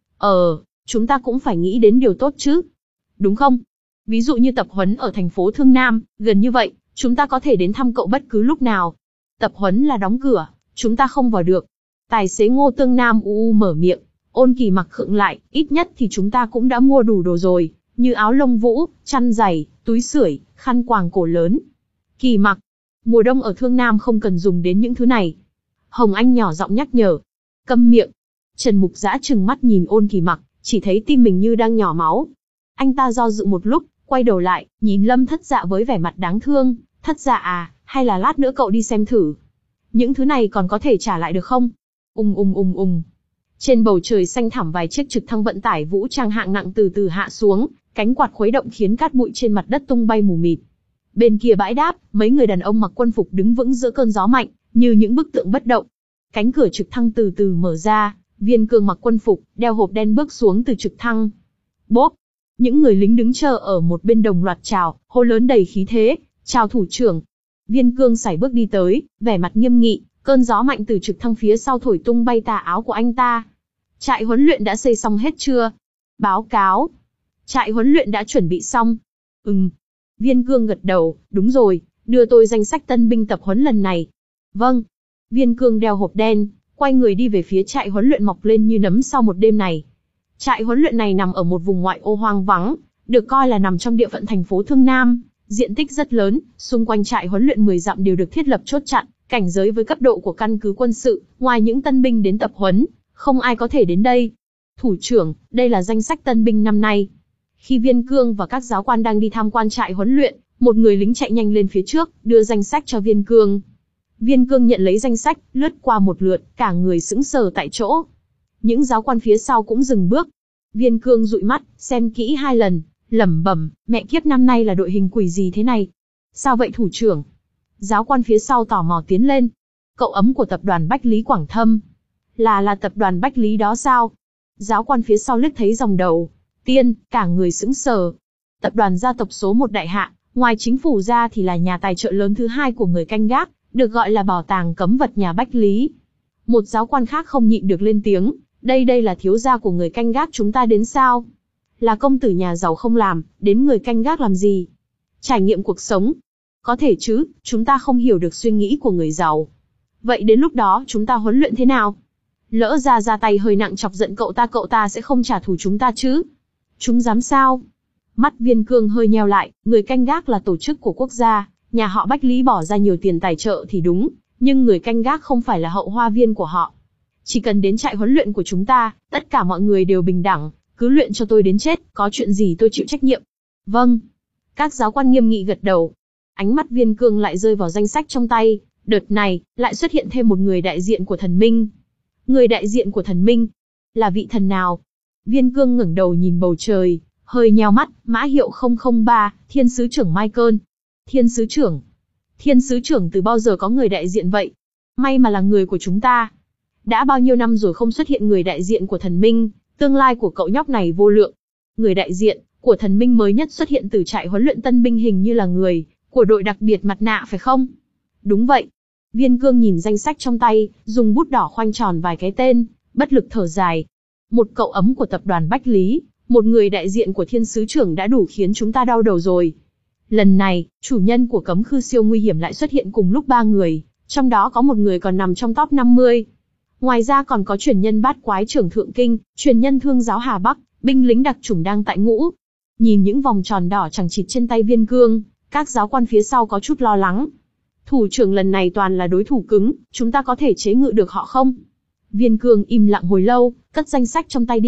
Ờ, chúng ta cũng phải nghĩ đến điều tốt chứ. Đúng không? Ví dụ như tập huấn ở thành phố Thương Nam, gần như vậy, chúng ta có thể đến thăm cậu bất cứ lúc nào. Tập huấn là đóng cửa, chúng ta không vào được. Tài xế Ngô Tương Nam u u mở miệng. Ôn Kỳ Mặc khựng lại, ít nhất thì chúng ta cũng đã mua đủ đồ rồi, như áo lông vũ, chăn giày, túi sưởi, khăn quàng cổ lớn. Kỳ Mặc, mùa đông ở Thương Nam không cần dùng đến những thứ này. Hồng Anh nhỏ giọng nhắc nhở. Câm miệng. Trần Mục Dã trừng mắt nhìn Ôn Kỳ Mặc, chỉ thấy tim mình như đang nhỏ máu. Anh ta do dự một lúc, quay đầu lại, nhìn Lâm Thất Dạ với vẻ mặt đáng thương. Thất Dạ à, hay là lát nữa cậu đi xem thử. Những thứ này còn có thể trả lại được không? Ùng ùng ùng ùng. Trên bầu trời xanh thẳm vài chiếc trực thăng vận tải vũ trang hạng nặng từ từ hạ xuống, cánh quạt khuấy động khiến cát bụi trên mặt đất tung bay mù mịt. Bên kia bãi đáp, mấy người đàn ông mặc quân phục đứng vững giữa cơn gió mạnh, như những bức tượng bất động. Cánh cửa trực thăng từ từ mở ra, Viên Cương mặc quân phục, đeo hộp đen bước xuống từ trực thăng. Bốp! Những người lính đứng chờ ở một bên đồng loạt chào, hô lớn đầy khí thế, chào thủ trưởng. Viên Cương sải bước đi tới, vẻ mặt nghiêm nghị, cơn gió mạnh từ trực thăng phía sau thổi tung bay tà áo của anh ta. Trại huấn luyện đã xây xong hết chưa? Báo cáo. Trại huấn luyện đã chuẩn bị xong. Ừm. Viên Cương gật đầu, đúng rồi, đưa tôi danh sách tân binh tập huấn lần này. Vâng. Viên Cương đeo hộp đen, quay người đi về phía trại huấn luyện mọc lên như nấm sau một đêm này. Trại huấn luyện này nằm ở một vùng ngoại ô hoang vắng, được coi là nằm trong địa phận thành phố Thương Nam, diện tích rất lớn, xung quanh trại huấn luyện mười dặm đều được thiết lập chốt chặn, cảnh giới với cấp độ của căn cứ quân sự, ngoài những tân binh đến tập huấn, không ai có thể đến đây. Thủ trưởng, đây là danh sách tân binh năm nay. Khi Viên Cương và các giáo quan đang đi tham quan trại huấn luyện, một người lính chạy nhanh lên phía trước, đưa danh sách cho Viên Cương. Viên Cương nhận lấy danh sách, lướt qua một lượt, cả người sững sờ tại chỗ. Những giáo quan phía sau cũng dừng bước. Viên Cương dụi mắt, xem kỹ hai lần, lẩm bẩm, mẹ kiếp, năm nay là đội hình quỷ gì thế này? Sao vậy thủ trưởng? Giáo quan phía sau tò mò tiến lên. Cậu ấm của tập đoàn Bách Lý Quảng Thâm. Là là tập đoàn Bách Lý đó sao? Giáo quan phía sau liếc thấy dòng đầu tiên, cả người sững sờ. Tập đoàn gia tộc số một đại hạ, ngoài chính phủ ra thì là nhà tài trợ lớn thứ hai của người canh gác, được gọi là bảo tàng cấm vật nhà Bách Lý. Một giáo quan khác không nhịn được lên tiếng, đây đây là thiếu gia của người canh gác chúng ta đến sao? Là công tử nhà giàu không làm, đến người canh gác làm gì? Trải nghiệm cuộc sống. Có thể chứ, chúng ta không hiểu được suy nghĩ của người giàu. Vậy đến lúc đó chúng ta huấn luyện thế nào? Lỡ ra ra tay hơi nặng chọc giận cậu ta, cậu ta sẽ không trả thù chúng ta chứ? Chúng dám sao? Mắt Viên Cương hơi nheo lại, người canh gác là tổ chức của quốc gia, nhà họ Bách Lý bỏ ra nhiều tiền tài trợ thì đúng, nhưng người canh gác không phải là hậu hoa viên của họ. Chỉ cần đến trại huấn luyện của chúng ta, tất cả mọi người đều bình đẳng, cứ luyện cho tôi đến chết, có chuyện gì tôi chịu trách nhiệm. Vâng. Các giáo quan nghiêm nghị gật đầu. Ánh mắt Viên Cương lại rơi vào danh sách trong tay, đợt này, lại xuất hiện thêm một người đại diện của thần minh. Người đại diện của thần minh? Là vị thần nào? Viên Cương ngẩng đầu nhìn bầu trời, hơi nheo mắt, mã hiệu không không ba, Thiên sứ trưởng Michael. Thiên sứ trưởng? Thiên sứ trưởng từ bao giờ có người đại diện vậy? May mà là người của chúng ta. Đã bao nhiêu năm rồi không xuất hiện người đại diện của thần minh, tương lai của cậu nhóc này vô lượng. Người đại diện của thần minh mới nhất xuất hiện từ trại huấn luyện tân binh, hình như là người của đội đặc biệt mặt nạ phải không? Đúng vậy. Viên Cương nhìn danh sách trong tay, dùng bút đỏ khoanh tròn vài cái tên, bất lực thở dài. Một cậu ấm của tập đoàn Bách Lý, một người đại diện của thiên sứ trưởng đã đủ khiến chúng ta đau đầu rồi. Lần này, chủ nhân của cấm khư siêu nguy hiểm lại xuất hiện cùng lúc ba người, trong đó có một người còn nằm trong top năm mươi. Ngoài ra còn có truyền nhân bát quái trưởng Thượng Kinh, truyền nhân thương giáo Hà Bắc, binh lính đặc chủng đang tại ngũ. Nhìn những vòng tròn đỏ chằng chịt trên tay Viên Cương, các giáo quan phía sau có chút lo lắng. Thủ trưởng lần này toàn là đối thủ cứng, chúng ta có thể chế ngự được họ không? Viên Cương im lặng hồi lâu, cất danh sách trong tay đi,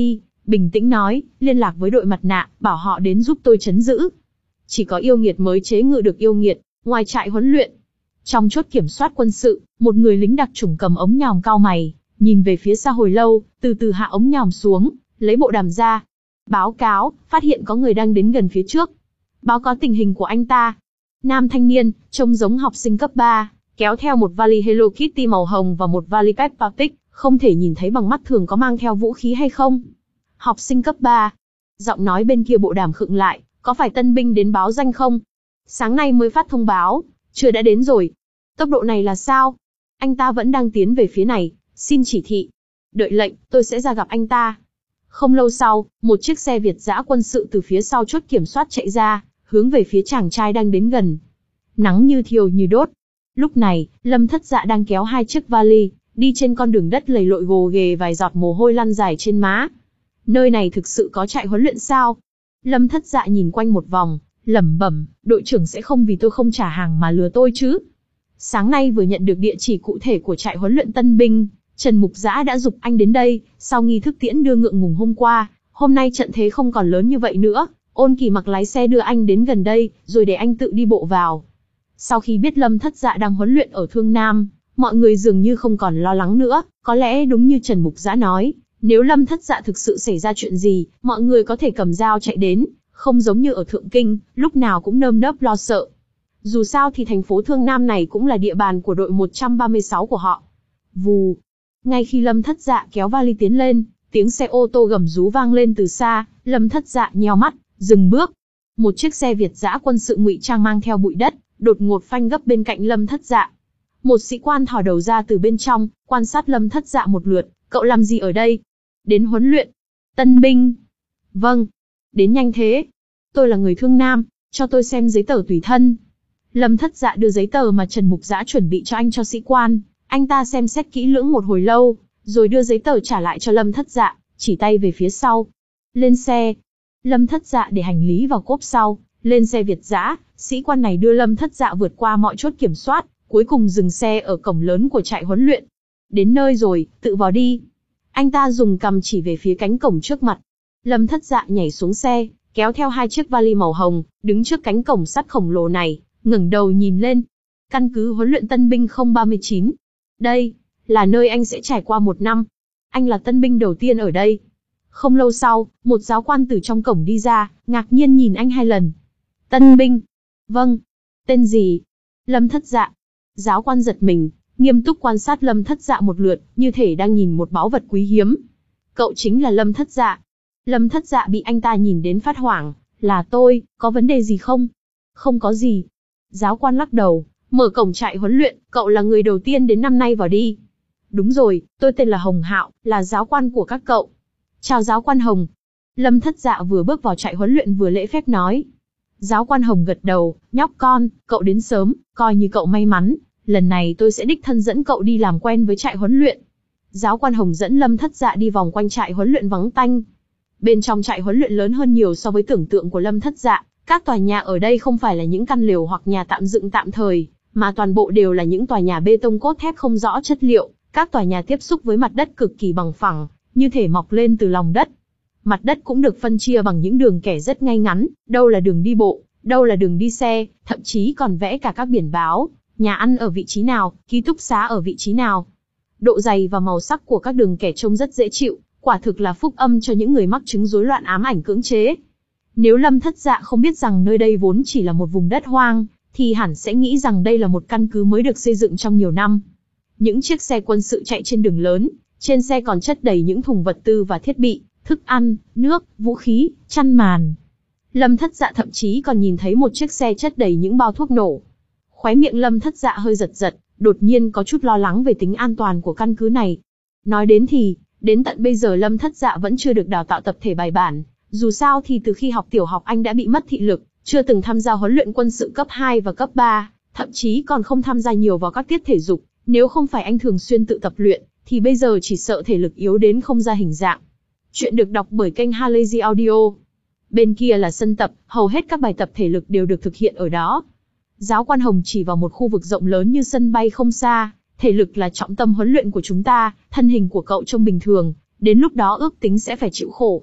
bình tĩnh nói, liên lạc với đội mặt nạ, bảo họ đến giúp tôi trấn giữ. Chỉ có yêu nghiệt mới chế ngự được yêu nghiệt, ngoài trại huấn luyện. Trong chốt kiểm soát quân sự, một người lính đặc chủng cầm ống nhòm cau mày, nhìn về phía xa hồi lâu, từ từ hạ ống nhòm xuống, lấy bộ đàm ra. Báo cáo, phát hiện có người đang đến gần phía trước. Báo cáo tình hình của anh ta. Nam thanh niên, trông giống học sinh cấp ba, kéo theo một vali Hello Kitty màu hồng và một vali Peppa Pig, không thể nhìn thấy bằng mắt thường có mang theo vũ khí hay không. Học sinh cấp ba. Giọng nói bên kia bộ đàm khựng lại, có phải tân binh đến báo danh không? Sáng nay mới phát thông báo, chưa đã đến rồi. Tốc độ này là sao? Anh ta vẫn đang tiến về phía này, xin chỉ thị. Đợi lệnh, tôi sẽ ra gặp anh ta. Không lâu sau, một chiếc xe Việt dã quân sự từ phía sau chốt kiểm soát chạy ra, hướng về phía chàng trai đang đến gần. Nắng như thiêu như đốt. Lúc này, Lâm Thất Dạ đang kéo hai chiếc vali, đi trên con đường đất lầy lội gồ ghề, vài giọt mồ hôi lăn dài trên má. Nơi này thực sự có trại huấn luyện sao? Lâm Thất Dạ nhìn quanh một vòng, lẩm bẩm, đội trưởng sẽ không vì tôi không trả hàng mà lừa tôi chứ? Sáng nay vừa nhận được địa chỉ cụ thể của trại huấn luyện tân binh, Trần Mục Dã đã giục anh đến đây, sau nghi thức tiễn đưa ngượng ngùng hôm qua, hôm nay trận thế không còn lớn như vậy nữa, Ôn Kỳ Mặc lái xe đưa anh đến gần đây, rồi để anh tự đi bộ vào. Sau khi biết Lâm Thất Dạ đang huấn luyện ở Thương Nam, mọi người dường như không còn lo lắng nữa, có lẽ đúng như Trần Mục Dã nói, nếu Lâm Thất Dạ thực sự xảy ra chuyện gì, mọi người có thể cầm dao chạy đến, không giống như ở Thượng Kinh, lúc nào cũng nơm nớp lo sợ. Dù sao thì thành phố Thương Nam này cũng là địa bàn của đội một trăm ba mươi sáu của họ. Vù. Ngay khi Lâm Thất Dạ kéo vali tiến lên, tiếng xe ô tô gầm rú vang lên từ xa, Lâm Thất Dạ nheo mắt, dừng bước. Một chiếc xe Việt dã quân sự ngụy trang mang theo bụi đất, đột ngột phanh gấp bên cạnh Lâm Thất Dạ. Một sĩ quan thò đầu ra từ bên trong, quan sát Lâm Thất Dạ một lượt, cậu làm gì ở đây? Đến huấn luyện. Tân binh. Vâng. Đến nhanh thế. Tôi là người Thương Nam, cho tôi xem giấy tờ tùy thân. Lâm Thất Dạ đưa giấy tờ mà Trần Mục Dã chuẩn bị cho anh cho sĩ quan, anh ta xem xét kỹ lưỡng một hồi lâu, rồi đưa giấy tờ trả lại cho Lâm Thất Dạ, chỉ tay về phía sau. Lên xe. Lâm Thất Dạ để hành lý vào cốp sau, lên xe Việt dã, sĩ quan này đưa Lâm Thất Dạ vượt qua mọi chốt kiểm soát, cuối cùng dừng xe ở cổng lớn của trại huấn luyện. Đến nơi rồi, tự vào đi. Anh ta dùng cằm chỉ về phía cánh cổng trước mặt. Lâm Thất Dạ nhảy xuống xe, kéo theo hai chiếc vali màu hồng, đứng trước cánh cổng sắt khổng lồ này, ngẩng đầu nhìn lên. Căn cứ huấn luyện tân binh không ba mươi chín. Đây là nơi anh sẽ trải qua một năm. Anh là tân binh đầu tiên ở đây. Không lâu sau, một giáo quan từ trong cổng đi ra, ngạc nhiên nhìn anh hai lần. Tân binh. Vâng. Tên gì? Lâm Thất Dạ. Giáo quan giật mình, nghiêm túc quan sát Lâm Thất Dạ một lượt, như thể đang nhìn một báu vật quý hiếm. Cậu chính là Lâm Thất Dạ. Lâm Thất Dạ bị anh ta nhìn đến phát hoảng. Là tôi, có vấn đề gì không? Không có gì. Giáo quan lắc đầu, mở cổng trại huấn luyện, cậu là người đầu tiên đến năm nay vào đi. Đúng rồi, tôi tên là Hồng Hạo, là giáo quan của các cậu. Chào giáo quan Hồng. Lâm Thất Dạ vừa bước vào trại huấn luyện vừa lễ phép nói. Giáo quan Hồng gật đầu, nhóc con, cậu đến sớm, coi như cậu may mắn, lần này tôi sẽ đích thân dẫn cậu đi làm quen với trại huấn luyện. Giáo quan Hồng dẫn Lâm Thất Dạ đi vòng quanh trại huấn luyện vắng tanh. Bên trong trại huấn luyện lớn hơn nhiều so với tưởng tượng của Lâm Thất Dạ, các tòa nhà ở đây không phải là những căn lều hoặc nhà tạm dựng tạm thời, mà toàn bộ đều là những tòa nhà bê tông cốt thép không rõ chất liệu, các tòa nhà tiếp xúc với mặt đất cực kỳ bằng phẳng, như thể mọc lên từ lòng đất. Mặt đất cũng được phân chia bằng những đường kẻ rất ngay ngắn, đâu là đường đi bộ, đâu là đường đi xe, thậm chí còn vẽ cả các biển báo, nhà ăn ở vị trí nào, ký túc xá ở vị trí nào. Độ dày và màu sắc của các đường kẻ trông rất dễ chịu, quả thực là phúc âm cho những người mắc chứng rối loạn ám ảnh cưỡng chế. Nếu Lâm Thất Dạ không biết rằng nơi đây vốn chỉ là một vùng đất hoang, thì hẳn sẽ nghĩ rằng đây là một căn cứ mới được xây dựng trong nhiều năm. Những chiếc xe quân sự chạy trên đường lớn, trên xe còn chất đầy những thùng vật tư và thiết bị, thức ăn, nước, vũ khí, chăn màn. Lâm Thất Dạ thậm chí còn nhìn thấy một chiếc xe chất đầy những bao thuốc nổ. Khóe miệng Lâm Thất Dạ hơi giật giật, đột nhiên có chút lo lắng về tính an toàn của căn cứ này. Nói đến thì, đến tận bây giờ Lâm Thất Dạ vẫn chưa được đào tạo tập thể bài bản. Dù sao thì từ khi học tiểu học anh đã bị mất thị lực, chưa từng tham gia huấn luyện quân sự cấp hai và cấp ba, thậm chí còn không tham gia nhiều vào các tiết thể dục. Nếu không phải anh thường xuyên tự tập luyện, thì bây giờ chỉ sợ thể lực yếu đến không ra hình dạng. Chuyện được đọc bởi kênh Halazy Audio. Bên kia là sân tập, hầu hết các bài tập thể lực đều được thực hiện ở đó. Giáo quan Hồng chỉ vào một khu vực rộng lớn như sân bay không xa. Thể lực là trọng tâm huấn luyện của chúng ta, thân hình của cậu trông bình thường, đến lúc đó ước tính sẽ phải chịu khổ.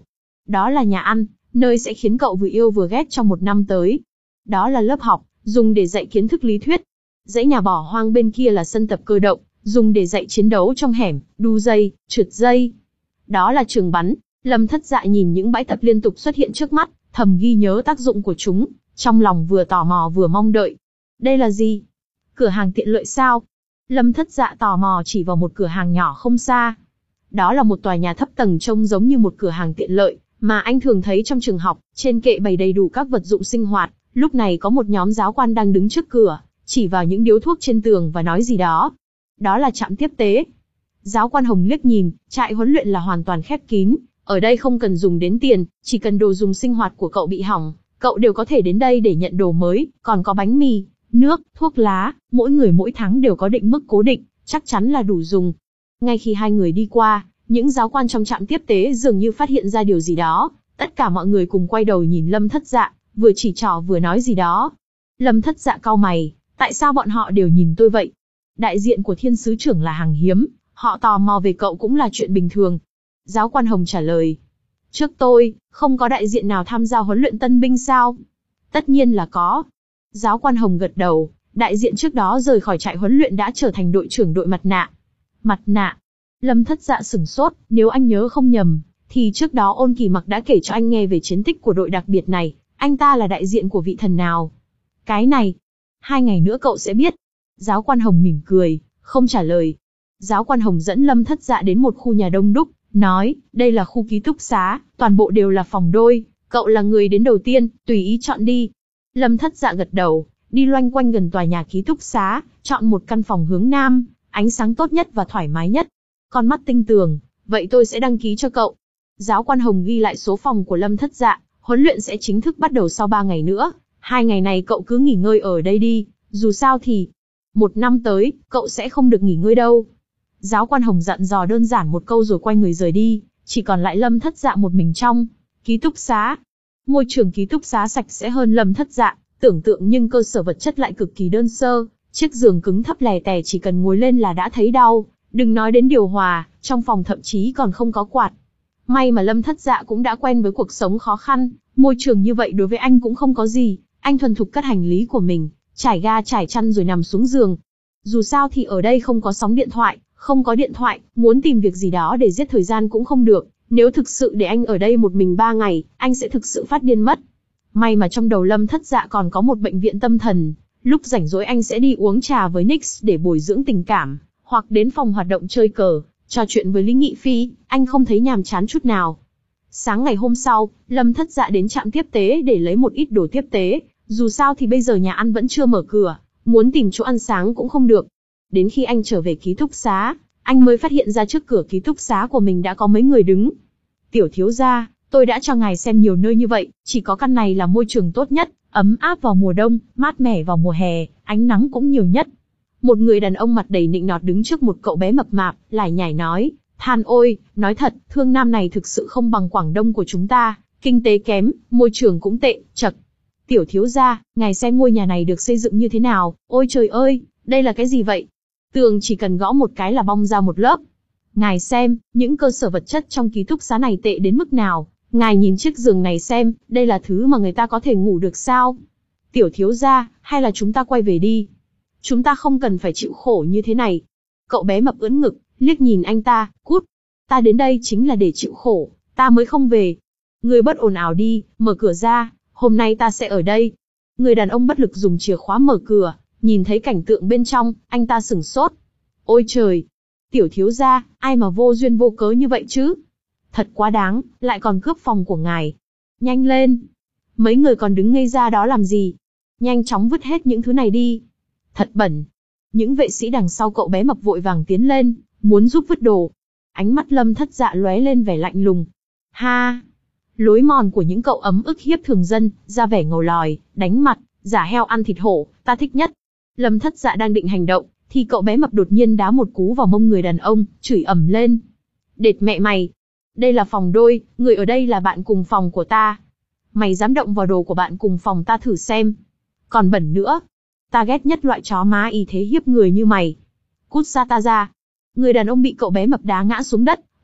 Đó là nhà ăn, nơi sẽ khiến cậu vừa yêu vừa ghét trong một năm tới. Đó là lớp học, dùng để dạy kiến thức lý thuyết. Dãy nhà bỏ hoang bên kia là sân tập cơ động, dùng để dạy chiến đấu trong hẻm, đu dây, trượt dây. Đó là trường bắn. Lâm Thất Dạ nhìn những bãi tập liên tục xuất hiện trước mắt, thầm ghi nhớ tác dụng của chúng, trong lòng vừa tò mò vừa mong đợi. Đây là gì? Cửa hàng tiện lợi sao? Lâm Thất Dạ tò mò chỉ vào một cửa hàng nhỏ không xa. Đó là một tòa nhà thấp tầng trông giống như một cửa hàng tiện lợi, mà anh thường thấy trong trường học, trên kệ bày đầy đủ các vật dụng sinh hoạt. Lúc này có một nhóm giáo quan đang đứng trước cửa, chỉ vào những điếu thuốc trên tường và nói gì đó. Đó là trạm tiếp tế. Giáo quan Hồng liếc nhìn, trại huấn luyện là hoàn toàn khép kín, ở đây không cần dùng đến tiền, chỉ cần đồ dùng sinh hoạt của cậu bị hỏng, cậu đều có thể đến đây để nhận đồ mới, còn có bánh mì, nước, thuốc lá, mỗi người mỗi tháng đều có định mức cố định, chắc chắn là đủ dùng. Ngay khi hai người đi qua, những giáo quan trong trạm tiếp tế dường như phát hiện ra điều gì đó, tất cả mọi người cùng quay đầu nhìn Lâm Thất Dạ, vừa chỉ trỏ vừa nói gì đó. Lâm Thất Dạ cau mày, tại sao bọn họ đều nhìn tôi vậy? Đại diện của Thiên sứ trưởng là hàng hiếm, họ tò mò về cậu cũng là chuyện bình thường. Giáo quan Hồng trả lời. Trước tôi, không có đại diện nào tham gia huấn luyện tân binh sao? Tất nhiên là có. Giáo quan Hồng gật đầu, đại diện trước đó rời khỏi trại huấn luyện đã trở thành đội trưởng đội mặt nạ. Mặt nạ? Lâm Thất Dạ sửng sốt, nếu anh nhớ không nhầm, thì trước đó Ôn Kỳ Mặc đã kể cho anh nghe về chiến tích của đội đặc biệt này, anh ta là đại diện của vị thần nào? Cái này, hai ngày nữa cậu sẽ biết. Giáo quan Hồng mỉm cười, không trả lời. Giáo quan Hồng dẫn Lâm Thất Dạ đến một khu nhà đông đúc, nói, đây là khu ký túc xá, toàn bộ đều là phòng đôi, cậu là người đến đầu tiên, tùy ý chọn đi. Lâm Thất Dạ gật đầu, đi loanh quanh gần tòa nhà ký túc xá, chọn một căn phòng hướng nam, ánh sáng tốt nhất và thoải mái nhất. Con mắt tinh tường, vậy tôi sẽ đăng ký cho cậu. Giáo quan Hồng ghi lại số phòng của Lâm Thất Dạ, huấn luyện sẽ chính thức bắt đầu sau ba ngày nữa, hai ngày này cậu cứ nghỉ ngơi ở đây đi, dù sao thì, một năm tới, cậu sẽ không được nghỉ ngơi đâu. Giáo quan Hồng dặn dò đơn giản một câu rồi quay người rời đi, chỉ còn lại Lâm Thất Dạ một mình trong ký túc xá. Môi trường ký túc xá sạch sẽ hơn Lâm Thất Dạ tưởng tượng, nhưng cơ sở vật chất lại cực kỳ đơn sơ, chiếc giường cứng thấp lè tè chỉ cần ngồi lên là đã thấy đau, đừng nói đến điều hòa, trong phòng thậm chí còn không có quạt. May mà Lâm Thất Dạ cũng đã quen với cuộc sống khó khăn, môi trường như vậy đối với anh cũng không có gì, anh thuần thục cất hành lý của mình, trải ga trải chăn rồi nằm xuống giường. Dù sao thì ở đây không có sóng điện thoại, không có điện thoại, muốn tìm việc gì đó để giết thời gian cũng không được, nếu thực sự để anh ở đây một mình ba ngày, anh sẽ thực sự phát điên mất. May mà trong đầu Lâm Thất Dạ còn có một bệnh viện tâm thần, lúc rảnh rỗi anh sẽ đi uống trà với Nix để bồi dưỡng tình cảm, hoặc đến phòng hoạt động chơi cờ, trò chuyện với Lý Nghị Phi, anh không thấy nhàm chán chút nào. Sáng ngày hôm sau, Lâm Thất Dạ đến trạm tiếp tế để lấy một ít đồ tiếp tế, dù sao thì bây giờ nhà ăn vẫn chưa mở cửa, muốn tìm chỗ ăn sáng cũng không được. Đến khi anh trở về ký túc xá, anh mới phát hiện ra trước cửa ký túc xá của mình đã có mấy người đứng. Tiểu thiếu gia, tôi đã cho ngài xem nhiều nơi như vậy, chỉ có căn này là môi trường tốt nhất, ấm áp vào mùa đông, mát mẻ vào mùa hè, ánh nắng cũng nhiều nhất. Một người đàn ông mặt đầy nịnh nọt đứng trước một cậu bé mập mạp, lải nhải nói, than ôi, nói thật, Thương Nam này thực sự không bằng Quảng Đông của chúng ta, kinh tế kém, môi trường cũng tệ, chật. Tiểu thiếu gia, ngài xem ngôi nhà này được xây dựng như thế nào, ôi trời ơi, đây là cái gì vậy? Tường chỉ cần gõ một cái là bong ra một lớp. Ngài xem, những cơ sở vật chất trong ký túc xá này tệ đến mức nào, ngài nhìn chiếc giường này xem, đây là thứ mà người ta có thể ngủ được sao? Tiểu thiếu gia, hay là chúng ta quay về đi? Chúng ta không cần phải chịu khổ như thế này. Cậu bé mập ưỡn ngực, liếc nhìn anh ta, cút. Ta đến đây chính là để chịu khổ, ta mới không về. Người bất ồn ào đi, mở cửa ra, hôm nay ta sẽ ở đây. Người đàn ông bất lực dùng chìa khóa mở cửa, nhìn thấy cảnh tượng bên trong, anh ta sửng sốt. Ôi trời! Tiểu thiếu gia, ai mà vô duyên vô cớ như vậy chứ? Thật quá đáng, lại còn cướp phòng của ngài. Nhanh lên! Mấy người còn đứng ngây ra đó làm gì? Nhanh chóng vứt hết những thứ này đi. Thật bẩn. Những vệ sĩ đằng sau cậu bé mập vội vàng tiến lên, muốn giúp vứt đồ. Ánh mắt Lâm Thất Dạ lóe lên vẻ lạnh lùng. Ha! Lối mòn của những cậu ấm ức hiếp thường dân, ra vẻ ngầu lòi, đánh mặt, giả heo ăn thịt hổ, ta thích nhất. Lâm Thất Dạ đang định hành động, thì cậu bé mập đột nhiên đá một cú vào mông người đàn ông, chửi ầm lên. Đệt mẹ mày! Đây là phòng đôi, người ở đây là bạn cùng phòng của ta. Mày dám động vào đồ của bạn cùng phòng ta thử xem. Còn bẩn nữa. Ta ghét nhất loại chó má y thế hiếp người như mày. Cút xa ta ra. Người đàn ông bị cậu bé mập đá ngã xuống đất,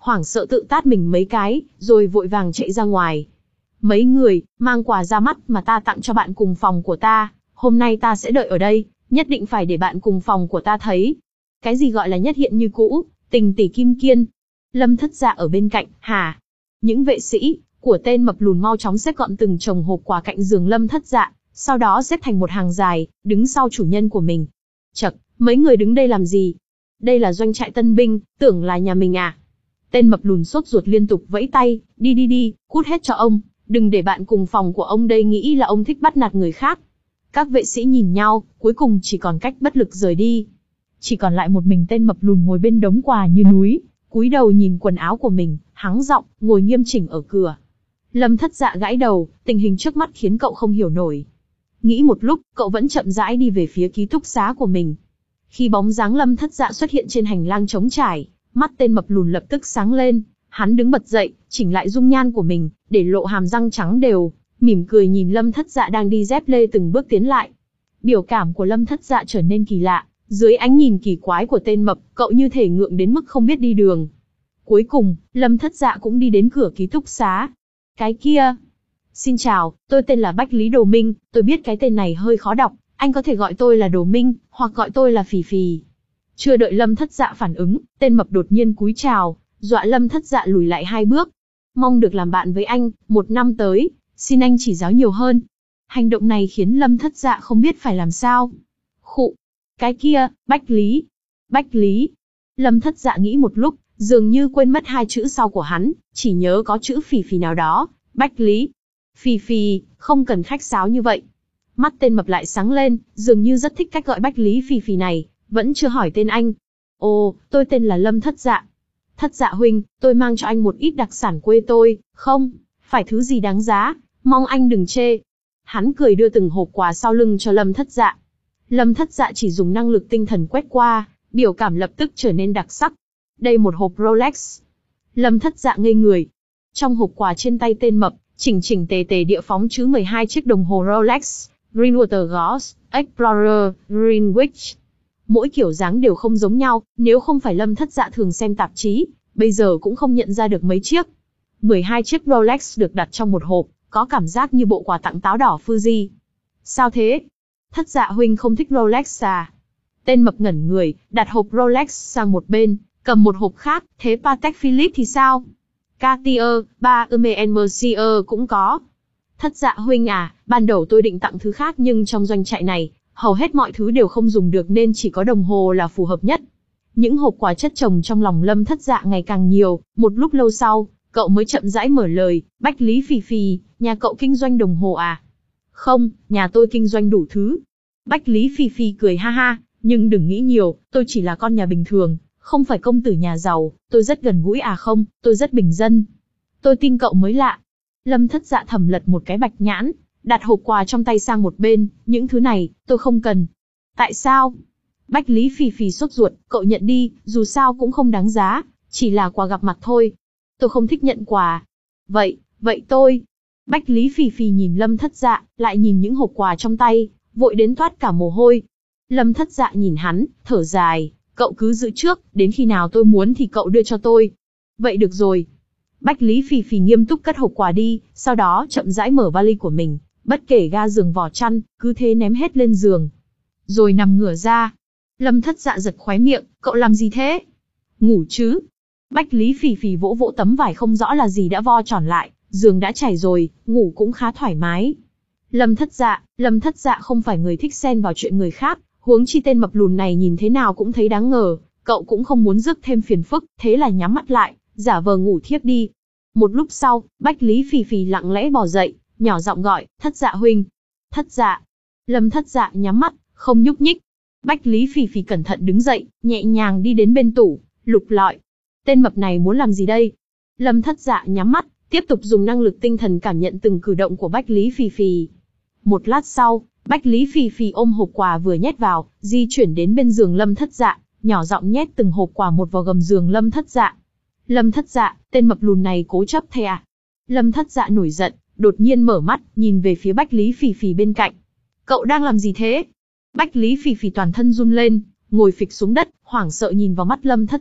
hoảng sợ tự tát mình mấy cái, rồi vội vàng chạy ra ngoài. Mấy người, mang quà ra mắt mà ta tặng cho bạn cùng phòng của ta, hôm nay ta sẽ đợi ở đây, nhất định phải để bạn cùng phòng của ta thấy. Cái gì gọi là nhất hiện như cũ, tình tỷ kim kiên. Lâm Thất Dạ ở bên cạnh, hả? Những vệ sĩ của tên mập lùn mau chóng xếp gọn từng chồng hộp quà cạnh giường Lâm Thất Dạ, sau đó xếp thành một hàng dài, đứng sau chủ nhân của mình. Chậc, mấy người đứng đây làm gì? Đây là doanh trại tân binh, tưởng là nhà mình à? Tên mập lùn sốt ruột liên tục vẫy tay, đi đi đi, cút hết cho ông, đừng để bạn cùng phòng của ông đây nghĩ là ông thích bắt nạt người khác. Các vệ sĩ nhìn nhau, cuối cùng chỉ còn cách bất lực rời đi. Chỉ còn lại một mình tên mập lùn ngồi bên đống quà như núi, cúi đầu nhìn quần áo của mình, hắng giọng, ngồi nghiêm chỉnh ở cửa. Lâm Thất Dạ gãi đầu, tình hình trước mắt khiến cậu không hiểu nổi. Nghĩ một lúc, cậu vẫn chậm rãi đi về phía ký túc xá của mình. Khi bóng dáng Lâm Thất Dạ xuất hiện trên hành lang trống trải, mắt tên mập lùn lập tức sáng lên, hắn đứng bật dậy, chỉnh lại dung nhan của mình, để lộ hàm răng trắng đều, mỉm cười nhìn Lâm Thất Dạ đang đi dép lê từng bước tiến lại. Biểu cảm của Lâm Thất Dạ trở nên kỳ lạ, dưới ánh nhìn kỳ quái của tên mập, cậu như thể ngượng đến mức không biết đi đường. Cuối cùng, Lâm Thất Dạ cũng đi đến cửa ký túc xá. Cái kia... Xin chào, tôi tên là Bách Lý Đồ Minh, tôi biết cái tên này hơi khó đọc, anh có thể gọi tôi là Đồ Minh, hoặc gọi tôi là Phì Phì. Chưa đợi Lâm Thất Dạ phản ứng, tên mập đột nhiên cúi chào, dọa Lâm Thất Dạ lùi lại hai bước. Mong được làm bạn với anh, một năm tới, xin anh chỉ giáo nhiều hơn. Hành động này khiến Lâm Thất Dạ không biết phải làm sao. Khụ, cái kia, Bách Lý, Bách Lý. Lâm Thất Dạ nghĩ một lúc, dường như quên mất hai chữ sau của hắn, chỉ nhớ có chữ Phì Phì nào đó, Bách Lý. Phì Phì, không cần khách sáo như vậy. Mắt tên mập lại sáng lên, dường như rất thích cách gọi Bách Lý Phì Phì này, vẫn chưa hỏi tên anh. Ồ, tôi tên là Lâm Thất Dạ. Thất Dạ huynh, tôi mang cho anh một ít đặc sản quê tôi, không, phải thứ gì đáng giá, mong anh đừng chê. Hắn cười đưa từng hộp quà sau lưng cho Lâm Thất Dạ. Lâm Thất Dạ chỉ dùng năng lực tinh thần quét qua, biểu cảm lập tức trở nên đặc sắc. Đây một hộp Rolex. Lâm Thất Dạ ngây người. Trong hộp quà trên tay tên mập, chỉnh chỉnh tề tề địa phóng chứ mười hai chiếc đồng hồ Rolex, Greenwater Ghost, Explorer, Greenwich. Mỗi kiểu dáng đều không giống nhau, nếu không phải Lâm Thất Dạ thường xem tạp chí, bây giờ cũng không nhận ra được mấy chiếc. mười hai chiếc Rolex được đặt trong một hộp, có cảm giác như bộ quà tặng táo đỏ Fuji. Sao thế? Thất Dạ huynh không thích Rolex à? Tên mập ngẩn người, đặt hộp Rolex sang một bên, cầm một hộp khác, thế Patek Philippe thì sao? Cartier, ba Hermès Mercier cũng có. Thất Dạ huynh à, ban đầu tôi định tặng thứ khác nhưng trong doanh trại này, hầu hết mọi thứ đều không dùng được nên chỉ có đồng hồ là phù hợp nhất. Những hộp quà chất chồng trong lòng Lâm Thất Dạ ngày càng nhiều, một lúc lâu sau, cậu mới chậm rãi mở lời, Bách Lý Phì Phì, nhà cậu kinh doanh đồng hồ à? Không, nhà tôi kinh doanh đủ thứ. Bách Lý Phì Phì cười ha ha, nhưng đừng nghĩ nhiều, tôi chỉ là con nhà bình thường, không phải công tử nhà giàu, tôi rất gần gũi à không, tôi rất bình dân. Tôi tin cậu mới lạ. Lâm Thất Dạ thầm lật một cái bạch nhãn, đặt hộp quà trong tay sang một bên, những thứ này, tôi không cần. Tại sao? Bách Lý Phì Phì sốt ruột, cậu nhận đi, dù sao cũng không đáng giá, chỉ là quà gặp mặt thôi. Tôi không thích nhận quà. Vậy, vậy tôi... Bách Lý Phì Phì nhìn Lâm Thất Dạ, lại nhìn những hộp quà trong tay, vội đến toát cả mồ hôi. Lâm Thất Dạ nhìn hắn, thở dài, cậu cứ giữ trước, đến khi nào tôi muốn thì cậu đưa cho tôi. Vậy được rồi. Bách Lý Phì Phì nghiêm túc cất hộp quà đi, sau đó chậm rãi mở vali của mình, bất kể ga giường vỏ chăn, cứ thế ném hết lên giường. Rồi nằm ngửa ra. Lâm Thất Dạ giật khóe miệng, cậu làm gì thế? Ngủ chứ? Bách Lý Phì Phì vỗ vỗ tấm vải không rõ là gì đã vo tròn lại, giường đã trải rồi, ngủ cũng khá thoải mái. Lâm Thất Dạ, Lâm Thất Dạ không phải người thích xen vào chuyện người khác, huống chi tên mập lùn này nhìn thế nào cũng thấy đáng ngờ, cậu cũng không muốn rước thêm phiền phức, thế là nhắm mắt lại, giả vờ ngủ thiếp đi. Một lúc sau, Bách Lý Phì Phì lặng lẽ bò dậy, nhỏ giọng gọi, Thất Dạ huynh. Thất Dạ. Lâm Thất Dạ nhắm mắt, không nhúc nhích. Bách Lý Phì Phì cẩn thận đứng dậy, nhẹ nhàng đi đến bên tủ, lục lọi. Tên mập này muốn làm gì đây? Lâm Thất Dạ nhắm mắt, tiếp tục dùng năng lực tinh thần cảm nhận từng cử động của Bách Lý Phì Phì. Một lát sau, Bách Lý Phì Phì ôm hộp quà vừa nhét vào, di chuyển đến bên giường Lâm Thất Dạ, nhỏ giọng nhét từng hộp quà một vào gầm giường Lâm Thất Dạ. Lâm Thất Dạ, tên mập lùn này cố chấp thế à? Lâm Thất Dạ nổi giận, đột nhiên mở mắt, nhìn về phía Bách Lý Phì Phì bên cạnh. Cậu đang làm gì thế? Bách Lý Phì Phì toàn thân run lên, ngồi phịch xuống đất, hoảng sợ nhìn vào mắt Lâm Thất Dạ,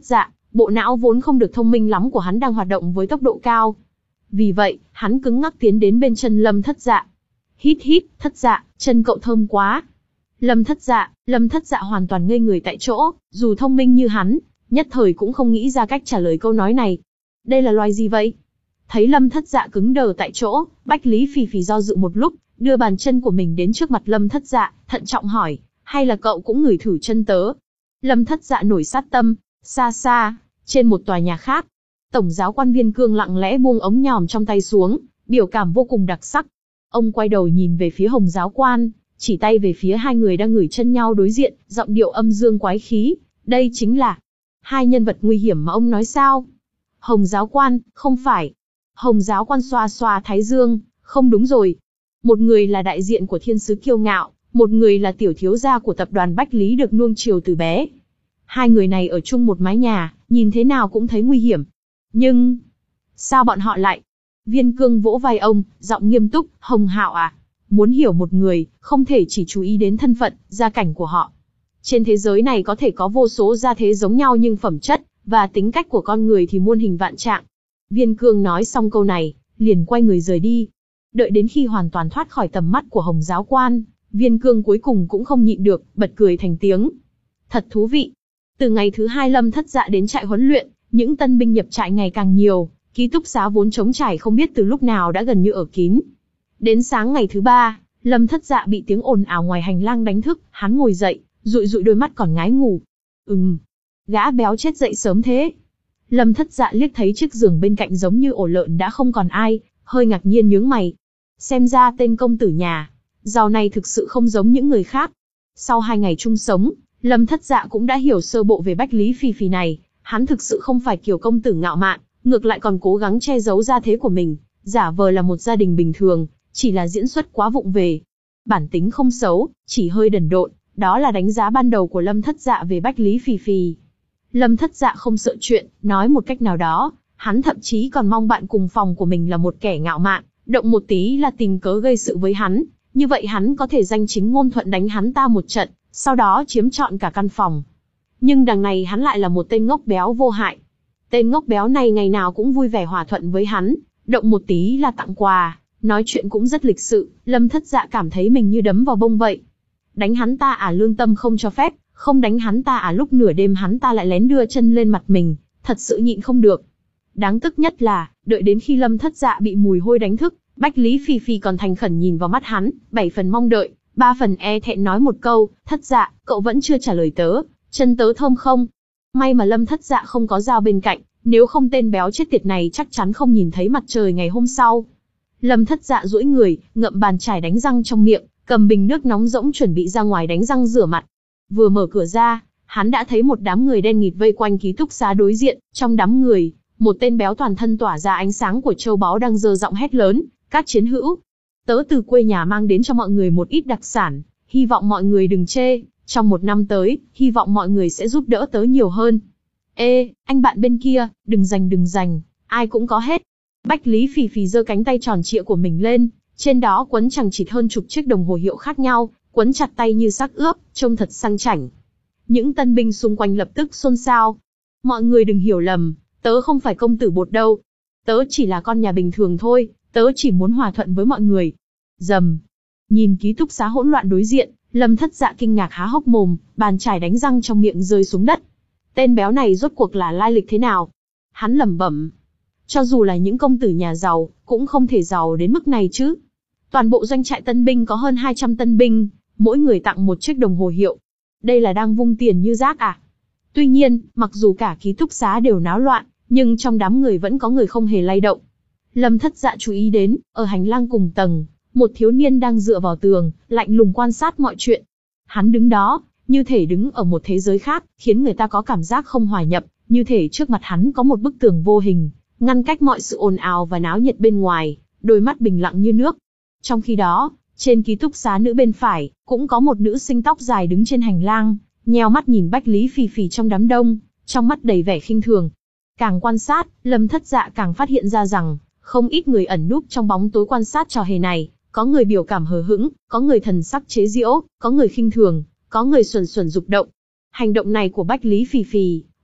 bộ não vốn không được thông minh lắm của hắn đang hoạt động với tốc độ cao. Vì vậy, hắn cứng ngắc tiến đến bên chân Lâm Thất Dạ. Hít hít, Thất Dạ, chân cậu thơm quá. Lâm Thất Dạ, Lâm Thất Dạ hoàn toàn ngây người tại chỗ, dù thông minh như hắn, nhất thời cũng không nghĩ ra cách trả lời câu nói này. Đây là loài gì vậy? Thấy Lâm Thất Dạ cứng đờ tại chỗ, Bách Lý Phì Phì do dự một lúc, đưa bàn chân của mình đến trước mặt Lâm Thất Dạ, thận trọng hỏi, hay là cậu cũng ngửi thử chân tớ? Lâm Thất Dạ nổi sát tâm, xa xa, trên một tòa nhà khác. Tổng giáo quan Viên Cương lặng lẽ buông ống nhòm trong tay xuống, biểu cảm vô cùng đặc sắc. Ông quay đầu nhìn về phía Hồng giáo quan, chỉ tay về phía hai người đang ngửi chân nhau đối diện, giọng điệu âm dương quái khí. Đây chính là hai nhân vật nguy hiểm mà ông nói sao? Hồng giáo quan, không phải. Hồng giáo quan xoa xoa thái dương, không đúng rồi. Một người là đại diện của thiên sứ kiêu ngạo, một người là tiểu thiếu gia của tập đoàn Bách Lý được nuông chiều từ bé. Hai người này ở chung một mái nhà, nhìn thế nào cũng thấy nguy hiểm. Nhưng, sao bọn họ lại? Viên Cương vỗ vai ông, giọng nghiêm túc, Hồng Hạo à, muốn hiểu một người, không thể chỉ chú ý đến thân phận, gia cảnh của họ. Trên thế giới này có thể có vô số gia thế giống nhau nhưng phẩm chất, và tính cách của con người thì muôn hình vạn trạng. Viên Cương nói xong câu này, liền quay người rời đi. Đợi đến khi hoàn toàn thoát khỏi tầm mắt của Hồng giáo quan, Viên Cương cuối cùng cũng không nhịn được, bật cười thành tiếng. Thật thú vị. Từ ngày thứ hai Lâm Thất Dạ đến trại huấn luyện, những tân binh nhập trại ngày càng nhiều, ký túc xá vốn trống trải không biết từ lúc nào đã gần như ở kín. Đến sáng ngày thứ ba, Lâm Thất Dạ bị tiếng ồn ào ngoài hành lang đánh thức, hắn ngồi dậy, dụi dụi đôi mắt còn ngái ngủ. Ừm, gã béo chết dậy sớm thế. Lâm Thất Dạ liếc thấy chiếc giường bên cạnh giống như ổ lợn đã không còn ai, hơi ngạc nhiên nhướng mày. Xem ra tên công tử nhà giàu này thực sự không giống những người khác. Sau hai ngày chung sống, Lâm Thất Dạ cũng đã hiểu sơ bộ về Bách Lý Phì Phì này, hắn thực sự không phải kiểu công tử ngạo mạn, ngược lại còn cố gắng che giấu gia thế của mình, giả vờ là một gia đình bình thường, chỉ là diễn xuất quá vụng về. Bản tính không xấu, chỉ hơi đần độn, đó là đánh giá ban đầu của Lâm Thất Dạ về Bách Lý Phì Phì. Lâm Thất Dạ không sợ chuyện, nói một cách nào đó, hắn thậm chí còn mong bạn cùng phòng của mình là một kẻ ngạo mạn, động một tí là tìm cớ gây sự với hắn, như vậy hắn có thể danh chính ngôn thuận đánh hắn ta một trận, sau đó chiếm trọn cả căn phòng. Nhưng đằng này hắn lại là một tên ngốc béo vô hại. Tên ngốc béo này ngày nào cũng vui vẻ hòa thuận với hắn, động một tí là tặng quà, nói chuyện cũng rất lịch sự. Lâm Thất Dạ cảm thấy mình như đấm vào bông vậy. Đánh hắn ta à, lương tâm không cho phép, không đánh hắn ta à, lúc nửa đêm hắn ta lại lén đưa chân lên mặt mình, thật sự nhịn không được. Đáng tức nhất là, đợi đến khi Lâm Thất Dạ bị mùi hôi đánh thức, Bách Lý Phì Phì còn thành khẩn nhìn vào mắt hắn, bảy phần mong đợi, ba phần e thẹn nói một câu, Thất Dạ, cậu vẫn chưa trả lời tớ, chân tớ thơm không? May mà Lâm Thất Dạ không có dao bên cạnh, nếu không tên béo chết tiệt này chắc chắn không nhìn thấy mặt trời ngày hôm sau. Lâm Thất Dạ duỗi người, ngậm bàn chải đánh răng trong miệng, cầm bình nước nóng rỗng chuẩn bị ra ngoài đánh răng rửa mặt. Vừa mở cửa ra, hắn đã thấy một đám người đen nghịt vây quanh ký túc xá đối diện, trong đám người, một tên béo toàn thân tỏa ra ánh sáng của châu báu đang giơ giọng hét lớn, các chiến hữu, tớ từ quê nhà mang đến cho mọi người một ít đặc sản, hy vọng mọi người đừng chê, trong một năm tới, hy vọng mọi người sẽ giúp đỡ tớ nhiều hơn. Ê, anh bạn bên kia, đừng giành đừng giành, ai cũng có hết. Bách Lý Phì Phì giơ cánh tay tròn trịa của mình lên, trên đó quấn chằng chịt hơn chục chiếc đồng hồ hiệu khác nhau, quấn chặt tay như xác ướp, trông thật sang chảnh. Những tân binh xung quanh lập tức xôn xao. Mọi người đừng hiểu lầm, tớ không phải công tử bột đâu. Tớ chỉ là con nhà bình thường thôi, tớ chỉ muốn hòa thuận với mọi người. Rầm. Nhìn ký túc xá hỗn loạn đối diện, Lâm Thất Dạ kinh ngạc há hốc mồm, bàn chải đánh răng trong miệng rơi xuống đất. Tên béo này rốt cuộc là lai lịch thế nào? Hắn lẩm bẩm. Cho dù là những công tử nhà giàu, cũng không thể giàu đến mức này chứ. Toàn bộ doanh trại tân binh có hơn hai trăm tân binh, mỗi người tặng một chiếc đồng hồ hiệu. Đây là đang vung tiền như rác à? Tuy nhiên, mặc dù cả ký túc xá đều náo loạn, nhưng trong đám người vẫn có người không hề lay động. Lâm Thất Dạ chú ý đến, ở hành lang cùng tầng, một thiếu niên đang dựa vào tường, lạnh lùng quan sát mọi chuyện. Hắn đứng đó, như thể đứng ở một thế giới khác, khiến người ta có cảm giác không hòa nhập, như thể trước mặt hắn có một bức tường vô hình, ngăn cách mọi sự ồn ào và náo nhiệt bên ngoài, đôi mắt bình lặng như nước. Trong khi đó, trên ký túc xá nữ bên phải, cũng có một nữ sinh tóc dài đứng trên hành lang, nheo mắt nhìn Bách Lý Phì Phì trong đám đông, trong mắt đầy vẻ khinh thường. Càng quan sát, Lâm Thất Dạ càng phát hiện ra rằng, không ít người ẩn núp trong bóng tối quan sát trò hề này, có người biểu cảm hờ hững, có người thần sắc chế giễu, có người khinh thường, có người xuẩn xuẩn dục động. Hành động này của Bách Lý Phì Phì,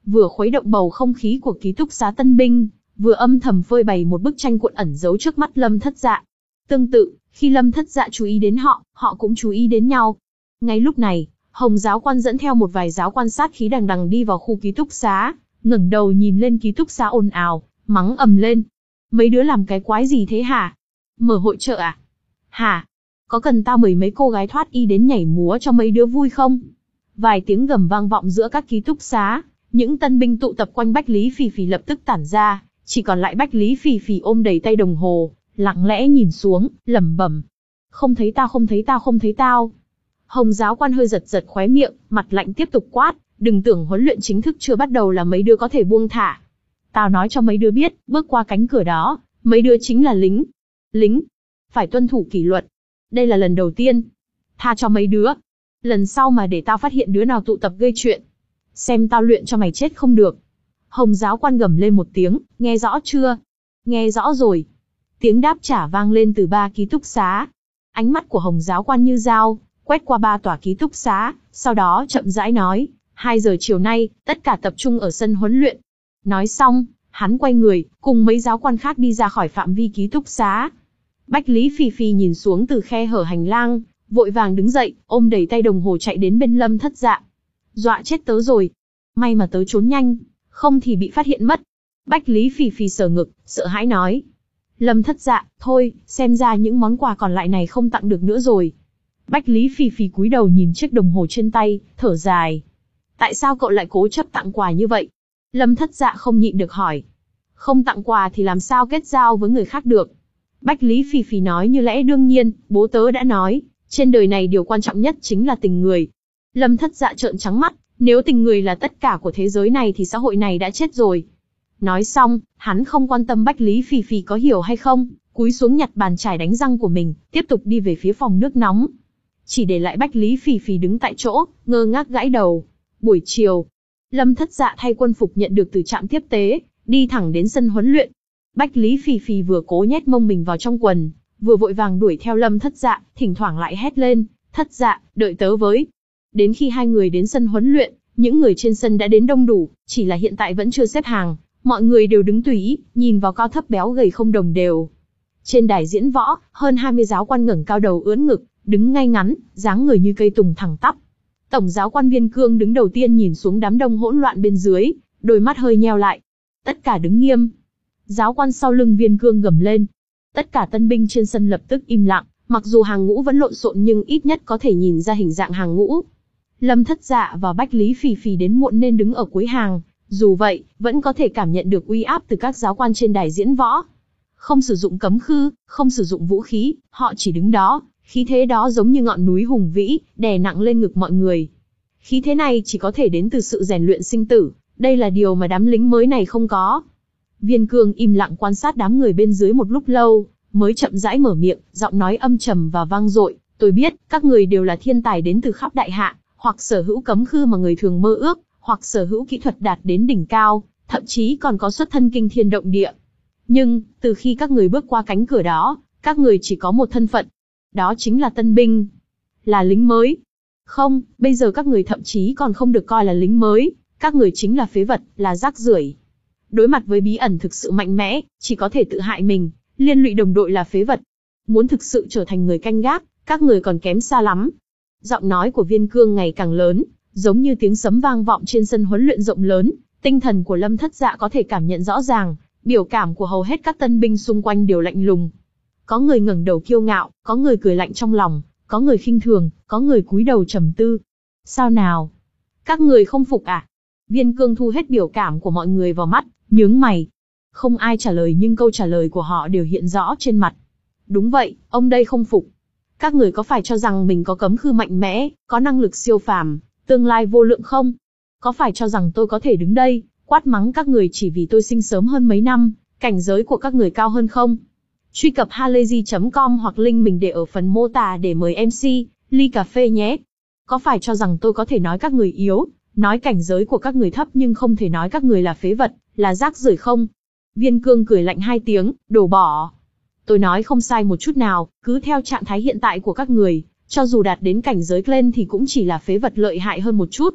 vừa khuấy động bầu không khí của ký túc xá tân binh, vừa âm thầm phơi bày một bức tranh cuộn ẩn giấu trước mắt Lâm Thất Dạ. Tương tự, khi Lâm Thất Dạ chú ý đến họ, họ cũng chú ý đến nhau. Ngay lúc này, Hồng giáo quan dẫn theo một vài giáo quan sát khí đằng đằng đi vào khu ký túc xá, ngẩng đầu nhìn lên ký túc xá ồn ào, mắng ầm lên. Mấy đứa làm cái quái gì thế hả? Mở hội chợ à? Hả? Có cần tao mời mấy cô gái thoát y đến nhảy múa cho mấy đứa vui không? Vài tiếng gầm vang vọng giữa các ký túc xá, những tân binh tụ tập quanh Bách Lý Phì Phì lập tức tản ra, chỉ còn lại Bách Lý Phì Phì ôm đầy tay đồng hồ, lặng lẽ nhìn xuống, lẩm bẩm. Không thấy tao, không thấy tao, không thấy tao. Hồng giáo quan hơi giật giật khóe miệng, mặt lạnh tiếp tục quát, đừng tưởng huấn luyện chính thức chưa bắt đầu là mấy đứa có thể buông thả. Tao nói cho mấy đứa biết, bước qua cánh cửa đó, mấy đứa chính là lính. Lính, phải tuân thủ kỷ luật. Đây là lần đầu tiên. Tha cho mấy đứa. Lần sau mà để tao phát hiện đứa nào tụ tập gây chuyện, xem tao luyện cho mày chết không được. Hồng giáo quan gầm lên một tiếng, nghe rõ chưa? Nghe rõ rồi. Tiếng đáp trả vang lên từ ba ký túc xá. Ánh mắt của Hồng giáo quan như dao, quét qua ba tòa ký túc xá, sau đó chậm rãi nói, hai giờ chiều nay, tất cả tập trung ở sân huấn luyện. Nói xong, hắn quay người, cùng mấy giáo quan khác đi ra khỏi phạm vi ký túc xá. Bách Lý Phì Phì nhìn xuống từ khe hở hành lang, vội vàng đứng dậy, ôm đầy tay đồng hồ chạy đến bên Lâm Thất Dạ. Dọa chết tớ rồi. May mà tớ trốn nhanh, không thì bị phát hiện mất. Bách Lý Phì Phì sờ ngực, sợ hãi nói. Lâm Thất Dạ, thôi, xem ra những món quà còn lại này không tặng được nữa rồi. Bách Lý Phì Phì cúi đầu nhìn chiếc đồng hồ trên tay, thở dài. Tại sao cậu lại cố chấp tặng quà như vậy? Lâm Thất Dạ không nhịn được hỏi. Không tặng quà thì làm sao kết giao với người khác được? Bách Lý Phì Phì nói như lẽ đương nhiên, bố tớ đã nói, trên đời này điều quan trọng nhất chính là tình người. Lâm Thất Dạ trợn trắng mắt, nếu tình người là tất cả của thế giới này thì xã hội này đã chết rồi. Nói xong, hắn không quan tâm Bách Lý Phì Phì có hiểu hay không, cúi xuống nhặt bàn chải đánh răng của mình, tiếp tục đi về phía phòng nước nóng. Chỉ để lại Bách Lý Phì Phì đứng tại chỗ, ngơ ngác gãi đầu. Buổi chiều, Lâm Thất Dạ thay quân phục nhận được từ trạm tiếp tế, đi thẳng đến sân huấn luyện. Bách Lý Phì Phì vừa cố nhét mông mình vào trong quần, vừa vội vàng đuổi theo Lâm Thất Dạ, thỉnh thoảng lại hét lên, Thất Dạ, đợi tớ với. Đến khi hai người đến sân huấn luyện, những người trên sân đã đến đông đủ, chỉ là hiện tại vẫn chưa xếp hàng, mọi người đều đứng tùy ý, nhìn vào cao thấp béo gầy không đồng đều. Trên đài diễn võ, hơn hai mươi giáo quan ngẩng cao đầu ưỡn ngực, đứng ngay ngắn, dáng người như cây tùng thẳng tắp. Tổng giáo quan Viên Cương đứng đầu tiên nhìn xuống đám đông hỗn loạn bên dưới, đôi mắt hơi nheo lại. Tất cả đứng nghiêm. Giáo quan sau lưng Viên Cương gầm lên. Tất cả tân binh trên sân lập tức im lặng, mặc dù hàng ngũ vẫn lộn xộn nhưng ít nhất có thể nhìn ra hình dạng hàng ngũ. Lâm Thất Dạ và Bách Lý Phì Phì đến muộn nên đứng ở cuối hàng, dù vậy, vẫn có thể cảm nhận được uy áp từ các giáo quan trên đài diễn võ. Không sử dụng cấm khư, không sử dụng vũ khí, họ chỉ đứng đó, khí thế đó giống như ngọn núi hùng vĩ, đè nặng lên ngực mọi người. Khí thế này chỉ có thể đến từ sự rèn luyện sinh tử, đây là điều mà đám lính mới này không có. Viên Cương im lặng quan sát đám người bên dưới một lúc lâu, mới chậm rãi mở miệng, giọng nói âm trầm và vang dội. Tôi biết, các người đều là thiên tài đến từ khắp đại hạ, hoặc sở hữu cấm khư mà người thường mơ ước, hoặc sở hữu kỹ thuật đạt đến đỉnh cao, thậm chí còn có xuất thân kinh thiên động địa. Nhưng, từ khi các người bước qua cánh cửa đó, các người chỉ có một thân phận. Đó chính là tân binh. Là lính mới. Không, bây giờ các người thậm chí còn không được coi là lính mới, các người chính là phế vật, là rác rưởi. Đối mặt với bí ẩn thực sự mạnh mẽ, chỉ có thể tự hại mình, liên lụy đồng đội là phế vật. Muốn thực sự trở thành người canh gác, các người còn kém xa lắm. Giọng nói của Viên Cương ngày càng lớn, giống như tiếng sấm vang vọng trên sân huấn luyện rộng lớn, tinh thần của Lâm Thất Dạ có thể cảm nhận rõ ràng, biểu cảm của hầu hết các tân binh xung quanh đều lạnh lùng. Có người ngẩng đầu kiêu ngạo, có người cười lạnh trong lòng, có người khinh thường, có người cúi đầu trầm tư. Sao nào? Các người không phục à? Viên Cương thu hết biểu cảm của mọi người vào mắt, nhướng mày. Không ai trả lời nhưng câu trả lời của họ đều hiện rõ trên mặt. Đúng vậy, ông đây không phục. Các người có phải cho rằng mình có cấm khư mạnh mẽ, có năng lực siêu phàm, tương lai vô lượng không? Có phải cho rằng tôi có thể đứng đây, quát mắng các người chỉ vì tôi sinh sớm hơn mấy năm, cảnh giới của các người cao hơn không? Truy cập halayzi chấm com hoặc link mình để ở phần mô tả để mời em xê, ly cà phê nhé. Có phải cho rằng tôi có thể nói các người yếu, nói cảnh giới của các người thấp nhưng không thể nói các người là phế vật, là rác rưởi không? Viên Cương cười lạnh hai tiếng, đổ bỏ. Tôi nói không sai một chút nào, cứ theo trạng thái hiện tại của các người, cho dù đạt đến cảnh giới lên thì cũng chỉ là phế vật lợi hại hơn một chút.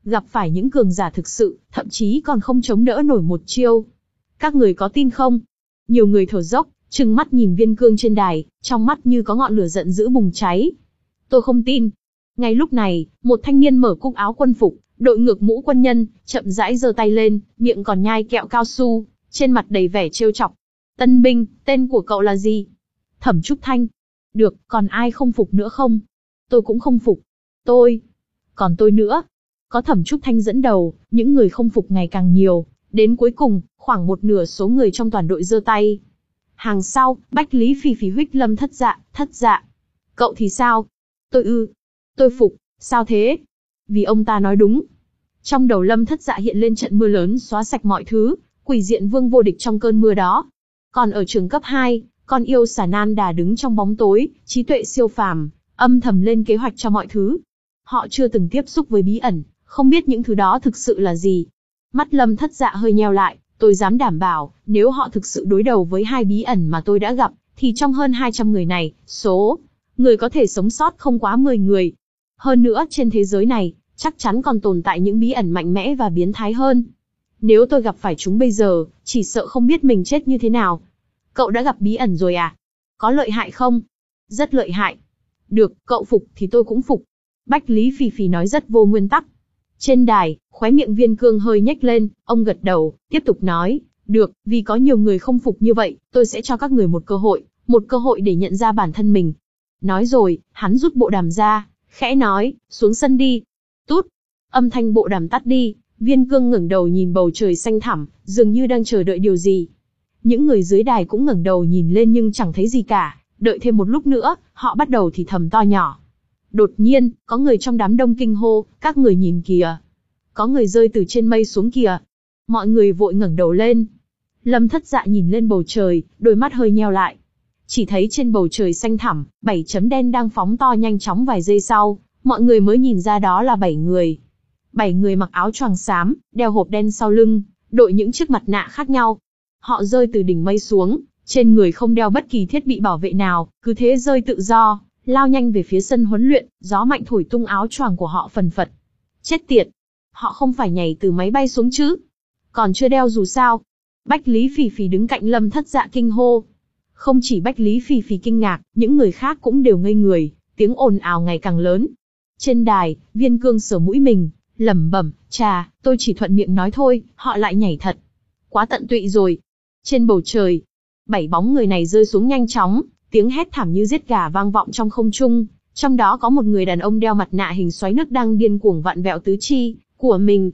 gặp phải những cường giả thực sự, thậm chí còn không chống đỡ nổi một chiêu. Các người có tin không? Nhiều người thở dốc, trừng mắt nhìn Viên Cương trên đài, trong mắt như có ngọn lửa giận dữ bùng cháy. Tôi không tin. Ngay lúc này, một thanh niên mở cúc áo quân phục, đội ngược mũ quân nhân, chậm rãi giơ tay lên, miệng còn nhai kẹo cao su, trên mặt đầy vẻ trêu chọc. Tân binh, tên của cậu là gì? Thẩm Trúc Thanh. Được, còn ai không phục nữa không? Tôi cũng không phục. Tôi. Còn tôi nữa. Có Thẩm Trúc Thanh dẫn đầu, những người không phục ngày càng nhiều. Đến cuối cùng, khoảng một nửa số người trong toàn đội giơ tay. Hàng sau, Bách Lý Phỉ Phỉ huých Lâm Thất Dạ, Thất Dạ. Cậu thì sao? Tôi ư. Tôi phục, sao thế? Vì ông ta nói đúng. Trong đầu Lâm Thất Dạ hiện lên trận mưa lớn xóa sạch mọi thứ, quỷ diện vương vô địch trong cơn mưa đó. Còn ở trường cấp hai, con yêu xà nan đà đứng trong bóng tối, trí tuệ siêu phàm, âm thầm lên kế hoạch cho mọi thứ. Họ chưa từng tiếp xúc với bí ẩn, không biết những thứ đó thực sự là gì. Mắt Lâm Thất Dạ hơi nheo lại, tôi dám đảm bảo, nếu họ thực sự đối đầu với hai bí ẩn mà tôi đã gặp, thì trong hơn hai trăm người này, số người có thể sống sót không quá mười người. Hơn nữa trên thế giới này, chắc chắn còn tồn tại những bí ẩn mạnh mẽ và biến thái hơn. Nếu tôi gặp phải chúng bây giờ, chỉ sợ không biết mình chết như thế nào. Cậu đã gặp bí ẩn rồi à? Có lợi hại không? Rất lợi hại. Được, cậu phục thì tôi cũng phục. Bách Lý Phỉ Phỉ nói rất vô nguyên tắc. Trên đài, khóe miệng Viên Cương hơi nhếch lên, ông gật đầu, tiếp tục nói, được, vì có nhiều người không phục như vậy, tôi sẽ cho các người một cơ hội, một cơ hội để nhận ra bản thân mình. Nói rồi, hắn rút bộ đàm ra, khẽ nói, xuống sân đi. Tút. Âm thanh bộ đàm tắt đi, Viên Cương ngẩng đầu nhìn bầu trời xanh thẳm, dường như đang chờ đợi điều gì. Những người dưới đài cũng ngẩng đầu nhìn lên nhưng chẳng thấy gì cả, đợi thêm một lúc nữa, họ bắt đầu thì thầm to nhỏ. Đột nhiên, có người trong đám đông kinh hô, các người nhìn kìa. Có người rơi từ trên mây xuống kìa. Mọi người vội ngẩng đầu lên. Lâm Thất Dạ nhìn lên bầu trời, đôi mắt hơi nheo lại. Chỉ thấy trên bầu trời xanh thẳm, bảy chấm đen đang phóng to nhanh chóng vài giây sau, mọi người mới nhìn ra đó là bảy người. Bảy người mặc áo choàng xám, đeo hộp đen sau lưng, đội những chiếc mặt nạ khác nhau. Họ rơi từ đỉnh mây xuống, trên người không đeo bất kỳ thiết bị bảo vệ nào, cứ thế rơi tự do, lao nhanh về phía sân huấn luyện, gió mạnh thổi tung áo choàng của họ phần phật. Chết tiệt! Họ không phải nhảy từ máy bay xuống chứ? Còn chưa đeo dù sao? Bách Lý Phỉ Phỉ đứng cạnh Lâm Thất Dạ kinh hô. Không chỉ Bách Lý Phỉ Phỉ kinh ngạc, những người khác cũng đều ngây người, tiếng ồn ào ngày càng lớn. Trên đài, Viên Cương sờ mũi mình, lẩm bẩm, chà, tôi chỉ thuận miệng nói thôi, họ lại nhảy thật. Quá tận tụy rồi. Trên bầu trời, bảy bóng người này rơi xuống nhanh chóng, tiếng hét thảm như giết gà vang vọng trong không trung. Trong đó có một người đàn ông đeo mặt nạ hình xoáy nước đang điên cuồng vặn vẹo tứ chi của mình.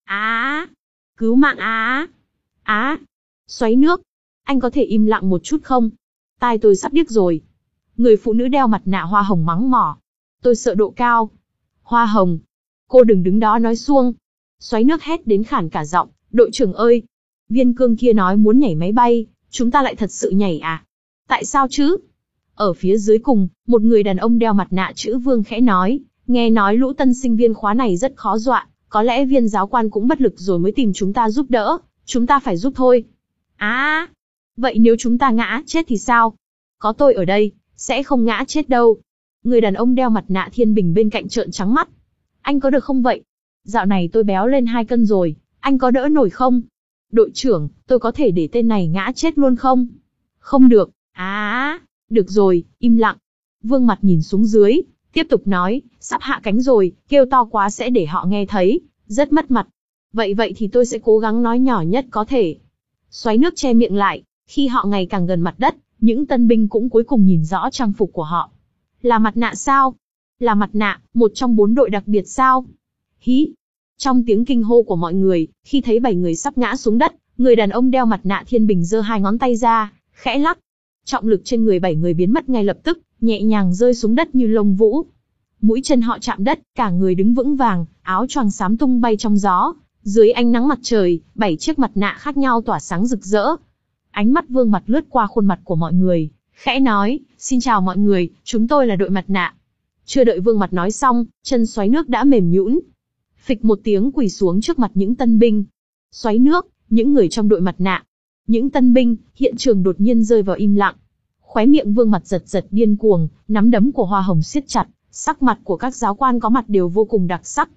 Á! Cứu mạng á! Á! Xoáy nước! Anh có thể im lặng một chút không? Tai tôi sắp điếc rồi. Người phụ nữ đeo mặt nạ hoa hồng mắng mỏ. Tôi sợ độ cao. Hoa hồng! Cô đừng đứng đó nói suông. Xoáy nước hét đến khản cả giọng. Đội trưởng ơi! Viên Cương kia nói muốn nhảy máy bay, chúng ta lại thật sự nhảy à? Tại sao chứ? Ở phía dưới cùng, một người đàn ông đeo mặt nạ chữ Vương khẽ nói, nghe nói lũ tân sinh viên khóa này rất khó dọa, có lẽ viên giáo quan cũng bất lực rồi mới tìm chúng ta giúp đỡ, chúng ta phải giúp thôi. Á, à, vậy nếu chúng ta ngã chết thì sao? Có tôi ở đây, sẽ không ngã chết đâu. Người đàn ông đeo mặt nạ Thiên Bình bên cạnh trợn trắng mắt. Anh có được không vậy? Dạo này tôi béo lên hai cân rồi, anh có đỡ nổi không? Đội trưởng, tôi có thể để tên này ngã chết luôn không? Không được. Á, à, được rồi, im lặng. Vương mặt nhìn xuống dưới, tiếp tục nói, sắp hạ cánh rồi, kêu to quá sẽ để họ nghe thấy, rất mất mặt. Vậy vậy thì tôi sẽ cố gắng nói nhỏ nhất có thể. Xoáy nước che miệng lại, khi họ ngày càng gần mặt đất, những tân binh cũng cuối cùng nhìn rõ trang phục của họ. Là mặt nạ sao? Là mặt nạ, một trong bốn đội đặc biệt sao? Hí! Trong tiếng kinh hô của mọi người, khi thấy bảy người sắp ngã xuống đất, người đàn ông đeo mặt nạ Thiên Bình giơ hai ngón tay ra, khẽ lắc. Trọng lực trên người bảy người biến mất ngay lập tức, nhẹ nhàng rơi xuống đất như lông vũ. Mũi chân họ chạm đất, cả người đứng vững vàng, áo choàng xám tung bay trong gió. Dưới ánh nắng mặt trời, bảy chiếc mặt nạ khác nhau tỏa sáng rực rỡ. Ánh mắt Vương mặt lướt qua khuôn mặt của mọi người, khẽ nói, xin chào mọi người, chúng tôi là đội mặt nạ. Chưa đợi Vương mặt nói xong, chân xoáy nước đã mềm nhũn. Phịch một tiếng quỳ xuống trước mặt những tân binh. Xoáy nước, những người trong đội mặt nạ. Những tân binh, hiện trường đột nhiên rơi vào im lặng. Khóe miệng Vương mặt giật giật điên cuồng, nắm đấm của Hoa Hồng siết chặt, sắc mặt của các giáo quan có mặt đều vô cùng đặc sắc.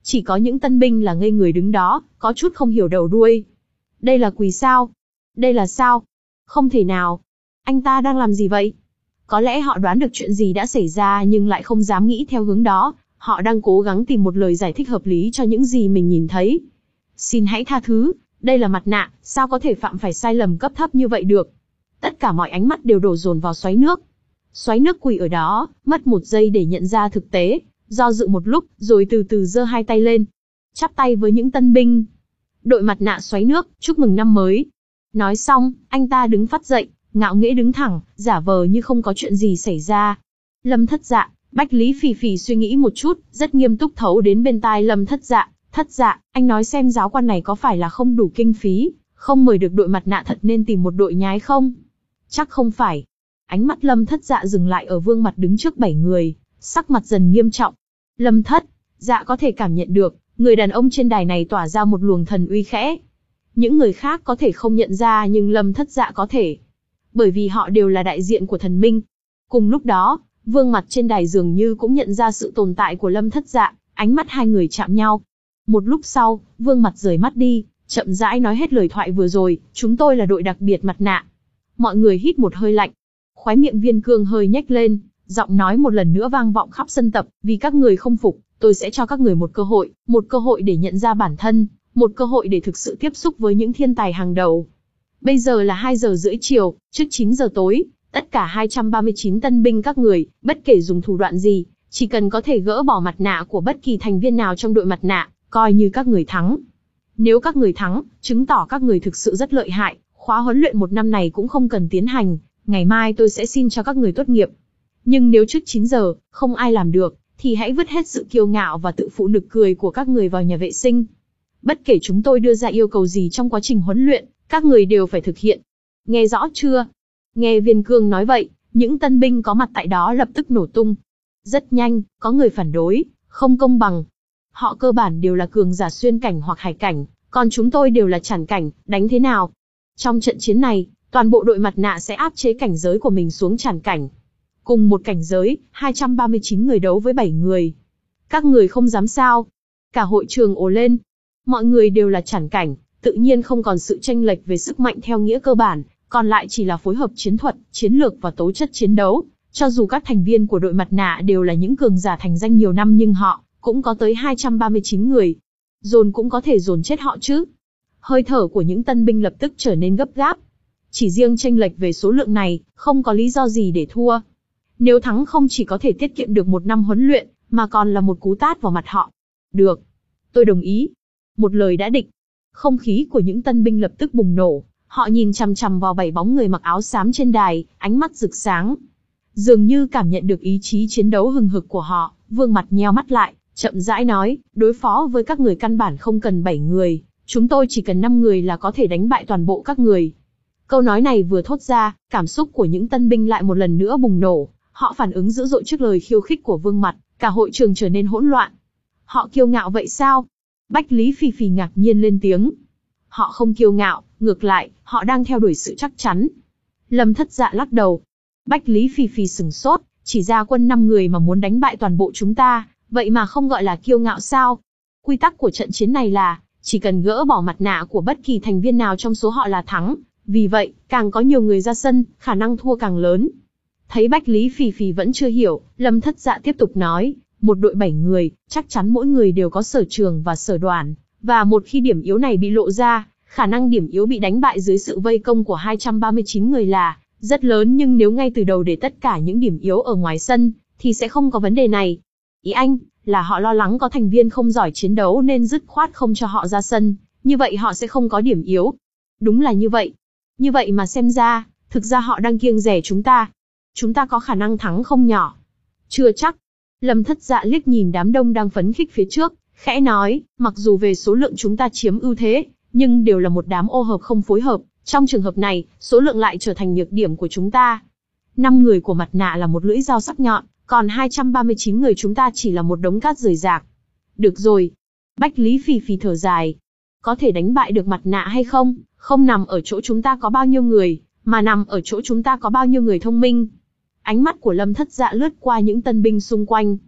Chỉ có những tân binh là ngây người đứng đó, có chút không hiểu đầu đuôi. Đây là quỷ sao? Đây là sao? Không thể nào. Anh ta đang làm gì vậy? Có lẽ họ đoán được chuyện gì đã xảy ra nhưng lại không dám nghĩ theo hướng đó. Họ đang cố gắng tìm một lời giải thích hợp lý cho những gì mình nhìn thấy. Xin hãy tha thứ, đây là mặt nạ, sao có thể phạm phải sai lầm cấp thấp như vậy được? Tất cả mọi ánh mắt đều đổ dồn vào xoáy nước. Xoáy nước quỳ ở đó, mất một giây để nhận ra thực tế, do dự một lúc, rồi từ từ giơ hai tay lên. Chắp tay với những tân binh. Đội mặt nạ xoáy nước, chúc mừng năm mới. Nói xong, anh ta đứng phắt dậy, ngạo nghễ đứng thẳng, giả vờ như không có chuyện gì xảy ra. Lâm Thất Dạ, Bách Lý Phì Phì suy nghĩ một chút, rất nghiêm túc thấu đến bên tai Lâm Thất Dạ. Thất Dạ, anh nói xem giáo quan này có phải là không đủ kinh phí, không mời được đội mặt nạ thật nên tìm một đội nhái không? Chắc không phải. Ánh mắt Lâm Thất Dạ dừng lại ở Vương Mặt đứng trước bảy người, sắc mặt dần nghiêm trọng. Lâm Thất Dạ có thể cảm nhận được, người đàn ông trên đài này tỏa ra một luồng thần uy khẽ. Những người khác có thể không nhận ra nhưng Lâm Thất Dạ có thể. Bởi vì họ đều là đại diện của thần minh. Cùng lúc đó, Vương Mặt trên đài dường như cũng nhận ra sự tồn tại của Lâm Thất Dạ, ánh mắt hai người chạm nhau. Một lúc sau, Vương Mặt rời mắt đi, chậm rãi nói hết lời thoại vừa rồi, chúng tôi là đội đặc biệt mặt nạ. Mọi người hít một hơi lạnh. Khóe miệng Viên Cương hơi nhếch lên, giọng nói một lần nữa vang vọng khắp sân tập, vì các người không phục, tôi sẽ cho các người một cơ hội, một cơ hội để nhận ra bản thân, một cơ hội để thực sự tiếp xúc với những thiên tài hàng đầu. Bây giờ là hai giờ rưỡi chiều, trước chín giờ tối, tất cả hai trăm ba mươi chín tân binh các người, bất kể dùng thủ đoạn gì, chỉ cần có thể gỡ bỏ mặt nạ của bất kỳ thành viên nào trong đội mặt nạ, coi như các người thắng. Nếu các người thắng, chứng tỏ các người thực sự rất lợi hại, khóa huấn luyện một năm này cũng không cần tiến hành, ngày mai tôi sẽ xin cho các người tốt nghiệp. Nhưng nếu trước chín giờ, không ai làm được, thì hãy vứt hết sự kiêu ngạo và tự phụ nực cười của các người vào nhà vệ sinh. Bất kể chúng tôi đưa ra yêu cầu gì trong quá trình huấn luyện, các người đều phải thực hiện. Nghe rõ chưa? Nghe Viên Cương nói vậy, những tân binh có mặt tại đó lập tức nổ tung. Rất nhanh, có người phản đối, không công bằng. Họ cơ bản đều là cường giả xuyên cảnh hoặc hải cảnh, còn chúng tôi đều là trản cảnh, đánh thế nào? Trong trận chiến này, toàn bộ đội mặt nạ sẽ áp chế cảnh giới của mình xuống trản cảnh. Cùng một cảnh giới, hai trăm ba mươi chín người đấu với bảy người. Các người không dám sao? Cả hội trường ồ lên. Mọi người đều là trản cảnh, tự nhiên không còn sự chênh lệch về sức mạnh theo nghĩa cơ bản, còn lại chỉ là phối hợp chiến thuật, chiến lược và tố chất chiến đấu. Cho dù các thành viên của đội mặt nạ đều là những cường giả thành danh nhiều năm nhưng họ cũng có tới hai trăm ba mươi chín người. Dồn cũng có thể dồn chết họ chứ. Hơi thở của những tân binh lập tức trở nên gấp gáp. Chỉ riêng chênh lệch về số lượng này, không có lý do gì để thua. Nếu thắng không chỉ có thể tiết kiệm được một năm huấn luyện, mà còn là một cú tát vào mặt họ. Được. Tôi đồng ý. Một lời đã định. Không khí của những tân binh lập tức bùng nổ. Họ nhìn chằm chằm vào bảy bóng người mặc áo xám trên đài, ánh mắt rực sáng. Dường như cảm nhận được ý chí chiến đấu hừng hực của họ, Vương Mặt nheo mắt lại, chậm rãi nói, đối phó với các người căn bản không cần bảy người, chúng tôi chỉ cần năm người là có thể đánh bại toàn bộ các người. Câu nói này vừa thốt ra, cảm xúc của những tân binh lại một lần nữa bùng nổ, họ phản ứng dữ dội trước lời khiêu khích của Vương Mặt, cả hội trường trở nên hỗn loạn. Họ kiêu ngạo vậy sao? Bách Lý Phì Phì ngạc nhiên lên tiếng. Họ không kiêu ngạo, ngược lại, họ đang theo đuổi sự chắc chắn. Lâm Thất Dạ lắc đầu. Bách Lý Phì Phì sừng sốt, chỉ ra quân năm người mà muốn đánh bại toàn bộ chúng ta, vậy mà không gọi là kiêu ngạo sao? Quy tắc của trận chiến này là, chỉ cần gỡ bỏ mặt nạ của bất kỳ thành viên nào trong số họ là thắng, vì vậy, càng có nhiều người ra sân, khả năng thua càng lớn. Thấy Bách Lý Phì Phì vẫn chưa hiểu, Lâm Thất Dạ tiếp tục nói, một đội bảy người, chắc chắn mỗi người đều có sở trường và sở đoản, và một khi điểm yếu này bị lộ ra, khả năng điểm yếu bị đánh bại dưới sự vây công của hai trăm ba mươi chín người là rất lớn, nhưng nếu ngay từ đầu để tất cả những điểm yếu ở ngoài sân, thì sẽ không có vấn đề này. Ý anh, là họ lo lắng có thành viên không giỏi chiến đấu nên dứt khoát không cho họ ra sân, như vậy họ sẽ không có điểm yếu. Đúng là như vậy. Như vậy mà xem ra, thực ra họ đang kiêng dè chúng ta. Chúng ta có khả năng thắng không nhỏ. Chưa chắc. Lâm Thất Dạ liếc nhìn đám đông đang phấn khích phía trước, khẽ nói, mặc dù về số lượng chúng ta chiếm ưu thế, nhưng đều là một đám ô hợp không phối hợp. Trong trường hợp này, số lượng lại trở thành nhược điểm của chúng ta. Năm người của mặt nạ là một lưỡi dao sắc nhọn, còn hai trăm ba mươi chín người chúng ta chỉ là một đống cát rời rạc. Được rồi. Bách Lý Phì Phì thở dài. Có thể đánh bại được mặt nạ hay không, không nằm ở chỗ chúng ta có bao nhiêu người, mà nằm ở chỗ chúng ta có bao nhiêu người thông minh. Ánh mắt của Lâm Thất Dạ lướt qua những tân binh xung quanh.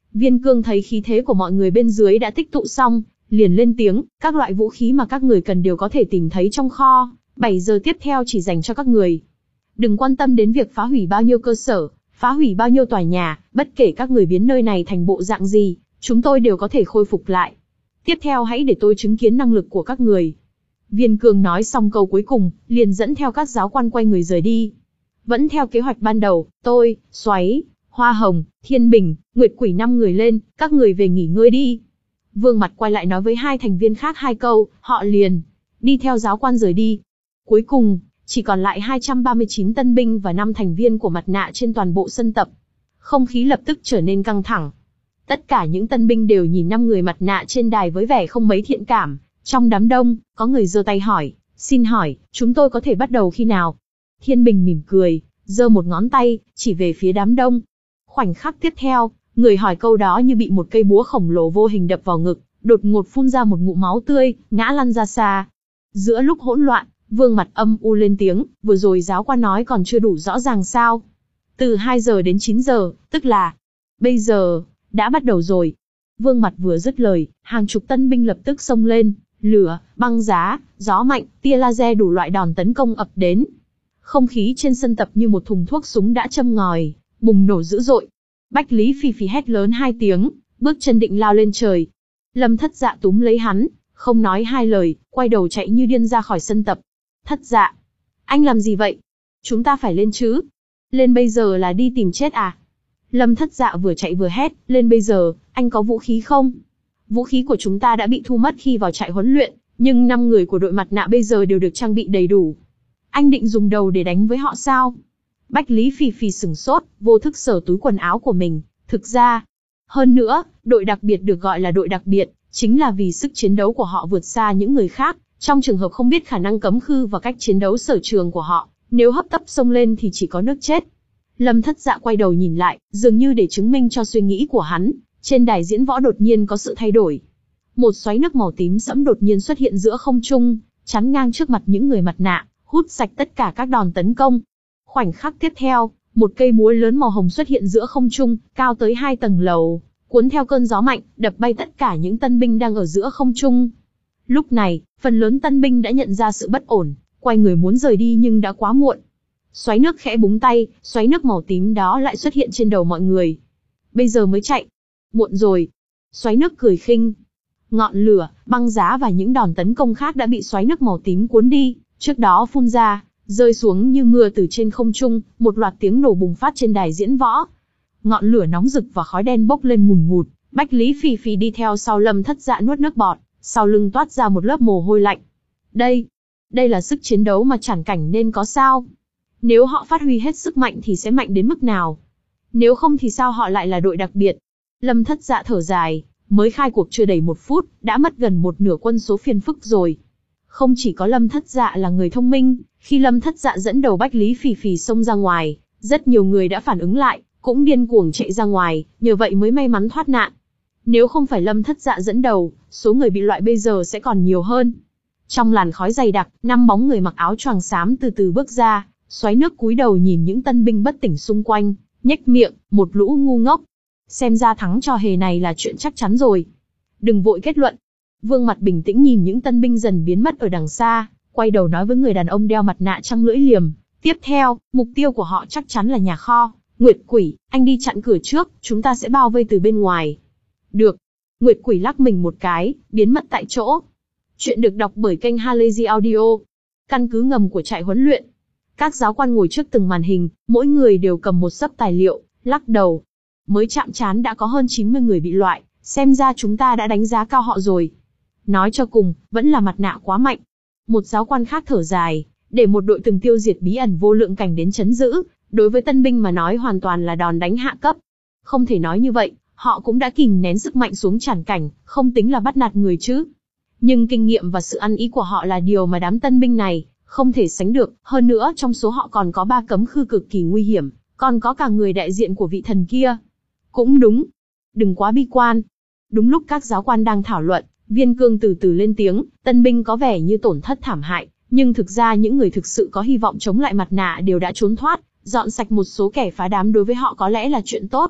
Viên Cương thấy khí thế của mọi người bên dưới đã tích tụ xong, liền lên tiếng, các loại vũ khí mà các người cần đều có thể tìm thấy trong kho, bảy giờ tiếp theo chỉ dành cho các người. Đừng quan tâm đến việc phá hủy bao nhiêu cơ sở, phá hủy bao nhiêu tòa nhà, bất kể các người biến nơi này thành bộ dạng gì, chúng tôi đều có thể khôi phục lại. Tiếp theo hãy để tôi chứng kiến năng lực của các người. Viên Cương nói xong câu cuối cùng, liền dẫn theo các giáo quan quay người rời đi. Vẫn theo kế hoạch ban đầu, tôi, Xoáy, Hoa Hồng, Thiên Bình, Nguyệt Quỷ năm người lên, các người về nghỉ ngơi đi. Vương Mặt quay lại nói với hai thành viên khác hai câu, họ liền đi theo giáo quan rời đi. Cuối cùng, chỉ còn lại hai trăm ba mươi chín tân binh và năm thành viên của mặt nạ trên toàn bộ sân tập. Không khí lập tức trở nên căng thẳng. Tất cả những tân binh đều nhìn năm người mặt nạ trên đài với vẻ không mấy thiện cảm. Trong đám đông, có người giơ tay hỏi, xin hỏi, chúng tôi có thể bắt đầu khi nào? Thiên Bình mỉm cười, giơ một ngón tay, chỉ về phía đám đông. Khoảnh khắc tiếp theo, người hỏi câu đó như bị một cây búa khổng lồ vô hình đập vào ngực, đột ngột phun ra một ngụm máu tươi, ngã lăn ra xa. Giữa lúc hỗn loạn, Vương Mặt âm u lên tiếng, vừa rồi giáo quan nói còn chưa đủ rõ ràng sao? Từ hai giờ đến chín giờ, tức là bây giờ, đã bắt đầu rồi. Vương Mặt vừa dứt lời, hàng chục tân binh lập tức xông lên, lửa, băng giá, gió mạnh, tia laser đủ loại đòn tấn công ập đến. Không khí trên sân tập như một thùng thuốc súng đã châm ngòi, bùng nổ dữ dội. Bách Lý Phì Phì hét lớn hai tiếng, bước chân định lao lên trời. Lâm Thất Dạ túm lấy hắn, không nói hai lời, quay đầu chạy như điên ra khỏi sân tập. Thất Dạ, anh làm gì vậy? Chúng ta phải lên chứ? Lên bây giờ là đi tìm chết à? Lâm Thất Dạ vừa chạy vừa hét, lên bây giờ, anh có vũ khí không? Vũ khí của chúng ta đã bị thu mất khi vào trại huấn luyện, nhưng năm người của đội mặt nạ bây giờ đều được trang bị đầy đủ. Anh định dùng đầu để đánh với họ sao? Bách Lý Phì Phì sửng sốt, vô thức sờ túi quần áo của mình. Thực ra, hơn nữa, đội đặc biệt được gọi là đội đặc biệt, chính là vì sức chiến đấu của họ vượt xa những người khác. Trong trường hợp không biết khả năng cấm khư và cách chiến đấu sở trường của họ, nếu hấp tấp xông lên thì chỉ có nước chết. Lâm Thất Dạ quay đầu nhìn lại, dường như để chứng minh cho suy nghĩ của hắn, trên đài diễn võ đột nhiên có sự thay đổi. Một xoáy nước màu tím sẫm đột nhiên xuất hiện giữa không trung, chắn ngang trước mặt những người mặt nạ, hút sạch tất cả các đòn tấn công. Khoảnh khắc tiếp theo, một cây búa lớn màu hồng xuất hiện giữa không trung, cao tới hai tầng lầu, cuốn theo cơn gió mạnh, đập bay tất cả những tân binh đang ở giữa không trung. Lúc này, phần lớn tân binh đã nhận ra sự bất ổn, quay người muốn rời đi nhưng đã quá muộn. Xoáy nước khẽ búng tay, xoáy nước màu tím đó lại xuất hiện trên đầu mọi người. Bây giờ mới chạy. Muộn rồi. Xoáy nước cười khinh. Ngọn lửa, băng giá và những đòn tấn công khác đã bị xoáy nước màu tím cuốn đi, trước đó phun ra, rơi xuống như mưa từ trên không trung, một loạt tiếng nổ bùng phát trên đài diễn võ. Ngọn lửa nóng rực và khói đen bốc lên ngùn ngụt, Bách Lý Phì Phì đi theo sau Lâm Thất Dạ nuốt nước bọt, sau lưng toát ra một lớp mồ hôi lạnh. Đây, đây là sức chiến đấu mà Trảm Cảnh nên có sao? Nếu họ phát huy hết sức mạnh thì sẽ mạnh đến mức nào? Nếu không thì sao họ lại là đội đặc biệt? Lâm Thất Dạ thở dài, mới khai cuộc chưa đầy một phút, đã mất gần một nửa quân số phiền phức rồi. Không chỉ có Lâm Thất Dạ là người thông minh, khi Lâm Thất Dạ dẫn đầu Bách Lý Phì Phì xông ra ngoài, rất nhiều người đã phản ứng lại, cũng điên cuồng chạy ra ngoài, nhờ vậy mới may mắn thoát nạn. Nếu không phải Lâm Thất Dạ dẫn đầu, số người bị loại bây giờ sẽ còn nhiều hơn. Trong làn khói dày đặc, năm bóng người mặc áo choàng xám từ từ bước ra, xoáy nước cúi đầu nhìn những tân binh bất tỉnh xung quanh, nhếch miệng, một lũ ngu ngốc. Xem ra thắng trò hề này là chuyện chắc chắn rồi. Đừng vội kết luận. Vương Mặt bình tĩnh nhìn những tân binh dần biến mất ở đằng xa, quay đầu nói với người đàn ông đeo mặt nạ trăng lưỡi liềm. Tiếp theo, mục tiêu của họ chắc chắn là nhà kho. Nguyệt Quỷ, anh đi chặn cửa trước, chúng ta sẽ bao vây từ bên ngoài. Được. Nguyệt Quỷ lắc mình một cái, biến mất tại chỗ. Chuyện được đọc bởi kênh Halazy Audio. Căn cứ ngầm của trại huấn luyện. Các giáo quan ngồi trước từng màn hình, mỗi người đều cầm một xấp tài liệu, lắc đầu. Mới chạm trán đã có hơn chín mươi người bị loại, xem ra chúng ta đã đánh giá cao họ rồi. Nói cho cùng, vẫn là mặt nạ quá mạnh. Một giáo quan khác thở dài, để một đội từng tiêu diệt bí ẩn vô lượng cảnh đến chấn giữ, đối với tân binh mà nói hoàn toàn là đòn đánh hạ cấp. Không thể nói như vậy, họ cũng đã kìm nén sức mạnh xuống Trảm Cảnh, không tính là bắt nạt người chứ. Nhưng kinh nghiệm và sự ăn ý của họ là điều mà đám tân binh này không thể sánh được, hơn nữa trong số họ còn có ba cấm khư cực kỳ nguy hiểm, còn có cả người đại diện của vị thần kia. Cũng đúng. Đừng quá bi quan. Đúng lúc các giáo quan đang thảo luận, Viên Cương từ từ lên tiếng, tân binh có vẻ như tổn thất thảm hại, nhưng thực ra những người thực sự có hy vọng chống lại mặt nạ đều đã trốn thoát, dọn sạch một số kẻ phá đám đối với họ có lẽ là chuyện tốt.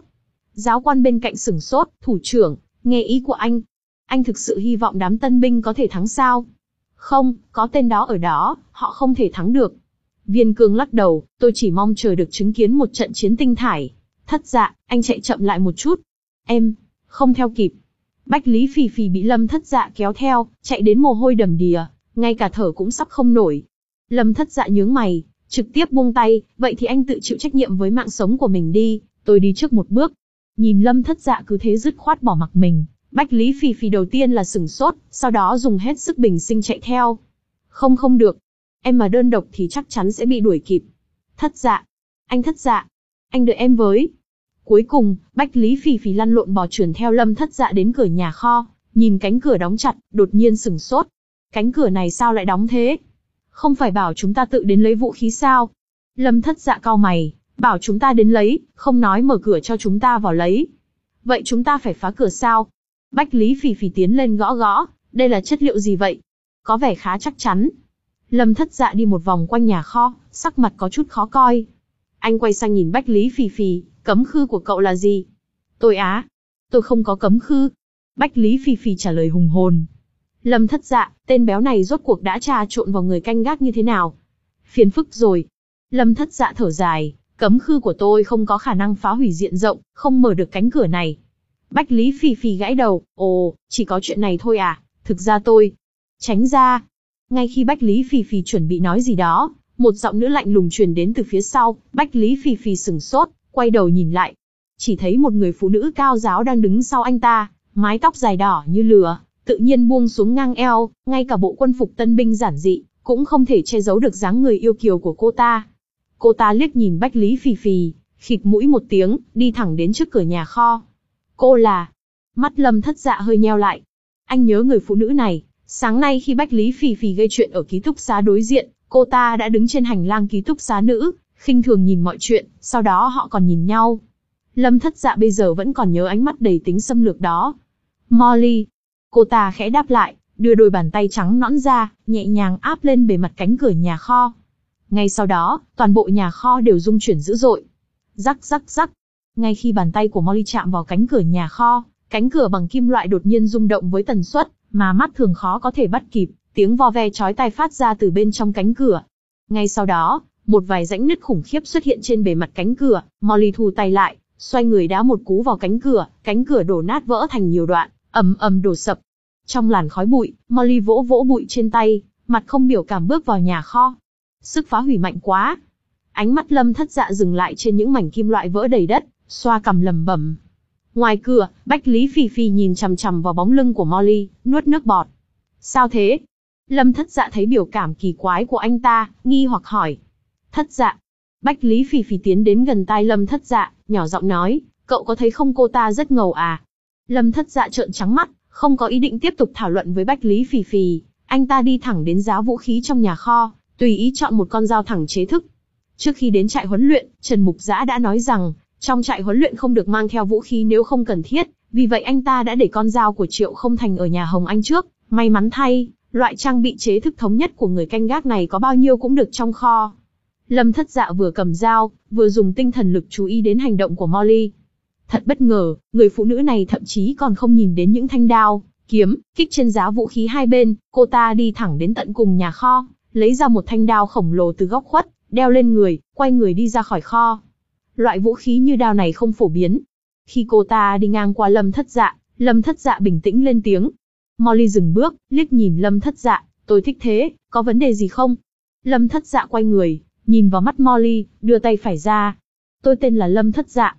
Giáo quan bên cạnh sửng sốt, thủ trưởng, nghe ý của anh. Anh thực sự hy vọng đám tân binh có thể thắng sao? Không, có tên đó ở đó, họ không thể thắng được. Viên Cương lắc đầu, tôi chỉ mong chờ được chứng kiến một trận chiến tinh thải. Thất Dạ, anh chạy chậm lại một chút. Em, không theo kịp. Bách Lý Phì Phì bị Lâm Thất Dạ kéo theo, chạy đến mồ hôi đầm đìa, ngay cả thở cũng sắp không nổi. Lâm Thất Dạ nhướng mày, trực tiếp buông tay, vậy thì anh tự chịu trách nhiệm với mạng sống của mình đi, tôi đi trước một bước. Nhìn Lâm Thất Dạ cứ thế dứt khoát bỏ mặc mình, Bách Lý Phì Phì đầu tiên là sửng sốt, sau đó dùng hết sức bình sinh chạy theo. Không không được, em mà đơn độc thì chắc chắn sẽ bị đuổi kịp. Thất Dạ, anh Thất Dạ, anh đợi em với. Cuối cùng, Bách Lý Phì Phì lăn lộn bò trườn theo Lâm Thất Dạ đến cửa nhà kho, nhìn cánh cửa đóng chặt, đột nhiên sửng sốt. Cánh cửa này sao lại đóng thế? Không phải bảo chúng ta tự đến lấy vũ khí sao? Lâm Thất Dạ cau mày, bảo chúng ta đến lấy, không nói mở cửa cho chúng ta vào lấy. Vậy chúng ta phải phá cửa sao? Bách Lý Phì Phì tiến lên gõ gõ, đây là chất liệu gì vậy? Có vẻ khá chắc chắn. Lâm Thất Dạ đi một vòng quanh nhà kho, sắc mặt có chút khó coi. Anh quay sang nhìn Bách Lý Phì Phì, cấm khư của cậu là gì? Tôi á? Tôi không có cấm khư. Bách Lý Phì Phì trả lời hùng hồn. Lâm Thất Dạ, tên béo này rốt cuộc đã trà trộn vào người canh gác như thế nào? Phiền phức rồi. Lâm Thất Dạ thở dài, cấm khư của tôi không có khả năng phá hủy diện rộng, không mở được cánh cửa này. Bách Lý Phì Phì gãi đầu, ồ, chỉ có chuyện này thôi à, thực ra tôi... Tránh ra. Ngay khi Bách Lý Phì Phì chuẩn bị nói gì đó, một giọng nữ lạnh lùng truyền đến từ phía sau, Bách Lý Phì Phì sửng sốt, quay đầu nhìn lại. Chỉ thấy một người phụ nữ cao ráo đang đứng sau anh ta, mái tóc dài đỏ như lửa, tự nhiên buông xuống ngang eo, ngay cả bộ quân phục tân binh giản dị, cũng không thể che giấu được dáng người yêu kiều của cô ta. Cô ta liếc nhìn Bách Lý Phì Phì, khịt mũi một tiếng, đi thẳng đến trước cửa nhà kho. Cô là... Mắt Lâm Thất Dạ hơi nheo lại. Anh nhớ người phụ nữ này, sáng nay khi Bách Lý Phì Phì gây chuyện ở ký túc xá đối diện, cô ta đã đứng trên hành lang ký túc xá nữ, khinh thường nhìn mọi chuyện, sau đó họ còn nhìn nhau. Lâm Thất Dạ bây giờ vẫn còn nhớ ánh mắt đầy tính xâm lược đó. Molly. Cô ta khẽ đáp lại, đưa đôi bàn tay trắng nõn ra, nhẹ nhàng áp lên bề mặt cánh cửa nhà kho. Ngay sau đó, toàn bộ nhà kho đều rung chuyển dữ dội. Rắc rắc rắc. Ngay khi bàn tay của Molly chạm vào cánh cửa nhà kho, cánh cửa bằng kim loại đột nhiên rung động với tần suất mà mắt thường khó có thể bắt kịp, tiếng vo ve chói tai phát ra từ bên trong cánh cửa. Ngay sau đó, một vài rãnh nứt khủng khiếp xuất hiện trên bề mặt cánh cửa, Molly thu tay lại, xoay người đá một cú vào cánh cửa, cánh cửa đổ nát vỡ thành nhiều đoạn, ầm ầm đổ sập. Trong làn khói bụi, Molly vỗ vỗ bụi trên tay, mặt không biểu cảm bước vào nhà kho. Sức phá hủy mạnh quá. Ánh mắt Lâm Thất Dạ dừng lại trên những mảnh kim loại vỡ đầy đất, xoa cằm lẩm bẩm. Ngoài cửa, Bách Lý Phì Phì nhìn chằm chằm vào bóng lưng của Molly, nuốt nước bọt. Sao thế? Lâm Thất Dạ thấy biểu cảm kỳ quái của anh ta, nghi hoặc hỏi. Thất Dạ. Bách Lý Phì Phì tiến đến gần tai Lâm Thất Dạ, nhỏ giọng nói, cậu có thấy không cô ta rất ngầu à? Lâm Thất Dạ trợn trắng mắt, không có ý định tiếp tục thảo luận với Bách Lý Phì Phì, anh ta đi thẳng đến giá vũ khí trong nhà kho, tùy ý chọn một con dao thẳng chế thức. Trước khi đến trại huấn luyện, Trần Mục Dã đã nói rằng, trong trại huấn luyện không được mang theo vũ khí nếu không cần thiết, vì vậy anh ta đã để con dao của Triệu Không Thành ở nhà Hồng Anh trước. May mắn thay, loại trang bị chế thức thống nhất của người canh gác này có bao nhiêu cũng được trong kho. Lâm Thất Dạ vừa cầm dao, vừa dùng tinh thần lực chú ý đến hành động của Molly. Thật bất ngờ, người phụ nữ này thậm chí còn không nhìn đến những thanh đao, kiếm, kích trên giá vũ khí hai bên, cô ta đi thẳng đến tận cùng nhà kho, lấy ra một thanh đao khổng lồ từ góc khuất, đeo lên người, quay người đi ra khỏi kho. Loại vũ khí như đao này không phổ biến. Khi cô ta đi ngang qua Lâm Thất Dạ, Lâm Thất Dạ bình tĩnh lên tiếng. Molly dừng bước, liếc nhìn Lâm Thất Dạ, tôi thích thế, có vấn đề gì không? Lâm Thất Dạ quay người, nhìn vào mắt Molly, đưa tay phải ra. Tôi tên là Lâm Thất Dạ.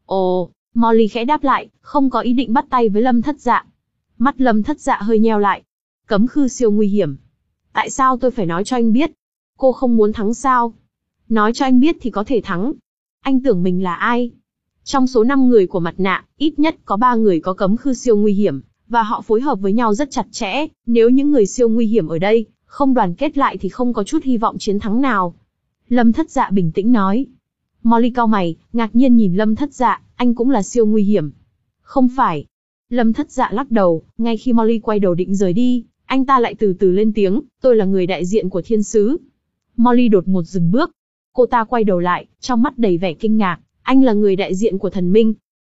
Ồ, Molly khẽ đáp lại, không có ý định bắt tay với Lâm Thất Dạ. Mắt Lâm Thất Dạ hơi nheo lại. Cấm khư siêu nguy hiểm. Tại sao tôi phải nói cho anh biết? Cô không muốn thắng sao? Nói cho anh biết thì có thể thắng. Anh tưởng mình là ai? Trong số năm người của mặt nạ, ít nhất có ba người có cấm khư siêu nguy hiểm, và họ phối hợp với nhau rất chặt chẽ. Nếu những người siêu nguy hiểm ở đây không đoàn kết lại thì không có chút hy vọng chiến thắng nào. Lâm Thất Dạ bình tĩnh nói. Molly cau mày, ngạc nhiên nhìn Lâm Thất Dạ, anh cũng là siêu nguy hiểm. Không phải. Lâm Thất Dạ lắc đầu, ngay khi Molly quay đầu định rời đi, anh ta lại từ từ lên tiếng, tôi là người đại diện của thiên sứ. Molly đột ngột dừng bước. Cô ta quay đầu lại, trong mắt đầy vẻ kinh ngạc, anh là người đại diện của thần minh.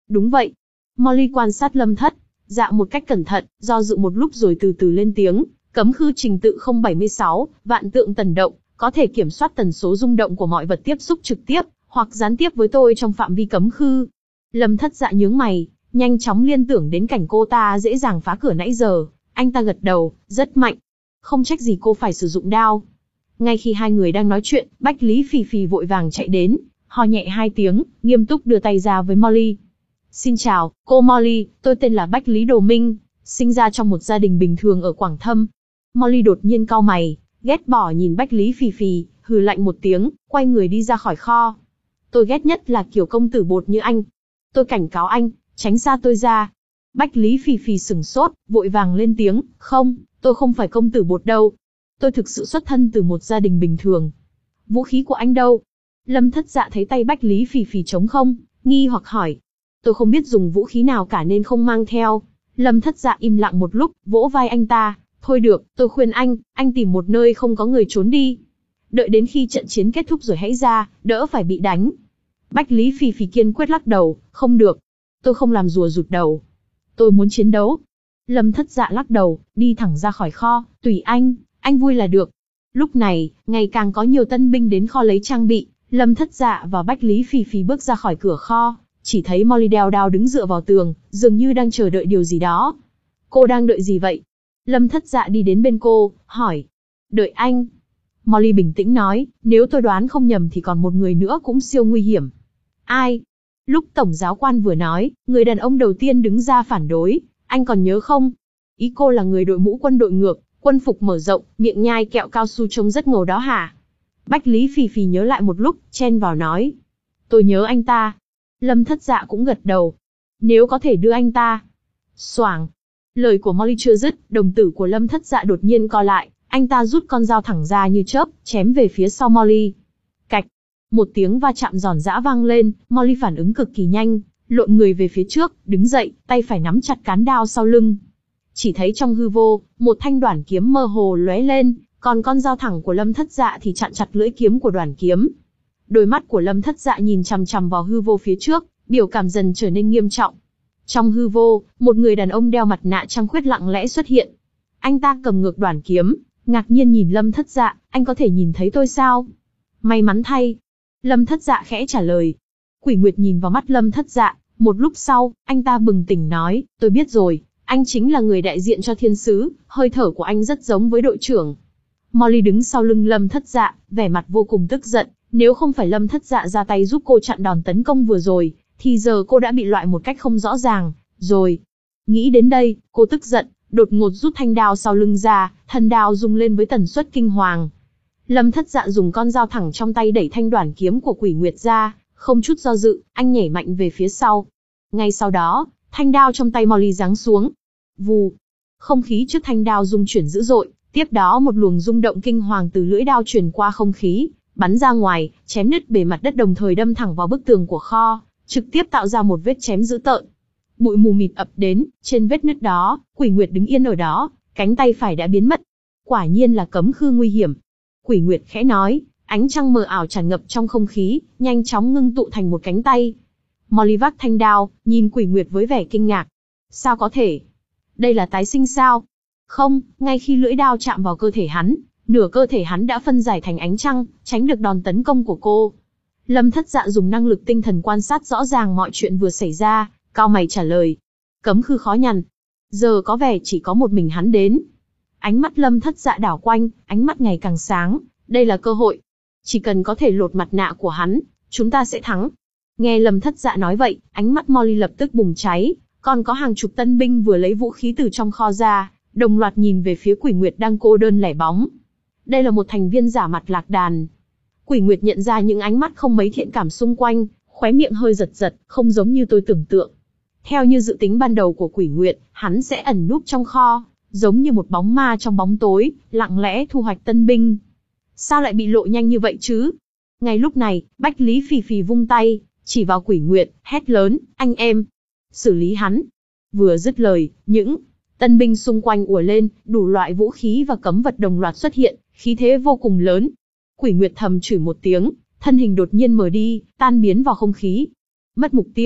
Đúng vậy. Molly quan sát Lâm Thất Dạ một cách cẩn thận, do dự một lúc rồi từ từ lên tiếng, cấm khư trình tự không bảy mươi sáu, vạn tượng tần động, có thể kiểm soát tần số rung động của mọi vật tiếp xúc trực tiếp, hoặc gián tiếp với tôi trong phạm vi cấm khư. Lâm Thất Dạ nhướng mày, nhanh chóng liên tưởng đến cảnh cô ta dễ dàng phá cửa nãy giờ, anh ta gật đầu, rất mạnh. Không trách gì cô phải sử dụng đao. Ngay khi hai người đang nói chuyện, Bách Lý Phì Phì vội vàng chạy đến, ho nhẹ hai tiếng, nghiêm túc đưa tay ra với Molly. Xin chào, cô Molly, tôi tên là Bách Lý Đồ Minh, sinh ra trong một gia đình bình thường ở Quảng Thâm. Molly đột nhiên cau mày, ghét bỏ nhìn Bách Lý Phì Phì, hừ lạnh một tiếng, quay người đi ra khỏi kho. Tôi ghét nhất là kiểu công tử bột như anh. Tôi cảnh cáo anh, tránh xa tôi ra. Bách Lý Phì Phì sửng sốt, vội vàng lên tiếng, không, tôi không phải công tử bột đâu. Tôi thực sự xuất thân từ một gia đình bình thường. Vũ khí của anh đâu? Lâm Thất Dạ thấy tay Bách Lý Phì Phì trống không, nghi hoặc hỏi. Tôi không biết dùng vũ khí nào cả nên không mang theo. Lâm Thất Dạ im lặng một lúc, vỗ vai anh ta. Thôi được, tôi khuyên anh, anh tìm một nơi không có người trốn đi. Đợi đến khi trận chiến kết thúc rồi hãy ra, đỡ phải bị đánh. Bách Lý Phì Phì kiên quyết lắc đầu, không được. Tôi không làm rùa rụt đầu. Tôi muốn chiến đấu. Lâm Thất Dạ lắc đầu, đi thẳng ra khỏi kho, tùy anh, anh vui là được. Lúc này, ngày càng có nhiều tân binh đến kho lấy trang bị. Lâm Thất Dạ và Bách Lý Phì Phì bước ra khỏi cửa kho, chỉ thấy Molly đeo đao đứng dựa vào tường, dường như đang chờ đợi điều gì đó. Cô đang đợi gì vậy? Lâm Thất Dạ đi đến bên cô, hỏi. Đợi anh. Molly bình tĩnh nói, nếu tôi đoán không nhầm thì còn một người nữa cũng siêu nguy hiểm. Ai? Lúc Tổng giáo quan vừa nói, người đàn ông đầu tiên đứng ra phản đối, anh còn nhớ không? Ý cô là người đội mũ quân đội ngược, quân phục mở rộng, miệng nhai kẹo cao su trông rất ngầu đó hả? Bách Lý Phì Phì nhớ lại một lúc, chen vào nói. Tôi nhớ anh ta. Lâm Thất Dạ cũng gật đầu. Nếu có thể đưa anh ta. Xoảng. Lời của Molly chưa dứt, đồng tử của Lâm Thất Dạ đột nhiên co lại, anh ta rút con dao thẳng ra như chớp, chém về phía sau Molly. Cạch. Một tiếng va chạm giòn giã vang lên, Molly phản ứng cực kỳ nhanh, lộn người về phía trước, đứng dậy, tay phải nắm chặt cán đao sau lưng. Chỉ thấy trong hư vô, một thanh đoản kiếm mơ hồ lóe lên, còn con dao thẳng của Lâm Thất Dạ thì chặn chặt lưỡi kiếm của đoản kiếm. Đôi mắt của Lâm Thất Dạ nhìn chằm chằm vào hư vô phía trước, biểu cảm dần trở nên nghiêm trọng. Trong hư vô, một người đàn ông đeo mặt nạ trăng khuyết lặng lẽ xuất hiện. Anh ta cầm ngược đoản kiếm, ngạc nhiên nhìn Lâm Thất Dạ, anh có thể nhìn thấy tôi sao? May mắn thay. Lâm Thất Dạ khẽ trả lời. Quỷ Nguyệt nhìn vào mắt Lâm Thất Dạ, một lúc sau, anh ta bừng tỉnh nói, tôi biết rồi, anh chính là người đại diện cho thiên sứ, hơi thở của anh rất giống với đội trưởng. Molly đứng sau lưng Lâm Thất Dạ, vẻ mặt vô cùng tức giận, nếu không phải Lâm Thất Dạ ra tay giúp cô chặn đòn tấn công vừa rồi, thì giờ cô đã bị loại một cách không rõ ràng, rồi. Nghĩ đến đây, cô tức giận, đột ngột rút thanh đao sau lưng ra, thân đao rung lên với tần suất kinh hoàng. Lâm Thất Dạ dùng con dao thẳng trong tay đẩy thanh đoản kiếm của Quỷ Nguyệt ra, không chút do dự, anh nhảy mạnh về phía sau. Ngay sau đó, thanh đao trong tay Molly giáng xuống. Vù. Không khí trước thanh đao rung chuyển dữ dội, tiếp đó một luồng rung động kinh hoàng từ lưỡi đao truyền qua không khí, bắn ra ngoài, chém nứt bề mặt đất đồng thời đâm thẳng vào bức tường của kho, trực tiếp tạo ra một vết chém dữ tợn. Bụi mù mịt ập đến, trên vết nứt đó, Quỷ Nguyệt đứng yên ở đó, cánh tay phải đã biến mất. Quả nhiên là cấm khư nguy hiểm. Quỷ Nguyệt khẽ nói, ánh trăng mờ ảo tràn ngập trong không khí, nhanh chóng ngưng tụ thành một cánh tay. Molly vác thanh đao, nhìn Quỷ Nguyệt với vẻ kinh ngạc. Sao có thể? Đây là tái sinh sao? Không, ngay khi lưỡi đao chạm vào cơ thể hắn, nửa cơ thể hắn đã phân giải thành ánh trăng, tránh được đòn tấn công của cô. Lâm Thất Dạ dùng năng lực tinh thần quan sát rõ ràng mọi chuyện vừa xảy ra, cau mày trả lời. Cấm khư khó nhằn. Giờ có vẻ chỉ có một mình hắn đến. Ánh mắt Lâm Thất Dạ đảo quanh, ánh mắt ngày càng sáng, đây là cơ hội. Chỉ cần có thể lột mặt nạ của hắn, chúng ta sẽ thắng. Nghe Lâm Thất Dạ nói vậy, ánh mắt Molly lập tức bùng cháy, còn có hàng chục tân binh vừa lấy vũ khí từ trong kho ra, đồng loạt nhìn về phía Quỷ Nguyệt đang cô đơn lẻ bóng. Đây là một thành viên giả mặt lạc đàn. Quỷ Nguyệt nhận ra những ánh mắt không mấy thiện cảm xung quanh, khóe miệng hơi giật giật, không giống như tôi tưởng tượng. Theo như dự tính ban đầu của Quỷ Nguyệt, hắn sẽ ẩn núp trong kho, giống như một bóng ma trong bóng tối, lặng lẽ thu hoạch tân binh. Sao lại bị lộ nhanh như vậy chứ? Ngay lúc này, Bách Lý Phì Phì vung tay, chỉ vào Quỷ Nguyệt, hét lớn, anh em, xử lý hắn. Vừa dứt lời, những tân binh xung quanh ùa lên, đủ loại vũ khí và cấm vật đồng loạt xuất hiện, khí thế vô cùng lớn. Quỷ Nguyệt thầm chửi một tiếng, thân hình đột nhiên mờ đi, tan biến vào không khí. Mất mục tiêu,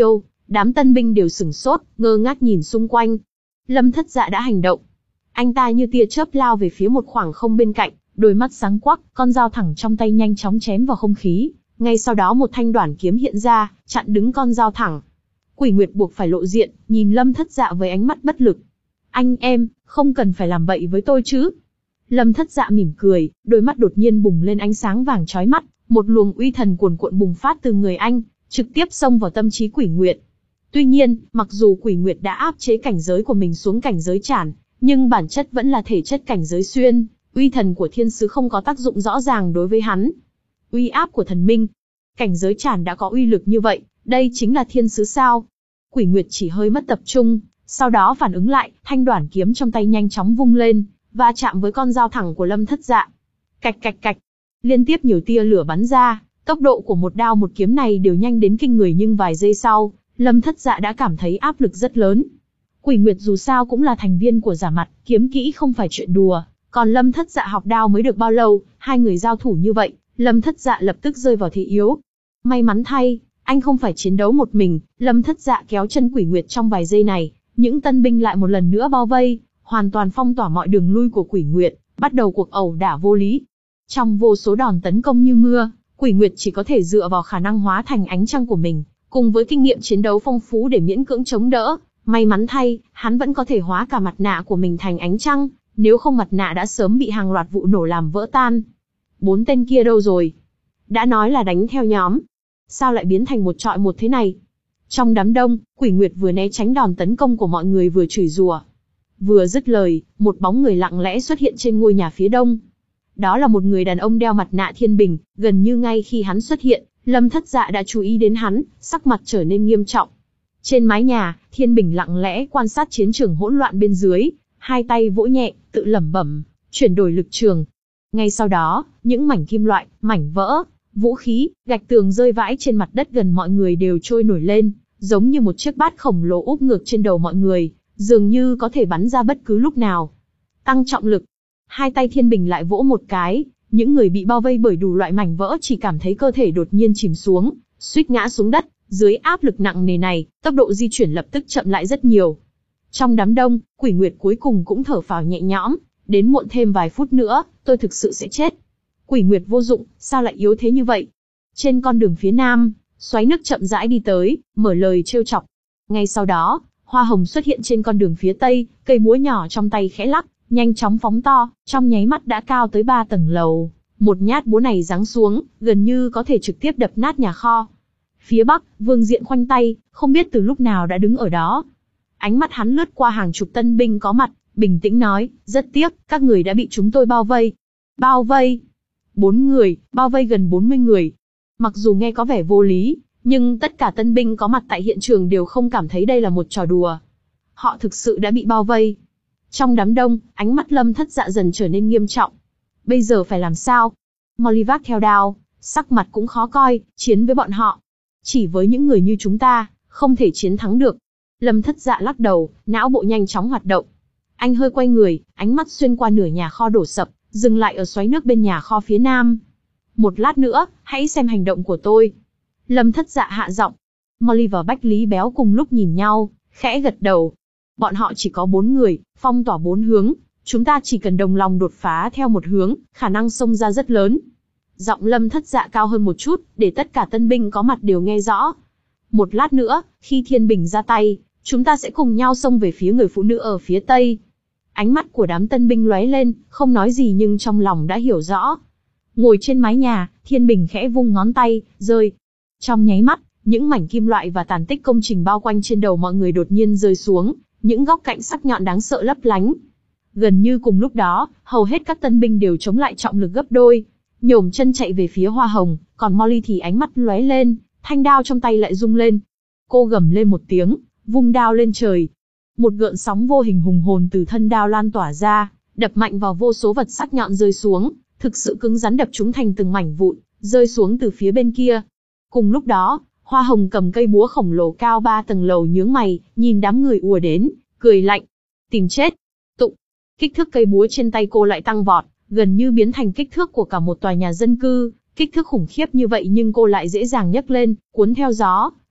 Đám tân binh đều sửng sốt, ngơ ngác nhìn xung quanh. Lâm Thất Dạ đã hành động. Anh ta như tia chớp lao về phía một khoảng không bên cạnh, đôi mắt sáng quắc, con dao thẳng trong tay nhanh chóng chém vào không khí. Ngay sau đó một thanh đoản kiếm hiện ra, chặn đứng con dao thẳng. Quỷ Nguyệt buộc phải lộ diện, nhìn Lâm Thất Dạ với ánh mắt bất lực. Anh em, không cần phải làm bậy với tôi chứ. Lâm Thất Dạ mỉm cười, đôi mắt đột nhiên bùng lên ánh sáng vàng chói mắt, một luồng uy thần cuồn cuộn bùng phát từ người anh, trực tiếp xông vào tâm trí Quỷ Nguyệt. Tuy nhiên, mặc dù Quỷ Nguyệt đã áp chế cảnh giới của mình xuống cảnh giới chản, nhưng bản chất vẫn là thể chất cảnh giới xuyên, uy thần của thiên sứ không có tác dụng rõ ràng đối với hắn. Uy áp của thần minh, cảnh giới chản đã có uy lực như vậy, đây chính là thiên sứ sao? Quỷ Nguyệt chỉ hơi mất tập trung, sau đó phản ứng lại, thanh đoản kiếm trong tay nhanh chóng vung lên, va chạm với con dao thẳng của Lâm Thất Dạ. Cạch cạch cạch, liên tiếp nhiều tia lửa bắn ra, tốc độ của một đao một kiếm này đều nhanh đến kinh người, nhưng vài giây sau, Lâm Thất Dạ đã cảm thấy áp lực rất lớn. Quỷ Nguyệt dù sao cũng là thành viên của Giả Mặt, kiếm kỹ không phải chuyện đùa, còn Lâm Thất Dạ học đao mới được bao lâu, hai người giao thủ như vậy, Lâm Thất Dạ lập tức rơi vào thế yếu. May mắn thay, anh không phải chiến đấu một mình, Lâm Thất Dạ kéo chân Quỷ Nguyệt trong vài giây này, những tân binh lại một lần nữa bao vây, hoàn toàn phong tỏa mọi đường lui của Quỷ Nguyệt, bắt đầu cuộc ẩu đả vô lý. Trong vô số đòn tấn công như mưa, Quỷ Nguyệt chỉ có thể dựa vào khả năng hóa thành ánh trăng của mình, cùng với kinh nghiệm chiến đấu phong phú để miễn cưỡng chống đỡ. May mắn thay, hắn vẫn có thể hóa cả mặt nạ của mình thành ánh trăng, nếu không mặt nạ đã sớm bị hàng loạt vụ nổ làm vỡ tan. Bốn tên kia đâu rồi? Đã nói là đánh theo nhóm, sao lại biến thành một trọi một thế này? Trong đám đông, Quỷ Nguyệt vừa né tránh đòn tấn công của mọi người vừa chửi rủa. Vừa dứt lời, một bóng người lặng lẽ xuất hiện trên ngôi nhà phía đông. Đó là một người đàn ông đeo mặt nạ thiên bình, gần như ngay khi hắn xuất hiện, Lâm Thất Dạ đã chú ý đến hắn, sắc mặt trở nên nghiêm trọng. Trên mái nhà, Thiên Bình lặng lẽ quan sát chiến trường hỗn loạn bên dưới, hai tay vỗ nhẹ, tự lẩm bẩm, chuyển đổi lực trường. Ngay sau đó, những mảnh kim loại, mảnh vỡ, vũ khí, gạch tường rơi vãi trên mặt đất gần mọi người đều trôi nổi lên, giống như một chiếc bát khổng lồ úp ngược trên đầu mọi người, dường như có thể bắn ra bất cứ lúc nào. Tăng trọng lực. Hai tay Thiên Bình lại vỗ một cái, những người bị bao vây bởi đủ loại mảnh vỡ chỉ cảm thấy cơ thể đột nhiên chìm xuống, suýt ngã xuống đất. Dưới áp lực nặng nề này, tốc độ di chuyển lập tức chậm lại rất nhiều. Trong đám đông, Quỷ Nguyệt cuối cùng cũng thở phào nhẹ nhõm, đến muộn thêm vài phút nữa, tôi thực sự sẽ chết. Quỷ Nguyệt vô dụng, sao lại yếu thế như vậy? Trên con đường phía nam, Xoáy Nước chậm rãi đi tới, mở lời trêu chọc. Ngay sau đó, Hoa Hồng xuất hiện trên con đường phía tây, cây búa nhỏ trong tay khẽ lắc, nhanh chóng phóng to, trong nháy mắt đã cao tới ba tầng lầu. Một nhát búa này giáng xuống, gần như có thể trực tiếp đập nát nhà kho. Phía bắc, Vương Diện khoanh tay, không biết từ lúc nào đã đứng ở đó. Ánh mắt hắn lướt qua hàng chục tân binh có mặt, bình tĩnh nói, rất tiếc, các người đã bị chúng tôi bao vây. Bao vây? Bốn người, bao vây gần bốn mươi người. Mặc dù nghe có vẻ vô lý, nhưng tất cả tân binh có mặt tại hiện trường đều không cảm thấy đây là một trò đùa. Họ thực sự đã bị bao vây. Trong đám đông, ánh mắt Lâm Thất Dạ dần trở nên nghiêm trọng. Bây giờ phải làm sao? Molly vác theo đao, sắc mặt cũng khó coi, chiến với bọn họ. Chỉ với những người như chúng ta, không thể chiến thắng được. Lâm Thất Dạ lắc đầu, não bộ nhanh chóng hoạt động. Anh hơi quay người, ánh mắt xuyên qua nửa nhà kho đổ sập, dừng lại ở xoáy nước bên nhà kho phía nam. Một lát nữa, hãy xem hành động của tôi. Lâm Thất Dạ hạ giọng. Molly và Bách Lý Béo cùng lúc nhìn nhau, khẽ gật đầu. Bọn họ chỉ có bốn người, phong tỏa bốn hướng. Chúng ta chỉ cần đồng lòng đột phá theo một hướng, khả năng xông ra rất lớn. Giọng Lâm Thất Dạ cao hơn một chút, để tất cả tân binh có mặt đều nghe rõ. Một lát nữa, khi Thiên Bình ra tay, chúng ta sẽ cùng nhau xông về phía người phụ nữ ở phía tây. Ánh mắt của đám tân binh lóe lên, không nói gì nhưng trong lòng đã hiểu rõ. Ngồi trên mái nhà, Thiên Bình khẽ vung ngón tay, rơi. Trong nháy mắt, những mảnh kim loại và tàn tích công trình bao quanh trên đầu mọi người đột nhiên rơi xuống, những góc cạnh sắc nhọn đáng sợ lấp lánh. Gần như cùng lúc đó, hầu hết các tân binh đều chống lại trọng lực gấp đôi. Nhổm chân chạy về phía Hoa Hồng, còn Molly thì ánh mắt lóe lên, thanh đao trong tay lại rung lên. Cô gầm lên một tiếng, vung đao lên trời. Một gợn sóng vô hình hùng hồn từ thân đao lan tỏa ra, đập mạnh vào vô số vật sắc nhọn rơi xuống, thực sự cứng rắn đập chúng thành từng mảnh vụn, rơi xuống từ phía bên kia. Cùng lúc đó, Hoa Hồng cầm cây búa khổng lồ cao ba tầng lầu nhướng mày, nhìn đám người ùa đến, cười lạnh. Tìm chết. Tụng. Kích thước cây búa trên tay cô lại tăng vọt, gần như biến thành kích thước của cả một tòa nhà dân cư. Kích thước khủng khiếp như vậy nhưng cô lại dễ dàng nhấc lên, cuốn theo gió,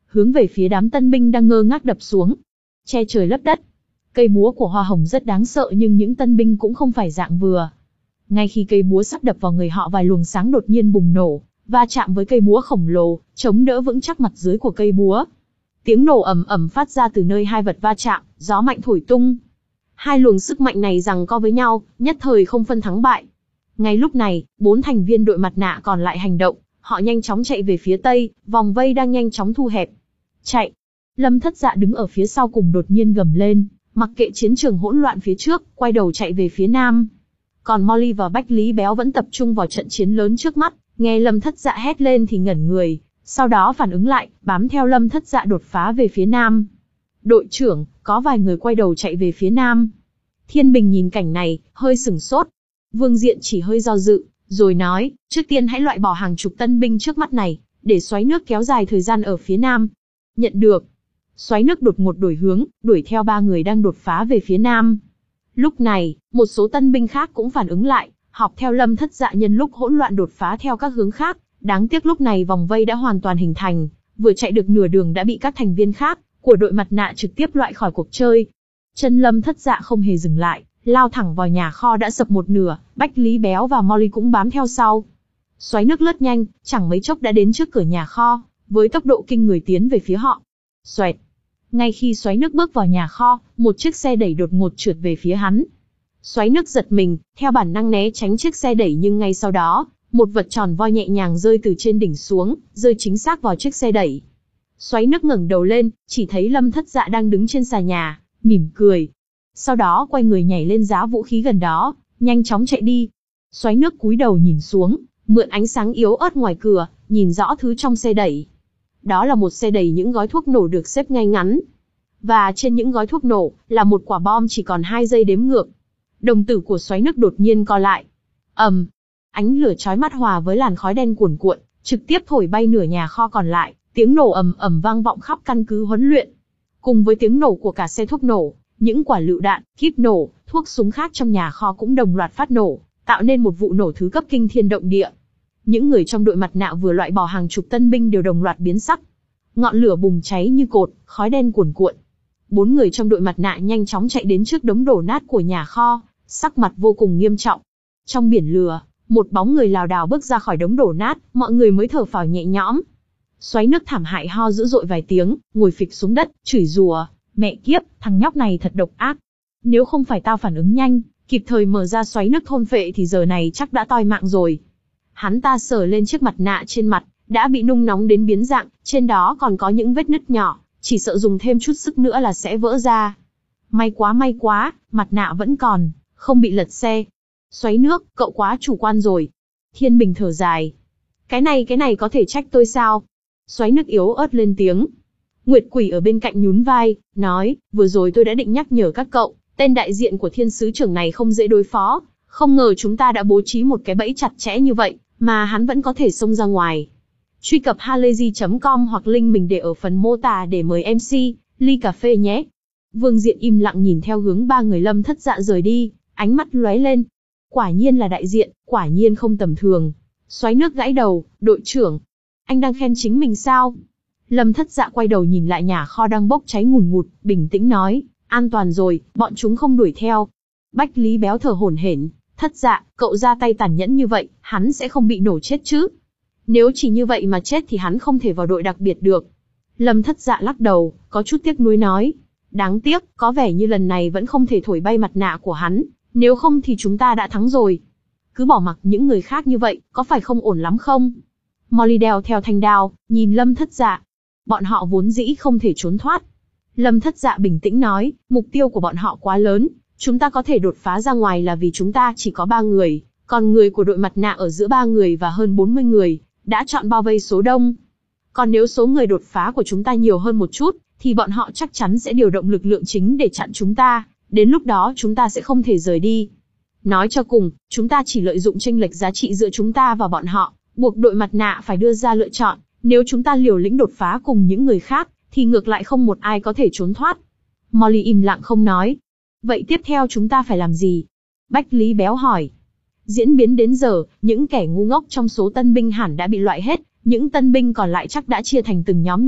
hướng về phía đám tân binh đang ngơ ngác đập xuống. Che trời lấp đất. Cây búa của Hoa Hồng rất đáng sợ nhưng những tân binh cũng không phải dạng vừa. Ngay khi cây búa sắp đập vào người họ, vài luồng sáng đột nhiên bùng nổ, va chạm với cây búa khổng lồ, chống đỡ vững chắc mặt dưới của cây búa. Tiếng nổ ầm ầm phát ra từ nơi hai vật va chạm, gió mạnh thổi tung. Hai luồng sức mạnh này giằng co với nhau, nhất thời không phân thắng bại. Ngay lúc này, bốn thành viên đội mặt nạ còn lại hành động, họ nhanh chóng chạy về phía tây, vòng vây đang nhanh chóng thu hẹp. Chạy! Lâm Thất Dạ đứng ở phía sau cùng đột nhiên gầm lên, mặc kệ chiến trường hỗn loạn phía trước, quay đầu chạy về phía nam. Còn Molly và Bách Lý Béo vẫn tập trung vào trận chiến lớn trước mắt, nghe Lâm Thất Dạ hét lên thì ngẩn người, sau đó phản ứng lại, bám theo Lâm Thất Dạ đột phá về phía nam. Đội trưởng, có vài người quay đầu chạy về phía nam. Thiên Bình nhìn cảnh này, hơi sửng sốt. Vương Diện chỉ hơi do dự, rồi nói, trước tiên hãy loại bỏ hàng chục tân binh trước mắt này, để xoáy nước kéo dài thời gian ở phía nam. Nhận được. Xoáy nước đột ngột đổi hướng, đuổi theo ba người đang đột phá về phía nam. Lúc này, một số tân binh khác cũng phản ứng lại, học theo Lâm Thất Dạ nhân lúc hỗn loạn đột phá theo các hướng khác. Đáng tiếc lúc này vòng vây đã hoàn toàn hình thành, vừa chạy được nửa đường đã bị các thành viên khác của đội mặt nạ trực tiếp loại khỏi cuộc chơi. Chân Lâm Thất Dạ không hề dừng lại, lao thẳng vào nhà kho đã sập một nửa, Bách Lý Béo và Molly cũng bám theo sau. Xoáy nước lướt nhanh, chẳng mấy chốc đã đến trước cửa nhà kho, với tốc độ kinh người tiến về phía họ. Xoẹt! Ngay khi xoáy nước bước vào nhà kho, một chiếc xe đẩy đột ngột trượt về phía hắn. Xoáy nước giật mình, theo bản năng né tránh chiếc xe đẩy nhưng ngay sau đó, một vật tròn vo nhẹ nhàng rơi từ trên đỉnh xuống, rơi chính xác vào chiếc xe đẩy. Xoáy nước ngẩng đầu lên, chỉ thấy Lâm Thất Dạ đang đứng trên xà nhà, mỉm cười. Sau đó quay người nhảy lên giá vũ khí gần đó, nhanh chóng chạy đi. Xoáy nước cúi đầu nhìn xuống, mượn ánh sáng yếu ớt ngoài cửa, nhìn rõ thứ trong xe đẩy. Đó là một xe đầy những gói thuốc nổ được xếp ngay ngắn. Và trên những gói thuốc nổ, là một quả bom chỉ còn hai giây đếm ngược. Đồng tử của xoáy nước đột nhiên co lại. ầm, ánh lửa chói mắt hòa với làn khói đen cuồn cuộn, trực tiếp thổi bay nửa nhà kho còn lại, tiếng nổ ầm ầm vang vọng khắp căn cứ huấn luyện. Cùng với tiếng nổ của cả xe thuốc nổ, những quả lựu đạn, kíp nổ, thuốc súng khác trong nhà kho cũng đồng loạt phát nổ, tạo nên một vụ nổ thứ cấp kinh thiên động địa. Những người trong đội mặt nạ vừa loại bỏ hàng chục tân binh đều đồng loạt biến sắc. Ngọn lửa bùng cháy như cột, khói đen cuồn cuộn. Bốn người trong đội mặt nạ nhanh chóng chạy đến trước đống đổ nát của nhà kho, sắc mặt vô cùng nghiêm trọng. Trong biển lửa, một bóng người lảo đảo bước ra khỏi đống đổ nát, mọi người mới thở phào nhẹ nhõm. Xoáy nước thảm hại ho dữ dội vài tiếng, ngồi phịch xuống đất, chửi rủa, mẹ kiếp, thằng nhóc này thật độc ác. Nếu không phải tao phản ứng nhanh, kịp thời mở ra xoáy nước thôn phệ thì giờ này chắc đã toi mạng rồi. Hắn ta sờ lên chiếc mặt nạ trên mặt, đã bị nung nóng đến biến dạng, trên đó còn có những vết nứt nhỏ, chỉ sợ dùng thêm chút sức nữa là sẽ vỡ ra. May quá may quá, mặt nạ vẫn còn, không bị lật xe. Xoáy nước, cậu quá chủ quan rồi. Thiên Bình thở dài. Cái này cái này có thể trách tôi sao? Xoáy nước yếu ớt lên tiếng. Nguyệt Quỷ ở bên cạnh nhún vai, nói, vừa rồi tôi đã định nhắc nhở các cậu, tên đại diện của thiên sứ trưởng này không dễ đối phó, không ngờ chúng ta đã bố trí một cái bẫy chặt chẽ như vậy, mà hắn vẫn có thể xông ra ngoài. Truy cập halayzi chấm com hoặc link mình để ở phần mô tả để mời em xê, ly cà phê nhé. Vương Diện im lặng nhìn theo hướng ba người Lâm Thất Dạ rời đi, ánh mắt lóe lên. Quả nhiên là đại diện, quả nhiên không tầm thường. Xoáy nước gãi đầu, đội trưởng. Anh đang khen chính mình sao? Lâm Thất Dạ quay đầu nhìn lại nhà kho đang bốc cháy ngùn ngụt, bình tĩnh nói, an toàn rồi, bọn chúng không đuổi theo. Bách Lý Béo thở hổn hển, Thất Dạ, cậu ra tay tàn nhẫn như vậy, hắn sẽ không bị nổ chết chứ? Nếu chỉ như vậy mà chết thì hắn không thể vào đội đặc biệt được. Lâm Thất Dạ lắc đầu, có chút tiếc nuối nói, đáng tiếc, có vẻ như lần này vẫn không thể thổi bay mặt nạ của hắn, nếu không thì chúng ta đã thắng rồi. Cứ bỏ mặc những người khác như vậy, có phải không ổn lắm không? Molly đeo theo thanh đao, nhìn Lâm Thất Dạ. Bọn họ vốn dĩ không thể trốn thoát. Lâm Thất Dạ bình tĩnh nói, mục tiêu của bọn họ quá lớn, chúng ta có thể đột phá ra ngoài là vì chúng ta chỉ có ba người, còn người của đội mặt nạ ở giữa ba người và hơn bốn mươi người, đã chọn bao vây số đông. Còn nếu số người đột phá của chúng ta nhiều hơn một chút, thì bọn họ chắc chắn sẽ điều động lực lượng chính để chặn chúng ta, đến lúc đó chúng ta sẽ không thể rời đi. Nói cho cùng, chúng ta chỉ lợi dụng chênh lệch giá trị giữa chúng ta và bọn họ, buộc đội mặt nạ phải đưa ra lựa chọn, nếu chúng ta liều lĩnh đột phá cùng những người khác, thì ngược lại không một ai có thể trốn thoát. Molly im lặng không nói. Vậy tiếp theo chúng ta phải làm gì? Bách Lý Béo hỏi. Diễn biến đến giờ, những kẻ ngu ngốc trong số tân binh hẳn đã bị loại hết, những tân binh còn lại chắc đã chia thành từng nhóm nhỏ,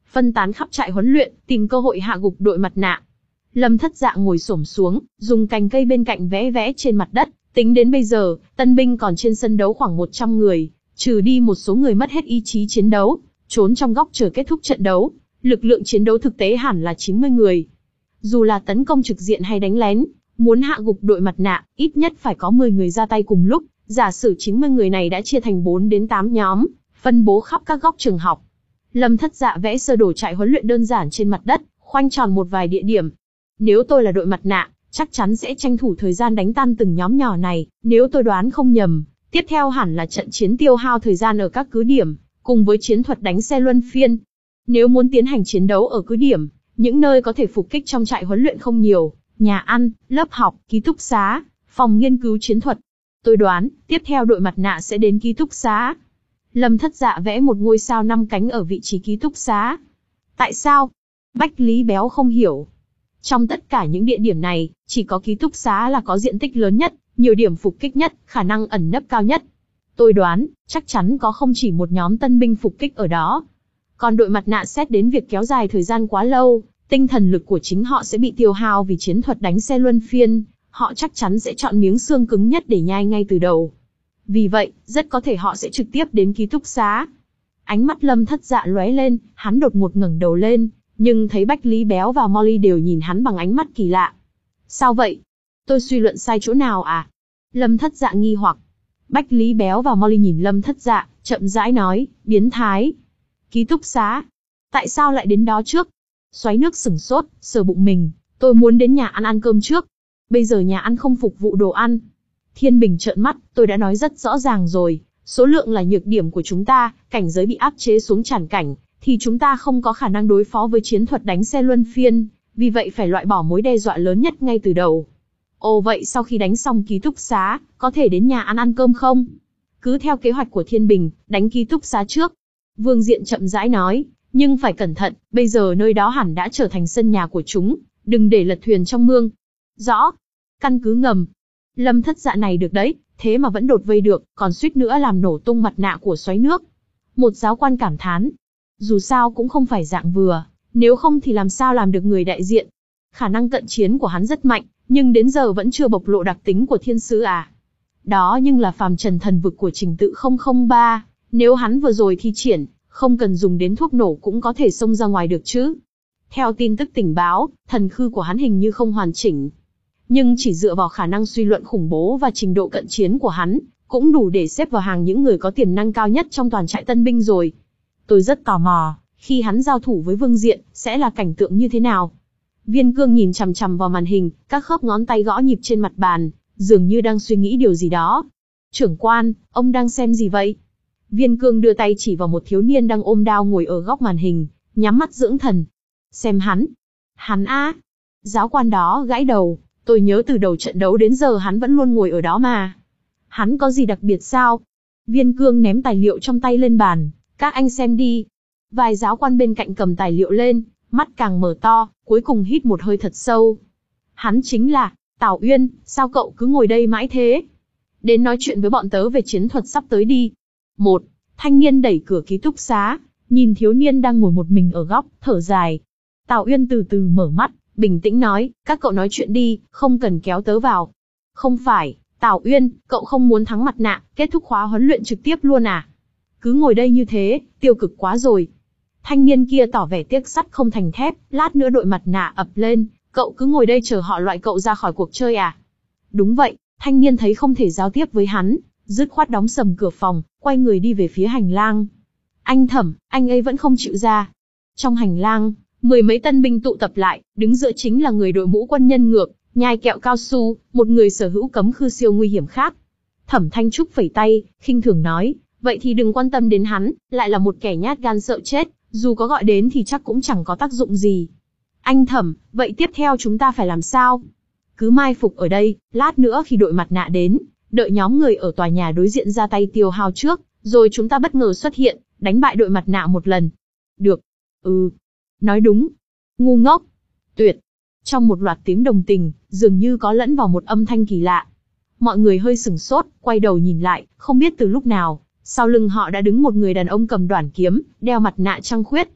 phân tán khắp trại huấn luyện, tìm cơ hội hạ gục đội mặt nạ. Lâm Thất Dạ ngồi xổm xuống, dùng cành cây bên cạnh vẽ vẽ trên mặt đất, tính đến bây giờ, tân binh còn trên sân đấu khoảng một trăm người, trừ đi một số người mất hết ý chí chiến đấu, trốn trong góc chờ kết thúc trận đấu, lực lượng chiến đấu thực tế hẳn là chín mươi người. Dù là tấn công trực diện hay đánh lén, muốn hạ gục đội mặt nạ, ít nhất phải có mười người ra tay cùng lúc, giả sử chín mươi người này đã chia thành bốn đến tám nhóm, phân bố khắp các góc trường học. Lâm Thất Dạ vẽ sơ đồ trại huấn luyện đơn giản trên mặt đất, khoanh tròn một vài địa điểm. Nếu tôi là đội mặt nạ, chắc chắn sẽ tranh thủ thời gian đánh tan từng nhóm nhỏ này, nếu tôi đoán không nhầm, tiếp theo hẳn là trận chiến tiêu hao thời gian ở các cứ điểm, cùng với chiến thuật đánh xe luân phiên. Nếu muốn tiến hành chiến đấu ở cứ điểm, những nơi có thể phục kích trong trại huấn luyện không nhiều, nhà ăn, lớp học, ký túc xá, phòng nghiên cứu chiến thuật. Tôi đoán, tiếp theo đội mặt nạ sẽ đến ký túc xá. Lâm Thất Dạ vẽ một ngôi sao năm cánh ở vị trí ký túc xá. Tại sao? Bách Lý Béo không hiểu. Trong tất cả những địa điểm này, chỉ có ký túc xá là có diện tích lớn nhất, nhiều điểm phục kích nhất, khả năng ẩn nấp cao nhất. Tôi đoán, chắc chắn có không chỉ một nhóm tân binh phục kích ở đó. Còn đội mặt nạ xét đến việc kéo dài thời gian quá lâu, tinh thần lực của chính họ sẽ bị tiêu hao vì chiến thuật đánh xe luân phiên, họ chắc chắn sẽ chọn miếng xương cứng nhất để nhai ngay từ đầu. Vì vậy, rất có thể họ sẽ trực tiếp đến ký túc xá. Ánh mắt Lâm Thất Dạ lóe lên, hắn đột ngột ngẩng đầu lên, nhưng thấy Bách Lý Béo và Molly đều nhìn hắn bằng ánh mắt kỳ lạ. Sao vậy? Tôi suy luận sai chỗ nào à? Lâm Thất Dạ nghi hoặc. Bách Lý Béo và Molly nhìn Lâm Thất Dạ, chậm rãi nói, biến thái. Ký túc xá? Tại sao lại đến đó trước? Xoáy nước sửng sốt, sờ bụng mình, tôi muốn đến nhà ăn ăn cơm trước. Bây giờ nhà ăn không phục vụ đồ ăn. Thiên Bình trợn mắt, tôi đã nói rất rõ ràng rồi, số lượng là nhược điểm của chúng ta, cảnh giới bị áp chế xuống tràn cảnh, thì chúng ta không có khả năng đối phó với chiến thuật đánh xe luân phiên, vì vậy phải loại bỏ mối đe dọa lớn nhất ngay từ đầu. Ồ vậy sau khi đánh xong ký túc xá, có thể đến nhà ăn ăn cơm không? Cứ theo kế hoạch của Thiên Bình, đánh ký túc xá trước. Vương Diện chậm rãi nói, nhưng phải cẩn thận, bây giờ nơi đó hẳn đã trở thành sân nhà của chúng, đừng để lật thuyền trong mương. Rõ. Căn cứ ngầm. Lâm Thất Dạ này được đấy, thế mà vẫn đột vây được, còn suýt nữa làm nổ tung mặt nạ của xoáy nước. Một giáo quan cảm thán. Dù sao cũng không phải dạng vừa, nếu không thì làm sao làm được người đại diện. Khả năng cận chiến của hắn rất mạnh, nhưng đến giờ vẫn chưa bộc lộ đặc tính của thiên sứ à. Đó nhưng là phàm trần thần vực của trình tự không không ba, nếu hắn vừa rồi thi triển, không cần dùng đến thuốc nổ cũng có thể xông ra ngoài được chứ. Theo tin tức tình báo, thần khư của hắn hình như không hoàn chỉnh. Nhưng chỉ dựa vào khả năng suy luận khủng bố và trình độ cận chiến của hắn, cũng đủ để xếp vào hàng những người có tiềm năng cao nhất trong toàn trại tân binh rồi. Tôi rất tò mò, khi hắn giao thủ với Vương Diện, sẽ là cảnh tượng như thế nào? Viên Cương nhìn chằm chằm vào màn hình, các khớp ngón tay gõ nhịp trên mặt bàn, dường như đang suy nghĩ điều gì đó. Trưởng quan, ông đang xem gì vậy? Viên Cương đưa tay chỉ vào một thiếu niên đang ôm đao ngồi ở góc màn hình, nhắm mắt dưỡng thần. Xem hắn. Hắn á. Giáo quan đó gãi đầu, tôi nhớ từ đầu trận đấu đến giờ hắn vẫn luôn ngồi ở đó mà. Hắn có gì đặc biệt sao? Viên Cương ném tài liệu trong tay lên bàn, các anh xem đi. Vài giáo quan bên cạnh cầm tài liệu lên, mắt càng mở to, cuối cùng hít một hơi thật sâu. Hắn chính là Tào Uyên, sao cậu cứ ngồi đây mãi thế? Đến nói chuyện với bọn tớ về chiến thuật sắp tới đi. Một, thanh niên đẩy cửa ký túc xá, nhìn thiếu niên đang ngồi một mình ở góc, thở dài. Tào Uyên từ từ mở mắt, bình tĩnh nói, các cậu nói chuyện đi, không cần kéo tớ vào. Không phải, Tào Uyên, cậu không muốn thắng mặt nạ, kết thúc khóa huấn luyện trực tiếp luôn à? Cứ ngồi đây như thế, tiêu cực quá rồi. Thanh niên kia tỏ vẻ tiếc sắt không thành thép, lát nữa đội mặt nạ ập lên, cậu cứ ngồi đây chờ họ loại cậu ra khỏi cuộc chơi à? Đúng vậy, thanh niên thấy không thể giao tiếp với hắn, dứt khoát đóng sầm cửa phòng, quay người đi về phía hành lang. Anh Thẩm, anh ấy vẫn không chịu ra. Trong hành lang, mười mấy tân binh tụ tập lại, đứng giữa chính là người đội mũ quân nhân ngược, nhai kẹo cao su, một người sở hữu cấm khư siêu nguy hiểm khác. Thẩm Thanh Trúc phẩy tay, khinh thường nói, vậy thì đừng quan tâm đến hắn, lại là một kẻ nhát gan sợ chết, dù có gọi đến thì chắc cũng chẳng có tác dụng gì. Anh Thẩm, vậy tiếp theo chúng ta phải làm sao? Cứ mai phục ở đây, lát nữa khi đội mặt nạ đến, đợi nhóm người ở tòa nhà đối diện ra tay tiêu hao trước, rồi chúng ta bất ngờ xuất hiện, đánh bại đội mặt nạ một lần. Được. Ừ. Nói đúng. Ngu ngốc. Tuyệt. Trong một loạt tiếng đồng tình, dường như có lẫn vào một âm thanh kỳ lạ. Mọi người hơi sửng sốt, quay đầu nhìn lại, không biết từ lúc nào, sau lưng họ đã đứng một người đàn ông cầm đoản kiếm, đeo mặt nạ trăng khuyết.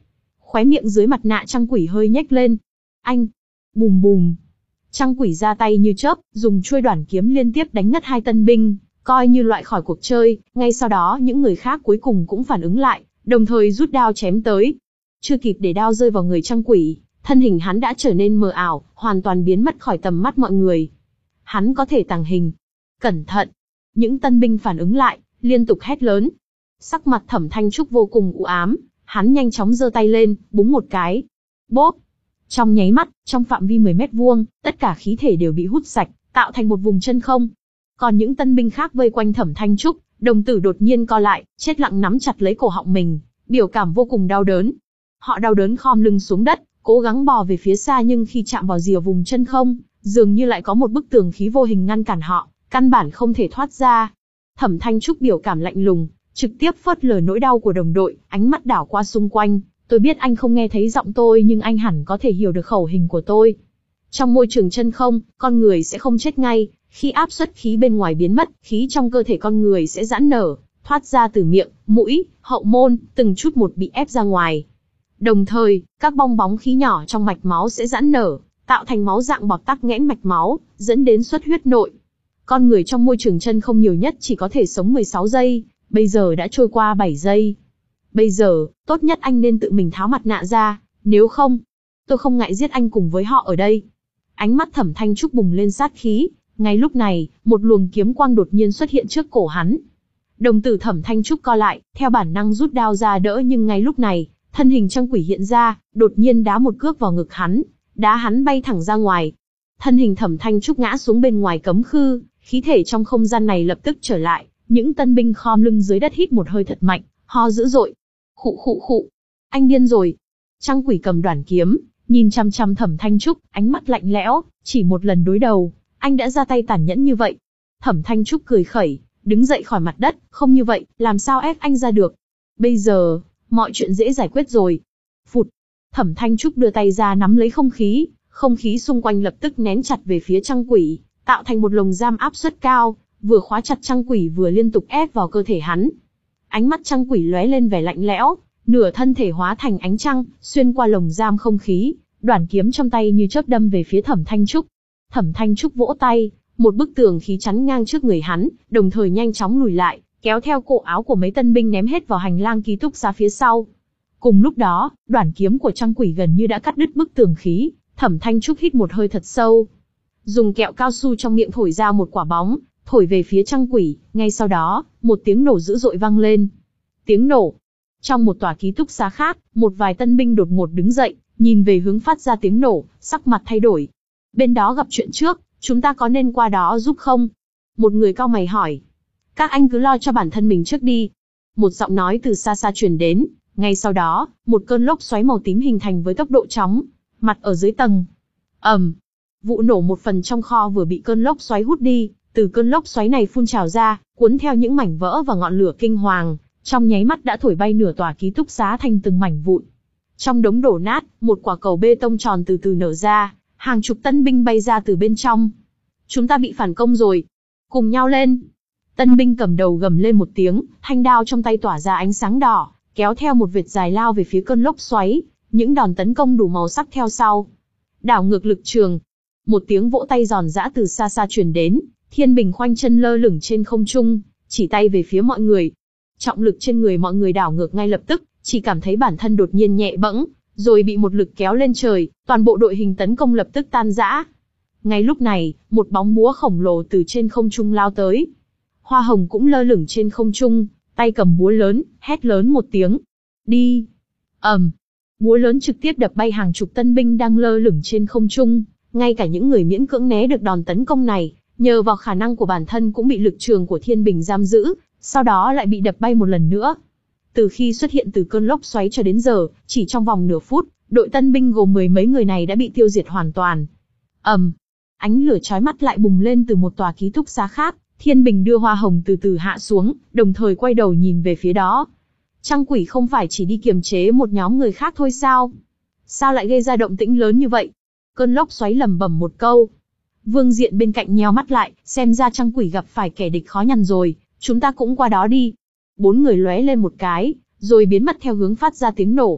Khóe miệng dưới mặt nạ trăng quỷ hơi nhếch lên. Anh! Bùm bùm! Trăng quỷ ra tay như chớp, dùng chuôi đoản kiếm liên tiếp đánh ngất hai tân binh, coi như loại khỏi cuộc chơi. Ngay sau đó những người khác cuối cùng cũng phản ứng lại, đồng thời rút đao chém tới. Chưa kịp để đao rơi vào người trăng quỷ, thân hình hắn đã trở nên mờ ảo, hoàn toàn biến mất khỏi tầm mắt mọi người. Hắn có thể tàng hình. Cẩn thận! Những tân binh phản ứng lại, liên tục hét lớn. Sắc mặt Thẩm Thanh Trúc vô cùng u ám, hắn nhanh chóng giơ tay lên, búng một cái. Bốp! Trong nháy mắt, trong phạm vi mười mét vuông, tất cả khí thể đều bị hút sạch, tạo thành một vùng chân không. Còn những tân binh khác vây quanh Thẩm Thanh Trúc, đồng tử đột nhiên co lại, chết lặng nắm chặt lấy cổ họng mình, biểu cảm vô cùng đau đớn. Họ đau đớn khom lưng xuống đất, cố gắng bò về phía xa, nhưng khi chạm vào rìa vùng chân không, dường như lại có một bức tường khí vô hình ngăn cản họ, căn bản không thể thoát ra. Thẩm Thanh Trúc biểu cảm lạnh lùng, trực tiếp phớt lờ nỗi đau của đồng đội, ánh mắt đảo qua xung quanh. Tôi biết anh không nghe thấy giọng tôi, nhưng anh hẳn có thể hiểu được khẩu hình của tôi. Trong môi trường chân không, con người sẽ không chết ngay. Khi áp suất khí bên ngoài biến mất, khí trong cơ thể con người sẽ giãn nở, thoát ra từ miệng, mũi, hậu môn, từng chút một bị ép ra ngoài. Đồng thời, các bong bóng khí nhỏ trong mạch máu sẽ giãn nở, tạo thành máu dạng bọt tắc nghẽn mạch máu, dẫn đến xuất huyết nội. Con người trong môi trường chân không nhiều nhất chỉ có thể sống mười sáu giây, bây giờ đã trôi qua bảy giây. Bây giờ, tốt nhất anh nên tự mình tháo mặt nạ ra, nếu không, tôi không ngại giết anh cùng với họ ở đây. Ánh mắt Thẩm Thanh Trúc bùng lên sát khí, ngay lúc này, một luồng kiếm quang đột nhiên xuất hiện trước cổ hắn. Đồng tử Thẩm Thanh Trúc co lại, theo bản năng rút đao ra đỡ, nhưng ngay lúc này, thân hình trăng quỷ hiện ra, đột nhiên đá một cước vào ngực hắn, đá hắn bay thẳng ra ngoài. Thân hình Thẩm Thanh Trúc ngã xuống bên ngoài cấm khư, khí thể trong không gian này lập tức trở lại, những tân binh khom lưng dưới đất hít một hơi thật mạnh, ho dữ dội. Khụ khụ khụ, anh điên rồi. Trăng quỷ cầm đoản kiếm, nhìn chăm chăm Thẩm Thanh Trúc, ánh mắt lạnh lẽo, chỉ một lần đối đầu, anh đã ra tay tàn nhẫn như vậy. Thẩm Thanh Trúc cười khẩy, đứng dậy khỏi mặt đất, không như vậy, làm sao ép anh ra được. Bây giờ, mọi chuyện dễ giải quyết rồi. Phụt, Thẩm Thanh Trúc đưa tay ra nắm lấy không khí, không khí xung quanh lập tức nén chặt về phía trăng quỷ, tạo thành một lồng giam áp suất cao, vừa khóa chặt trăng quỷ vừa liên tục ép vào cơ thể hắn. Ánh mắt trăng quỷ lóe lên vẻ lạnh lẽo, nửa thân thể hóa thành ánh trăng, xuyên qua lồng giam không khí, đoản kiếm trong tay như chớp đâm về phía Thẩm Thanh Trúc. Thẩm Thanh Trúc vỗ tay, một bức tường khí chắn ngang trước người hắn, đồng thời nhanh chóng lùi lại, kéo theo cổ áo của mấy tân binh ném hết vào hành lang ký túc xá phía sau. Cùng lúc đó, đoản kiếm của trăng quỷ gần như đã cắt đứt bức tường khí. Thẩm Thanh Trúc hít một hơi thật sâu, dùng kẹo cao su trong miệng thổi ra một quả bóng, thổi về phía trăng quỷ. Ngay sau đó, một tiếng nổ dữ dội vang lên. Tiếng nổ. Trong một tòa ký túc xá khác, một vài tân binh đột ngột đứng dậy, nhìn về hướng phát ra tiếng nổ, sắc mặt thay đổi. Bên đó gặp chuyện trước, chúng ta có nên qua đó giúp không? Một người cau mày hỏi. Các anh cứ lo cho bản thân mình trước đi. Một giọng nói từ xa xa truyền đến. Ngay sau đó, một cơn lốc xoáy màu tím hình thành với tốc độ chóng mặt ở dưới tầng. ầm, um, vụ nổ một phần trong kho vừa bị cơn lốc xoáy hút đi, từ cơn lốc xoáy này phun trào ra, cuốn theo những mảnh vỡ và ngọn lửa kinh hoàng, trong nháy mắt đã thổi bay nửa tòa ký túc xá thành từng mảnh vụn. Trong đống đổ nát, một quả cầu bê tông tròn từ từ nở ra, hàng chục tân binh bay ra từ bên trong. Chúng ta bị phản công rồi. Cùng nhau lên. Tân binh cầm đầu gầm lên một tiếng, thanh đao trong tay tỏa ra ánh sáng đỏ, kéo theo một vệt dài lao về phía cơn lốc xoáy, những đòn tấn công đủ màu sắc theo sau. Đảo ngược lực trường. Một tiếng vỗ tay giòn giã từ xa xa truyền đến, Thiên Bình khoanh chân lơ lửng trên không trung, chỉ tay về phía mọi người. Trọng lực trên người mọi người đảo ngược ngay lập tức, chỉ cảm thấy bản thân đột nhiên nhẹ bẫng, rồi bị một lực kéo lên trời, toàn bộ đội hình tấn công lập tức tan rã. Ngay lúc này, một bóng búa khổng lồ từ trên không trung lao tới. Hoa Hồng cũng lơ lửng trên không trung, tay cầm búa lớn, hét lớn một tiếng. Đi! ầm, um, búa lớn trực tiếp đập bay hàng chục tân binh đang lơ lửng trên không trung. Ngay cả những người miễn cưỡng né được đòn tấn công này, nhờ vào khả năng của bản thân cũng bị lực trường của Thiên Bình giam giữ, sau đó lại bị đập bay một lần nữa. Từ khi xuất hiện từ cơn lốc xoáy cho đến giờ, chỉ trong vòng nửa phút, đội tân binh gồm mười mấy người này đã bị tiêu diệt hoàn toàn. ầm, um, ánh lửa chói mắt lại bùng lên từ một tòa ký túc xá khác. Thiên Bình đưa Hoa Hồng từ từ hạ xuống, đồng thời quay đầu nhìn về phía đó. Trăng quỷ không phải chỉ đi kiềm chế một nhóm người khác thôi sao? Sao lại gây ra động tĩnh lớn như vậy? Cơn lốc xoáy lẩm bẩm một câu. Vương Diện bên cạnh nheo mắt lại, xem ra trăng quỷ gặp phải kẻ địch khó nhằn rồi, chúng ta cũng qua đó đi. Bốn người lóe lên một cái, rồi biến mất theo hướng phát ra tiếng nổ.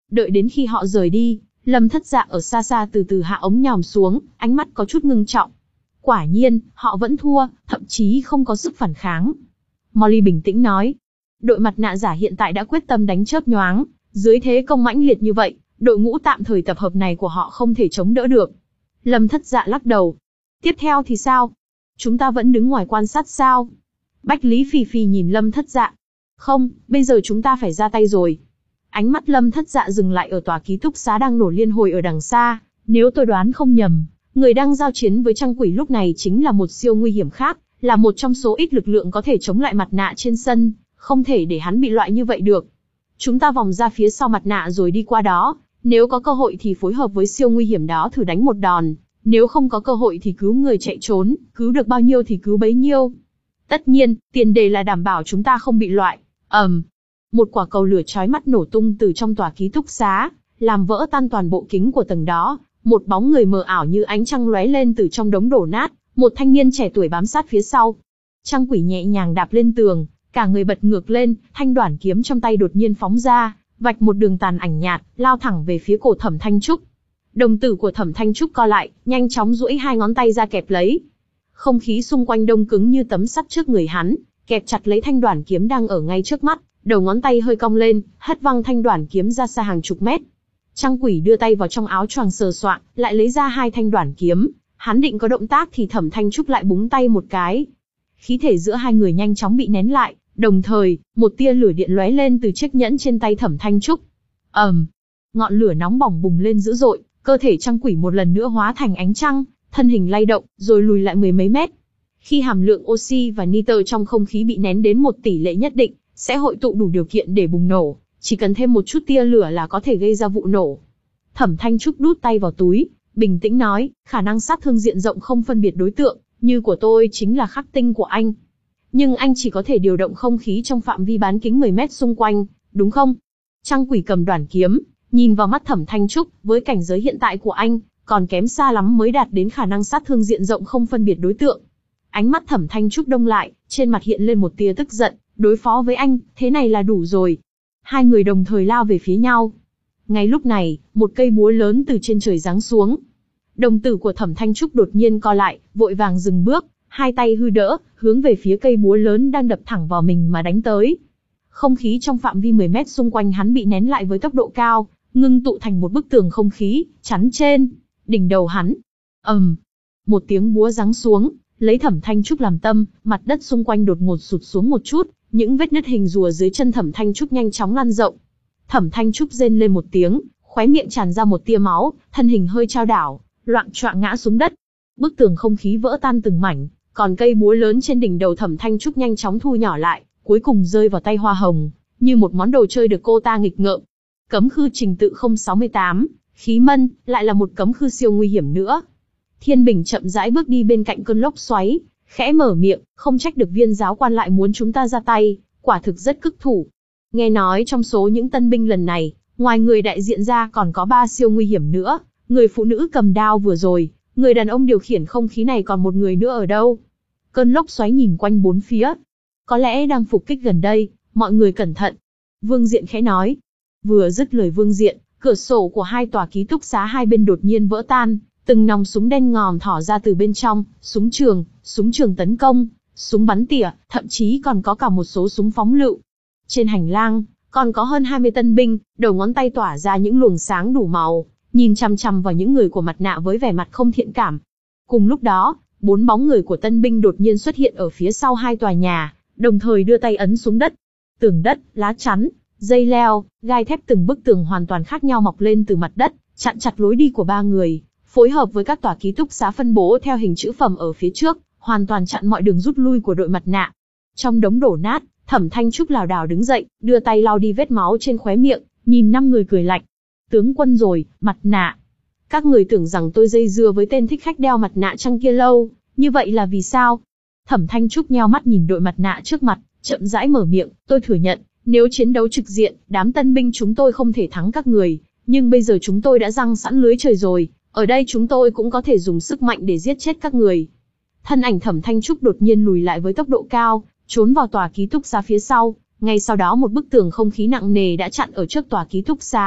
Đợi đến khi họ rời đi, Lâm Thất Dạ ở xa xa từ từ hạ ống nhòm xuống, ánh mắt có chút ngưng trọng. Quả nhiên, họ vẫn thua, thậm chí không có sức phản kháng. Molly bình tĩnh nói. Đội mặt nạ giả hiện tại đã quyết tâm đánh chớp nhoáng, dưới thế công mãnh liệt như vậy, đội ngũ tạm thời tập hợp này của họ không thể chống đỡ được. Lâm Thất Dạ lắc đầu. Tiếp theo thì sao? Chúng ta vẫn đứng ngoài quan sát sao? Bách Lý Phi Phi nhìn Lâm Thất Dạ. Không, bây giờ chúng ta phải ra tay rồi. Ánh mắt Lâm Thất Dạ dừng lại ở tòa ký túc xá đang nổ liên hồi ở đằng xa. Nếu tôi đoán không nhầm, người đang giao chiến với Trăng Quỷ lúc này chính là một siêu nguy hiểm khác, là một trong số ít lực lượng có thể chống lại mặt nạ trên sân, không thể để hắn bị loại như vậy được. Chúng ta vòng ra phía sau mặt nạ rồi đi qua đó, nếu có cơ hội thì phối hợp với siêu nguy hiểm đó thử đánh một đòn, nếu không có cơ hội thì cứu người chạy trốn, cứu được bao nhiêu thì cứu bấy nhiêu. Tất nhiên, tiền đề là đảm bảo chúng ta không bị loại. Ầm, um, một quả cầu lửa chói mắt nổ tung từ trong tòa ký túc xá, làm vỡ tan toàn bộ kính của tầng đó. Một bóng người mờ ảo như ánh trăng lóe lên từ trong đống đổ nát, một thanh niên trẻ tuổi bám sát phía sau. Trăng Quỷ nhẹ nhàng đạp lên tường, cả người bật ngược lên, thanh đoản kiếm trong tay đột nhiên phóng ra, vạch một đường tàn ảnh nhạt, lao thẳng về phía cổ Thẩm Thanh Trúc. Đồng tử của Thẩm Thanh Trúc co lại, nhanh chóng duỗi hai ngón tay ra kẹp lấy. Không khí xung quanh đông cứng như tấm sắt trước người hắn, kẹp chặt lấy thanh đoản kiếm đang ở ngay trước mắt, đầu ngón tay hơi cong lên, hất văng thanh đoản kiếm ra xa hàng chục mét. Trăng Quỷ đưa tay vào trong áo choàng sờ soạng, lại lấy ra hai thanh đoản kiếm. Hắn định có động tác thì Thẩm Thanh Trúc lại búng tay một cái. Khí thể giữa hai người nhanh chóng bị nén lại, đồng thời, một tia lửa điện lóe lên từ chiếc nhẫn trên tay Thẩm Thanh Trúc. ầm, um, ngọn lửa nóng bỏng bùng lên dữ dội, cơ thể Trăng Quỷ một lần nữa hóa thành ánh trăng, thân hình lay động, rồi lùi lại mười mấy mét. Khi hàm lượng oxy và nitơ trong không khí bị nén đến một tỷ lệ nhất định, sẽ hội tụ đủ điều kiện để bùng nổ, chỉ cần thêm một chút tia lửa là có thể gây ra vụ nổ. Thẩm Thanh Trúc đút tay vào túi, bình tĩnh nói, khả năng sát thương diện rộng không phân biệt đối tượng, như của tôi chính là khắc tinh của anh. Nhưng anh chỉ có thể điều động không khí trong phạm vi bán kính mười mét xung quanh, đúng không? Trăng Quỷ cầm đoản kiếm, nhìn vào mắt Thẩm Thanh Trúc, với cảnh giới hiện tại của anh, còn kém xa lắm mới đạt đến khả năng sát thương diện rộng không phân biệt đối tượng. Ánh mắt Thẩm Thanh Trúc đông lại, trên mặt hiện lên một tia tức giận, đối phó với anh, thế này là đủ rồi. Hai người đồng thời lao về phía nhau. Ngay lúc này, một cây búa lớn từ trên trời giáng xuống. Đồng tử của Thẩm Thanh Trúc đột nhiên co lại, vội vàng dừng bước, hai tay hư đỡ, hướng về phía cây búa lớn đang đập thẳng vào mình mà đánh tới. Không khí trong phạm vi mười mét xung quanh hắn bị nén lại với tốc độ cao, ngưng tụ thành một bức tường không khí, chắn trên đỉnh đầu hắn. ầm, um, một tiếng búa giáng xuống, lấy Thẩm Thanh Trúc làm tâm, mặt đất xung quanh đột ngột sụt xuống một chút, những vết nứt hình rùa dưới chân Thẩm Thanh Trúc nhanh chóng lan rộng. Thẩm Thanh Trúc rên lên một tiếng, khóe miệng tràn ra một tia máu, thân hình hơi chao đảo, loạng choạng ngã xuống đất. Bức tường không khí vỡ tan từng mảnh, còn cây búa lớn trên đỉnh đầu Thẩm Thanh Trúc nhanh chóng thu nhỏ lại, cuối cùng rơi vào tay Hoa Hồng, như một món đồ chơi được cô ta nghịch ngợm. Cấm khư trình tự không sáu tám, khí mân, lại là một cấm khư siêu nguy hiểm nữa. Thiên Bình chậm rãi bước đi bên cạnh cơn lốc xoáy, khẽ mở miệng, không trách được Viên giáo quan lại muốn chúng ta ra tay, quả thực rất cức thủ. Nghe nói trong số những tân binh lần này, ngoài người đại diện ra còn có ba siêu nguy hiểm nữa, người phụ nữ cầm đao vừa rồi, người đàn ông điều khiển không khí này còn một người nữa ở đâu? Cơn lốc xoáy nhìn quanh bốn phía. Có lẽ đang phục kích gần đây, mọi người cẩn thận. Vương Diện khẽ nói. Vừa dứt lời Vương Diện, cửa sổ của hai tòa ký túc xá hai bên đột nhiên vỡ tan, từng nòng súng đen ngòm thỏ ra từ bên trong, súng trường, súng trường tấn công, súng bắn tỉa, thậm chí còn có cả một số súng phóng lựu. Trên hành lang, còn có hơn hai mươi tân binh, đầu ngón tay tỏa ra những luồng sáng đủ màu, nhìn chằm chằm vào những người của mặt nạ với vẻ mặt không thiện cảm. Cùng lúc đó, bốn bóng người của tân binh đột nhiên xuất hiện ở phía sau hai tòa nhà, đồng thời đưa tay ấn xuống đất. Tường đất, lá chắn, dây leo, gai thép từng bức tường hoàn toàn khác nhau mọc lên từ mặt đất, chặn chặt lối đi của ba người, phối hợp với các tòa ký túc xá phân bố theo hình chữ phẩm ở phía trước, hoàn toàn chặn mọi đường rút lui của đội mặt nạ. Trong đống đổ nát, Thẩm Thanh Trúc lảo đảo đứng dậy, đưa tay lau đi vết máu trên khóe miệng, nhìn năm người cười lạnh. Tướng quân rồi, mặt nạ. Các người tưởng rằng tôi dây dưa với tên thích khách đeo mặt nạ trăng kia lâu, như vậy là vì sao? Thẩm Thanh Trúc nheo mắt nhìn đội mặt nạ trước mặt, chậm rãi mở miệng, tôi thừa nhận, nếu chiến đấu trực diện, đám tân binh chúng tôi không thể thắng các người, nhưng bây giờ chúng tôi đã giăng sẵn lưới trời rồi, ở đây chúng tôi cũng có thể dùng sức mạnh để giết chết các người. Thân ảnh Thẩm Thanh Trúc đột nhiên lùi lại với tốc độ cao, trốn vào tòa ký túc xá phía sau, ngay sau đó một bức tường không khí nặng nề đã chặn ở trước tòa ký túc xá,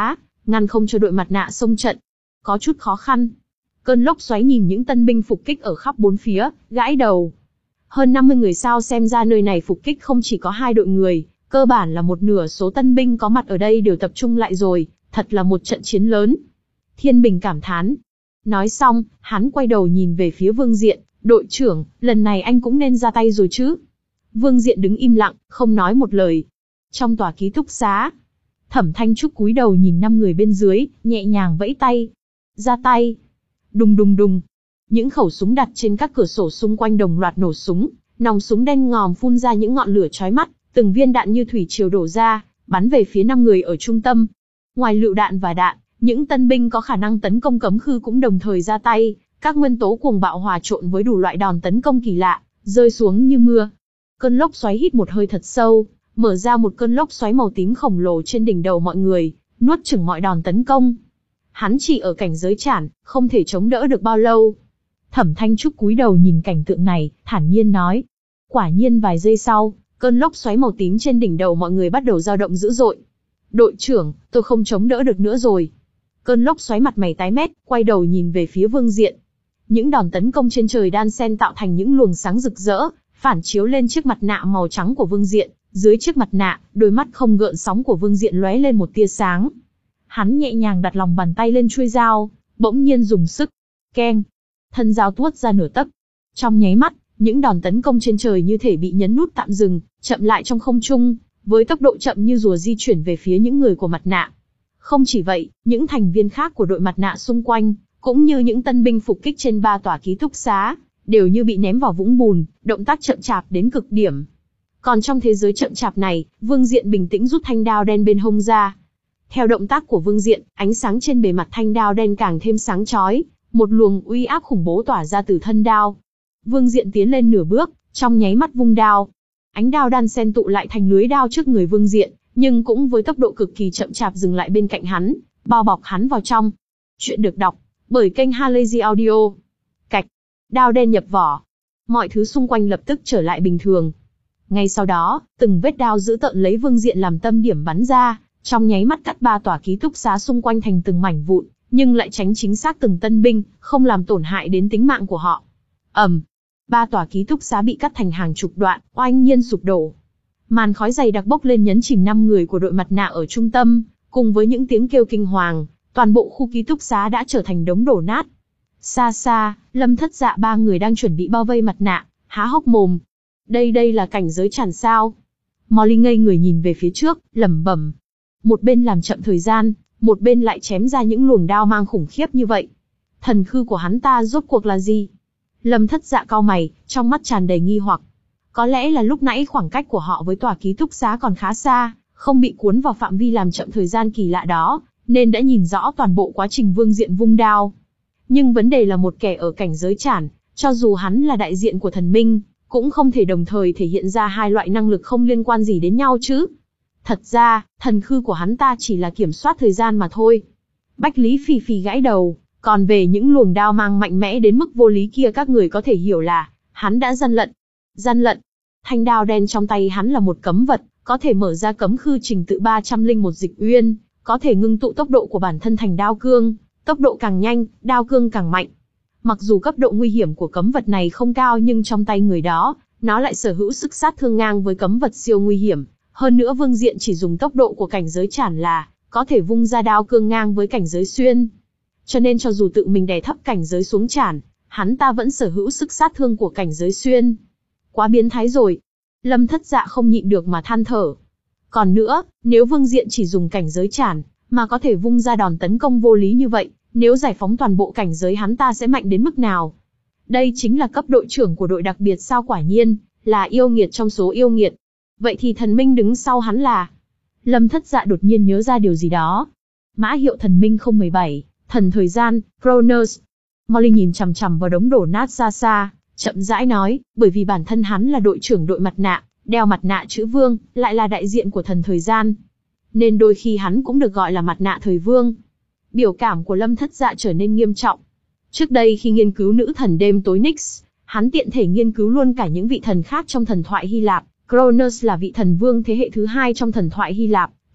ngăn không cho đội mặt nạ xông trận. Có chút khó khăn. Cơn lốc xoáy nhìn những tân binh phục kích ở khắp bốn phía, gãi đầu. Hơn năm mươi người sao, xem ra nơi này phục kích không chỉ có hai đội người, cơ bản là một nửa số tân binh có mặt ở đây đều tập trung lại rồi, thật là một trận chiến lớn. Thiên Bình cảm thán. Nói xong, hắn quay đầu nhìn về phía Vương Diện, đội trưởng, lần này anh cũng nên ra tay rồi chứ. Vương Diện đứng im lặng, không nói một lời. Trong tòa ký túc xá, Thẩm Thanh Trúc cúi đầu nhìn năm người bên dưới, nhẹ nhàng vẫy tay. Ra tay. Đùng đùng đùng. Những khẩu súng đặt trên các cửa sổ xung quanh đồng loạt nổ súng, nòng súng đen ngòm phun ra những ngọn lửa chói mắt, từng viên đạn như thủy triều đổ ra, bắn về phía năm người ở trung tâm. Ngoài lựu đạn và đạn, những tân binh có khả năng tấn công cấm khư cũng đồng thời ra tay, các nguyên tố cuồng bạo hòa trộn với đủ loại đòn tấn công kỳ lạ, rơi xuống như mưa. Cơn lốc xoáy hít một hơi thật sâu, mở ra một cơn lốc xoáy màu tím khổng lồ trên đỉnh đầu mọi người, nuốt chửng mọi đòn tấn công. Hắn chỉ ở cảnh giới chản, không thể chống đỡ được bao lâu. Thẩm Thanh Trúc cúi đầu nhìn cảnh tượng này, thản nhiên nói. Quả nhiên vài giây sau, cơn lốc xoáy màu tím trên đỉnh đầu mọi người bắt đầu dao động dữ dội. Đội trưởng, tôi không chống đỡ được nữa rồi. Cơn lốc xoáy mặt mày tái mét, quay đầu nhìn về phía Vương Diện. Những đòn tấn công trên trời đan xen tạo thành những luồng sáng rực rỡ, phản chiếu lên chiếc mặt nạ màu trắng của Vương Diện. Dưới chiếc mặt nạ, đôi mắt không gợn sóng của Vương Diện lóe lên một tia sáng. Hắn nhẹ nhàng đặt lòng bàn tay lên chuôi dao, bỗng nhiên dùng sức. Keng. Thân dao tuốt ra nửa tấc. Trong nháy mắt, những đòn tấn công trên trời như thể bị nhấn nút tạm dừng, chậm lại trong không trung, với tốc độ chậm như rùa di chuyển về phía những người của mặt nạ. Không chỉ vậy, những thành viên khác của đội mặt nạ xung quanh, cũng như những tân binh phục kích trên ba tòa ký túc xá, đều như bị ném vào vũng bùn, động tác chậm chạp đến cực điểm. Còn trong thế giới chậm chạp này, Vương Diện bình tĩnh rút thanh đao đen bên hông ra. Theo động tác của Vương Diện, ánh sáng trên bề mặt thanh đao đen càng thêm sáng chói, một luồng uy áp khủng bố tỏa ra từ thân đao. Vương Diện tiến lên nửa bước, trong nháy mắt vung đao. Ánh đao đan xen tụ lại thành lưới đao trước người Vương Diện, nhưng cũng với tốc độ cực kỳ chậm chạp dừng lại bên cạnh hắn, bao bọc hắn vào trong. Chuyện được đọc bởi kênh Halazy Audio. Cạch, đao đen nhập vỏ. Mọi thứ xung quanh lập tức trở lại bình thường. Ngay sau đó, từng vết đao dữ tợn lấy Vương Diện làm tâm điểm bắn ra, trong nháy mắt cắt ba tòa ký túc xá xung quanh thành từng mảnh vụn, nhưng lại tránh chính xác từng tân binh, không làm tổn hại đến tính mạng của họ. Ầm, ba tòa ký túc xá bị cắt thành hàng chục đoạn, oanh nhiên sụp đổ. Màn khói dày đặc bốc lên nhấn chìm năm người của đội mặt nạ ở trung tâm, cùng với những tiếng kêu kinh hoàng, toàn bộ khu ký túc xá đã trở thành đống đổ nát. Xa xa, Lâm Thất Dạ ba người đang chuẩn bị bao vây mặt nạ, há hốc mồm. Đây đây là cảnh giới tràn sao? Molly ngây người nhìn về phía trước, lẩm bẩm. Một bên làm chậm thời gian, một bên lại chém ra những luồng đao mang khủng khiếp như vậy. Thần khư của hắn ta rốt cuộc là gì? Lâm Thất Dạ cau mày, trong mắt tràn đầy nghi hoặc. Có lẽ là lúc nãy khoảng cách của họ với tòa ký túc xá còn khá xa, không bị cuốn vào phạm vi làm chậm thời gian kỳ lạ đó, nên đã nhìn rõ toàn bộ quá trình Vương Diện vung đao. Nhưng vấn đề là một kẻ ở cảnh giới chản, cho dù hắn là đại diện của thần minh, cũng không thể đồng thời thể hiện ra hai loại năng lực không liên quan gì đến nhau chứ. Thật ra, thần khư của hắn ta chỉ là kiểm soát thời gian mà thôi. Bách Lý phì phì gãi đầu, còn về những luồng đao mang mạnh mẽ đến mức vô lý kia các người có thể hiểu là, hắn đã gian lận. Gian lận. Thanh đao đen trong tay hắn là một cấm vật, có thể mở ra cấm khư trình tự ba trăm lẻ một dịch uyên, có thể ngưng tụ tốc độ của bản thân thành đao cương, tốc độ càng nhanh, đao cương càng mạnh. Mặc dù cấp độ nguy hiểm của cấm vật này không cao nhưng trong tay người đó, nó lại sở hữu sức sát thương ngang với cấm vật siêu nguy hiểm. Hơn nữa Vương Diện chỉ dùng tốc độ của cảnh giới chản là, có thể vung ra đao cương ngang với cảnh giới xuyên. Cho nên cho dù tự mình đè thấp cảnh giới xuống chản, hắn ta vẫn sở hữu sức sát thương của cảnh giới xuyên. Quá biến thái rồi. Lâm Thất Dạ không nhịn được mà than thở. Còn nữa, nếu Vương Diện chỉ dùng cảnh giới chản, mà có thể vung ra đòn tấn công vô lý như vậy, nếu giải phóng toàn bộ cảnh giới hắn ta sẽ mạnh đến mức nào? Đây chính là cấp đội trưởng của đội đặc biệt sao? Quả nhiên, là yêu nghiệt trong số yêu nghiệt. Vậy thì thần minh đứng sau hắn là? Lâm Thất Dạ đột nhiên nhớ ra điều gì đó. Mã hiệu thần minh không một bảy, thần thời gian, Kronos. Molly nhìn chằm chằm vào đống đổ nát xa xa, chậm rãi nói, bởi vì bản thân hắn là đội trưởng đội mặt nạ, đeo mặt nạ chữ vương, lại là đại diện của thần thời gian. Nên đôi khi hắn cũng được gọi là mặt nạ thời vương. Biểu cảm của Lâm Thất Dạ trở nên nghiêm trọng. Trước đây khi nghiên cứu nữ thần đêm tối Nyx, hắn tiện thể nghiên cứu luôn cả những vị thần khác trong thần thoại Hy Lạp. Kronos là vị thần vương thế hệ thứ hai trong thần thoại Hy Lạp,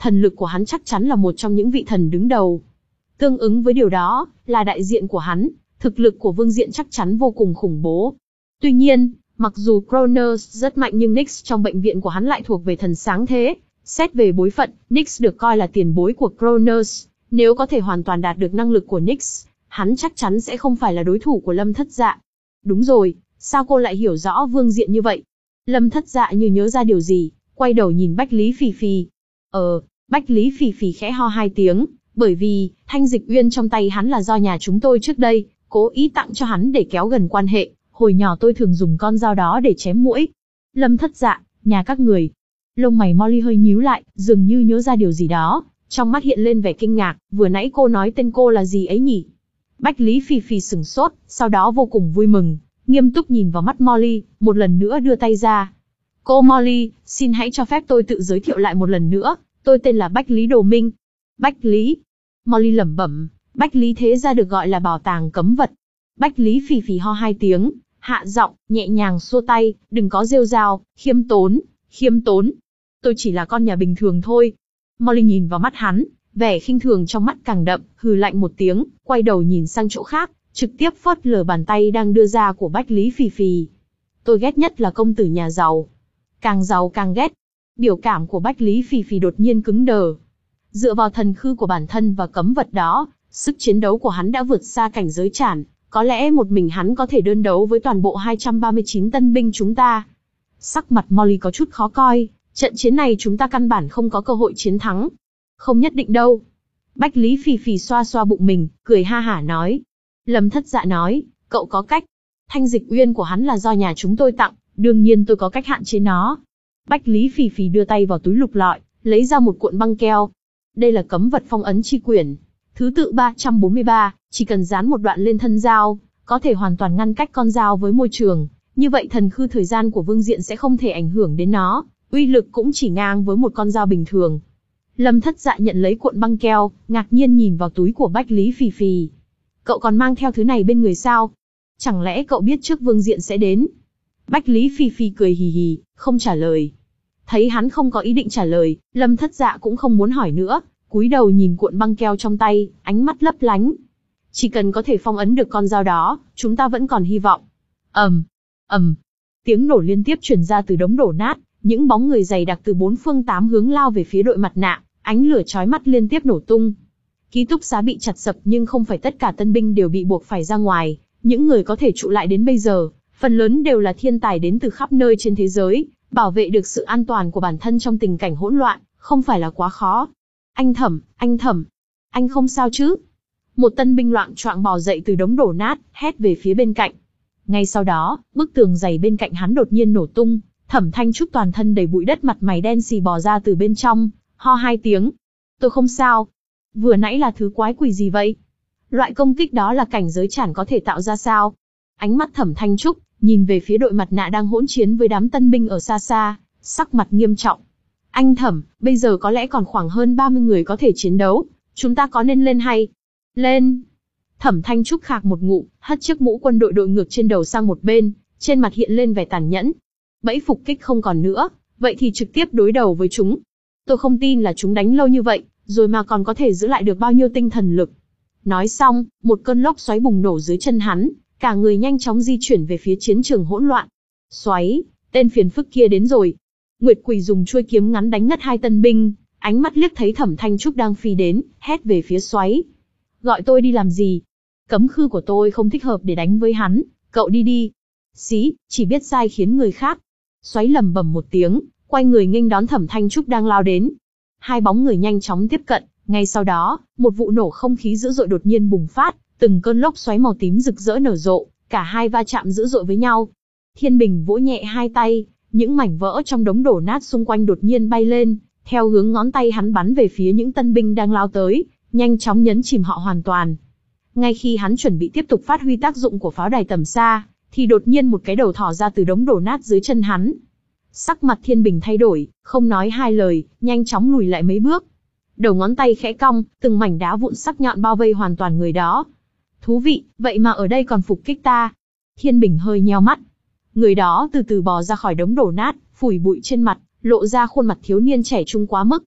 thần lực của hắn chắc chắn là một trong những vị thần đứng đầu. Tương ứng với điều đó, là đại diện của hắn, thực lực của vương diện chắc chắn vô cùng khủng bố. Tuy nhiên, mặc dù Cronus rất mạnh nhưng Nyx trong bệnh viện của hắn lại thuộc về thần sáng thế. Xét về bối phận, Nyx được coi là tiền bối của Cronus. Nếu có thể hoàn toàn đạt được năng lực của Nyx, hắn chắc chắn sẽ không phải là đối thủ của Lâm Thất Dạ. Đúng rồi, sao cô lại hiểu rõ vương diện như vậy? Lâm Thất Dạ như nhớ ra điều gì, quay đầu nhìn Bách Lý Phì Phì. Ờ, Bách Lý Phì Phì khẽ ho hai tiếng, bởi vì, thanh dịch uyên trong tay hắn là do nhà chúng tôi trước đây, cố ý tặng cho hắn để kéo gần quan hệ, hồi nhỏ tôi thường dùng con dao đó để chém muỗi. Lâm Thất Dạ, nhà các người. Lông mày Molly hơi nhíu lại, dường như nhớ ra điều gì đó, trong mắt hiện lên vẻ kinh ngạc, vừa nãy cô nói tên cô là gì ấy nhỉ? Bách Lý Phì Phì sửng sốt, sau đó vô cùng vui mừng, nghiêm túc nhìn vào mắt Molly, một lần nữa đưa tay ra. Cô Molly, xin hãy cho phép tôi tự giới thiệu lại một lần nữa, tôi tên là Bách Lý Đồ Minh. Bách Lý. Molly lẩm bẩm, Bách Lý thế ra được gọi là bảo tàng cấm vật. Bách Lý Phì Phì ho hai tiếng, hạ giọng, nhẹ nhàng xua tay, đừng có rêu rao, khiêm tốn, khiêm tốn. Tôi chỉ là con nhà bình thường thôi. Molly nhìn vào mắt hắn, vẻ khinh thường trong mắt càng đậm, hừ lạnh một tiếng, quay đầu nhìn sang chỗ khác, trực tiếp phớt lờ bàn tay đang đưa ra của Bách Lý Phì Phì. Tôi ghét nhất là công tử nhà giàu. Càng giàu càng ghét. Biểu cảm của Bách Lý Phì Phì đột nhiên cứng đờ. Dựa vào thần khư của bản thân và cấm vật đó, sức chiến đấu của hắn đã vượt xa cảnh giới chản, có lẽ một mình hắn có thể đơn đấu với toàn bộ hai trăm ba mươi chín tân binh chúng ta. Sắc mặt Molly có chút khó coi, trận chiến này chúng ta căn bản không có cơ hội chiến thắng. Không nhất định đâu. Bách Lý Phì Phì xoa xoa bụng mình, cười ha hả nói. Lâm Thất Dạ nói, cậu có cách. Thanh dịch uyên của hắn là do nhà chúng tôi tặng, đương nhiên tôi có cách hạn chế nó. Bách Lý Phì Phì đưa tay vào túi lục lọi, lấy ra một cuộn băng keo. Đây là cấm vật phong ấn chi quyển. Thứ tự ba trăm bốn mươi ba, chỉ cần dán một đoạn lên thân dao, có thể hoàn toàn ngăn cách con dao với môi trường. Như vậy thần khư thời gian của vương diện sẽ không thể ảnh hưởng đến nó, uy lực cũng chỉ ngang với một con dao bình thường. Lâm Thất Dạ nhận lấy cuộn băng keo, ngạc nhiên nhìn vào túi của Bách Lý Phì Phì. Cậu còn mang theo thứ này bên người sao? Chẳng lẽ cậu biết trước vương diện sẽ đến? Bách Lý Phì Phì cười hì hì, không trả lời. Thấy hắn không có ý định trả lời, Lâm Thất Dạ cũng không muốn hỏi nữa, cúi đầu nhìn cuộn băng keo trong tay, ánh mắt lấp lánh. Chỉ cần có thể phong ấn được con dao đó, chúng ta vẫn còn hy vọng. ầm, ầm, tiếng nổ liên tiếp truyền ra từ đống đổ nát, những bóng người dày đặc từ bốn phương tám hướng lao về phía đội mặt nạ, ánh lửa chói mắt liên tiếp nổ tung. Ký túc xá bị chặt sập nhưng không phải tất cả tân binh đều bị buộc phải ra ngoài, những người có thể trụ lại đến bây giờ, phần lớn đều là thiên tài đến từ khắp nơi trên thế giới, bảo vệ được sự an toàn của bản thân trong tình cảnh hỗn loạn, không phải là quá khó. Anh Thẩm, anh Thẩm, anh không sao chứ? Một tân binh loạng choạng bò dậy từ đống đổ nát, hét về phía bên cạnh. Ngay sau đó, bức tường dày bên cạnh hắn đột nhiên nổ tung, Thẩm Thanh Trúc toàn thân đầy bụi đất, mặt mày đen xì bò ra từ bên trong, ho hai tiếng. Tôi không sao. Vừa nãy là thứ quái quỷ gì vậy? Loại công kích đó là cảnh giới chản có thể tạo ra sao? Ánh mắt Thẩm Thanh Trúc nhìn về phía đội mặt nạ đang hỗn chiến với đám tân binh ở xa xa, sắc mặt nghiêm trọng. Anh Thẩm, bây giờ có lẽ còn khoảng hơn ba mươi người có thể chiến đấu, chúng ta có nên lên hay? Lên! Thẩm Thanh Trúc khạc một ngụm, hất chiếc mũ quân đội đội ngược trên đầu sang một bên, trên mặt hiện lên vẻ tàn nhẫn. Bẫy phục kích không còn nữa, vậy thì trực tiếp đối đầu với chúng. Tôi không tin là chúng đánh lâu như vậy, rồi mà còn có thể giữ lại được bao nhiêu tinh thần lực. Nói xong, một cơn lốc xoáy bùng nổ dưới chân hắn, cả người nhanh chóng di chuyển về phía chiến trường hỗn loạn. Xoáy, tên phiền phức kia đến rồi. Nguyệt Quỳ dùng chuôi kiếm ngắn đánh ngất hai tân binh, ánh mắt liếc thấy Thẩm Thanh Trúc đang phi đến, hét về phía xoáy. Gọi tôi đi làm gì? Cấm khư của tôi không thích hợp để đánh với hắn, cậu đi đi. Xí, chỉ biết sai khiến người khác. Xoáy lầm bầm một tiếng, quay người nghênh đón Thẩm Thanh Trúc đang lao đến. Hai bóng người nhanh chóng tiếp cận, ngay sau đó, một vụ nổ không khí dữ dội đột nhiên bùng phát, từng cơn lốc xoáy màu tím rực rỡ nở rộ, cả hai va chạm dữ dội với nhau. Thiên Bình vỗ nhẹ hai tay, những mảnh vỡ trong đống đổ nát xung quanh đột nhiên bay lên, theo hướng ngón tay hắn bắn về phía những tân binh đang lao tới, nhanh chóng nhấn chìm họ hoàn toàn. Ngay khi hắn chuẩn bị tiếp tục phát huy tác dụng của pháo đài tầm xa, thì đột nhiên một cái đầu thò ra từ đống đổ nát dưới chân hắn. Sắc mặt Thiên Bình thay đổi, không nói hai lời, nhanh chóng lùi lại mấy bước. Đầu ngón tay khẽ cong, từng mảnh đá vụn sắc nhọn bao vây hoàn toàn người đó. Thú vị, vậy mà ở đây còn phục kích ta. Thiên Bình hơi nheo mắt. Người đó từ từ bò ra khỏi đống đổ nát, phủi bụi trên mặt, lộ ra khuôn mặt thiếu niên trẻ trung quá mức.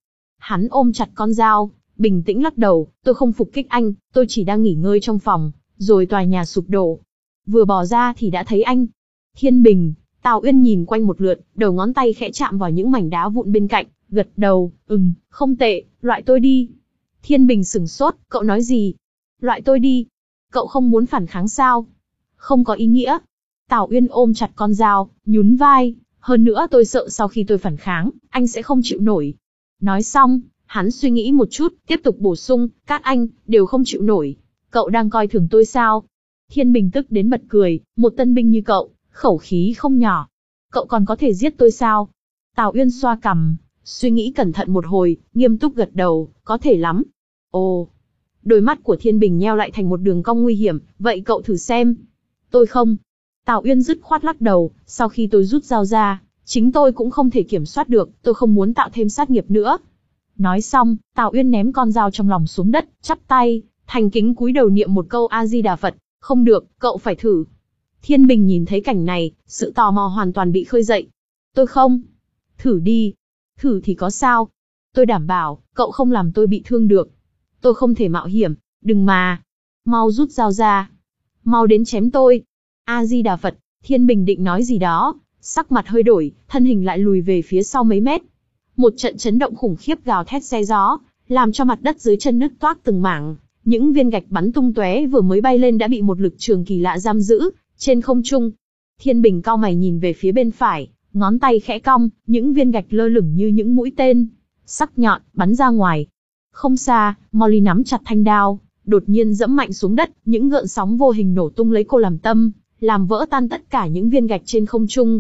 Hắn ôm chặt con dao, bình tĩnh lắc đầu, tôi không phục kích anh, tôi chỉ đang nghỉ ngơi trong phòng, rồi tòa nhà sụp đổ. Vừa bỏ ra thì đã thấy anh. Thiên Bình, Tào Uyên nhìn quanh một lượt, đầu ngón tay khẽ chạm vào những mảnh đá vụn bên cạnh, gật đầu, ừm, không tệ, loại tôi đi. Thiên Bình sửng sốt, cậu nói gì? Loại tôi đi. Cậu không muốn phản kháng sao? Không có ý nghĩa. Tào Uyên ôm chặt con dao, nhún vai, hơn nữa tôi sợ sau khi tôi phản kháng, anh sẽ không chịu nổi. Nói xong, hắn suy nghĩ một chút, tiếp tục bổ sung, các anh, đều không chịu nổi. Cậu đang coi thường tôi sao? Thiên Bình tức đến bật cười, một tân binh như cậu, khẩu khí không nhỏ. Cậu còn có thể giết tôi sao? Tào Uyên xoa cằm, suy nghĩ cẩn thận một hồi, nghiêm túc gật đầu, có thể lắm. Ồ, đôi mắt của Thiên Bình nheo lại thành một đường cong nguy hiểm, vậy cậu thử xem. Tôi không. Tào Uyên dứt khoát lắc đầu, sau khi tôi rút dao ra, chính tôi cũng không thể kiểm soát được, tôi không muốn tạo thêm sát nghiệp nữa. Nói xong, Tào Uyên ném con dao trong lòng xuống đất, chắp tay, thành kính cúi đầu niệm một câu A Di Đà Phật, không được, cậu phải thử. Thiên Bình nhìn thấy cảnh này, sự tò mò hoàn toàn bị khơi dậy. Tôi không. Thử đi. Thử thì có sao? Tôi đảm bảo, cậu không làm tôi bị thương được. Tôi không thể mạo hiểm, đừng mà. Mau rút dao ra. Mau đến chém tôi. A Di Đà Phật, Thiên Bình định nói gì đó, sắc mặt hơi đổi, thân hình lại lùi về phía sau mấy mét. Một trận chấn động khủng khiếp gào thét xe gió, làm cho mặt đất dưới chân nứt toác từng mảng. Những viên gạch bắn tung tóe vừa mới bay lên đã bị một lực trường kỳ lạ giam giữ trên không trung. Thiên Bình cau mày nhìn về phía bên phải, ngón tay khẽ cong, những viên gạch lơ lửng như những mũi tên sắc nhọn bắn ra ngoài. Không xa, Molly nắm chặt thanh đao, đột nhiên giẫm mạnh xuống đất, những gợn sóng vô hình nổ tung lấy cô làm tâm, làm vỡ tan tất cả những viên gạch trên không trung.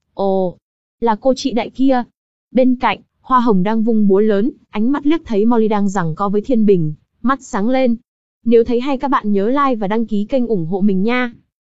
Ồ, là cô chị đại kia. Bên cạnh, Hoa Hồng đang vung búa lớn, ánh mắt liếc thấy Molly đang giằng co với Thiên Bình, mắt sáng lên. Nếu thấy hay các bạn nhớ like và đăng ký kênh ủng hộ mình nha.